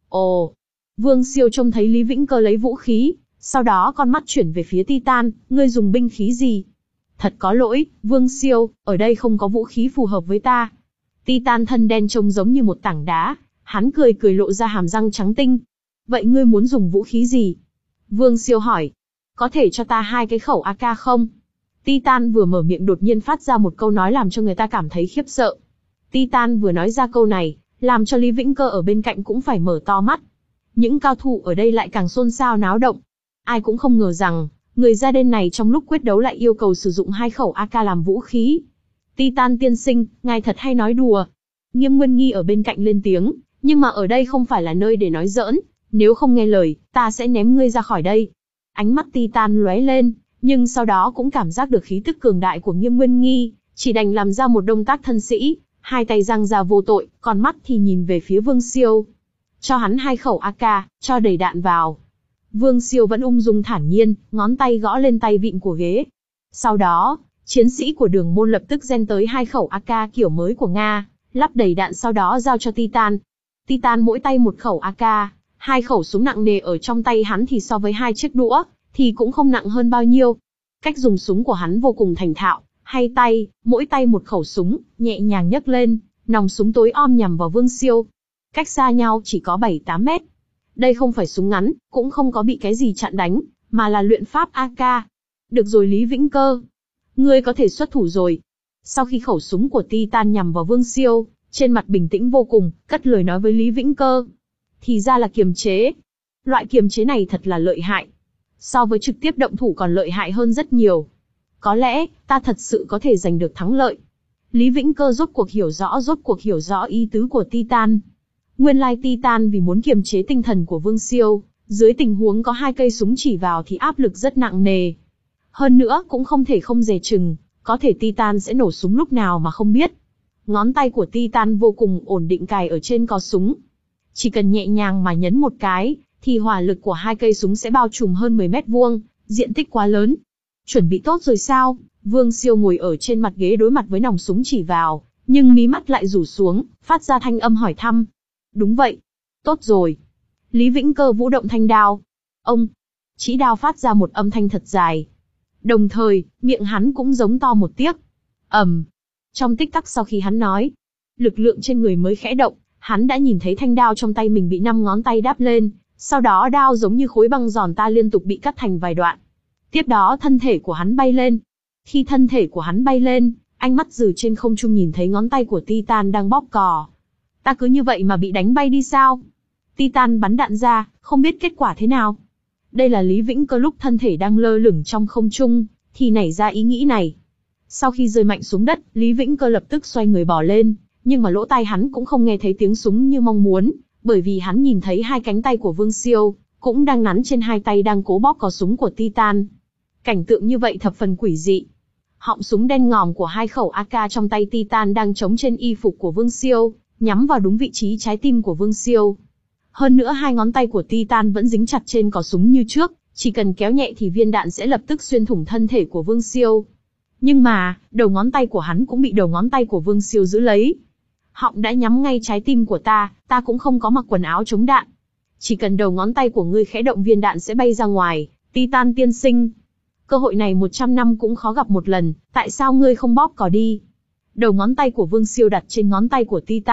Ồ! Vương Siêu trông thấy Lý Vĩnh Cơ lấy vũ khí, sau đó con mắt chuyển về phía Titan, ngươi dùng binh khí gì? Thật có lỗi, Vương Siêu, ở đây không có vũ khí phù hợp với ta. Titan thân đen trông giống như một tảng đá, hắn cười cười lộ ra hàm răng trắng tinh. Vậy ngươi muốn dùng vũ khí gì? Vương Siêu hỏi. Có thể cho ta hai cái khẩu a ca không? Titan vừa mở miệng đột nhiên phát ra một câu nói làm cho người ta cảm thấy khiếp sợ. Titan vừa nói ra câu này, làm cho Lý Vĩnh Cơ ở bên cạnh cũng phải mở to mắt. Những cao thủ ở đây lại càng xôn xao náo động. Ai cũng không ngờ rằng, người da đen này trong lúc quyết đấu lại yêu cầu sử dụng hai khẩu a ca làm vũ khí. Titan tiên sinh, ngài thật hay nói đùa. Nghiêm Nguyên Nghi ở bên cạnh lên tiếng, nhưng mà ở đây không phải là nơi để nói giỡn, nếu không nghe lời, ta sẽ ném ngươi ra khỏi đây. Ánh mắt Titan lóe lên, nhưng sau đó cũng cảm giác được khí tức cường đại của Nghiêm Nguyên Nghi, chỉ đành làm ra một động tác thân sĩ, hai tay giang ra vô tội, còn mắt thì nhìn về phía Vương Siêu. Cho hắn hai khẩu a ca, cho đầy đạn vào. Vương Siêu vẫn ung dung thản nhiên, ngón tay gõ lên tay vịn của ghế. Sau đó, chiến sĩ của đường môn lập tức gen tới hai khẩu a ca kiểu mới của Nga, lắp đầy đạn sau đó giao cho Titan. Titan mỗi tay một khẩu a ca, hai khẩu súng nặng nề ở trong tay hắn thì so với hai chiếc đũa, thì cũng không nặng hơn bao nhiêu. Cách dùng súng của hắn vô cùng thành thạo, hay tay, mỗi tay một khẩu súng, nhẹ nhàng nhấc lên, nòng súng tối om nhằm vào Vương Siêu. Cách xa nhau chỉ có bảy tám mét. Đây không phải súng ngắn, cũng không có bị cái gì chặn đánh, mà là luyện pháp a ca. Được rồi Lý Vĩnh Cơ, ngươi có thể xuất thủ rồi. Sau khi khẩu súng của Titan nhằm vào Vương Siêu, trên mặt bình tĩnh vô cùng, cất lời nói với Lý Vĩnh Cơ. Thì ra là kiềm chế. Loại kiềm chế này thật là lợi hại. So với trực tiếp động thủ còn lợi hại hơn rất nhiều. Có lẽ, ta thật sự có thể giành được thắng lợi. Lý Vĩnh Cơ rốt cuộc hiểu rõ rốt cuộc hiểu rõ ý tứ của Titan. Nguyên lai Titan vì muốn kiềm chế tinh thần của Vương Siêu, dưới tình huống có hai cây súng chỉ vào thì áp lực rất nặng nề. Hơn nữa cũng không thể không dè chừng, có thể Titan sẽ nổ súng lúc nào mà không biết. Ngón tay của Titan vô cùng ổn định cài ở trên cò súng. Chỉ cần nhẹ nhàng mà nhấn một cái, thì hỏa lực của hai cây súng sẽ bao trùm hơn mười mét vuông, diện tích quá lớn. Chuẩn bị tốt rồi sao? Vương Siêu ngồi ở trên mặt ghế đối mặt với nòng súng chỉ vào, nhưng mí mắt lại rủ xuống, phát ra thanh âm hỏi thăm. Đúng vậy. Tốt rồi. Lý Vĩnh Cơ vũ động thanh đao. Ông. Trĩ đao phát ra một âm thanh thật dài. Đồng thời, miệng hắn cũng giống to một tiếc. Ầm. Trong tích tắc sau khi hắn nói, lực lượng trên người mới khẽ động, hắn đã nhìn thấy thanh đao trong tay mình bị năm ngón tay đáp lên, sau đó đao giống như khối băng giòn ta liên tục bị cắt thành vài đoạn. Tiếp đó thân thể của hắn bay lên. Khi thân thể của hắn bay lên, ánh mắt từ trên không trung nhìn thấy ngón tay của Titan đang bóp cò. Ta cứ như vậy mà bị đánh bay đi sao? Titan bắn đạn ra, không biết kết quả thế nào. Đây là Lý Vĩnh Cơ lúc thân thể đang lơ lửng trong không trung, thì nảy ra ý nghĩ này. Sau khi rơi mạnh xuống đất, Lý Vĩnh Cơ lập tức xoay người bò lên, nhưng mà lỗ tai hắn cũng không nghe thấy tiếng súng như mong muốn, bởi vì hắn nhìn thấy hai cánh tay của Vương Siêu, cũng đang nắn trên hai tay đang cố bóp cò súng của Titan. Cảnh tượng như vậy thập phần quỷ dị. Họng súng đen ngòm của hai khẩu a ca trong tay Titan đang chống trên y phục của Vương Siêu, nhắm vào đúng vị trí trái tim của Vương Siêu. Hơn nữa hai ngón tay của Titan vẫn dính chặt trên cò súng như trước, chỉ cần kéo nhẹ thì viên đạn sẽ lập tức xuyên thủng thân thể của Vương Siêu. Nhưng mà, đầu ngón tay của hắn cũng bị đầu ngón tay của Vương Siêu giữ lấy. Họng đã nhắm ngay trái tim của ta, ta cũng không có mặc quần áo chống đạn. Chỉ cần đầu ngón tay của ngươi khẽ động viên đạn sẽ bay ra ngoài, Titan tiên sinh. Cơ hội này một trăm năm cũng khó gặp một lần, tại sao ngươi không bóp cò đi? Đầu ngón tay của Vương Siêu đặt trên ngón tay của Titan,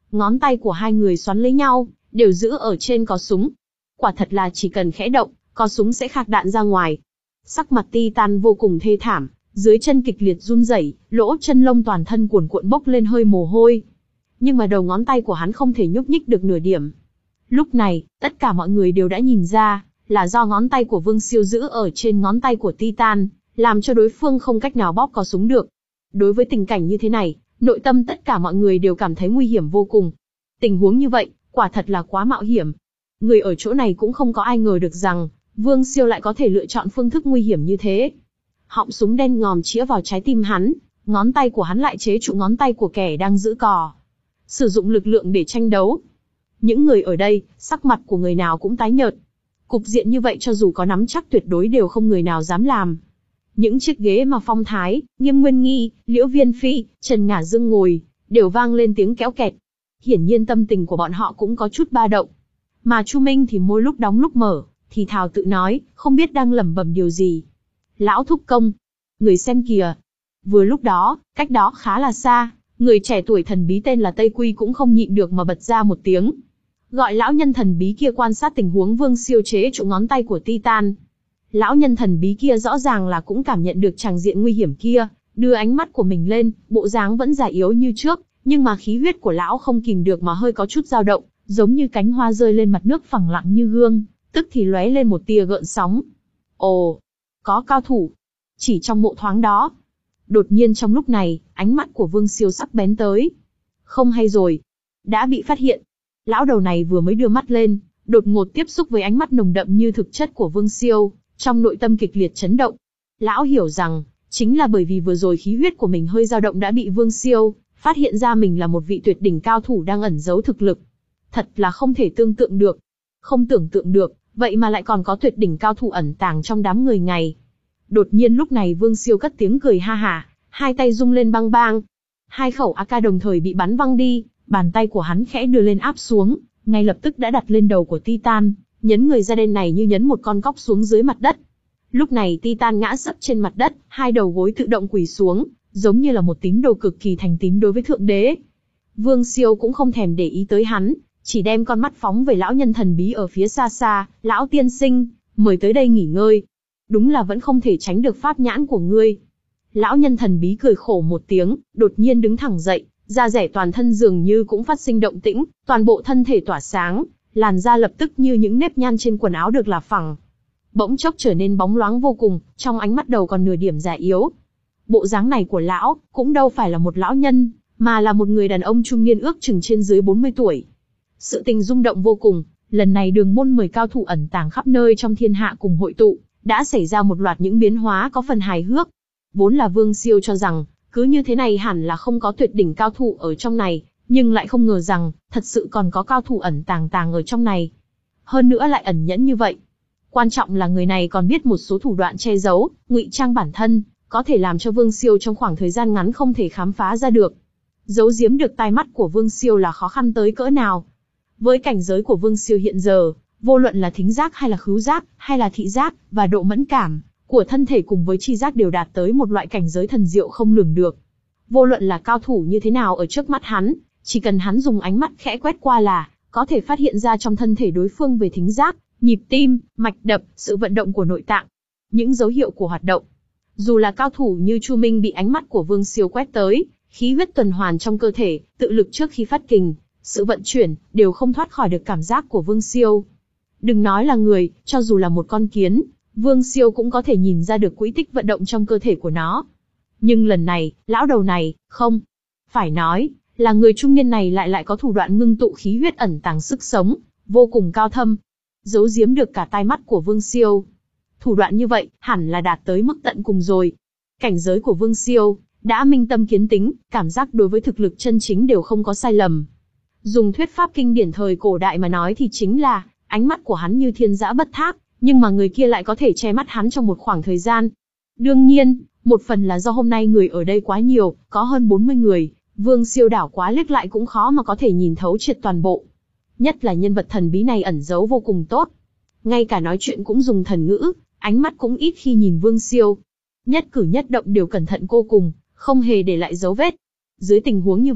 ngón tay của hai người xoắn lấy nhau, đều giữ ở trên cò súng. Quả thật là chỉ cần khẽ động, cò súng sẽ khạc đạn ra ngoài. Sắc mặt Titan vô cùng thê thảm, dưới chân kịch liệt run rẩy, lỗ chân lông toàn thân cuồn cuộn bốc lên hơi mồ hôi. Nhưng mà đầu ngón tay của hắn không thể nhúc nhích được nửa điểm. Lúc này, tất cả mọi người đều đã nhìn ra, là do ngón tay của Vương Siêu giữ ở trên ngón tay của Titan, làm cho đối phương không cách nào bóp cò súng được. Đối với tình cảnh như thế này, nội tâm tất cả mọi người đều cảm thấy nguy hiểm vô cùng. Tình huống như vậy, quả thật là quá mạo hiểm. Người ở chỗ này cũng không có ai ngờ được rằng, Vương Siêu lại có thể lựa chọn phương thức nguy hiểm như thế. Họng súng đen ngòm chĩa vào trái tim hắn, ngón tay của hắn lại chế trụ ngón tay của kẻ đang giữ cò. Sử dụng lực lượng để tranh đấu. Những người ở đây, sắc mặt của người nào cũng tái nhợt. Cục diện như vậy cho dù có nắm chắc tuyệt đối đều không người nào dám làm. Những chiếc ghế mà Phong Thái, Nghiêm Nguyên Nghi, Liễu Viên Phi, Trần Ngả Dương ngồi, đều vang lên tiếng kéo kẹt. Hiển nhiên tâm tình của bọn họ cũng có chút ba động. Mà Chu Minh thì môi lúc đóng lúc mở, thì thào tự nói, không biết đang lẩm bẩm điều gì. Lão thúc công, người xem kìa. Vừa lúc đó, cách đó khá là xa, người trẻ tuổi thần bí tên là Tây Quy cũng không nhịn được mà bật ra một tiếng. Gọi lão nhân thần bí kia quan sát tình huống Vương Siêu chế trụ ngón tay của Titan. Lão nhân thần bí kia rõ ràng là cũng cảm nhận được tràng diện nguy hiểm kia, đưa ánh mắt của mình lên, bộ dáng vẫn già yếu như trước, nhưng mà khí huyết của lão không kìm được mà hơi có chút dao động, giống như cánh hoa rơi lên mặt nước phẳng lặng như gương, tức thì lóe lên một tia gợn sóng. Ồ, có cao thủ. Chỉ trong mộ thoáng đó. Đột nhiên trong lúc này, ánh mắt của Vương Siêu sắc bén tới. Không hay rồi. Đã bị phát hiện. Lão đầu này vừa mới đưa mắt lên, đột ngột tiếp xúc với ánh mắt nồng đậm như thực chất của Vương Siêu, trong nội tâm kịch liệt chấn động. Lão hiểu rằng, chính là bởi vì vừa rồi khí huyết của mình hơi dao động đã bị Vương Siêu phát hiện ra mình là một vị tuyệt đỉnh cao thủ đang ẩn giấu thực lực. Thật là không thể tưởng tượng được. Không tưởng tượng được, vậy mà lại còn có tuyệt đỉnh cao thủ ẩn tàng trong đám người này. Đột nhiên lúc này Vương Siêu cất tiếng cười ha hả, hai tay rung lên bang bang. Hai khẩu a ca đồng thời bị bắn văng đi, bàn tay của hắn khẽ đưa lên áp xuống, ngay lập tức đã đặt lên đầu của Titan, nhấn người da đen này như nhấn một con cóc xuống dưới mặt đất. Lúc này Titan ngã sấp trên mặt đất, hai đầu gối tự động quỳ xuống, giống như là một tín đồ cực kỳ thành tín đối với Thượng Đế. Vương Siêu cũng không thèm để ý tới hắn, chỉ đem con mắt phóng về lão nhân thần bí ở phía xa xa. Lão tiên sinh, mời tới đây nghỉ ngơi. Đúng là vẫn không thể tránh được pháp nhãn của ngươi. Lão nhân thần bí cười khổ một tiếng, đột nhiên đứng thẳng dậy, da rẻ toàn thân dường như cũng phát sinh động tĩnh, toàn bộ thân thể tỏa sáng, làn da lập tức như những nếp nhăn trên quần áo được là phẳng. Bỗng chốc trở nên bóng loáng vô cùng, trong ánh mắt đầu còn nửa điểm già yếu. Bộ dáng này của lão, cũng đâu phải là một lão nhân, mà là một người đàn ông trung niên ước chừng trên dưới bốn mươi tuổi. Sự tình rung động vô cùng, lần này đường môn mời cao thủ ẩn tàng khắp nơi trong thiên hạ cùng hội tụ, đã xảy ra một loạt những biến hóa có phần hài hước. Vốn là Vương Siêu cho rằng, cứ như thế này hẳn là không có tuyệt đỉnh cao thủ ở trong này, nhưng lại không ngờ rằng, thật sự còn có cao thủ ẩn tàng tàng ở trong này. Hơn nữa lại ẩn nhẫn như vậy. Quan trọng là người này còn biết một số thủ đoạn che giấu, ngụy trang bản thân, có thể làm cho Vương Siêu trong khoảng thời gian ngắn không thể khám phá ra được. Giấu giếm được tai mắt của Vương Siêu là khó khăn tới cỡ nào. Với cảnh giới của Vương Siêu hiện giờ, vô luận là thính giác hay là khứu giác, hay là thị giác, và độ mẫn cảm của thân thể cùng với tri giác đều đạt tới một loại cảnh giới thần diệu không lường được. Vô luận là cao thủ như thế nào ở trước mắt hắn, chỉ cần hắn dùng ánh mắt khẽ quét qua là có thể phát hiện ra trong thân thể đối phương về thính giác, nhịp tim, mạch đập, sự vận động của nội tạng, những dấu hiệu của hoạt động. Dù là cao thủ như Chu Minh bị ánh mắt của Vương Siêu quét tới, khí huyết tuần hoàn trong cơ thể, tự lực trước khi phát kình, sự vận chuyển, đều không thoát khỏi được cảm giác của Vương Siêu. Đừng nói là người, cho dù là một con kiến, Vương Siêu cũng có thể nhìn ra được quỹ tích vận động trong cơ thể của nó. Nhưng lần này, lão đầu này, không. Phải nói, là người trung niên này lại lại có thủ đoạn ngưng tụ khí huyết ẩn tàng sức sống, vô cùng cao thâm. Giấu giếm được cả tai mắt của Vương Siêu. Thủ đoạn như vậy, hẳn là đạt tới mức tận cùng rồi. Cảnh giới của Vương Siêu, đã minh tâm kiến tính, cảm giác đối với thực lực chân chính đều không có sai lầm. Dùng thuyết pháp kinh điển thời cổ đại mà nói thì chính là, ánh mắt của hắn như thiên dã bất thác, nhưng mà người kia lại có thể che mắt hắn trong một khoảng thời gian. Đương nhiên, một phần là do hôm nay người ở đây quá nhiều, có hơn bốn mươi người, Vương Siêu đảo quá liếc lại cũng khó mà có thể nhìn thấu triệt toàn bộ. Nhất là nhân vật thần bí này ẩn giấu vô cùng tốt. Ngay cả nói chuyện cũng dùng thần ngữ, ánh mắt cũng ít khi nhìn Vương Siêu. Nhất cử nhất động đều cẩn thận vô cùng, không hề để lại dấu vết. Dưới tình huống như vậy,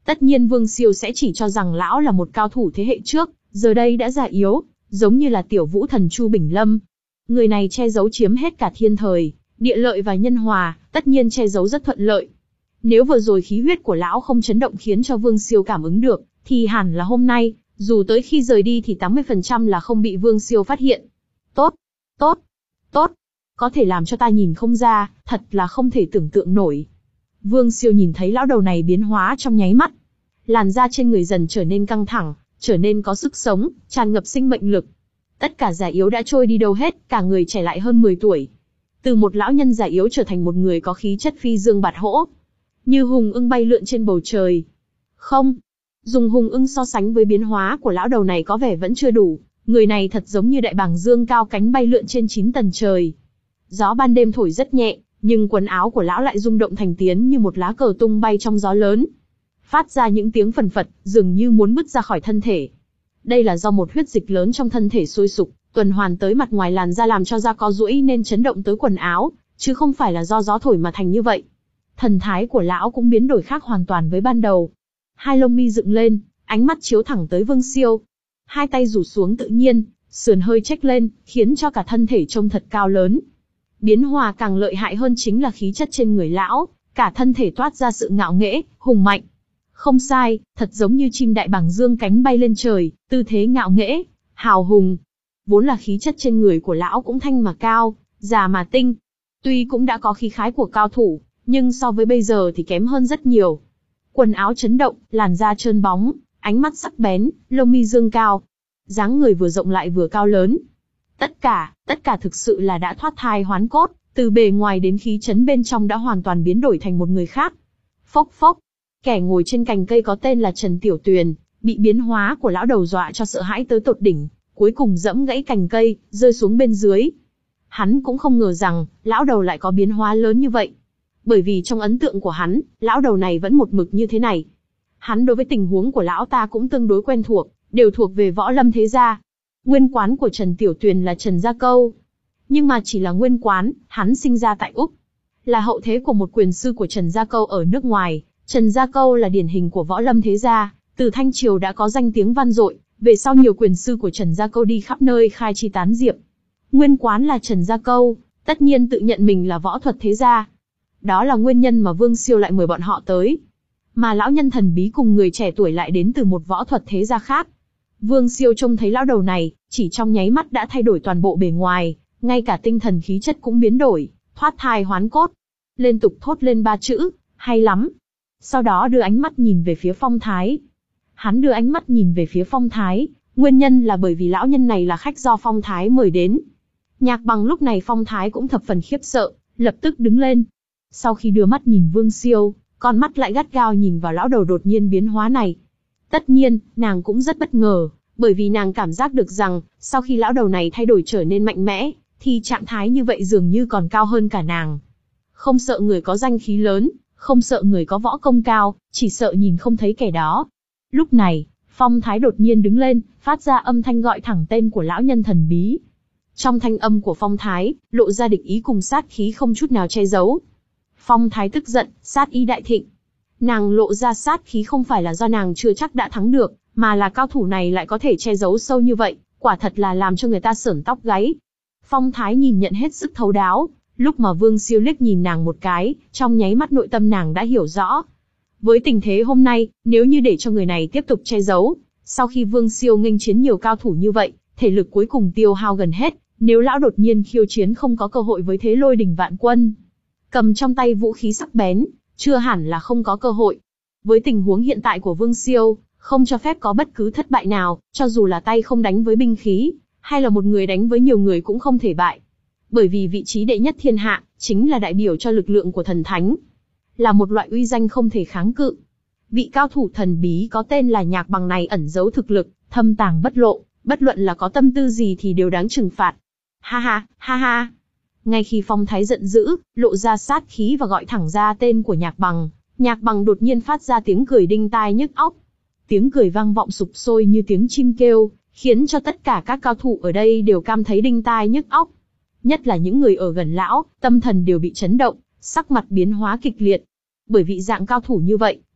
Tất nhiên Vương Siêu sẽ chỉ cho rằng lão là một cao thủ thế hệ trước, giờ đây đã già yếu, giống như là tiểu vũ thần Chu Bình Lâm. Người này che giấu chiếm hết cả thiên thời, địa lợi và nhân hòa, tất nhiên che giấu rất thuận lợi. Nếu vừa rồi khí huyết của lão không chấn động khiến cho Vương Siêu cảm ứng được, thì hẳn là hôm nay, dù tới khi rời đi thì tám mươi phần trăm là không bị Vương Siêu phát hiện. Tốt, tốt, tốt, có thể làm cho ta nhìn không ra, thật là không thể tưởng tượng nổi. Vương Siêu nhìn thấy lão đầu này biến hóa trong nháy mắt. Làn da trên người dần trở nên căng thẳng, trở nên có sức sống, tràn ngập sinh mệnh lực. Tất cả già yếu đã trôi đi đâu hết, cả người trẻ lại hơn mười tuổi. Từ một lão nhân già yếu trở thành một người có khí chất phi dương bạt hỗ, như hùng ưng bay lượn trên bầu trời. Không, dùng hùng ưng so sánh với biến hóa của lão đầu này có vẻ vẫn chưa đủ, người này thật giống như đại bàng dương cao cánh bay lượn trên chín tầng trời. Gió ban đêm thổi rất nhẹ, nhưng quần áo của lão lại rung động thành tiếng như một lá cờ tung bay trong gió lớn, phát ra những tiếng phần phật, dường như muốn bứt ra khỏi thân thể. Đây là do một huyết dịch lớn trong thân thể sôi sục, tuần hoàn tới mặt ngoài làn da làm cho da co duỗi nên chấn động tới quần áo, chứ không phải là do gió thổi mà thành như vậy. Thần thái của lão cũng biến đổi khác hoàn toàn với ban đầu. Hai lông mi dựng lên, ánh mắt chiếu thẳng tới Vương Siêu. Hai tay rủ xuống tự nhiên, sườn hơi chếch lên, khiến cho cả thân thể trông thật cao lớn. Biến hóa càng lợi hại hơn chính là khí chất trên người lão, cả thân thể toát ra sự ngạo nghễ, hùng mạnh. Không sai, thật giống như chim đại bàng dương cánh bay lên trời, tư thế ngạo nghễ, hào hùng. Vốn là khí chất trên người của lão cũng thanh mà cao, già mà tinh. Tuy cũng đã có khí khái của cao thủ, nhưng so với bây giờ thì kém hơn rất nhiều. Quần áo chấn động, làn da trơn bóng, ánh mắt sắc bén, lông mi dương cao. Dáng người vừa rộng lại vừa cao lớn. Tất cả, tất cả thực sự là đã thoát thai hoán cốt, từ bề ngoài đến khí chấn bên trong đã hoàn toàn biến đổi thành một người khác. Phốc phốc, kẻ ngồi trên cành cây có tên là Trần Tiểu Tuyền, bị biến hóa của lão đầu dọa cho sợ hãi tới tột đỉnh, cuối cùng giẫm gãy cành cây, rơi xuống bên dưới. Hắn cũng không ngờ rằng, lão đầu lại có biến hóa lớn như vậy. Bởi vì trong ấn tượng của hắn, lão đầu này vẫn một mực như thế này. Hắn đối với tình huống của lão ta cũng tương đối quen thuộc, đều thuộc về võ lâm thế gia. Nguyên quán của Trần Tiểu Tuyền là Trần Gia Câu. Nhưng mà chỉ là nguyên quán, hắn sinh ra tại Úc. Là hậu thế của một quyền sư của Trần Gia Câu ở nước ngoài. Trần Gia Câu là điển hình của võ lâm thế gia, từ Thanh Triều đã có danh tiếng vang dội, về sau nhiều quyền sư của Trần Gia Câu đi khắp nơi khai chi tán diệp. Nguyên quán là Trần Gia Câu, tất nhiên tự nhận mình là võ thuật thế gia. Đó là nguyên nhân mà Vương Siêu lại mời bọn họ tới. Mà lão nhân thần bí cùng người trẻ tuổi lại đến từ một võ thuật thế gia khác. Vương Siêu trông thấy lão đầu này, chỉ trong nháy mắt đã thay đổi toàn bộ bề ngoài, ngay cả tinh thần khí chất cũng biến đổi, thoát thai hoán cốt. Liên tục thốt lên ba chữ, hay lắm. Sau đó đưa ánh mắt nhìn về phía Phong Thái. Hắn đưa ánh mắt nhìn về phía Phong Thái, nguyên nhân là bởi vì lão nhân này là khách do Phong Thái mời đến. Nhạc Bằng lúc này Phong Thái cũng thập phần khiếp sợ, lập tức đứng lên. Sau khi đưa mắt nhìn Vương Siêu, con mắt lại gắt gao nhìn vào lão đầu đột nhiên biến hóa này. Tất nhiên, nàng cũng rất bất ngờ, bởi vì nàng cảm giác được rằng, sau khi lão đầu này thay đổi trở nên mạnh mẽ, thì trạng thái như vậy dường như còn cao hơn cả nàng. Không sợ người có danh khí lớn, không sợ người có võ công cao, chỉ sợ nhìn không thấy kẻ đó. Lúc này, Phong Thái đột nhiên đứng lên, phát ra âm thanh gọi thẳng tên của lão nhân thần bí. Trong thanh âm của Phong Thái, lộ ra địch ý cùng sát khí không chút nào che giấu. Phong Thái tức giận, sát ý đại thịnh. Nàng lộ ra sát khí không phải là do nàng chưa chắc đã thắng được, mà là cao thủ này lại có thể che giấu sâu như vậy, quả thật là làm cho người ta sởn tóc gáy. Phong Thái nhìn nhận hết sức thấu đáo, lúc mà Vương Siêu liếc nhìn nàng một cái, trong nháy mắt nội tâm nàng đã hiểu rõ. Với tình thế hôm nay, nếu như để cho người này tiếp tục che giấu, sau khi Vương Siêu nghênh chiến nhiều cao thủ như vậy, thể lực cuối cùng tiêu hao gần hết, nếu lão đột nhiên khiêu chiến không có cơ hội với thế lôi đình vạn quân. Cầm trong tay vũ khí sắc bén, chưa hẳn là không có cơ hội. Với tình huống hiện tại của Vương Siêu, không cho phép có bất cứ thất bại nào, cho dù là tay không đánh với binh khí, hay là một người đánh với nhiều người cũng không thể bại. Bởi vì vị trí đệ nhất thiên hạ, chính là đại biểu cho lực lượng của thần thánh. Là một loại uy danh không thể kháng cự. Vị cao thủ thần bí có tên là Nhạc Bằng này ẩn giấu thực lực, thâm tàng bất lộ, bất luận là có tâm tư gì thì đều đáng trừng phạt. Ha ha, ha ha. Ngay khi Phong Thái giận dữ, lộ ra sát khí và gọi thẳng ra tên của Nhạc Bằng, Nhạc Bằng đột nhiên phát ra tiếng cười đinh tai nhức óc. Tiếng cười vang vọng sục sôi như tiếng chim kêu, khiến cho tất cả các cao thủ ở đây đều cảm thấy đinh tai nhức óc. Nhất là những người ở gần lão, tâm thần đều bị chấn động, sắc mặt biến hóa kịch liệt. Bởi vì dạng cao thủ như vậy,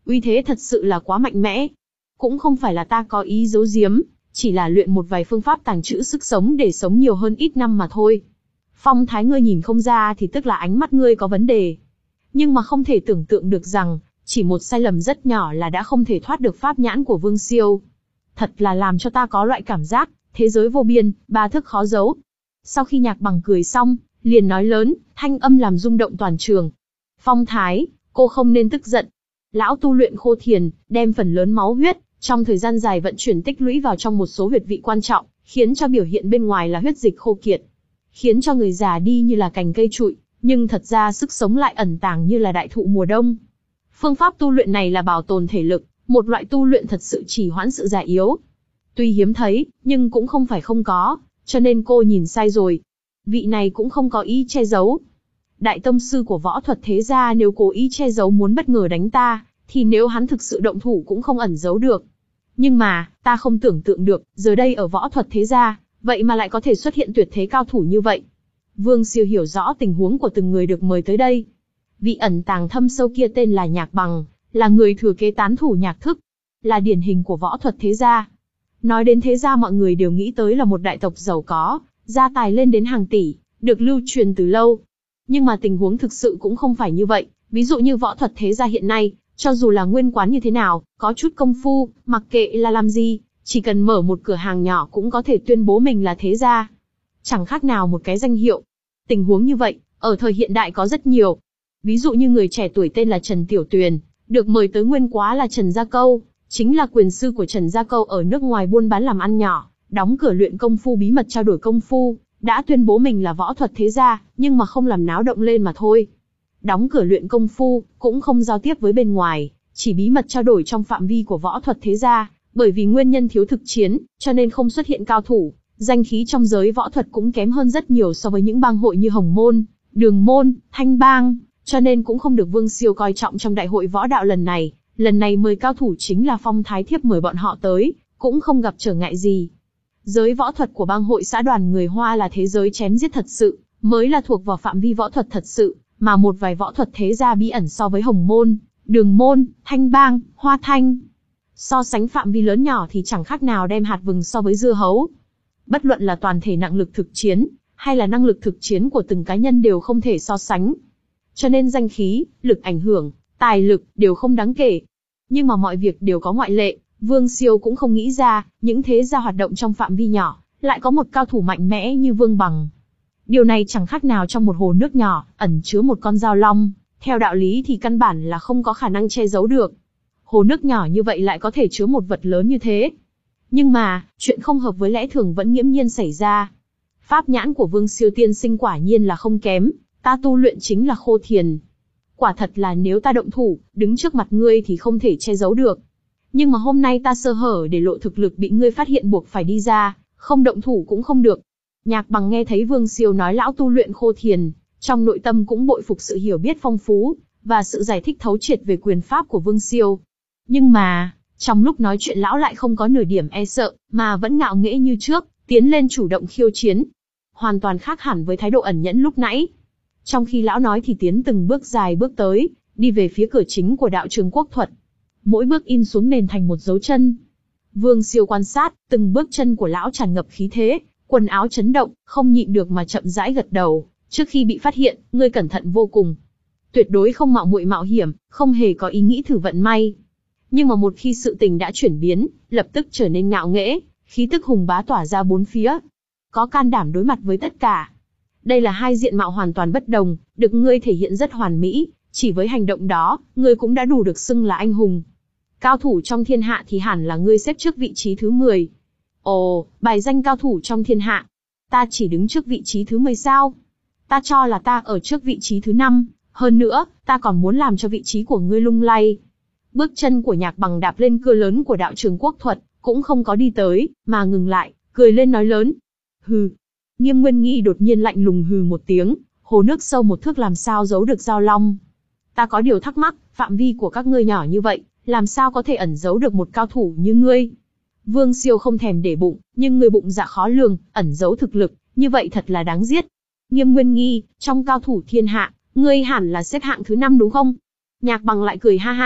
Uy thế thật sự là quá mạnh mẽ. Cũng không phải là ta có ý giấu giếm, chỉ là luyện một vài phương pháp tàng trữ sức sống để sống nhiều hơn ít năm mà thôi. Phong thái ngươi nhìn không ra thì tức là ánh mắt ngươi có vấn đề. Nhưng mà không thể tưởng tượng được rằng, chỉ một sai lầm rất nhỏ là đã không thể thoát được pháp nhãn của Vương Siêu. Thật là làm cho ta có loại cảm giác, thế giới vô biên, ba thức khó giấu. Sau khi Nhạc Bằng cười xong, liền nói lớn, thanh âm làm rung động toàn trường. Phong thái, cô không nên tức giận. Lão tu luyện khô thiền, đem phần lớn máu huyết, trong thời gian dài vận chuyển tích lũy vào trong một số huyệt vị quan trọng, khiến cho biểu hiện bên ngoài là huyết dịch khô kiệt. Khiến cho người già đi như là cành cây trụi, nhưng thật ra sức sống lại ẩn tàng như là đại thụ mùa đông. Phương pháp tu luyện này là bảo tồn thể lực, một loại tu luyện thật sự trì hoãn sự già yếu. Tuy hiếm thấy, nhưng cũng không phải không có, cho nên cô nhìn sai rồi. Vị này cũng không có ý che giấu. Đại tông sư của võ thuật thế gia nếu cố ý che giấu muốn bất ngờ đánh ta, thì nếu hắn thực sự động thủ cũng không ẩn giấu được. Nhưng mà, ta không tưởng tượng được, giờ đây ở võ thuật thế gia, vậy mà lại có thể xuất hiện tuyệt thế cao thủ như vậy. Vương Siêu hiểu rõ tình huống của từng người được mời tới đây. Vị ẩn tàng thâm sâu kia tên là Nhạc Bằng, là người thừa kế tán thủ nhạc thức, là điển hình của võ thuật thế gia. Nói đến thế gia mọi người đều nghĩ tới là một đại tộc giàu có, gia tài lên đến hàng tỷ, được lưu truyền từ lâu. Nhưng mà tình huống thực sự cũng không phải như vậy, ví dụ như võ thuật thế gia hiện nay, cho dù là nguyên quán như thế nào, có chút công phu, mặc kệ là làm gì, chỉ cần mở một cửa hàng nhỏ cũng có thể tuyên bố mình là thế gia. Chẳng khác nào một cái danh hiệu. Tình huống như vậy, ở thời hiện đại có rất nhiều. Ví dụ như người trẻ tuổi tên là Trần Tiểu Tuyền, được mời tới nguyên quá là Trần Gia Câu, chính là quyền sư của Trần Gia Câu ở nước ngoài buôn bán làm ăn nhỏ, đóng cửa luyện công phu bí mật trao đổi công phu, đã tuyên bố mình là võ thuật thế gia, nhưng mà không làm náo động lên mà thôi. Đóng cửa luyện công phu, cũng không giao tiếp với bên ngoài, chỉ bí mật trao đổi trong phạm vi của võ thuật thế gia, bởi vì nguyên nhân thiếu thực chiến, cho nên không xuất hiện cao thủ, danh khí trong giới võ thuật cũng kém hơn rất nhiều so với những bang hội như Hồng Môn, Đường Môn, Thanh Bang, cho nên cũng không được Vương Siêu coi trọng trong đại hội võ đạo lần này. Lần này mời cao thủ chính là Phong Thái Thiếp mời bọn họ tới, cũng không gặp trở ngại gì. Giới võ thuật của bang hội xã đoàn người Hoa là thế giới chém giết thật sự, mới là thuộc vào phạm vi võ thuật thật sự, mà một vài võ thuật thế gia bí ẩn so với Hồng Môn, Đường Môn, Thanh Bang, Hoa Thanh. So sánh phạm vi lớn nhỏ thì chẳng khác nào đem hạt vừng so với dưa hấu. Bất luận là toàn thể năng lực thực chiến, hay là năng lực thực chiến của từng cá nhân đều không thể so sánh. Cho nên danh khí, lực ảnh hưởng, tài lực đều không đáng kể. Nhưng mà mọi việc đều có ngoại lệ, Vương Siêu cũng không nghĩ ra, những thế gia hoạt động trong phạm vi nhỏ, lại có một cao thủ mạnh mẽ như Vương Bằng. Điều này chẳng khác nào trong một hồ nước nhỏ, ẩn chứa một con dao long, theo đạo lý thì căn bản là không có khả năng che giấu được. Hồ nước nhỏ như vậy lại có thể chứa một vật lớn như thế. Nhưng mà, chuyện không hợp với lẽ thường vẫn nghiễm nhiên xảy ra. Pháp nhãn của Vương Siêu tiên sinh quả nhiên là không kém, ta tu luyện chính là khô thiền. Quả thật là nếu ta động thủ, đứng trước mặt ngươi thì không thể che giấu được. Nhưng mà hôm nay ta sơ hở để lộ thực lực bị ngươi phát hiện buộc phải đi ra, không động thủ cũng không được. Nhạc Bằng nghe thấy Vương Siêu nói lão tu luyện khô thiền, trong nội tâm cũng bội phục sự hiểu biết phong phú, và sự giải thích thấu triệt về quyền pháp của Vương Siêu. Nhưng mà, trong lúc nói chuyện lão lại không có nửa điểm e sợ, mà vẫn ngạo nghễ như trước, tiến lên chủ động khiêu chiến. Hoàn toàn khác hẳn với thái độ ẩn nhẫn lúc nãy. Trong khi lão nói thì tiến từng bước dài bước tới, đi về phía cửa chính của đạo trường quốc thuật. Mỗi bước in xuống nền thành một dấu chân. Vương Siêu quan sát, từng bước chân của lão tràn ngập khí thế, quần áo chấn động, không nhịn được mà chậm rãi gật đầu. Trước khi bị phát hiện, ngươi cẩn thận vô cùng. Tuyệt đối không mạo muội mạo hiểm, không hề có ý nghĩ thử vận may. Nhưng mà một khi sự tình đã chuyển biến, lập tức trở nên ngạo nghễ, khí tức hùng bá tỏa ra bốn phía. Có can đảm đối mặt với tất cả. Đây là hai diện mạo hoàn toàn bất đồng, được ngươi thể hiện rất hoàn mỹ, chỉ với hành động đó, ngươi cũng đã đủ được xưng là anh hùng. Cao thủ trong thiên hạ thì hẳn là ngươi xếp trước vị trí thứ mười. Ồ, bài danh cao thủ trong thiên hạ. Ta chỉ đứng trước vị trí thứ mười sao? Ta cho là ta ở trước vị trí thứ năm, hơn nữa, ta còn muốn làm cho vị trí của ngươi lung lay. Bước chân của Nhạc Bằng đạp lên cửa lớn của đạo trường quốc thuật, cũng không có đi tới, mà ngừng lại, cười lên nói lớn. Hừ. Nghiêm Nguyên Nghi đột nhiên lạnh lùng hừ một tiếng, hồ nước sâu một thước làm sao giấu được dao long. Ta có điều thắc mắc, phạm vi của các ngươi nhỏ như vậy, làm sao có thể ẩn giấu được một cao thủ như ngươi? Vương Siêu không thèm để bụng, nhưng người bụng dạ khó lường, ẩn giấu thực lực, như vậy thật là đáng giết. Nghiêm Nguyên Nghi, trong cao thủ thiên hạ, ngươi hẳn là xếp hạng thứ năm đúng không? Nhạc Bằng lại cười ha ha,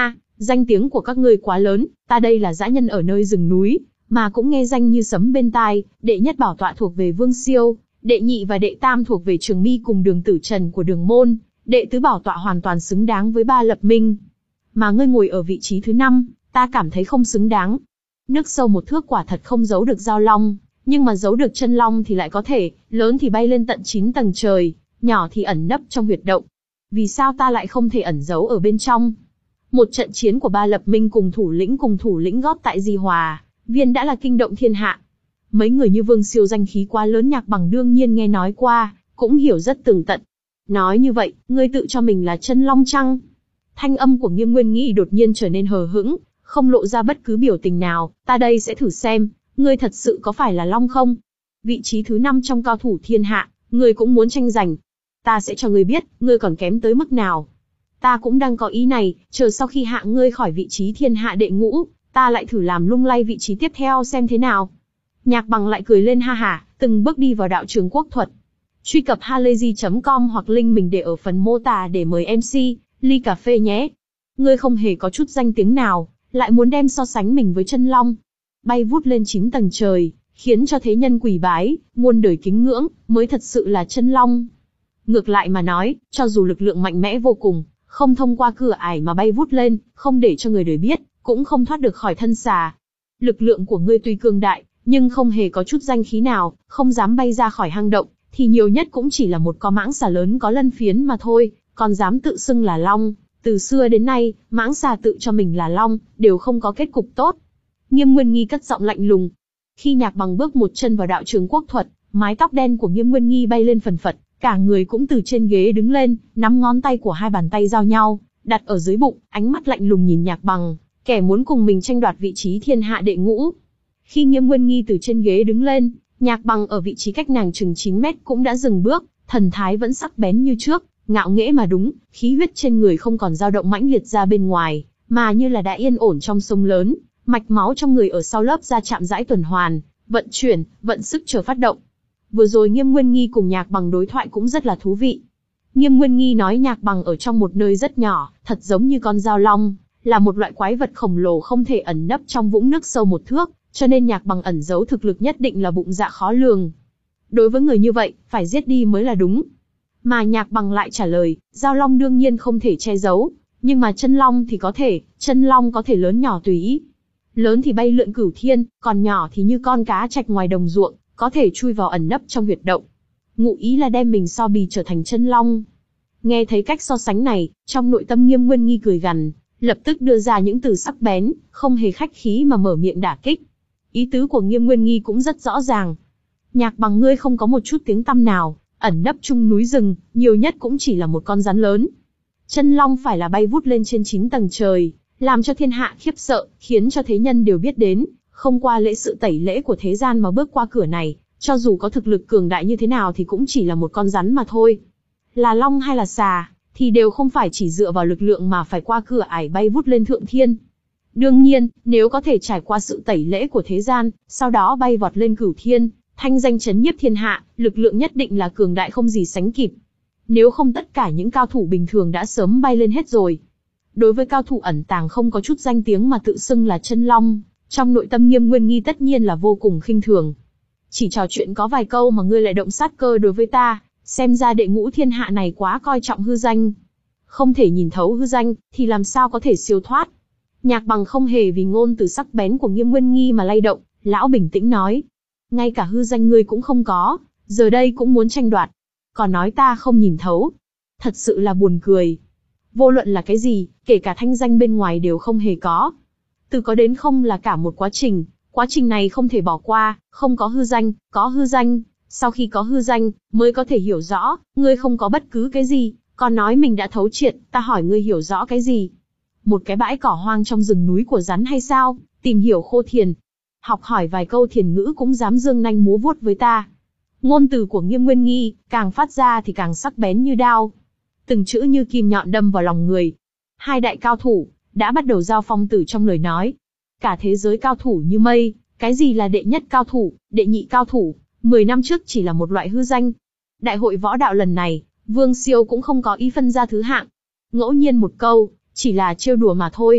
danh tiếng của các ngươi quá lớn, ta đây là dã nhân ở nơi rừng núi, mà cũng nghe danh như sấm bên tai, đệ nhất bảo tọa thuộc về Vương Siêu, đệ nhị và đệ tam thuộc về Trường Mi cùng Đường Tử Trần của Đường Môn, đệ tứ bảo tọa hoàn toàn xứng đáng với Ba Lập Minh. Mà ngươi ngồi ở vị trí thứ năm, ta cảm thấy không xứng đáng. Nước sâu một thước quả thật không giấu được Giao Long, nhưng mà giấu được chân long thì lại có thể, lớn thì bay lên tận chín tầng trời, nhỏ thì ẩn nấp trong huyệt động. Vì sao ta lại không thể ẩn giấu ở bên trong? Một trận chiến của Ba Lập Minh cùng thủ lĩnh cùng thủ lĩnh gót tại Di Hòa Viên đã là kinh động thiên hạ. Mấy người như Vương Siêu danh khí quá lớn, Nhạc Bằng đương nhiên nghe nói qua, cũng hiểu rất tường tận. Nói như vậy, ngươi tự cho mình là chân long chăng? Thanh âm của Nghiêm Nguyên Nghi đột nhiên trở nên hờ hững, không lộ ra bất cứ biểu tình nào. Ta đây sẽ thử xem, ngươi thật sự có phải là long không? Vị trí thứ năm trong cao thủ thiên hạ, ngươi cũng muốn tranh giành. Ta sẽ cho ngươi biết, ngươi còn kém tới mức nào. Ta cũng đang có ý này, chờ sau khi hạ ngươi khỏi vị trí thiên hạ đệ ngũ, ta lại thử làm lung lay vị trí tiếp theo xem thế nào. Nhạc Bằng lại cười lên ha hả, từng bước đi vào đạo trường quốc thuật. Truy cập halayzi chấm com hoặc link mình để ở phần mô tả để mời em xê, ly cà phê nhé. Ngươi không hề có chút danh tiếng nào, lại muốn đem so sánh mình với chân long. Bay vút lên chín tầng trời, khiến cho thế nhân quỳ bái, muôn đời kính ngưỡng, mới thật sự là chân long. Ngược lại mà nói, cho dù lực lượng mạnh mẽ vô cùng, không thông qua cửa ải mà bay vút lên, không để cho người đời biết, cũng không thoát được khỏi thân xà. Lực lượng của ngươi tuy cường đại, nhưng không hề có chút danh khí nào, không dám bay ra khỏi hang động, thì nhiều nhất cũng chỉ là một con mãng xà lớn có lân phiến mà thôi, còn dám tự xưng là long. Từ xưa đến nay, mãng xà tự cho mình là long, đều không có kết cục tốt. Nghiêm Nguyên Nghi cất giọng lạnh lùng. Khi Nhạc Bằng bước một chân vào đạo trường quốc thuật, mái tóc đen của Nghiêm Nguyên Nghi bay lên phần phật, cả người cũng từ trên ghế đứng lên, nắm ngón tay của hai bàn tay giao nhau, đặt ở dưới bụng, ánh mắt lạnh lùng nhìn Nhạc Bằng, kẻ muốn cùng mình tranh đoạt vị trí thiên hạ đệ ngũ. Khi Nghiêm Nguyên Nghi từ trên ghế đứng lên, Nhạc Bằng ở vị trí cách nàng chừng chín mét cũng đã dừng bước, thần thái vẫn sắc bén như trước, ngạo nghễ mà đúng, khí huyết trên người không còn dao động mãnh liệt ra bên ngoài, mà như là đã yên ổn trong sông lớn, mạch máu trong người ở sau lớp da chạm rãi tuần hoàn, vận chuyển, vận sức chờ phát động. Vừa rồi Nghiêm Nguyên Nghi cùng Nhạc Bằng đối thoại cũng rất là thú vị. Nghiêm Nguyên Nghi nói Nhạc Bằng ở trong một nơi rất nhỏ, thật giống như con dao long, là một loại quái vật khổng lồ không thể ẩn nấp trong vũng nước sâu một thước, cho nên Nhạc Bằng ẩn giấu thực lực nhất định là bụng dạ khó lường. Đối với người như vậy, phải giết đi mới là đúng. Mà Nhạc Bằng lại trả lời, dao long đương nhiên không thể che giấu, nhưng mà chân long thì có thể, chân long có thể lớn nhỏ tùy ý. Lớn thì bay lượn cửu thiên, còn nhỏ thì như con cá trạch ngoài đồng ruộng, có thể chui vào ẩn nấp trong huyệt động. Ngụ ý là đem mình so bì trở thành chân long. Nghe thấy cách so sánh này, trong nội tâm Nghiêm Nguyên Nghi cười gằn, lập tức đưa ra những từ sắc bén, không hề khách khí mà mở miệng đả kích. Ý tứ của Nghiêm Nguyên Nghi cũng rất rõ ràng. Nhạc Bằng ngươi không có một chút tiếng tăm nào, ẩn nấp chung núi rừng, nhiều nhất cũng chỉ là một con rắn lớn. Chân long phải là bay vút lên trên chín tầng trời, làm cho thiên hạ khiếp sợ, khiến cho thế nhân đều biết đến, không qua lễ sự tẩy lễ của thế gian mà bước qua cửa này, cho dù có thực lực cường đại như thế nào thì cũng chỉ là một con rắn mà thôi. Là long hay là xà, thì đều không phải chỉ dựa vào lực lượng mà phải qua cửa ải bay vút lên thượng thiên. Đương nhiên, nếu có thể trải qua sự tẩy lễ của thế gian, sau đó bay vọt lên cửu thiên, thanh danh chấn nhiếp thiên hạ, lực lượng nhất định là cường đại không gì sánh kịp. Nếu không tất cả những cao thủ bình thường đã sớm bay lên hết rồi. Đối với cao thủ ẩn tàng không có chút danh tiếng mà tự xưng là chân long, trong nội tâm Nghiêm Nguyên Nghi tất nhiên là vô cùng khinh thường. Chỉ trò chuyện có vài câu mà ngươi lại động sát cơ đối với ta, xem ra đệ ngũ thiên hạ này quá coi trọng hư danh. Không thể nhìn thấu hư danh, thì làm sao có thể siêu thoát. Nhạc Bằng không hề vì ngôn từ sắc bén của Nghiêm Nguyên Nghi mà lay động, lão bình tĩnh nói. Ngay cả hư danh ngươi cũng không có, giờ đây cũng muốn tranh đoạt. Còn nói ta không nhìn thấu. Thật sự là buồn cười. Vô luận là cái gì, kể cả thanh danh bên ngoài đều không hề có. Từ có đến không là cả một quá trình, quá trình này không thể bỏ qua, không có hư danh, có hư danh. Sau khi có hư danh, mới có thể hiểu rõ, ngươi không có bất cứ cái gì, còn nói mình đã thấu triệt, ta hỏi ngươi hiểu rõ cái gì? Một cái bãi cỏ hoang trong rừng núi của rắn hay sao? Tìm hiểu khô thiền. Học hỏi vài câu thiền ngữ cũng dám dương nanh múa vuốt với ta. Ngôn từ của Nghiêm Nguyên Nghi, càng phát ra thì càng sắc bén như đao. Từng chữ như kim nhọn đâm vào lòng người. Hai đại cao thủ, đã bắt đầu giao phong tử trong lời nói. Cả thế giới cao thủ như mây, cái gì là đệ nhất cao thủ, đệ nhị cao thủ, mười năm trước chỉ là một loại hư danh. Đại hội võ đạo lần này, Vương Siêu cũng không có ý phân ra thứ hạng. Ngẫu nhiên một câu, chỉ là trêu đùa mà thôi.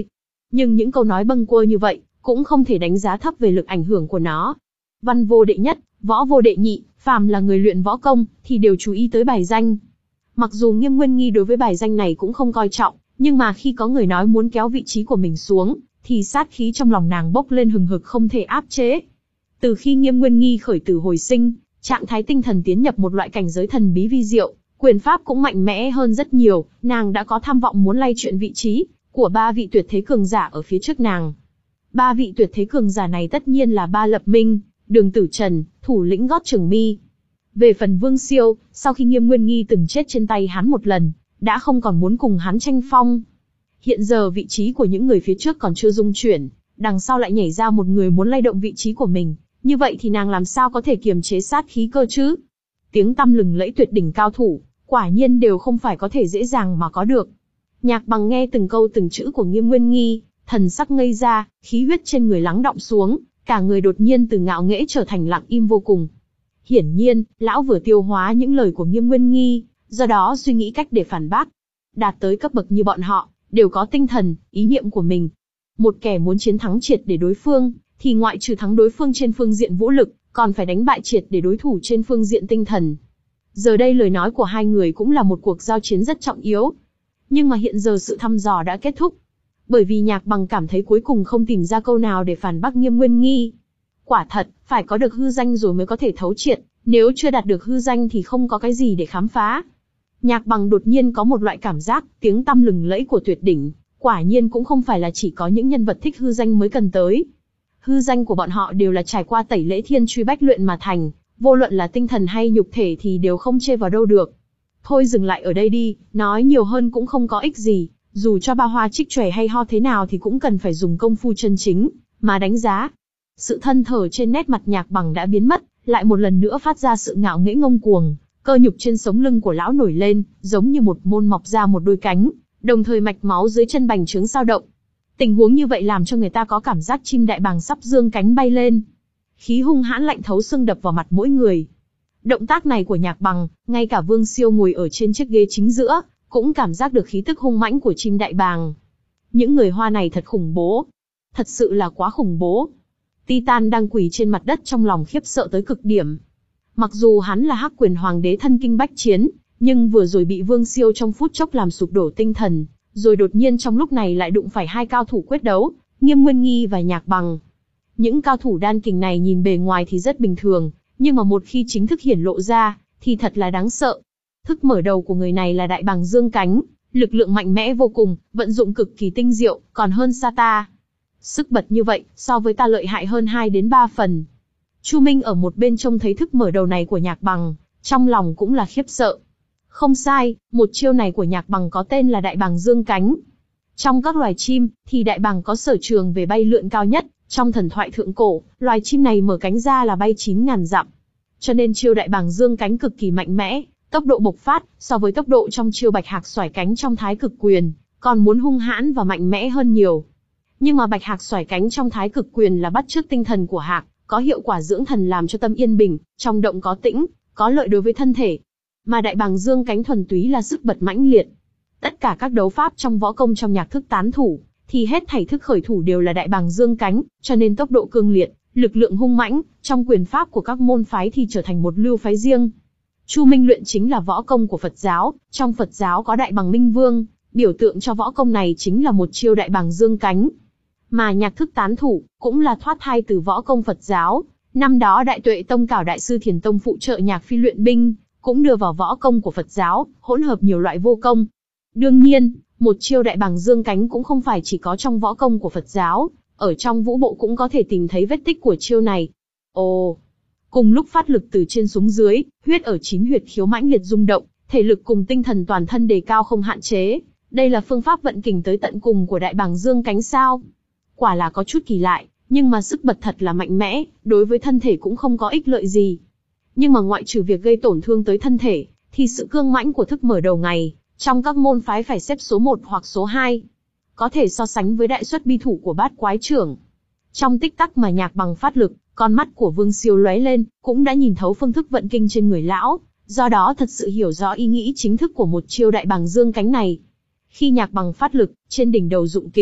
Nhưng những câu nói bâng quơ như vậy, cũng không thể đánh giá thấp về lực ảnh hưởng của nó. Văn vô đệ nhất, võ vô đệ nhị, phàm là người luyện võ công, thì đều chú ý tới bài danh. Mặc dù Nghiêm Nguyên Nghi đối với bài danh này cũng không coi trọng, nhưng mà khi có người nói muốn kéo vị trí của mình xuống, thì sát khí trong lòng nàng bốc lên hừng hực không thể áp chế. Từ khi Nghiêm Nguyên Nghi khởi tử hồi sinh, trạng thái tinh thần tiến nhập một loại cảnh giới thần bí vi diệu, quyền pháp cũng mạnh mẽ hơn rất nhiều, nàng đã có tham vọng muốn lay chuyện vị trí của ba vị tuyệt thế cường giả ở phía trước nàng. Ba vị tuyệt thế cường giả này tất nhiên là Ba Lập Minh, Đường Tử Trần, thủ lĩnh Gót Trường Mi. Về phần Vương Siêu, sau khi Nghiêm Nguyên Nghi từng chết trên tay hắn một lần, đã không còn muốn cùng hắn tranh phong. Hiện giờ vị trí của những người phía trước còn chưa dung chuyển, đằng sau lại nhảy ra một người muốn lay động vị trí của mình, như vậy thì nàng làm sao có thể kiềm chế sát khí cơ chứ? Tiếng tăm lừng lẫy tuyệt đỉnh cao thủ, quả nhiên đều không phải có thể dễ dàng mà có được. Nhạc Bằng nghe từng câu từng chữ của Nghiêm Nguyên Nghi, thần sắc ngây ra, khí huyết trên người lắng đọng xuống, cả người đột nhiên từ ngạo nghễ trở thành lặng im vô cùng. Hiển nhiên, lão vừa tiêu hóa những lời của Nghiêm Nguyên Nghi, do đó suy nghĩ cách để phản bác. Đạt tới cấp bậc như bọn họ, đều có tinh thần, ý niệm của mình. Một kẻ muốn chiến thắng triệt để đối phương, thì ngoại trừ thắng đối phương trên phương diện vũ lực, còn phải đánh bại triệt để đối thủ trên phương diện tinh thần. Giờ đây lời nói của hai người cũng là một cuộc giao chiến rất trọng yếu. Nhưng mà hiện giờ sự thăm dò đã kết thúc. Bởi vì Nhạc Bằng cảm thấy cuối cùng không tìm ra câu nào để phản bác Nghiêm Nguyên Nghi. Quả thật, phải có được hư danh rồi mới có thể thấu triệt, nếu chưa đạt được hư danh thì không có cái gì để khám phá. Nhạc Bằng đột nhiên có một loại cảm giác, tiếng tăm lừng lẫy của tuyệt đỉnh, quả nhiên cũng không phải là chỉ có những nhân vật thích hư danh mới cần tới. Hư danh của bọn họ đều là trải qua tẩy lễ thiên truy bách luyện mà thành, vô luận là tinh thần hay nhục thể thì đều không chê vào đâu được. Thôi dừng lại ở đây đi, nói nhiều hơn cũng không có ích gì, dù cho ba hoa trích chòe hay ho thế nào thì cũng cần phải dùng công phu chân chính mà đánh giá. Sự thân thờ trên nét mặt Nhạc Bằng đã biến mất, lại một lần nữa phát ra sự ngạo nghễ ngông cuồng, cơ nhục trên sống lưng của lão nổi lên, giống như một môn mọc ra một đôi cánh, đồng thời mạch máu dưới chân bành trướng dao động. Tình huống như vậy làm cho người ta có cảm giác chim đại bàng sắp dương cánh bay lên. Khí hung hãn lạnh thấu xương đập vào mặt mỗi người. Động tác này của Nhạc Bằng, ngay cả Vương Siêu ngồi ở trên chiếc ghế chính giữa, cũng cảm giác được khí tức hung mãnh của chim đại bàng. Những người Hoa này thật khủng bố. Thật sự là quá khủng bố. Titan đang quỳ trên mặt đất trong lòng khiếp sợ tới cực điểm. Mặc dù hắn là Hắc Quyền Hoàng đế thân kinh bách chiến, nhưng vừa rồi bị Vương Siêu trong phút chốc làm sụp đổ tinh thần, rồi đột nhiên trong lúc này lại đụng phải hai cao thủ quyết đấu, Nghiêm Nguyên Nghi và Nhạc Bằng. Những cao thủ đan kình này nhìn bề ngoài thì rất bình thường, nhưng mà một khi chính thức hiển lộ ra, thì thật là đáng sợ. Thức mở đầu của người này là Đại Bàng Dương Cánh, lực lượng mạnh mẽ vô cùng, vận dụng cực kỳ tinh diệu, còn hơn xa ta. Sức bật như vậy, so với ta lợi hại hơn hai đến ba phần. Chu Minh ở một bên trông thấy thức mở đầu này của Nhạc Bằng, trong lòng cũng là khiếp sợ. Không sai, một chiêu này của Nhạc Bằng có tên là Đại Bàng Dương Cánh. Trong các loài chim, thì đại bàng có sở trường về bay lượn cao nhất. Trong thần thoại thượng cổ, loài chim này mở cánh ra là bay chín ngàn dặm. Cho nên chiêu Đại Bàng Dương Cánh cực kỳ mạnh mẽ, tốc độ bộc phát, so với tốc độ trong chiêu Bạch Hạc Xoải Cánh trong Thái Cực Quyền, còn muốn hung hãn và mạnh mẽ hơn nhiều. Nhưng mà Bạch Hạc Xoải Cánh trong Thái Cực Quyền là bắt chước tinh thần của hạc, có hiệu quả dưỡng thần làm cho tâm yên bình, trong động có tĩnh, có lợi đối với thân thể. Mà Đại Bàng Dương Cánh thuần túy là sức bật mãnh liệt. Tất cả các đấu pháp trong võ công trong nhạc thức tán thủ, thì hết thảy thức khởi thủ đều là Đại Bàng Dương Cánh, cho nên tốc độ cương liệt, lực lượng hung mãnh, trong quyền pháp của các môn phái thì trở thành một lưu phái riêng. Chu Minh luyện chính là võ công của Phật giáo, trong Phật giáo có Đại Bàng Minh Vương, biểu tượng cho võ công này chính là một chiêu Đại Bàng Dương Cánh. Mà nhạc thức tán thủ, cũng là thoát thai từ võ công Phật giáo, năm đó Đại Tuệ Tông Cảo Đại Sư Thiền Tông phụ trợ Nhạc Phi luyện binh, cũng đưa vào võ công của Phật giáo, hỗn hợp nhiều loại vô công. Đương nhiên, một chiêu Đại Bàng Dương Cánh cũng không phải chỉ có trong võ công của Phật giáo, ở trong vũ bộ cũng có thể tìm thấy vết tích của chiêu này. Ồ! Cùng lúc phát lực từ trên xuống dưới, huyết ở chín huyệt khiếu mãnh liệt rung động, thể lực cùng tinh thần toàn thân đề cao không hạn chế. Đây là phương pháp vận kình tới tận cùng của Đại Bàng Dương Cánh sao? Quả là có chút kỳ lạ, nhưng mà sức bật thật là mạnh mẽ, đối với thân thể cũng không có ích lợi gì. Nhưng mà ngoại trừ việc gây tổn thương tới thân thể, thì sự cương mãnh của thức mở đầu ngày, trong các môn phái phải xếp số một hoặc số hai. Có thể so sánh với đại xuất bi thủ của Bát Quái Trưởng. Trong tích tắc mà Nhạc Bằng phát lực, con mắt của Vương Siêu lóe lên, cũng đã nhìn thấu phương thức vận kinh trên người lão, do đó thật sự hiểu rõ ý nghĩ chính thức của một chiêu Đại Bàng Dương Cánh này. Khi Nhạc Bằng phát lực, trên đỉnh đầu dụng kình,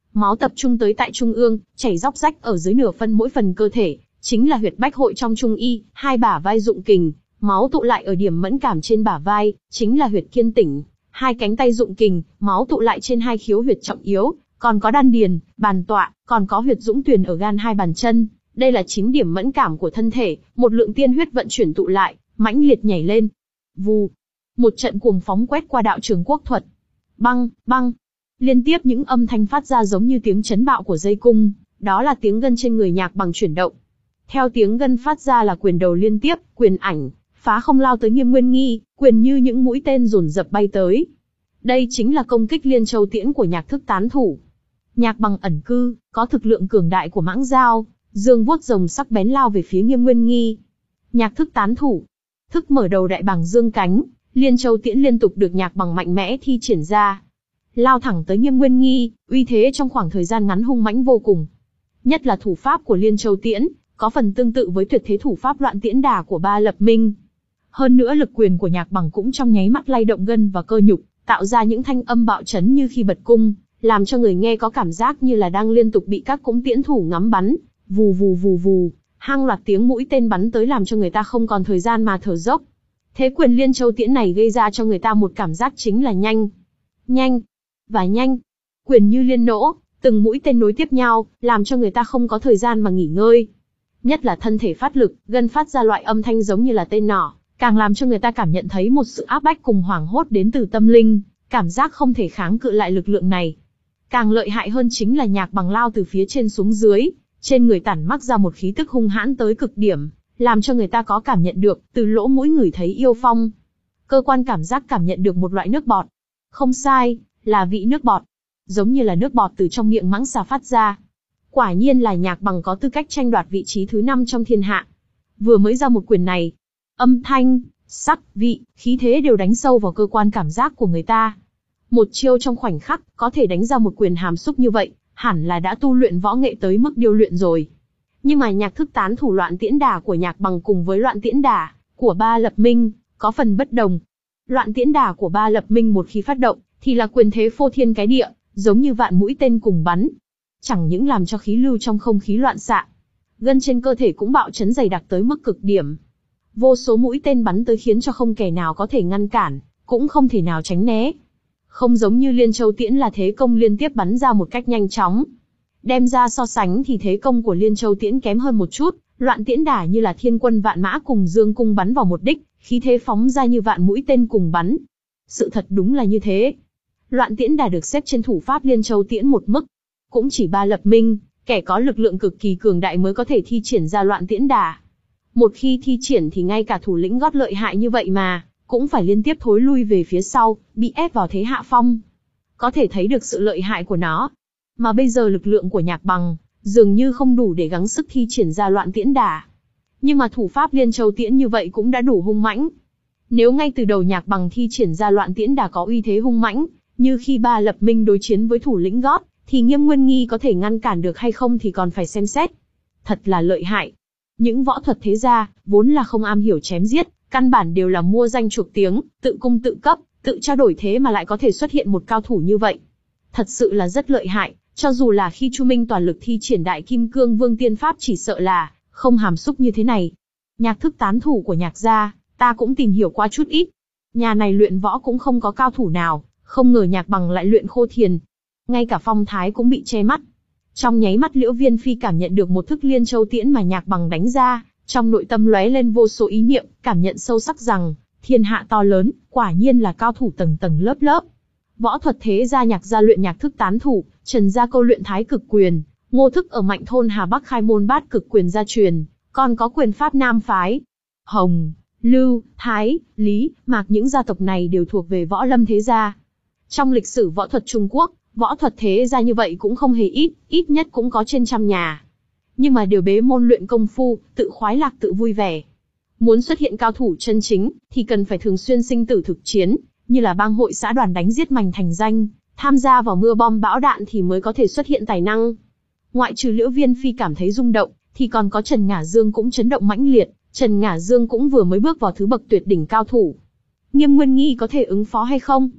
máu tập trung tới tại trung ương, chảy róc rách ở dưới nửa phân mỗi phần cơ thể, chính là huyệt bách hội trong trung y, hai bả vai dụng kình, máu tụ lại ở điểm mẫn cảm trên bả vai, chính là huyệt kiên tĩnh, hai cánh tay dụng kình, máu tụ lại trên hai khiếu huyệt trọng yếu, còn có đan điền, bàn tọa, còn có huyệt dũng tuyền ở gan hai bàn chân. Đây là chín điểm mẫn cảm của thân thể, một lượng tiên huyết vận chuyển tụ lại, mãnh liệt nhảy lên. Vù, một trận cuồng phóng quét qua đạo trường quốc thuật. Băng, băng, liên tiếp những âm thanh phát ra giống như tiếng chấn bạo của dây cung, đó là tiếng gân trên người Nhạc Bằng chuyển động. Theo tiếng gân phát ra là quyền đầu liên tiếp, quyền ảnh, phá không lao tới Nghiêm Nguyên Nghi, quyền như những mũi tên dồn dập bay tới. Đây chính là công kích Liên Châu Tiễn của Nhạc Thức tán thủ. Nhạc Bằng ẩn cư, có thực lượng cường đại của mãng dao, dương vuốt rồng sắc bén lao về phía Nghiêm Nguyên Nghi. Nhạc Thức tán thủ, thức mở đầu đại bàng dương cánh, Liên Châu Tiễn liên tục được Nhạc Bằng mạnh mẽ thi triển ra, lao thẳng tới Nghiêm Nguyên Nghi, uy thế trong khoảng thời gian ngắn hung mãnh vô cùng. Nhất là thủ pháp của Liên Châu Tiễn, có phần tương tự với tuyệt thế thủ pháp Loạn Tiễn Đả của Ba Lập Minh. Hơn nữa lực quyền của Nhạc Bằng cũng trong nháy mắt lay động gân và cơ nhục, tạo ra những thanh âm bạo chấn như khi bật cung, làm cho người nghe có cảm giác như là đang liên tục bị các cung tiễn thủ ngắm bắn, vù vù vù vù, hàng loạt tiếng mũi tên bắn tới làm cho người ta không còn thời gian mà thở dốc. Thế quyền Liên Châu Tiễn này gây ra cho người ta một cảm giác chính là nhanh, nhanh và nhanh. Quyền như liên nỗ, từng mũi tên nối tiếp nhau, làm cho người ta không có thời gian mà nghỉ ngơi. Nhất là thân thể phát lực, gân phát ra loại âm thanh giống như là tên nỏ, càng làm cho người ta cảm nhận thấy một sự áp bách cùng hoảng hốt đến từ tâm linh, cảm giác không thể kháng cự lại lực lượng này. Càng lợi hại hơn chính là Nhạc Bằng lao từ phía trên xuống dưới, trên người tản mắc ra một khí tức hung hãn tới cực điểm, làm cho người ta có cảm nhận được, từ lỗ mũi ngửi thấy yêu phong. Cơ quan cảm giác cảm nhận được một loại nước bọt. Không sai, là vị nước bọt. Giống như là nước bọt từ trong miệng mãng xà phát ra. Quả nhiên là Nhạc Bằng có tư cách tranh đoạt vị trí thứ năm trong thiên hạ. Vừa mới ra một quyền này, âm thanh, sắc, vị, khí thế đều đánh sâu vào cơ quan cảm giác của người ta. Một chiêu trong khoảnh khắc, có thể đánh ra một quyền hàm xúc như vậy, hẳn là đã tu luyện võ nghệ tới mức điêu luyện rồi. Nhưng mà Nhạc Thức tán thủ Loạn Tiễn Đả của Nhạc Bằng cùng với Loạn Tiễn Đả của Ba Lập Minh có phần bất đồng. Loạn Tiễn Đả của Ba Lập Minh một khi phát động, thì là quyền thế phô thiên cái địa, giống như vạn mũi tên cùng bắn. Chẳng những làm cho khí lưu trong không khí loạn xạ, gân trên cơ thể cũng bạo chấn dày đặc tới mức cực điểm. Vô số mũi tên bắn tới khiến cho không kẻ nào có thể ngăn cản, cũng không thể nào tránh né. Không giống như Liên Châu Tiễn là thế công liên tiếp bắn ra một cách nhanh chóng. Đem ra so sánh thì thế công của Liên Châu Tiễn kém hơn một chút, Loạn Tiễn Đả như là thiên quân vạn mã cùng dương cung bắn vào một đích, khí thế phóng ra như vạn mũi tên cùng bắn. Sự thật đúng là như thế. Loạn Tiễn Đả được xếp trên thủ pháp Liên Châu Tiễn một mức. Cũng chỉ Ba Lập Minh, kẻ có lực lượng cực kỳ cường đại mới có thể thi triển ra Loạn Tiễn Đả. Một khi thi triển thì ngay cả thủ lĩnh gót lợi hại như vậy mà, cũng phải liên tiếp thối lui về phía sau, bị ép vào thế hạ phong. Có thể thấy được sự lợi hại của nó. Mà bây giờ lực lượng của Nhạc Bằng, dường như không đủ để gắng sức thi triển ra Loạn Tiễn Đả. Nhưng mà thủ pháp Liên Châu Tiễn như vậy cũng đã đủ hung mãnh. Nếu ngay từ đầu Nhạc Bằng thi triển ra Loạn Tiễn Đả có uy thế hung mãnh, như khi Ba Lập Minh đối chiến với thủ lĩnh gót, thì Nghiêm Nguyên Nghi có thể ngăn cản được hay không thì còn phải xem xét. Thật là lợi hại. Những võ thuật thế gia, vốn là không am hiểu chém giết, căn bản đều là mua danh chuộc tiếng, tự cung tự cấp, tự trao đổi thế mà lại có thể xuất hiện một cao thủ như vậy. Thật sự là rất lợi hại, cho dù là khi Chu Minh toàn lực thi triển Đại Kim Cương Vương Tiên Pháp chỉ sợ là không hàm xúc như thế này. Nhạc Thức tán thủ của Nhạc gia, ta cũng tìm hiểu qua chút ít. Nhà này luyện võ cũng không có cao thủ nào, không ngờ Nhạc Bằng lại luyện khô thiền. Ngay cả phong thái cũng bị che mắt. Trong nháy mắt Liễu Viên Phi cảm nhận được một thức Liên Châu Tiễn mà Nhạc Bằng đánh ra, trong nội tâm lóe lên vô số ý niệm, cảm nhận sâu sắc rằng, thiên hạ to lớn, quả nhiên là cao thủ tầng tầng lớp lớp. Võ thuật thế gia Nhạc gia luyện Nhạc Thức tán thủ, Trần gia câu luyện Thái Cực quyền, Ngô Thức ở Mạnh thôn Hà Bắc khai môn Bát Cực quyền gia truyền, còn có quyền pháp Nam phái. Hồng, Lưu, Thái, Lý, Mạc những gia tộc này đều thuộc về võ lâm thế gia. Trong lịch sử võ thuật Trung Quốc, võ thuật thế gia như vậy cũng không hề ít, ít nhất cũng có trên trăm nhà. Nhưng mà đều bế môn luyện công phu, tự khoái lạc tự vui vẻ. Muốn xuất hiện cao thủ chân chính, thì cần phải thường xuyên sinh tử thực chiến, như là bang hội xã đoàn đánh giết mành thành danh, tham gia vào mưa bom bão đạn thì mới có thể xuất hiện tài năng. Ngoại trừ Liễu Viên Phi cảm thấy rung động, thì còn có Trần Ngả Dương cũng chấn động mãnh liệt, Trần Ngả Dương cũng vừa mới bước vào thứ bậc tuyệt đỉnh cao thủ. Nghiêm Nguyên Nghi có thể ứng phó hay không?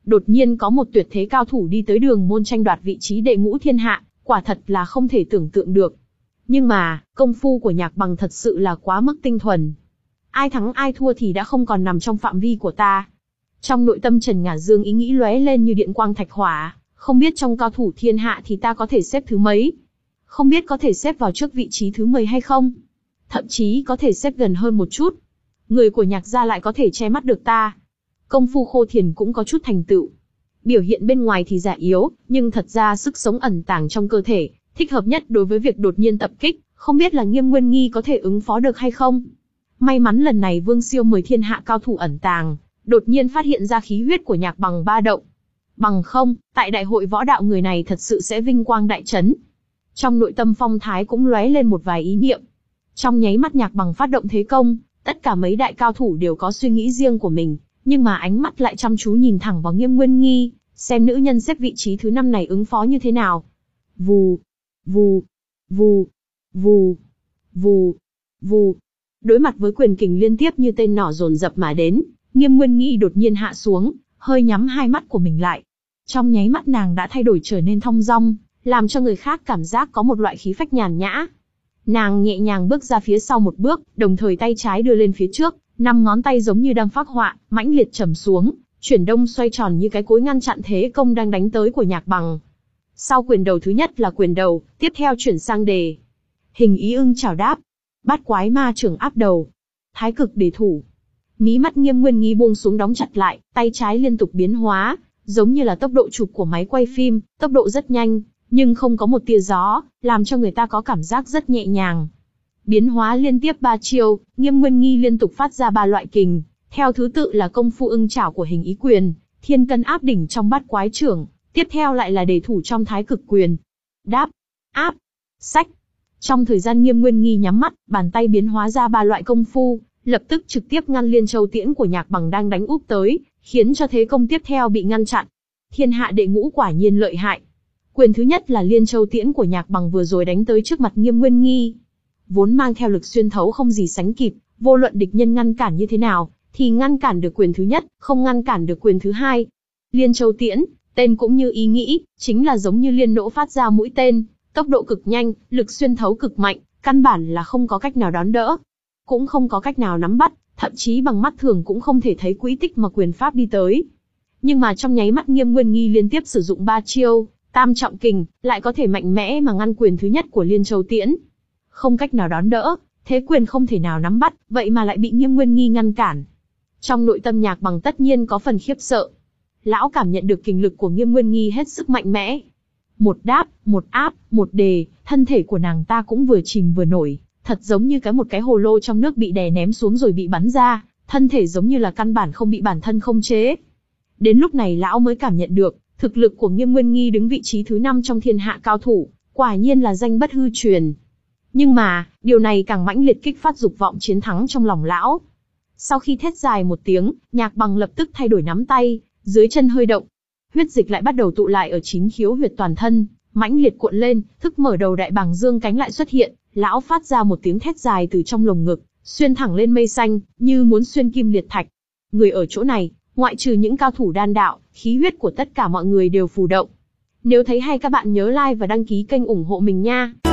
Đột nhiên có một tuyệt thế cao thủ đi tới đường môn tranh đoạt vị trí đệ ngũ thiên hạ, quả thật là không thể tưởng tượng được. Nhưng mà, công phu của Nhạc Bằng thật sự là quá mức tinh thuần. Ai thắng ai thua thì đã không còn nằm trong phạm vi của ta. Trong nội tâm Trần Ngả Dương ý nghĩ lóe lên như điện quang thạch hỏa, không biết trong cao thủ thiên hạ thì ta có thể xếp thứ mấy? Không biết có thể xếp vào trước vị trí thứ mười hay không? Thậm chí có thể xếp gần hơn một chút. Người của Nhạc gia lại có thể che mắt được ta. Công phu Khô Thiền cũng có chút thành tựu. Biểu hiện bên ngoài thì giả yếu, nhưng thật ra sức sống ẩn tàng trong cơ thể, thích hợp nhất đối với việc đột nhiên tập kích, không biết là Nghiêm Nguyên Nghi có thể ứng phó được hay không? May mắn lần này Vương Siêu mời thiên hạ cao thủ ẩn tàng, đột nhiên phát hiện ra khí huyết của Nhạc Bằng ba động. Bằng không, tại đại hội võ đạo người này thật sự sẽ vinh quang đại chấn. Trong nội tâm Phong Thái cũng lóe lên một vài ý niệm. Trong nháy mắt Nhạc Bằng phát động thế công, tất cả mấy đại cao thủ đều có suy nghĩ riêng của mình, nhưng mà ánh mắt lại chăm chú nhìn thẳng vào Nghiêm Nguyên Nghi, xem nữ nhân xếp vị trí thứ năm này ứng phó như thế nào. Vù, vù, vù, vù, vù, vù. Đối mặt với quyền kình liên tiếp như tên nỏ dồn dập mà đến, Nghiêm Nguyên Nghi đột nhiên hạ xuống, hơi nhắm hai mắt của mình lại. Trong nháy mắt nàng đã thay đổi trở nên thong dong, làm cho người khác cảm giác có một loại khí phách nhàn nhã. Nàng nhẹ nhàng bước ra phía sau một bước, đồng thời tay trái đưa lên phía trước, năm ngón tay giống như đang phác họa, mãnh liệt trầm xuống, chuyển đông xoay tròn như cái cối ngăn chặn thế công đang đánh tới của Nhạc Bằng. Sau quyền đầu thứ nhất là quyền đầu, tiếp theo chuyển sang đề. Hình ý ưng chảo đáp, bát quái ma trưởng áp đầu, thái cực đề thủ. Mí mắt Nghiêm Nguyên Nghi buông xuống đóng chặt lại, tay trái liên tục biến hóa, giống như là tốc độ chụp của máy quay phim, tốc độ rất nhanh, nhưng không có một tia gió, làm cho người ta có cảm giác rất nhẹ nhàng. Biến hóa liên tiếp ba chiêu, Nghiêm Nguyên Nghi liên tục phát ra ba loại kình, theo thứ tự là công phu ưng chảo của hình ý quyền, thiên cân áp đỉnh trong bát quái trưởng, tiếp theo lại là đề thủ trong thái cực quyền. Đáp, áp, sách. Trong thời gian Nghiêm Nguyên Nghi nhắm mắt, bàn tay biến hóa ra ba loại công phu, lập tức trực tiếp ngăn Liên Châu Tiễn của Nhạc Bằng đang đánh úp tới, khiến cho thế công tiếp theo bị ngăn chặn. Thiên hạ đệ ngũ quả nhiên lợi hại. Quyền thứ nhất là Liên Châu Tiễn của Nhạc Bằng vừa rồi đánh tới trước mặt Nghiêm Nguyên Nghi, vốn mang theo lực xuyên thấu không gì sánh kịp, vô luận địch nhân ngăn cản như thế nào, thì ngăn cản được quyền thứ nhất, không ngăn cản được quyền thứ hai. Liên Châu Tiễn, tên cũng như ý nghĩ, chính là giống như liên nỗ phát ra mũi tên, tốc độ cực nhanh, lực xuyên thấu cực mạnh, căn bản là không có cách nào đón đỡ, cũng không có cách nào nắm bắt, thậm chí bằng mắt thường cũng không thể thấy quỹ tích mà quyền pháp đi tới. Nhưng mà trong nháy mắt Nghiêm Nguyên Nghi liên tiếp sử dụng ba chiêu, tam trọng kình, lại có thể mạnh mẽ mà ngăn quyền thứ nhất của Liên Châu Tiễn. Không cách nào đón đỡ, thế quyền không thể nào nắm bắt, vậy mà lại bị Nghiêm Nguyên Nghi ngăn cản. Trong nội tâm Nhạc Bằng tất nhiên có phần khiếp sợ. Lão cảm nhận được kình lực của Nghiêm Nguyên Nghi hết sức mạnh mẽ. Một đáp, một áp, một đề, thân thể của nàng ta cũng vừa chìm vừa nổi, thật giống như cái một cái hồ lô trong nước bị đè ném xuống rồi bị bắn ra, thân thể giống như là căn bản không bị bản thân khống chế. Đến lúc này lão mới cảm nhận được, thực lực của Nghiêm Nguyên Nghi đứng vị trí thứ năm trong thiên hạ cao thủ, quả nhiên là danh bất hư truyền. Nhưng mà, điều này càng mãnh liệt kích phát dục vọng chiến thắng trong lòng lão. Sau khi thét dài một tiếng, Nhạc Bằng lập tức thay đổi nắm tay, dưới chân hơi động. Huyết dịch lại bắt đầu tụ lại ở chín khiếu huyệt toàn thân, mãnh liệt cuộn lên, thức mở đầu đại bàng dương cánh lại xuất hiện, lão phát ra một tiếng thét dài từ trong lồng ngực, xuyên thẳng lên mây xanh, như muốn xuyên kim liệt thạch. Người ở chỗ này, ngoại trừ những cao thủ đan đạo, khí huyết của tất cả mọi người đều phù động. Nếu thấy hay các bạn nhớ like và đăng ký kênh ủng hộ mình nha.